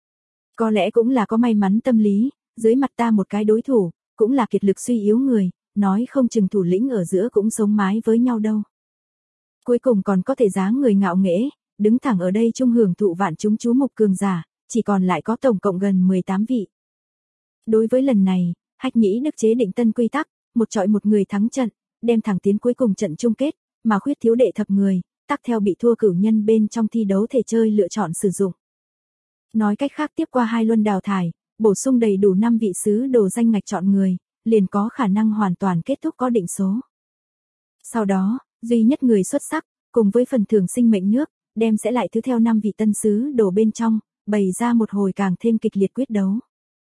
Có lẽ cũng là có may mắn tâm lý, dưới mặt ta một cái đối thủ, cũng là kiệt lực suy yếu người, nói không chừng thủ lĩnh ở giữa cũng sống mái với nhau đâu. Cuối cùng còn có thể dáng người ngạo nghễ, đứng thẳng ở đây chung hưởng thụ vạn chúng chú mục cường giả, chỉ còn lại có tổng cộng gần 18 vị. Đối với lần này, Hách Nhĩ Đức chế định tân quy tắc, một chọi một người thắng trận, đem thẳng tiến cuối cùng trận chung kết, mà khuyết thiếu đệ thập người, tắc theo bị thua cửu nhân bên trong thi đấu thể chơi lựa chọn sử dụng. Nói cách khác tiếp qua 2 luân đào thải, bổ sung đầy đủ 5 vị sứ đồ danh ngạch chọn người, liền có khả năng hoàn toàn kết thúc có định số. Sau đó, duy nhất người xuất sắc, cùng với phần thưởng sinh mệnh nước, đem sẽ lại thứ theo 5 vị tân sứ đồ bên trong, bày ra một hồi càng thêm kịch liệt quyết đấu.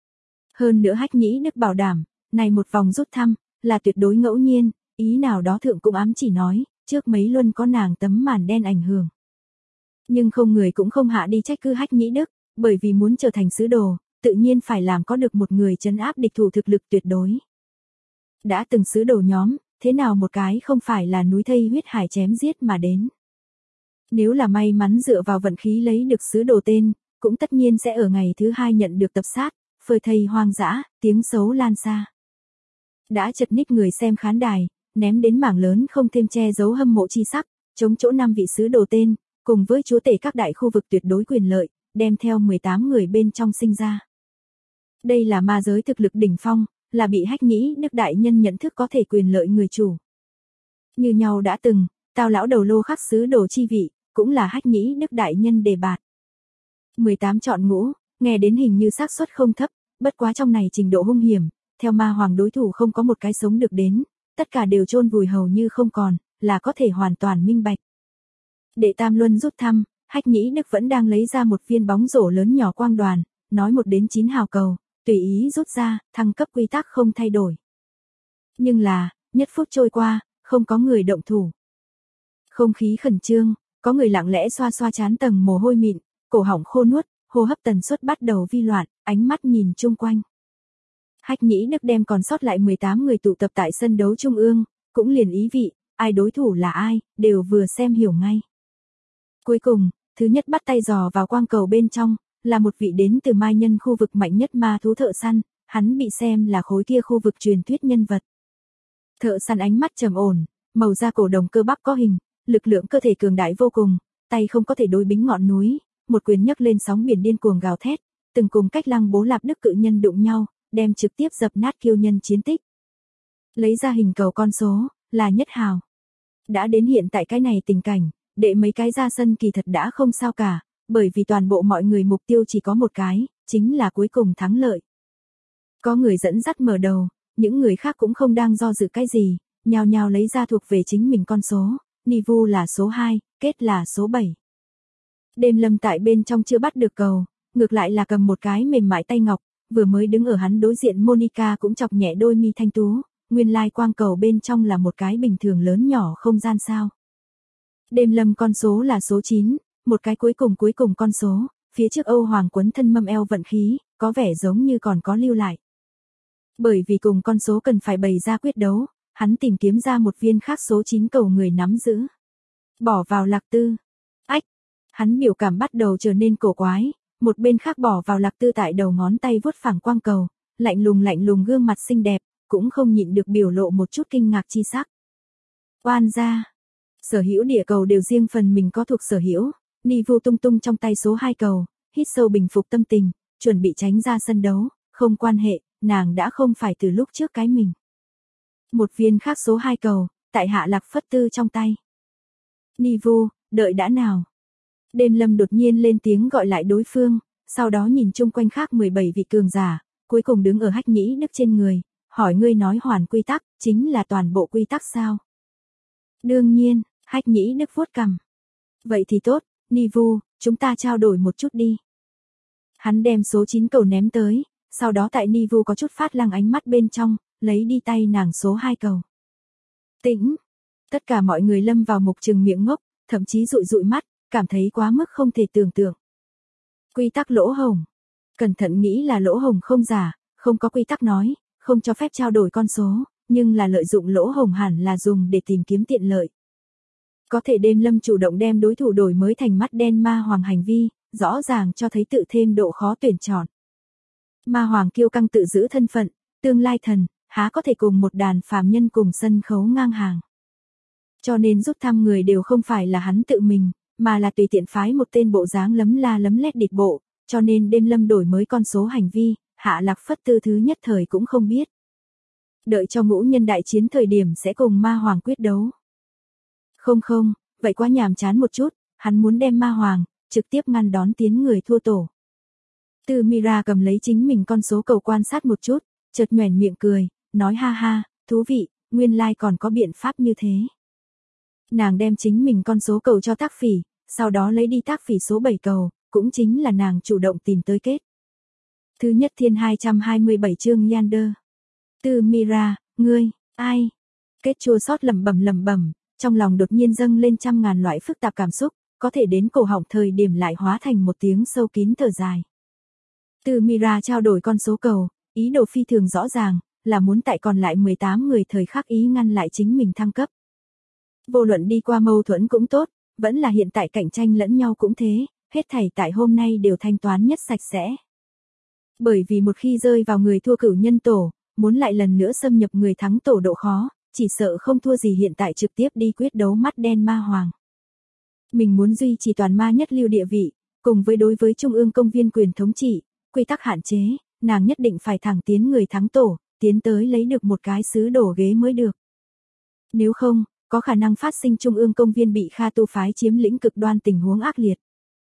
Hơn nữa Hách Nhĩ Đức bảo đảm, này một vòng rút thăm, là tuyệt đối ngẫu nhiên, ý nào đó thượng cũng ám chỉ nói, trước mấy luân có nàng tấm màn đen ảnh hưởng. Nhưng không người cũng không hạ đi trách cứ Hách Nhĩ Đức, bởi vì muốn trở thành sứ đồ, tự nhiên phải làm có được một người trấn áp địch thủ thực lực tuyệt đối. Đã từng sứ đồ nhóm, thế nào một cái không phải là núi thây huyết hải chém giết mà đến. Nếu là may mắn dựa vào vận khí lấy được sứ đồ tên, cũng tất nhiên sẽ ở ngày thứ 2 nhận được tập sát, phơi thây hoang dã, tiếng xấu lan xa. Đã chật ních người xem khán đài, ném đến mảng lớn không thêm che giấu hâm mộ chi sắc, chống chỗ 5 vị sứ đồ tên, cùng với chúa tể các đại khu vực tuyệt đối quyền lợi, đem theo 18 người bên trong sinh ra. Đây là ma giới thực lực đỉnh phong, là bị Hách Nhĩ Đức đại nhân nhận thức có thể quyền lợi người chủ. Như nhau đã từng, Tào lão đầu lô khắc sứ đồ chi vị, cũng là Hách Nhĩ Đức đại nhân đề bạt. 18 chọn ngũ, nghe đến hình như xác suất không thấp, bất quá trong này trình độ hung hiểm, theo ma hoàng đối thủ không có một cái sống được đến, tất cả đều chôn vùi hầu như không còn, là có thể hoàn toàn minh bạch. Đệ tam luân rút thăm, Hách Nhĩ Đức vẫn đang lấy ra một viên bóng rổ lớn nhỏ quang đoàn, nói 1 đến 9 hào cầu, tùy ý rút ra, thăng cấp quy tắc không thay đổi. Nhưng là, nhất phút trôi qua, không có người động thủ. Không khí khẩn trương, có người lặng lẽ xoa xoa trán tầng mồ hôi mịn, cổ họng khô nuốt, hô hấp tần suất bắt đầu vi loạn, ánh mắt nhìn chung quanh. Hách Nhĩ Đức đem còn sót lại 18 người tụ tập tại sân đấu trung ương, cũng liền ý vị, ai đối thủ là ai, đều vừa xem hiểu ngay. Cuối cùng, thứ nhất bắt tay dò vào quang cầu bên trong, là một vị đến từ Mai Nhân khu vực mạnh nhất ma thú thợ săn, hắn bị xem là khối kia khu vực truyền thuyết nhân vật. Thợ săn ánh mắt trầm ổn, màu da cổ đồng cơ bắp có hình, lực lượng cơ thể cường đại vô cùng, tay không có thể đối bính ngọn núi, một quyền nhấc lên sóng biển điên cuồng gào thét, từng cùng cách Lăng Bố Lạp Đức cự nhân đụng nhau, đem trực tiếp dập nát kiêu nhân chiến tích. Lấy ra hình cầu con số, là nhất hào. Đã đến hiện tại cái này tình cảnh, đệ mấy cái ra sân kỳ thật đã không sao cả, bởi vì toàn bộ mọi người mục tiêu chỉ có một cái, chính là cuối cùng thắng lợi. Có người dẫn dắt mở đầu, những người khác cũng không đang do dự cái gì, nhào nhào lấy ra thuộc về chính mình con số, Nivu là số 2, kết là số 7. Đêm Lâm tại bên trong chưa bắt được cầu, ngược lại là cầm một cái mềm mại tay ngọc, vừa mới đứng ở hắn đối diện Monica cũng chọc nhẹ đôi mi thanh tú, nguyên lai quang cầu bên trong là một cái bình thường lớn nhỏ không gian sao. Đêm Lâm con số là số 9, một cái cuối cùng con số, phía trước Âu Hoàng quấn thân mâm eo vận khí, có vẻ giống như còn có lưu lại. Bởi vì cùng con số cần phải bày ra quyết đấu, hắn tìm kiếm ra một viên khác số 9 cầu người nắm giữ. Bỏ vào lạc tư. Ách! Hắn biểu cảm bắt đầu trở nên cổ quái, một bên khác bỏ vào lạc tư tại đầu ngón tay vuốt phẳng quang cầu, lạnh lùng gương mặt xinh đẹp, cũng không nhịn được biểu lộ một chút kinh ngạc chi sắc. Oan gia! Sở hữu địa cầu đều riêng phần mình có thuộc sở hữu, Nivu tung tung trong tay số 2 cầu, hít sâu bình phục tâm tình, chuẩn bị tránh ra sân đấu, không quan hệ, nàng đã không phải từ lúc trước cái mình. Một viên khác số 2 cầu, tại hạ lạc phất tư trong tay. Nivu, đợi đã nào. Đêm Lâm đột nhiên lên tiếng gọi lại đối phương, sau đó nhìn chung quanh khác 17 vị cường giả, cuối cùng đứng ở Hách Nhĩ Đức trên người, hỏi ngươi nói hoàn quy tắc, chính là toàn bộ quy tắc sao? Đương nhiên, Hách Nhĩ Đức vuốt cằm. Vậy thì tốt, Nivu, chúng ta trao đổi một chút đi. Hắn đem số 9 cầu ném tới, sau đó tại Nivu có chút phát lăng ánh mắt bên trong, lấy đi tay nàng số 2 cầu. Tĩnh. Tất cả mọi người lâm vào mục trừng miệng ngốc, thậm chí dụi dụi mắt, cảm thấy quá mức không thể tưởng tượng. Quy tắc lỗ hổng. Cẩn thận nghĩ là lỗ hổng không giả, không có quy tắc nói, không cho phép trao đổi con số, nhưng là lợi dụng lỗ hổng hẳn là dùng để tìm kiếm tiện lợi. Có thể Đêm Lâm chủ động đem đối thủ đổi mới thành mắt đen ma hoàng hành vi, rõ ràng cho thấy tự thêm độ khó tuyển chọn. Ma hoàng kiêu căng tự giữ thân phận, tương lai thần, há có thể cùng một đàn phàm nhân cùng sân khấu ngang hàng. Cho nên rút thăm người đều không phải là hắn tự mình, mà là tùy tiện phái một tên bộ dáng lấm la lấm lét địt bộ, cho nên Đêm Lâm đổi mới con số hành vi, Hạ Lạc Phất Tư thứ nhất thời cũng không biết. Đợi cho ngũ nhân đại chiến thời điểm sẽ cùng ma hoàng quyết đấu. Không, vậy quá nhàm chán một chút, hắn muốn đem ma hoàng, trực tiếp ngăn đón tiến người thua tổ. Tư Mira cầm lấy chính mình con số cầu quan sát một chút, chợt nhoẻn miệng cười, nói ha ha, thú vị, nguyên lai còn có biện pháp như thế. Nàng đem chính mình con số cầu cho Tác Phỉ, sau đó lấy đi Tác Phỉ số 7 cầu, cũng chính là nàng chủ động tìm tới kết. Thứ nhất thiên 227 chương Yander. Tư Mira, ngươi, ai? Kết chua xót lẩm bẩm, trong lòng đột nhiên dâng lên trăm ngàn loại phức tạp cảm xúc, có thể đến cổ họng thời điểm lại hóa thành một tiếng sâu kín thở dài. Tư Mira trao đổi con số cầu, ý đồ phi thường rõ ràng, là muốn tại còn lại 18 người thời khắc ý ngăn lại chính mình thăng cấp. Vô luận đi qua mâu thuẫn cũng tốt, vẫn là hiện tại cạnh tranh lẫn nhau cũng thế, hết thảy tại hôm nay đều thanh toán nhất sạch sẽ. Bởi vì một khi rơi vào người thua cửu nhân tổ, muốn lại lần nữa xâm nhập người thắng tổ độ khó, chỉ sợ không thua gì hiện tại trực tiếp đi quyết đấu mắt đen ma hoàng. Mình muốn duy trì toàn ma nhất lưu địa vị, cùng với đối với trung ương công viên quyền thống trị, quy tắc hạn chế, nàng nhất định phải thẳng tiến người thắng tổ, tiến tới lấy được một cái sứ đổ ghế mới được. Nếu không, có khả năng phát sinh trung ương công viên bị Kha tu phái chiếm lĩnh cực đoan tình huống ác liệt.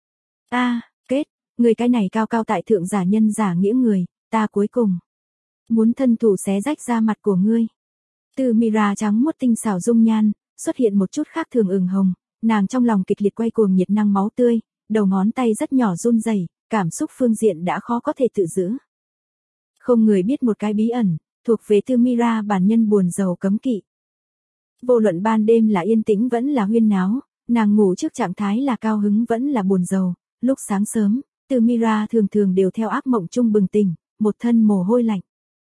Kết, người cái này cao cao tại thượng giả nhân giả nghĩa người, ta cuối cùng muốn thân thủ xé rách da mặt của ngươi. Tư Mira trắng muốt tinh xảo dung nhan, xuất hiện một chút khác thường ửng hồng, nàng trong lòng kịch liệt quay cuồng nhiệt năng máu tươi, đầu ngón tay rất nhỏ run rẩy, cảm xúc phương diện đã khó có thể tự giữ. Không người biết một cái bí ẩn, thuộc về Tư Mira bản nhân buồn rầu cấm kỵ. Vô luận ban đêm là yên tĩnh vẫn là huyên náo, nàng ngủ trước trạng thái là cao hứng vẫn là buồn rầu, lúc sáng sớm, Tư Mira thường đều theo ác mộng chung bừng tỉnh, một thân mồ hôi lạnh.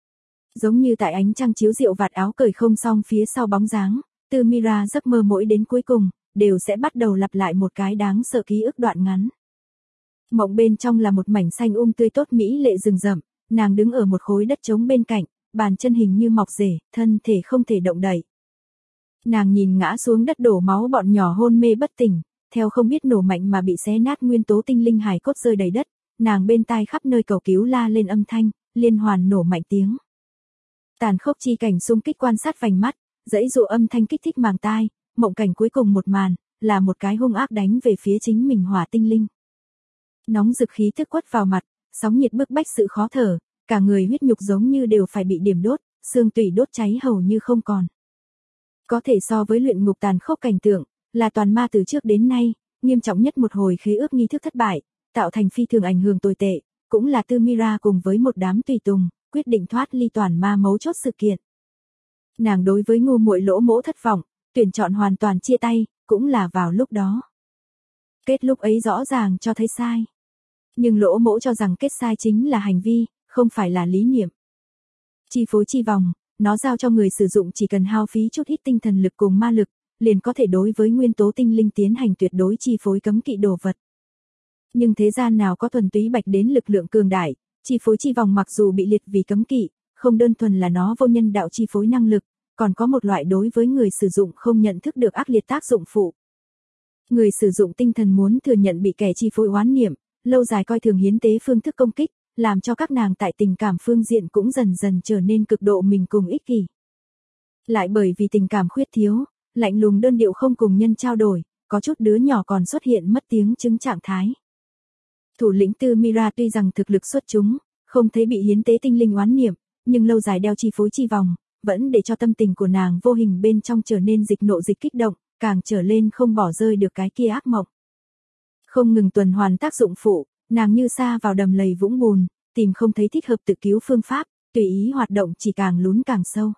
Giống như tại ánh trăng chiếu rượu vạt áo cởi không xong phía sau bóng dáng, Tư Mira giấc mơ mỗi đến cuối cùng, đều sẽ bắt đầu lặp lại một cái đáng sợ ký ức đoạn ngắn. Mộng bên trong là một mảnh xanh tươi tốt mỹ lệ rừng rậm, nàng đứng ở một khối đất trống bên cạnh, bàn chân hình như mọc rễ, thân thể không thể động đậy. Nàng nhìn ngã xuống đất đổ máu bọn nhỏ hôn mê bất tỉnh, theo không biết nổ mạnh mà bị xé nát nguyên tố tinh linh hài cốt rơi đầy đất, nàng bên tai khắp nơi cầu cứu la lên âm thanh, liên hoàn nổ mạnh tiếng. Tàn khốc chi cảnh xung kích quan sát vành mắt, dãy dụ âm thanh kích thích màng tai, mộng cảnh cuối cùng một màn, là một cái hung ác đánh về phía chính mình hỏa tinh linh. Nóng rực khí thức quất vào mặt, sóng nhiệt bức bách sự khó thở, cả người huyết nhục giống như đều phải bị điểm đốt, xương tủy đốt cháy hầu như không còn. Có thể so với luyện ngục tàn khốc cảnh tượng, là toàn ma từ trước đến nay, nghiêm trọng nhất một hồi khế ước nghi thức thất bại, tạo thành phi thường ảnh hưởng tồi tệ, cũng là Tư Mira cùng với một đám tùy tùng, quyết định thoát ly toàn ma mấu chốt sự kiện. Nàng đối với ngu muội Lỗ Mỗ thất vọng, tuyển chọn hoàn toàn chia tay, cũng là vào lúc đó. Kết lúc ấy rõ ràng cho thấy sai. Nhưng Lỗ Mỗ cho rằng kết sai chính là hành vi, không phải là lý niệm. Chi phối chi vòng, nó giao cho người sử dụng chỉ cần hao phí chút ít tinh thần lực cùng ma lực, liền có thể đối với nguyên tố tinh linh tiến hành tuyệt đối chi phối cấm kỵ đồ vật. Nhưng thế gian nào có thuần túy bạch đến lực lượng cường đại, chi phối chi vòng mặc dù bị liệt vì cấm kỵ, không đơn thuần là nó vô nhân đạo chi phối năng lực, còn có một loại đối với người sử dụng không nhận thức được ác liệt tác dụng phụ. Người sử dụng tinh thần muốn thừa nhận bị kẻ chi phối oán niệm, lâu dài coi thường hiến tế phương thức công kích, làm cho các nàng tại tình cảm phương diện cũng dần dần trở nên cực độ mình cùng ích kỷ. Lại bởi vì tình cảm khuyết thiếu, lạnh lùng đơn điệu không cùng nhân trao đổi, có chút đứa nhỏ còn xuất hiện mất tiếng chứng trạng thái. Thủ lĩnh Tư Mira tuy rằng thực lực xuất chúng, không thấy bị hiến tế tinh linh oán niệm, nhưng lâu dài đeo chi phối chi vòng, vẫn để cho tâm tình của nàng vô hình bên trong trở nên dịch nộ dịch kích động, càng trở lên không bỏ rơi được cái kia ác mộng. Không ngừng tuần hoàn tác dụng phụ, nàng như sa vào đầm lầy vũng bùn, tìm không thấy thích hợp tự cứu phương pháp, tùy ý hoạt động chỉ càng lún càng sâu.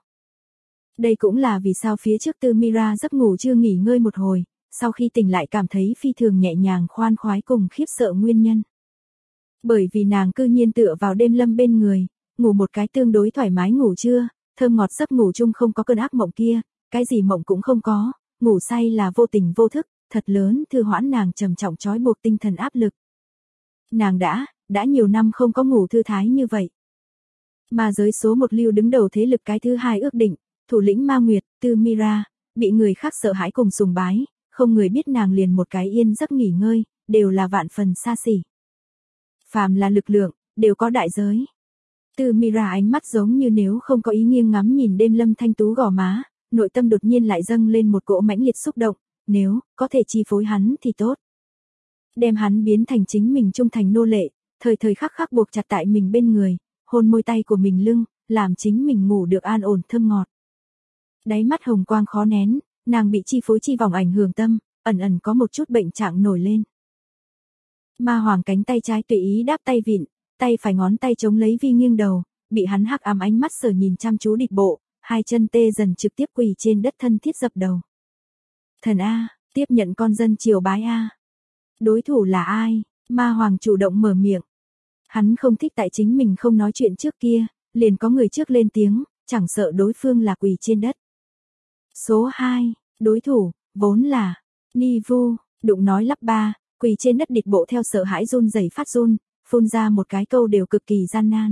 Đây cũng là vì sao phía trước Tư Mira giấc ngủ chưa nghỉ ngơi một hồi, sau khi tỉnh lại cảm thấy phi thường nhẹ nhàng khoan khoái cùng khiếp sợ nguyên nhân. Bởi vì nàng cư nhiên tựa vào đêm lâm bên người, ngủ một cái tương đối thoải mái ngủ trưa, thơm ngọt giấc ngủ chung không có cơn ác mộng kia, cái gì mộng cũng không có, ngủ say là vô tình vô thức, thật lớn thư hoãn nàng trầm trọng trói buộc tinh thần áp lực. Nàng đã nhiều năm không có ngủ thư thái như vậy. Mà giới số một lưu đứng đầu thế lực cái thứ hai ước định, thủ lĩnh Ma Nguyệt, Tư Mira, bị người khác sợ hãi cùng sùng bái, không người biết nàng liền một cái yên giấc nghỉ ngơi, đều là vạn phần xa xỉ. Phàm là lực lượng, đều có đại giới. Tư Mira ánh mắt giống như nếu không có ý nghiêng ngắm nhìn đêm lâm thanh tú gò má, nội tâm đột nhiên lại dâng lên một cỗ mãnh liệt xúc động, nếu có thể chi phối hắn thì tốt. Đem hắn biến thành chính mình trung thành nô lệ, thời thời khắc khắc buộc chặt tại mình bên người, hôn môi tay của mình lưng, làm chính mình ngủ được an ổn thơm ngọt. Đáy mắt hồng quang khó nén, nàng bị chi phối chi vòng ảnh hưởng tâm, ẩn ẩn có một chút bệnh trạng nổi lên. Ma Hoàng cánh tay trái tùy ý đáp tay vịn, tay phải ngón tay chống lấy Vi nghiêng đầu, bị hắn hắc ám ánh mắt sờ nhìn chăm chú địch bộ, hai chân tê dần trực tiếp quỳ trên đất thân thiết dập đầu. Thần A, tiếp nhận con dân triều bái A. Đối thủ là ai? Ma Hoàng chủ động mở miệng. Hắn không thích tại chính mình không nói chuyện trước kia, liền có người trước lên tiếng, chẳng sợ đối phương là quỳ trên đất. Số 2, đối thủ, vốn là Ni Vu, đụng nói lắp ba, quỳ trên đất địch bộ theo sợ hãi run rẩy phát run, phun ra một cái câu đều cực kỳ gian nan.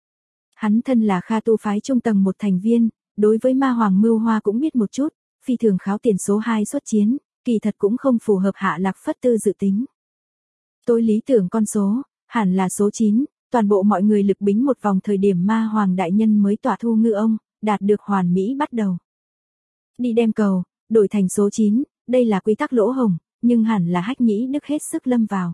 Hắn thân là Kha tu phái trung tầng một thành viên, đối với Ma Hoàng mưu hoa cũng biết một chút, phi thường kháo tiền số 2 xuất chiến, kỳ thật cũng không phù hợp Hạ Lạc Phất Tư dự tính. Tôi lý tưởng con số, hẳn là số 9, toàn bộ mọi người lực bính một vòng thời điểm Ma Hoàng đại nhân mới tỏa thu ngư ông, đạt được hoàn mỹ bắt đầu. Đi đem cầu, đổi thành số 9, đây là quy tắc lỗ hổng, nhưng hẳn là Hách Nhĩ Đức hết sức lâm vào.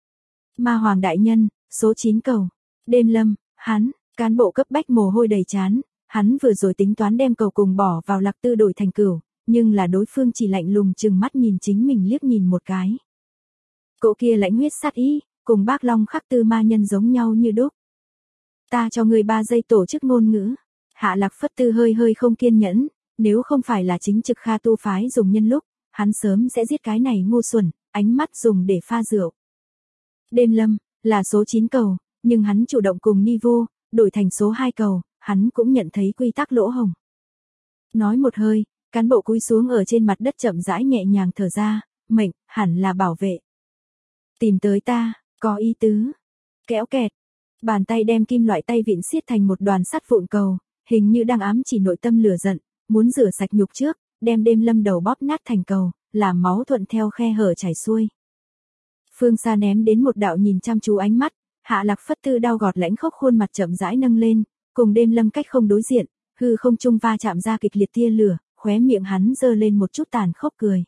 Ma Hoàng đại nhân, số 9 cầu. Đêm lâm, hắn, cán bộ cấp bách mồ hôi đầy trán, hắn vừa rồi tính toán đem cầu cùng bỏ vào Lạc Tư đổi thành cửu, nhưng là đối phương chỉ lạnh lùng chừng mắt nhìn chính mình liếc nhìn một cái. Cậu kia lãnh huyết sát ý, cùng bác Long Khắc Tư ma nhân giống nhau như đúc. Ta cho ngươi 3 giây tổ chức ngôn ngữ. Hạ Lạc Phất Tư hơi hơi không kiên nhẫn, nếu không phải là chính trực Kha tu phái dùng nhân lúc, hắn sớm sẽ giết cái này ngu xuẩn, ánh mắt dùng để pha rượu. Đêm lâm, là số 9 cầu, nhưng hắn chủ động cùng Ni Vu, đổi thành số 2 cầu, hắn cũng nhận thấy quy tắc lỗ hổng. Nói một hơi, cán bộ cúi xuống ở trên mặt đất chậm rãi nhẹ nhàng thở ra, mệnh, hẳn là bảo vệ. Tìm tới ta, có ý tứ. Kéo kẹt, bàn tay đem kim loại tay vịn siết thành một đoàn sắt vụn cầu, hình như đang ám chỉ nội tâm lửa giận, muốn rửa sạch nhục trước, đem đêm lâm đầu bóp nát thành cầu, làm máu thuận theo khe hở chảy xuôi. Phương xa ném đến một đạo nhìn chăm chú ánh mắt, Hạ Lạc Phất Tư đau gọt lãnh khốc khuôn mặt chậm rãi nâng lên, cùng đêm lâm cách không đối diện, hư không trung va chạm ra kịch liệt tia lửa, khóe miệng hắn giơ lên một chút tàn khốc cười.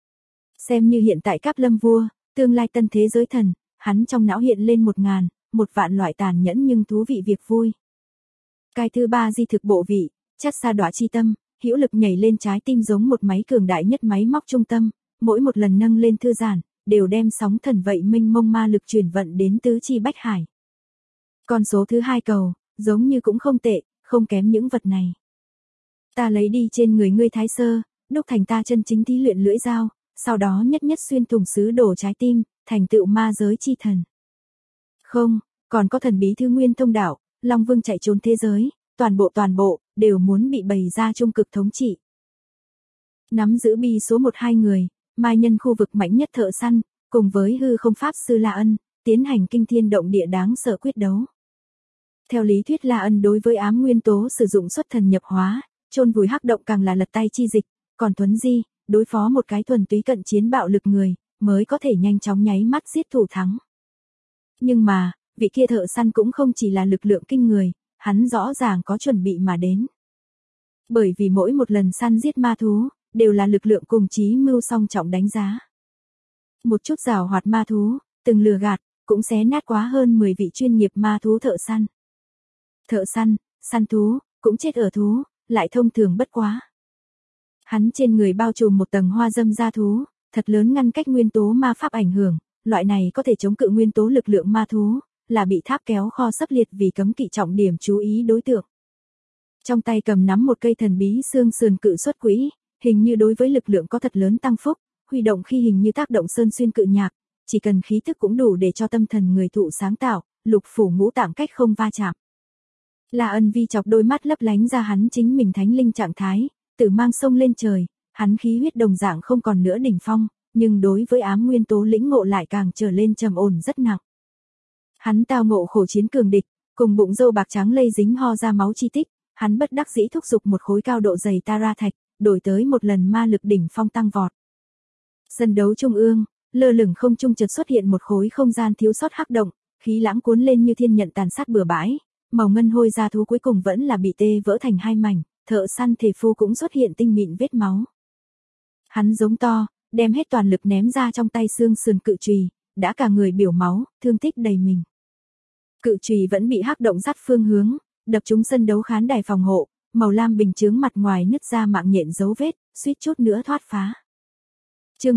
Xem như hiện tại Cáp Lâm vua, tương lai tân thế giới thần, hắn trong não hiện lên 1 vạn loại tàn nhẫn nhưng thú vị việc vui. Cái thứ 3 di thực bộ vị, chất xa đọa chi tâm, hữu lực nhảy lên trái tim giống một máy cường đại nhất máy móc trung tâm, mỗi một lần nâng lên thư giãn, đều đem sóng thần vậy mênh mông ma lực chuyển vận đến tứ chi bách hải. Con số thứ 2 cầu, giống như cũng không tệ, không kém những vật này. Ta lấy đi trên người ngươi thái sơ, đúc thành ta chân chính thí luyện lưỡi dao, sau đó nhất nhất xuyên thủng sứ đồ trái tim, thành tựu ma giới chi thần. Không, còn có thần bí thư nguyên thông đạo, Long Vương chạy trốn thế giới, toàn bộ, đều muốn bị bày ra trung cực thống trị. Nắm giữ bi số 1-2 người, mai nhân khu vực mạnh nhất thợ săn, cùng với hư không pháp sư La Ân, tiến hành kinh thiên động địa đáng sợ quyết đấu. Theo lý thuyết La Ân đối với ám nguyên tố sử dụng xuất thần nhập hóa, chôn vùi hắc động càng là lật tay chi dịch, còn Tuấn Di, đối phó một cái thuần túy cận chiến bạo lực người, mới có thể nhanh chóng nháy mắt giết thủ thắng. Nhưng mà, vị kia thợ săn cũng không chỉ là lực lượng kinh người, hắn rõ ràng có chuẩn bị mà đến. Bởi vì mỗi một lần săn giết ma thú, đều là lực lượng cùng chí mưu song trọng đánh giá. Một chút giảo hoạt ma thú, từng lừa gạt, cũng xé nát quá hơn 10 vị chuyên nghiệp ma thú thợ săn. Thợ săn, săn thú, cũng chết ở thú, lại thông thường bất quá. Hắn trên người bao trùm một tầng hoa dâm da thú, thật lớn ngăn cách nguyên tố ma pháp ảnh hưởng, loại này có thể chống cự nguyên tố lực lượng ma thú, là bị tháp kéo kho sắp liệt vì cấm kỵ trọng điểm chú ý đối tượng. Trong tay cầm nắm một cây thần bí xương sườn cự xuất quỹ, hình như đối với lực lượng có thật lớn tăng phúc, huy động khi hình như tác động sơn xuyên cự nhạc, chỉ cần khí thức cũng đủ để cho tâm thần người thụ sáng tạo, lục phủ ngũ tạng cách không va chạm. La Ân Vi chọc đôi mắt lấp lánh ra hắn chính mình thánh linh trạng thái, tử mang sông lên trời, hắn khí huyết đồng dạng không còn nữa đỉnh phong, nhưng đối với ám nguyên tố lĩnh ngộ lại càng trở lên trầm ổn rất nặng. Hắn tao ngộ khổ chiến cường địch, cùng bụng râu bạc trắng lây dính ho ra máu chi tích, hắn bất đắc dĩ thúc giục một khối cao độ dày tara thạch, đổi tới một lần ma lực đỉnh phong tăng vọt. Sân đấu trung ương, lơ lửng không trung chợt xuất hiện một khối không gian thiếu sót hắc động, khí lãng cuốn lên như thiên nhận tàn sát bừa bãi, màu ngân hôi da thú cuối cùng vẫn là bị tê vỡ thành hai mảnh, thợ săn thể phu cũng xuất hiện tinh mịn vết máu. Hắn giống to, đem hết toàn lực ném ra trong tay xương sườn cự chùy, đã cả người biểu máu, thương tích đầy mình. Cự chùy vẫn bị hắc động dắt phương hướng, đập trúng sân đấu khán đài phòng hộ, màu lam bình chướng mặt ngoài nứt ra mạng nhện dấu vết, suýt chút nữa thoát phá. Chương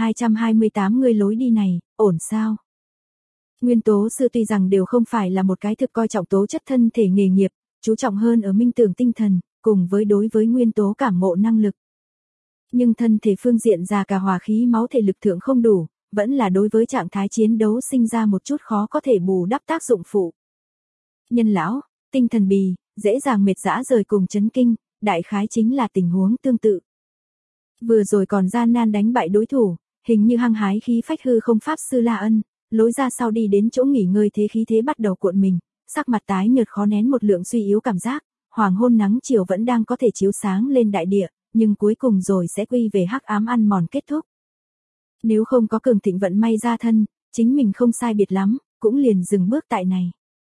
1228 ngươi lối đi này, ổn sao? Nguyên tố sư tuy rằng đều không phải là một cái thực coi trọng tố chất thân thể nghề nghiệp, chú trọng hơn ở minh tưởng tinh thần, cùng với đối với nguyên tố cảm ngộ năng lực. Nhưng thân thể phương diện già cả hòa khí máu thể lực thượng không đủ, vẫn là đối với trạng thái chiến đấu sinh ra một chút khó có thể bù đắp tác dụng phụ. Nhân lão, tinh thần bì, dễ dàng mệt dã rời cùng chấn kinh, đại khái chính là tình huống tương tự. Vừa rồi còn gian nan đánh bại đối thủ, hình như hăng hái khí phách hư không pháp sư La Ân, lối ra sau đi đến chỗ nghỉ ngơi thế khí thế bắt đầu cuộn mình, sắc mặt tái nhợt khó nén một lượng suy yếu cảm giác, hoàng hôn nắng chiều vẫn đang có thể chiếu sáng lên đại địa, nhưng cuối cùng rồi sẽ quy về hắc ám ăn mòn kết thúc. Nếu không có cường thịnh vận may ra thân, chính mình không sai biệt lắm, cũng liền dừng bước tại này.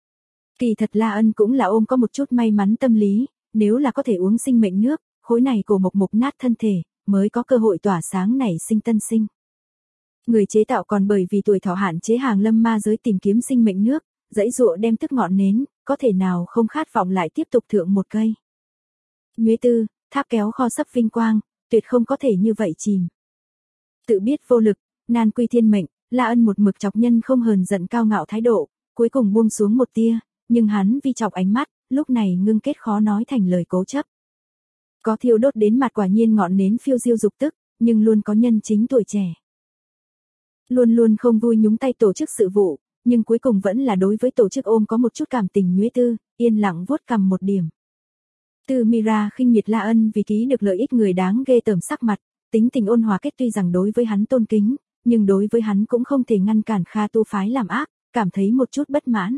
Kỳ thật La Ân cũng là ôm có một chút may mắn tâm lý, nếu là có thể uống sinh mệnh nước, khối này cổ mộc mục nát thân thể, mới có cơ hội tỏa sáng nảy sinh tân sinh. Người chế tạo còn bởi vì tuổi thọ hạn chế hàng lâm ma giới tìm kiếm sinh mệnh nước, dãy dụa đem tức ngọn nến, có thể nào không khát vọng lại tiếp tục thượng một cây. Nhuế tư, tháp kéo kho sắp vinh quang, tuyệt không có thể như vậy chìm. Tự biết vô lực, nan quy thiên mệnh, La Ân một mực chọc nhân không hờn giận cao ngạo thái độ, cuối cùng buông xuống một tia, nhưng hắn vi chọc ánh mắt, lúc này ngưng kết khó nói thành lời cố chấp. Có thiêu đốt đến mặt quả nhiên ngọn nến phiêu diêu dục tức, nhưng luôn có nhân chính tuổi trẻ. Luôn luôn không vui nhúng tay tổ chức sự vụ, nhưng cuối cùng vẫn là đối với tổ chức ôm có một chút cảm tình nhuế tư, yên lặng vuốt cằm một điểm. Tư Mira khinh miệt La Ân vì ký được lợi ích người đáng ghê tởm sắc mặt, tính tình ôn hòa kết tuy rằng đối với hắn tôn kính, nhưng đối với hắn cũng không thể ngăn cản Kha tu phái làm ác, cảm thấy một chút bất mãn.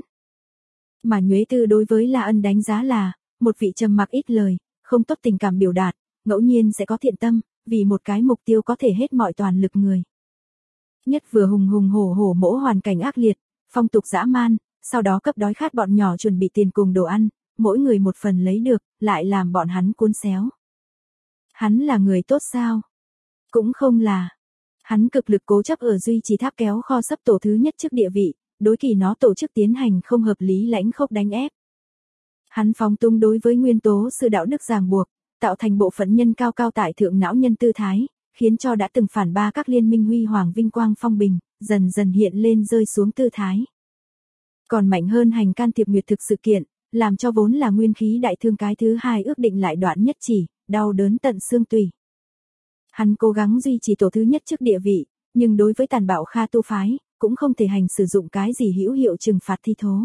Mà Nhuế Tư đối với La Ân đánh giá là, một vị trầm mặc ít lời, không tốt tình cảm biểu đạt, ngẫu nhiên sẽ có thiện tâm, vì một cái mục tiêu có thể hết mọi toàn lực người. Nhất vừa hùng hùng hổ hổ mỗ hoàn cảnh ác liệt, phong tục dã man, sau đó cấp đói khát bọn nhỏ chuẩn bị tiền cùng đồ ăn, mỗi người một phần lấy được, lại làm bọn hắn cuốn xéo. Hắn là người tốt sao? Cũng không là. Hắn cực lực cố chấp ở duy trì tháp kéo kho sấp tổ thứ nhất trước địa vị, đối kỳ nó tổ chức tiến hành không hợp lý lãnh khốc đánh ép. Hắn phóng túng đối với nguyên tố sư đạo đức ràng buộc, tạo thành bộ phận nhân cao cao tại thượng não nhân tư thái, khiến cho đã từng phản ba các liên minh huy hoàng vinh quang phong bình, dần dần hiện lên rơi xuống tư thái. Còn mạnh hơn hành can thiệp nguyệt thực sự kiện, làm cho vốn là nguyên khí đại thương cái thứ hai ước định lại đoạn nhất chỉ, đau đớn tận xương tủy. Hắn cố gắng duy trì tổ thứ nhất trước địa vị, nhưng đối với tàn bạo Kha tu phái, cũng không thể hành sử dụng cái gì hữu hiệu trừng phạt thi thố.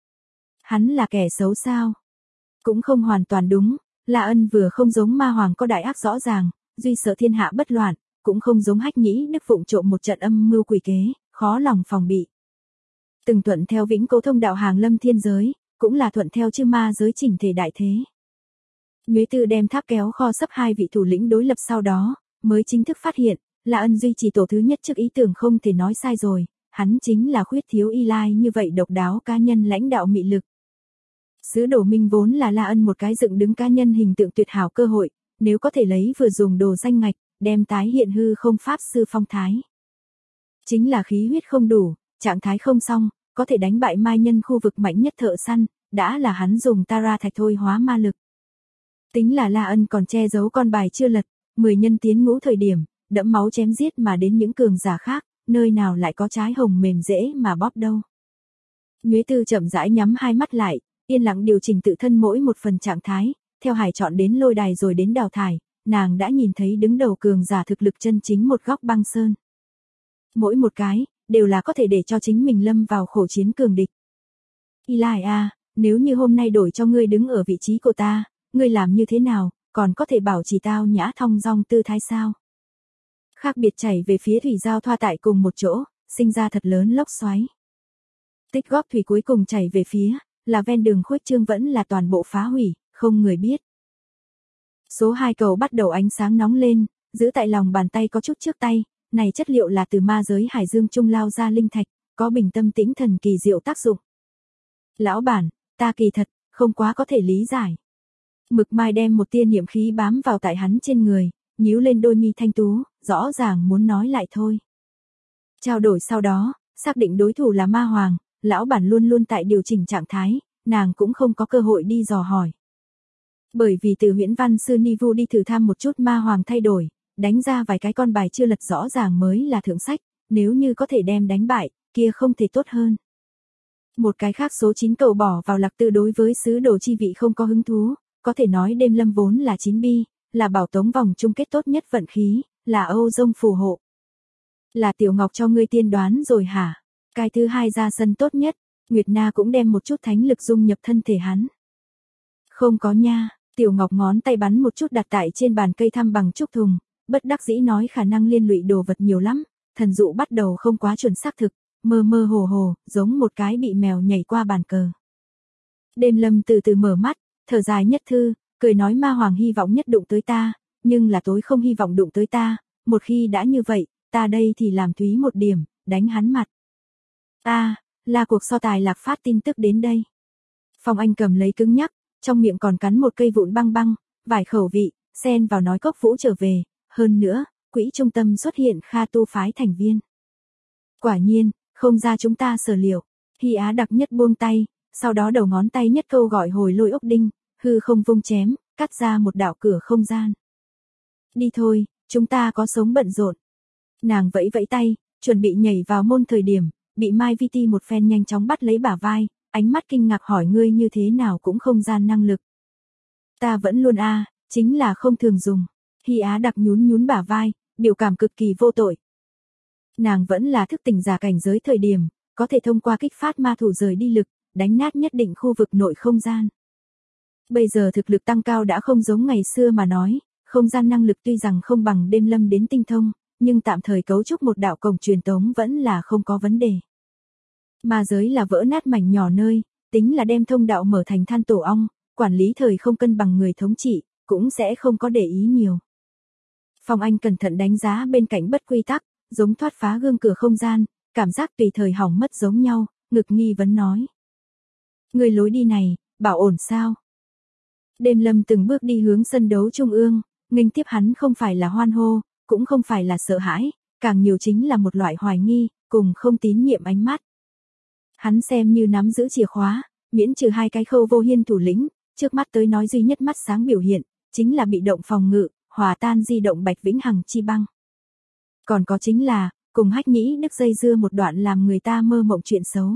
Hắn là kẻ xấu sao? Cũng không hoàn toàn đúng, La Ân vừa không giống ma hoàng có đại ác rõ ràng, duy sợ thiên hạ bất loạn, cũng không giống Hách Nhĩ Đức vụng trộm một trận âm mưu quỷ kế, khó lòng phòng bị. Từng thuận theo vĩnh cố thông đạo hàng lâm thiên giới, cũng là thuận theo chư ma giới chỉnh thể đại thế. Nhuế Tư đem tháp kéo kho sấp hai vị thủ lĩnh đối lập sau đó, mới chính thức phát hiện, La Ân duy trì tổ thứ nhất trước ý tưởng không thể nói sai rồi, hắn chính là khuyết thiếu Y Lai như vậy độc đáo cá nhân lãnh đạo mị lực. Sứ đồ minh vốn là La Ân một cái dựng đứng cá nhân hình tượng tuyệt hảo cơ hội, nếu có thể lấy vừa dùng đồ danh ngạch, đem tái hiện hư không pháp sư phong thái. Chính là khí huyết không đủ, trạng thái không xong, có thể đánh bại mai nhân khu vực mạnh nhất thợ săn, đã là hắn dùng Tara thạch thôi hóa ma lực. Tính là La Ân còn che giấu con bài chưa lật, 10 nhân tiến ngũ thời điểm, đẫm máu chém giết mà đến những cường giả khác, nơi nào lại có trái hồng mềm dễ mà bóp đâu. Nhuế Tư chậm rãi nhắm hai mắt lại, yên lặng điều chỉnh tự thân mỗi một phần trạng thái, theo hải chọn đến lôi đài rồi đến đào thải, nàng đã nhìn thấy đứng đầu cường giả thực lực chân chính một góc băng sơn. Mỗi một cái, đều là có thể để cho chính mình lâm vào khổ chiến cường địch. Eli à, nếu như hôm nay đổi cho ngươi đứng ở vị trí của ta, ngươi làm như thế nào, còn có thể bảo trì tao nhã thong dong tư thái sao? Khác biệt chảy về phía thủy giao thoa tại cùng một chỗ, sinh ra thật lớn lốc xoáy. Tích góp thủy cuối cùng chảy về phía, là ven đường khuếch trương vẫn là toàn bộ phá hủy, không người biết. Số 2 cầu bắt đầu ánh sáng nóng lên, giữ tại lòng bàn tay có chút trước tay, này chất liệu là từ ma giới hải dương trung lao ra linh thạch, có bình tâm tĩnh thần kỳ diệu tác dụng. Lão bản, ta kỳ thật, không quá có thể lý giải. Mực Mai đem một tia niệm khí bám vào tại hắn trên người, nhíu lên đôi mi thanh tú, rõ ràng muốn nói lại thôi. Trao đổi sau đó, xác định đối thủ là ma hoàng, lão bản luôn luôn tại điều chỉnh trạng thái, nàng cũng không có cơ hội đi dò hỏi. Bởi vì từ Huyễn Văn sư Nivu đi thử thăm một chút ma hoàng thay đổi, đánh ra vài cái con bài chưa lật rõ ràng mới là thượng sách, nếu như có thể đem đánh bại, kia không thể tốt hơn. Một cái khác số 9 cầu bỏ vào Lạc Tư đối với sứ đồ chi vị không có hứng thú, có thể nói đêm lâm vốn là 9 bi, là bảo tống vòng chung kết tốt nhất vận khí, là Âu Dông phù hộ. Là Tiểu Ngọc cho ngươi tiên đoán rồi hả? Cái thứ hai ra sân tốt nhất, Nguyệt Na cũng đem một chút thánh lực dung nhập thân thể hắn. Không có nha, Tiểu Ngọc ngón tay bắn một chút đặt tại trên bàn cây thăm bằng trúc thùng, bất đắc dĩ nói khả năng liên lụy đồ vật nhiều lắm, thần dụ bắt đầu không quá chuẩn xác thực, mơ mơ hồ hồ, giống một cái bị mèo nhảy qua bàn cờ. Đêm lâm từ từ mở mắt, thở dài nhất thư, cười nói ma hoàng hy vọng nhất đụng tới ta, nhưng là tối không hy vọng đụng tới ta, một khi đã như vậy, ta đây thì làm thúy một điểm, đánh hắn mặt. Là cuộc so tài lạc phát tin tức đến đây. Phong Anh cầm lấy cứng nhắc, trong miệng còn cắn một cây vụn băng băng, vài khẩu vị, xen vào nói Cốc Vũ trở về, hơn nữa, quỹ trung tâm xuất hiện Kha tu phái thành viên. Quả nhiên, không ra chúng ta sở liệu, Hy Á đặc nhất buông tay, sau đó đầu ngón tay nhất câu gọi hồi lôi ốc đinh, hư không vung chém, cắt ra một đạo cửa không gian. Đi thôi, chúng ta có sống bận rộn. Nàng vẫy vẫy tay, chuẩn bị nhảy vào môn thời điểm, bị Mai Vi Ti một phen nhanh chóng bắt lấy bả vai, ánh mắt kinh ngạc hỏi ngươi như thế nào cũng không gian năng lực. Ta vẫn luôn chính là không thường dùng. Hy Á đặc nhún bả vai, biểu cảm cực kỳ vô tội. Nàng vẫn là thức tỉnh giả cảnh giới thời điểm, có thể thông qua kích phát ma thủ rời đi lực, đánh nát nhất định khu vực nội không gian. Bây giờ thực lực tăng cao đã không giống ngày xưa mà nói, không gian năng lực tuy rằng không bằng đêm lâm đến tinh thông, nhưng tạm thời cấu trúc một đạo cổng truyền tống vẫn là không có vấn đề. Ma giới là vỡ nát mảnh nhỏ nơi, tính là đem thông đạo mở thành than tổ ong, quản lý thời không cân bằng người thống trị, cũng sẽ không có để ý nhiều. Phong Anh cẩn thận đánh giá bên cạnh bất quy tắc, giống thoát phá gương cửa không gian, cảm giác tùy thời hỏng mất giống nhau, ngực nghi vấn nói. Người lối đi này, bảo ổn sao? Đêm lâm từng bước đi hướng sân đấu trung ương, nghênh tiếp hắn không phải là hoan hô, cũng không phải là sợ hãi, càng nhiều chính là một loại hoài nghi, cùng không tín nhiệm ánh mắt. Hắn xem như nắm giữ chìa khóa, miễn trừ hai cái Khâu Vô Hiên thủ lĩnh, trước mắt tới nói duy nhất mắt sáng biểu hiện, chính là bị động phòng ngự, hòa tan di động Bạch Vĩnh Hằng chi băng. Còn có chính là, cùng Hách Nhĩ Đức dây dưa một đoạn làm người ta mơ mộng chuyện xấu.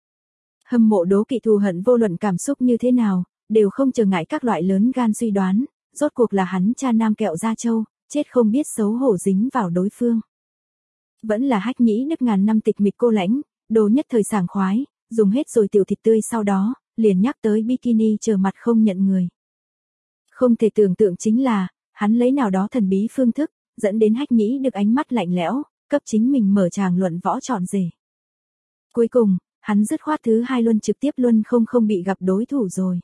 Hâm mộ đố kỵ thù hận vô luận cảm xúc như thế nào, đều không trở ngại các loại lớn gan suy đoán, rốt cuộc là hắn cha nam kẹo Gia Châu, chết không biết xấu hổ dính vào đối phương. Vẫn là Hách Nhĩ Đức ngàn năm tịch mịch cô lãnh, đồ nhất thời sảng khoái, dùng hết rồi tiểu thịt tươi sau đó, liền nhắc tới bikini chờ mặt không nhận người. Không thể tưởng tượng chính là, hắn lấy nào đó thần bí phương thức, dẫn đến Hách Nhĩ Đức ánh mắt lạnh lẽo, cấp chính mình mở tràng luận võ trọn rể. Cuối cùng, hắn dứt khoát thứ hai luân trực tiếp luân không bị gặp đối thủ rồi.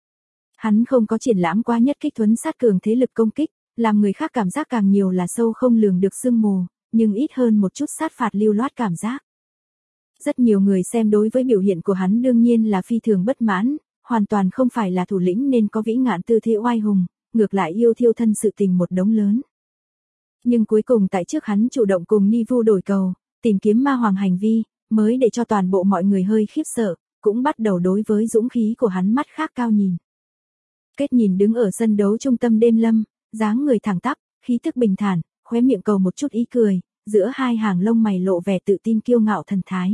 Hắn không có triển lãm quá nhất kích thuấn sát cường thế lực công kích, làm người khác cảm giác càng nhiều là sâu không lường được sương mù, nhưng ít hơn một chút sát phạt lưu loát cảm giác. Rất nhiều người xem đối với biểu hiện của hắn đương nhiên là phi thường bất mãn, hoàn toàn không phải là thủ lĩnh nên có vĩ ngạn tư thế oai hùng, ngược lại yêu thiêu thân sự tình một đống lớn. Nhưng cuối cùng tại trước hắn chủ động cùng Nivu đổi cầu, tìm kiếm ma hoàng hành vi, mới để cho toàn bộ mọi người hơi khiếp sợ, cũng bắt đầu đối với dũng khí của hắn mắt khác cao nhìn. Kết nhìn đứng ở sân đấu trung tâm đêm lâm, dáng người thẳng tắp, khí tức bình thản, khóe miệng cầu một chút ý cười, giữa hai hàng lông mày lộ vẻ tự tin kiêu ngạo thần thái.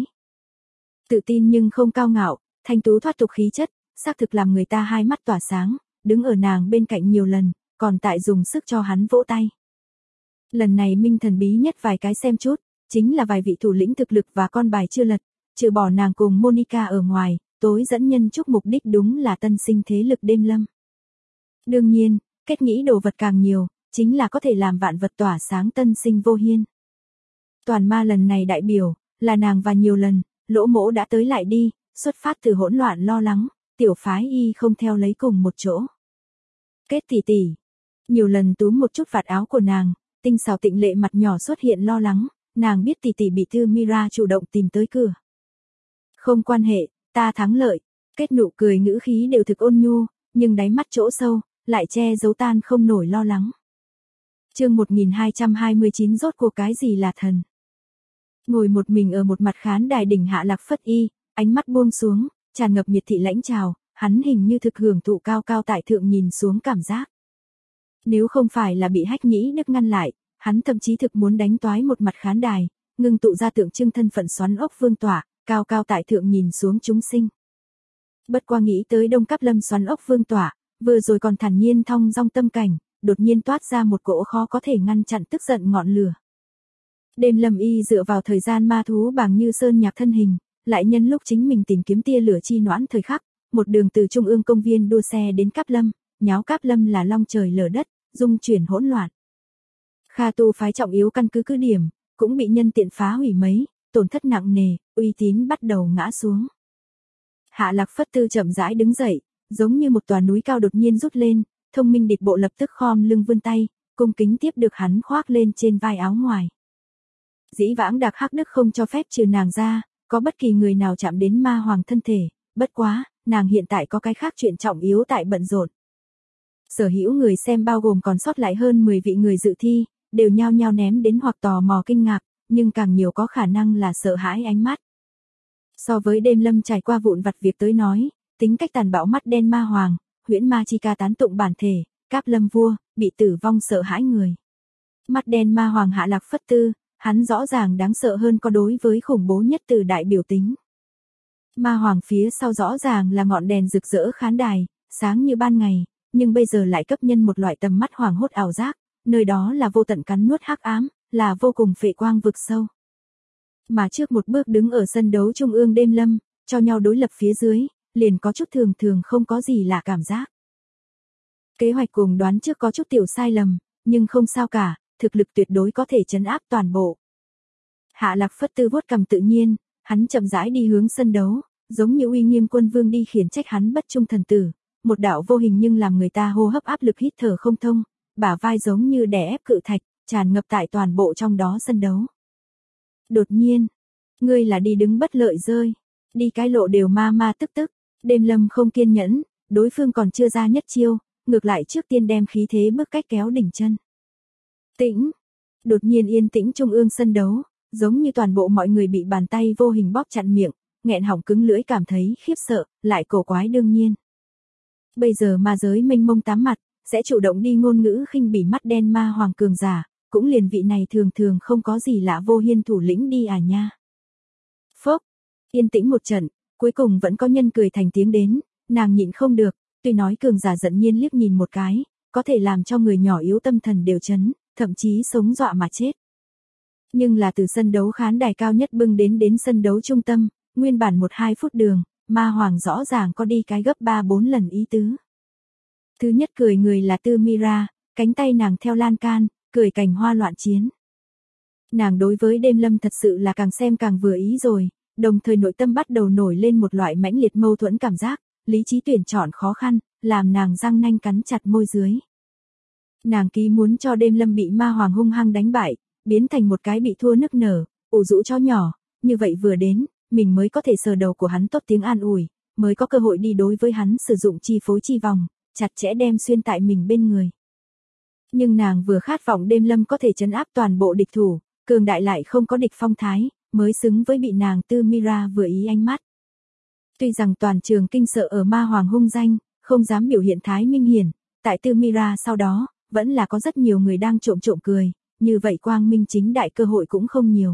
Tự tin nhưng không cao ngạo, thanh tú thoát tục khí chất, xác thực làm người ta hai mắt tỏa sáng, đứng ở nàng bên cạnh nhiều lần, còn tại dùng sức cho hắn vỗ tay. Lần này minh thần bí nhất vài cái xem chút, chính là vài vị thủ lĩnh thực lực và con bài chưa lật, trừ bỏ nàng cùng Monica ở ngoài, tối dẫn nhân chúc mục đích đúng là tân sinh thế lực đêm lâm. Đương nhiên, kết nghĩ đồ vật càng nhiều, chính là có thể làm vạn vật tỏa sáng tân sinh vô hiên. Toàn ma lần này đại biểu, là nàng và nhiều lần, Lỗ Mỗ đã tới lại đi, xuất phát từ hỗn loạn lo lắng, tiểu phái y không theo lấy cùng một chỗ. Kết tỷ tỷ, nhiều lần túm một chút vạt áo của nàng, tinh xảo tịnh lệ mặt nhỏ xuất hiện lo lắng, nàng biết tỷ tỷ bị Thư Mira chủ động tìm tới cửa. Không quan hệ, ta thắng lợi, Kết nụ cười ngữ khí đều thực ôn nhu, nhưng đáy mắt chỗ sâu, lại che giấu tan không nổi lo lắng. Chương 1229 rốt cuộc cái gì là thần? Ngồi một mình ở một mặt khán đài đỉnh Hạ Lạc Phất Y, ánh mắt buông xuống, tràn ngập miệt thị lãnh trào, hắn hình như thực hưởng thụ cao cao tại thượng nhìn xuống cảm giác. Nếu không phải là bị Hách Nhĩ Đức ngăn lại, hắn thậm chí thực muốn đánh toái một mặt khán đài, ngưng tụ ra tượng trưng thân phận xoắn ốc vương tọa, cao cao tại thượng nhìn xuống chúng sinh. Bất qua nghĩ tới Đông Cáp Lâm xoắn ốc vương tọa, vừa rồi còn thản nhiên thong dong tâm cảnh, đột nhiên toát ra một cỗ khó có thể ngăn chặn tức giận ngọn lửa. Đêm Lâm Y dựa vào thời gian ma thú bàng như sơn nhạc thân hình, lại nhân lúc chính mình tìm kiếm tia lửa chi noãn thời khắc, một đường từ Trung ương công viên đua xe đến Cáp Lâm, nháo Cáp Lâm là long trời lở đất, dung chuyển hỗn loạn. Kha tu phái trọng yếu căn cứ cứ điểm, cũng bị nhân tiện phá hủy mấy, tổn thất nặng nề, uy tín bắt đầu ngã xuống. Hạ Lạc Phất Tư chậm rãi đứng dậy, giống như một tòa núi cao đột nhiên rút lên, thông minh địch bộ lập tức khom lưng vươn tay, cung kính tiếp được hắn khoác lên trên vai áo ngoài. Dĩ vãng Đạc Hắc Đức không cho phép trừ nàng ra, có bất kỳ người nào chạm đến ma hoàng thân thể, bất quá, nàng hiện tại có cái khác chuyện trọng yếu tại bận rộn. Sở hữu người xem bao gồm còn sót lại hơn 10 vị người dự thi, đều nhao nhao ném đến hoặc tò mò kinh ngạc, nhưng càng nhiều có khả năng là sợ hãi ánh mắt. So với Đêm Lâm trải qua vụn vặt việc tới nói, tính cách tàn bạo mắt đen ma hoàng, huyễn ma chi ca tán tụng bản thể, Cáp Lâm vua, bị tử vong sợ hãi người. Mắt đen ma hoàng Hạ Lạc Phất Tư, hắn rõ ràng đáng sợ hơn có đối với khủng bố nhất từ đại biểu tính. Ma hoàng phía sau rõ ràng là ngọn đèn rực rỡ khán đài, sáng như ban ngày, nhưng bây giờ lại cấp nhân một loại tầm mắt hoàng hốt ảo giác, nơi đó là vô tận cắn nuốt hắc ám, là vô cùng phệ quang vực sâu. Mà trước một bước đứng ở sân đấu Trung ương Đêm Lâm, cho nhau đối lập phía dưới, liền có chút thường thường không có gì lạ cảm giác. Kế hoạch cùng đoán trước có chút tiểu sai lầm, nhưng không sao cả, thực lực tuyệt đối có thể trấn áp toàn bộ. Hạ Lạc Phất Tư vuốt cằm tự nhiên, hắn chậm rãi đi hướng sân đấu, giống như uy nghiêm quân vương đi khiển trách hắn bất trung thần tử, một đạo vô hình nhưng làm người ta hô hấp áp lực hít thở không thông, bả vai giống như đè ép cự thạch, tràn ngập tại toàn bộ trong đó sân đấu. Đột nhiên, ngươi là đi đứng bất lợi rơi, đi cái lộ đều ma tức tức, Đêm Lâm không kiên nhẫn, đối phương còn chưa ra nhất chiêu, ngược lại trước tiên đem khí thế bước cách kéo đỉnh chân. Tĩnh, đột nhiên yên tĩnh Trung ương sân đấu, giống như toàn bộ mọi người bị bàn tay vô hình bóp chặn miệng, nghẹn họng cứng lưỡi cảm thấy khiếp sợ, lại cổ quái đương nhiên. Bây giờ ma giới mênh mông tám mặt, sẽ chủ động đi ngôn ngữ khinh bỉ mắt đen ma hoàng cường giả, cũng liền vị này thường thường không có gì lạ vô hiên thủ lĩnh đi à nha. Phốc, yên tĩnh một trận, cuối cùng vẫn có nhân cười thành tiếng đến, nàng nhịn không được, tuy nói cường giả giận nhiên liếc nhìn một cái, có thể làm cho người nhỏ yếu tâm thần đều chấn, thậm chí sống dọa mà chết. Nhưng là từ sân đấu khán đài cao nhất bưng đến sân đấu trung tâm, nguyên bản 1-2 phút đường, ma hoàng rõ ràng có đi cái gấp 3-4 lần ý tứ. Thứ nhất cười người là Tư Mira, cánh tay nàng theo lan can, cười cảnh hoa loạn chiến. Nàng đối với Đêm Lâm thật sự là càng xem càng vừa ý rồi, đồng thời nội tâm bắt đầu nổi lên một loại mãnh liệt mâu thuẫn cảm giác, lý trí tuyển chọn khó khăn, làm nàng răng nanh cắn chặt môi dưới. Nàng ký muốn cho Đêm Lâm bị ma hoàng hung hăng đánh bại, biến thành một cái bị thua nức nở, ủ rũ chó nhỏ, như vậy vừa đến, mình mới có thể sờ đầu của hắn tốt tiếng an ủi, mới có cơ hội đi đối với hắn sử dụng chi phối chi vòng, chặt chẽ đem xuyên tại mình bên người. Nhưng nàng vừa khát vọng Đêm Lâm có thể trấn áp toàn bộ địch thủ, cường đại lại không có địch phong thái, mới xứng với bị nàng Tư Mira vừa ý ánh mắt. Tuy rằng toàn trường kinh sợ ở ma hoàng hung danh, không dám biểu hiện thái minh hiển, tại Tư Mira sau đó, vẫn là có rất nhiều người đang trộm cười, như vậy quang minh chính đại cơ hội cũng không nhiều.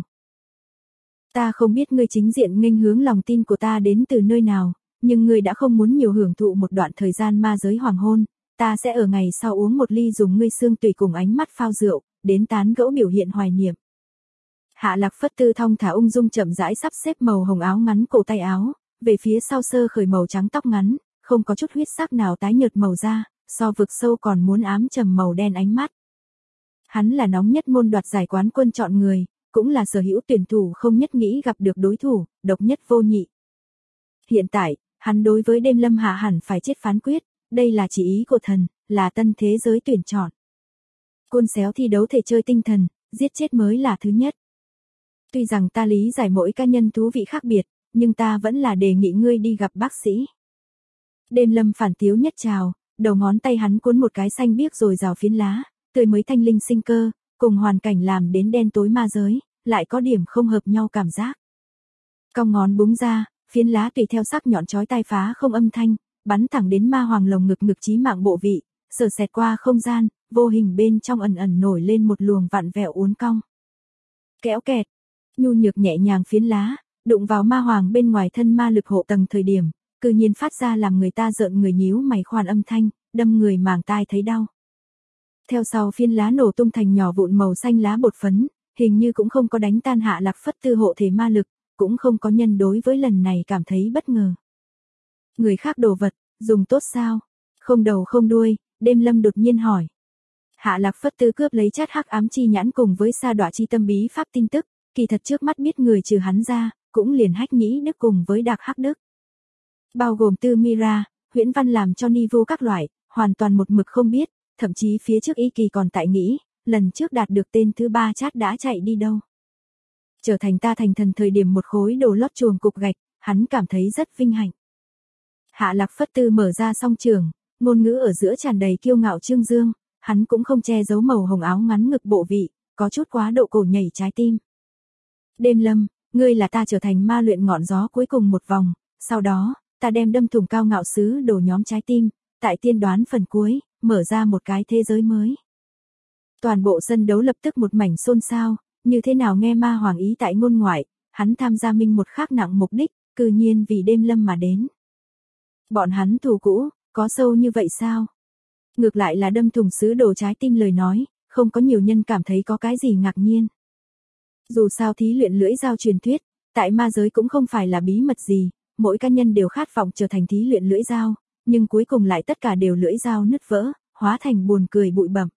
Ta không biết ngươi chính diện nghênh hướng lòng tin của ta đến từ nơi nào, nhưng ngươi đã không muốn nhiều hưởng thụ một đoạn thời gian ma giới hoàng hôn, ta sẽ ở ngày sau uống một ly dùng ngươi xương tùy cùng ánh mắt phao rượu, đến tán gẫu biểu hiện hoài niệm. Hạ Lạc Phất Tư thong thả ung dung chậm rãi sắp xếp màu hồng áo ngắn cổ tay áo, về phía sau sơ khởi màu trắng tóc ngắn, không có chút huyết sắc nào tái nhợt màu da, so vực sâu còn muốn ám trầm màu đen ánh mắt. Hắn là nóng nhất môn đoạt giải quán quân chọn người, cũng là sở hữu tuyển thủ không nhất nghĩ gặp được đối thủ, độc nhất vô nhị. Hiện tại, hắn đối với Đêm Lâm hạ hẳn phải chết phán quyết, đây là chỉ ý của thần, là tân thế giới tuyển chọn. Côn xéo thi đấu thể chơi tinh thần, giết chết mới là thứ nhất. Tuy rằng ta lý giải mỗi cá nhân thú vị khác biệt, nhưng ta vẫn là đề nghị ngươi đi gặp bác sĩ. Đêm Lâm phản tiếu nhất trào, đầu ngón tay hắn cuốn một cái xanh biếc rồi rào phiến lá, tươi mới thanh linh sinh cơ, cùng hoàn cảnh làm đến đen tối ma giới, lại có điểm không hợp nhau cảm giác. Cong ngón búng ra, phiến lá tùy theo sắc nhọn chói tai phá không âm thanh, bắn thẳng đến ma hoàng lồng ngực ngực chí mạng bộ vị, sờ xẹt qua không gian, vô hình bên trong ẩn ẩn nổi lên một luồng vặn vẹo uốn cong. Kéo kẹt, nhu nhược nhẹ nhàng phiến lá, đụng vào ma hoàng bên ngoài thân ma lực hộ tầng thời điểm, cư nhiên phát ra làm người ta rợn người nhíu mày khoan âm thanh, đâm người màng tai thấy đau. Theo sau phiến lá nổ tung thành nhỏ vụn màu xanh lá bột phấn, hình như cũng không có đánh tan Hạ Lạc Phất Tư hộ thể ma lực, cũng không có nhân đối với lần này cảm thấy bất ngờ. Người khác đồ vật, dùng tốt sao? Không đầu không đuôi, Đêm Lâm đột nhiên hỏi. Hạ Lạc Phất Tư cướp lấy chát hắc ám chi nhãn cùng với sa đọa chi tâm bí pháp tin tức, kỳ thật trước mắt biết người trừ hắn ra, cũng liền Hách Nhĩ Đức cùng với Đạc Hắc Đức. Bao gồm Tư Mira, Huyễn Văn làm cho ni vô các loại, hoàn toàn một mực không biết, thậm chí phía trước Y Kỳ còn tại nghĩ, lần trước đạt được tên thứ 3 chát đã chạy đi đâu. Trở thành ta thành thần thời điểm một khối đồ lót chuồng cục gạch, hắn cảm thấy rất vinh hạnh. Hạ Lạc Phất Tư mở ra song trường, ngôn ngữ ở giữa tràn đầy kiêu ngạo trương dương, hắn cũng không che giấu màu hồng áo ngắn ngực bộ vị, có chút quá độ cổ nhảy trái tim. Đêm Lâm, ngươi là ta trở thành ma luyện ngọn gió cuối cùng một vòng, sau đó, ta đem đâm thủng cao ngạo sứ đổ nhóm trái tim, tại tiên đoán phần cuối, mở ra một cái thế giới mới. Toàn bộ sân đấu lập tức một mảnh xôn xao, như thế nào nghe ma hoàng ý tại ngôn ngoại, hắn tham gia minh một khác nặng mục đích, cư nhiên vì Đêm Lâm mà đến. Bọn hắn thù cũ, có sâu như vậy sao? Ngược lại là đâm thủng sứ đổ trái tim lời nói, không có nhiều nhân cảm thấy có cái gì ngạc nhiên. Dù sao thí luyện lưỡi dao truyền thuyết, tại ma giới cũng không phải là bí mật gì, mỗi cá nhân đều khát vọng trở thành thí luyện lưỡi dao, nhưng cuối cùng lại tất cả đều lưỡi dao nứt vỡ, hóa thành buồn cười bụi bặm.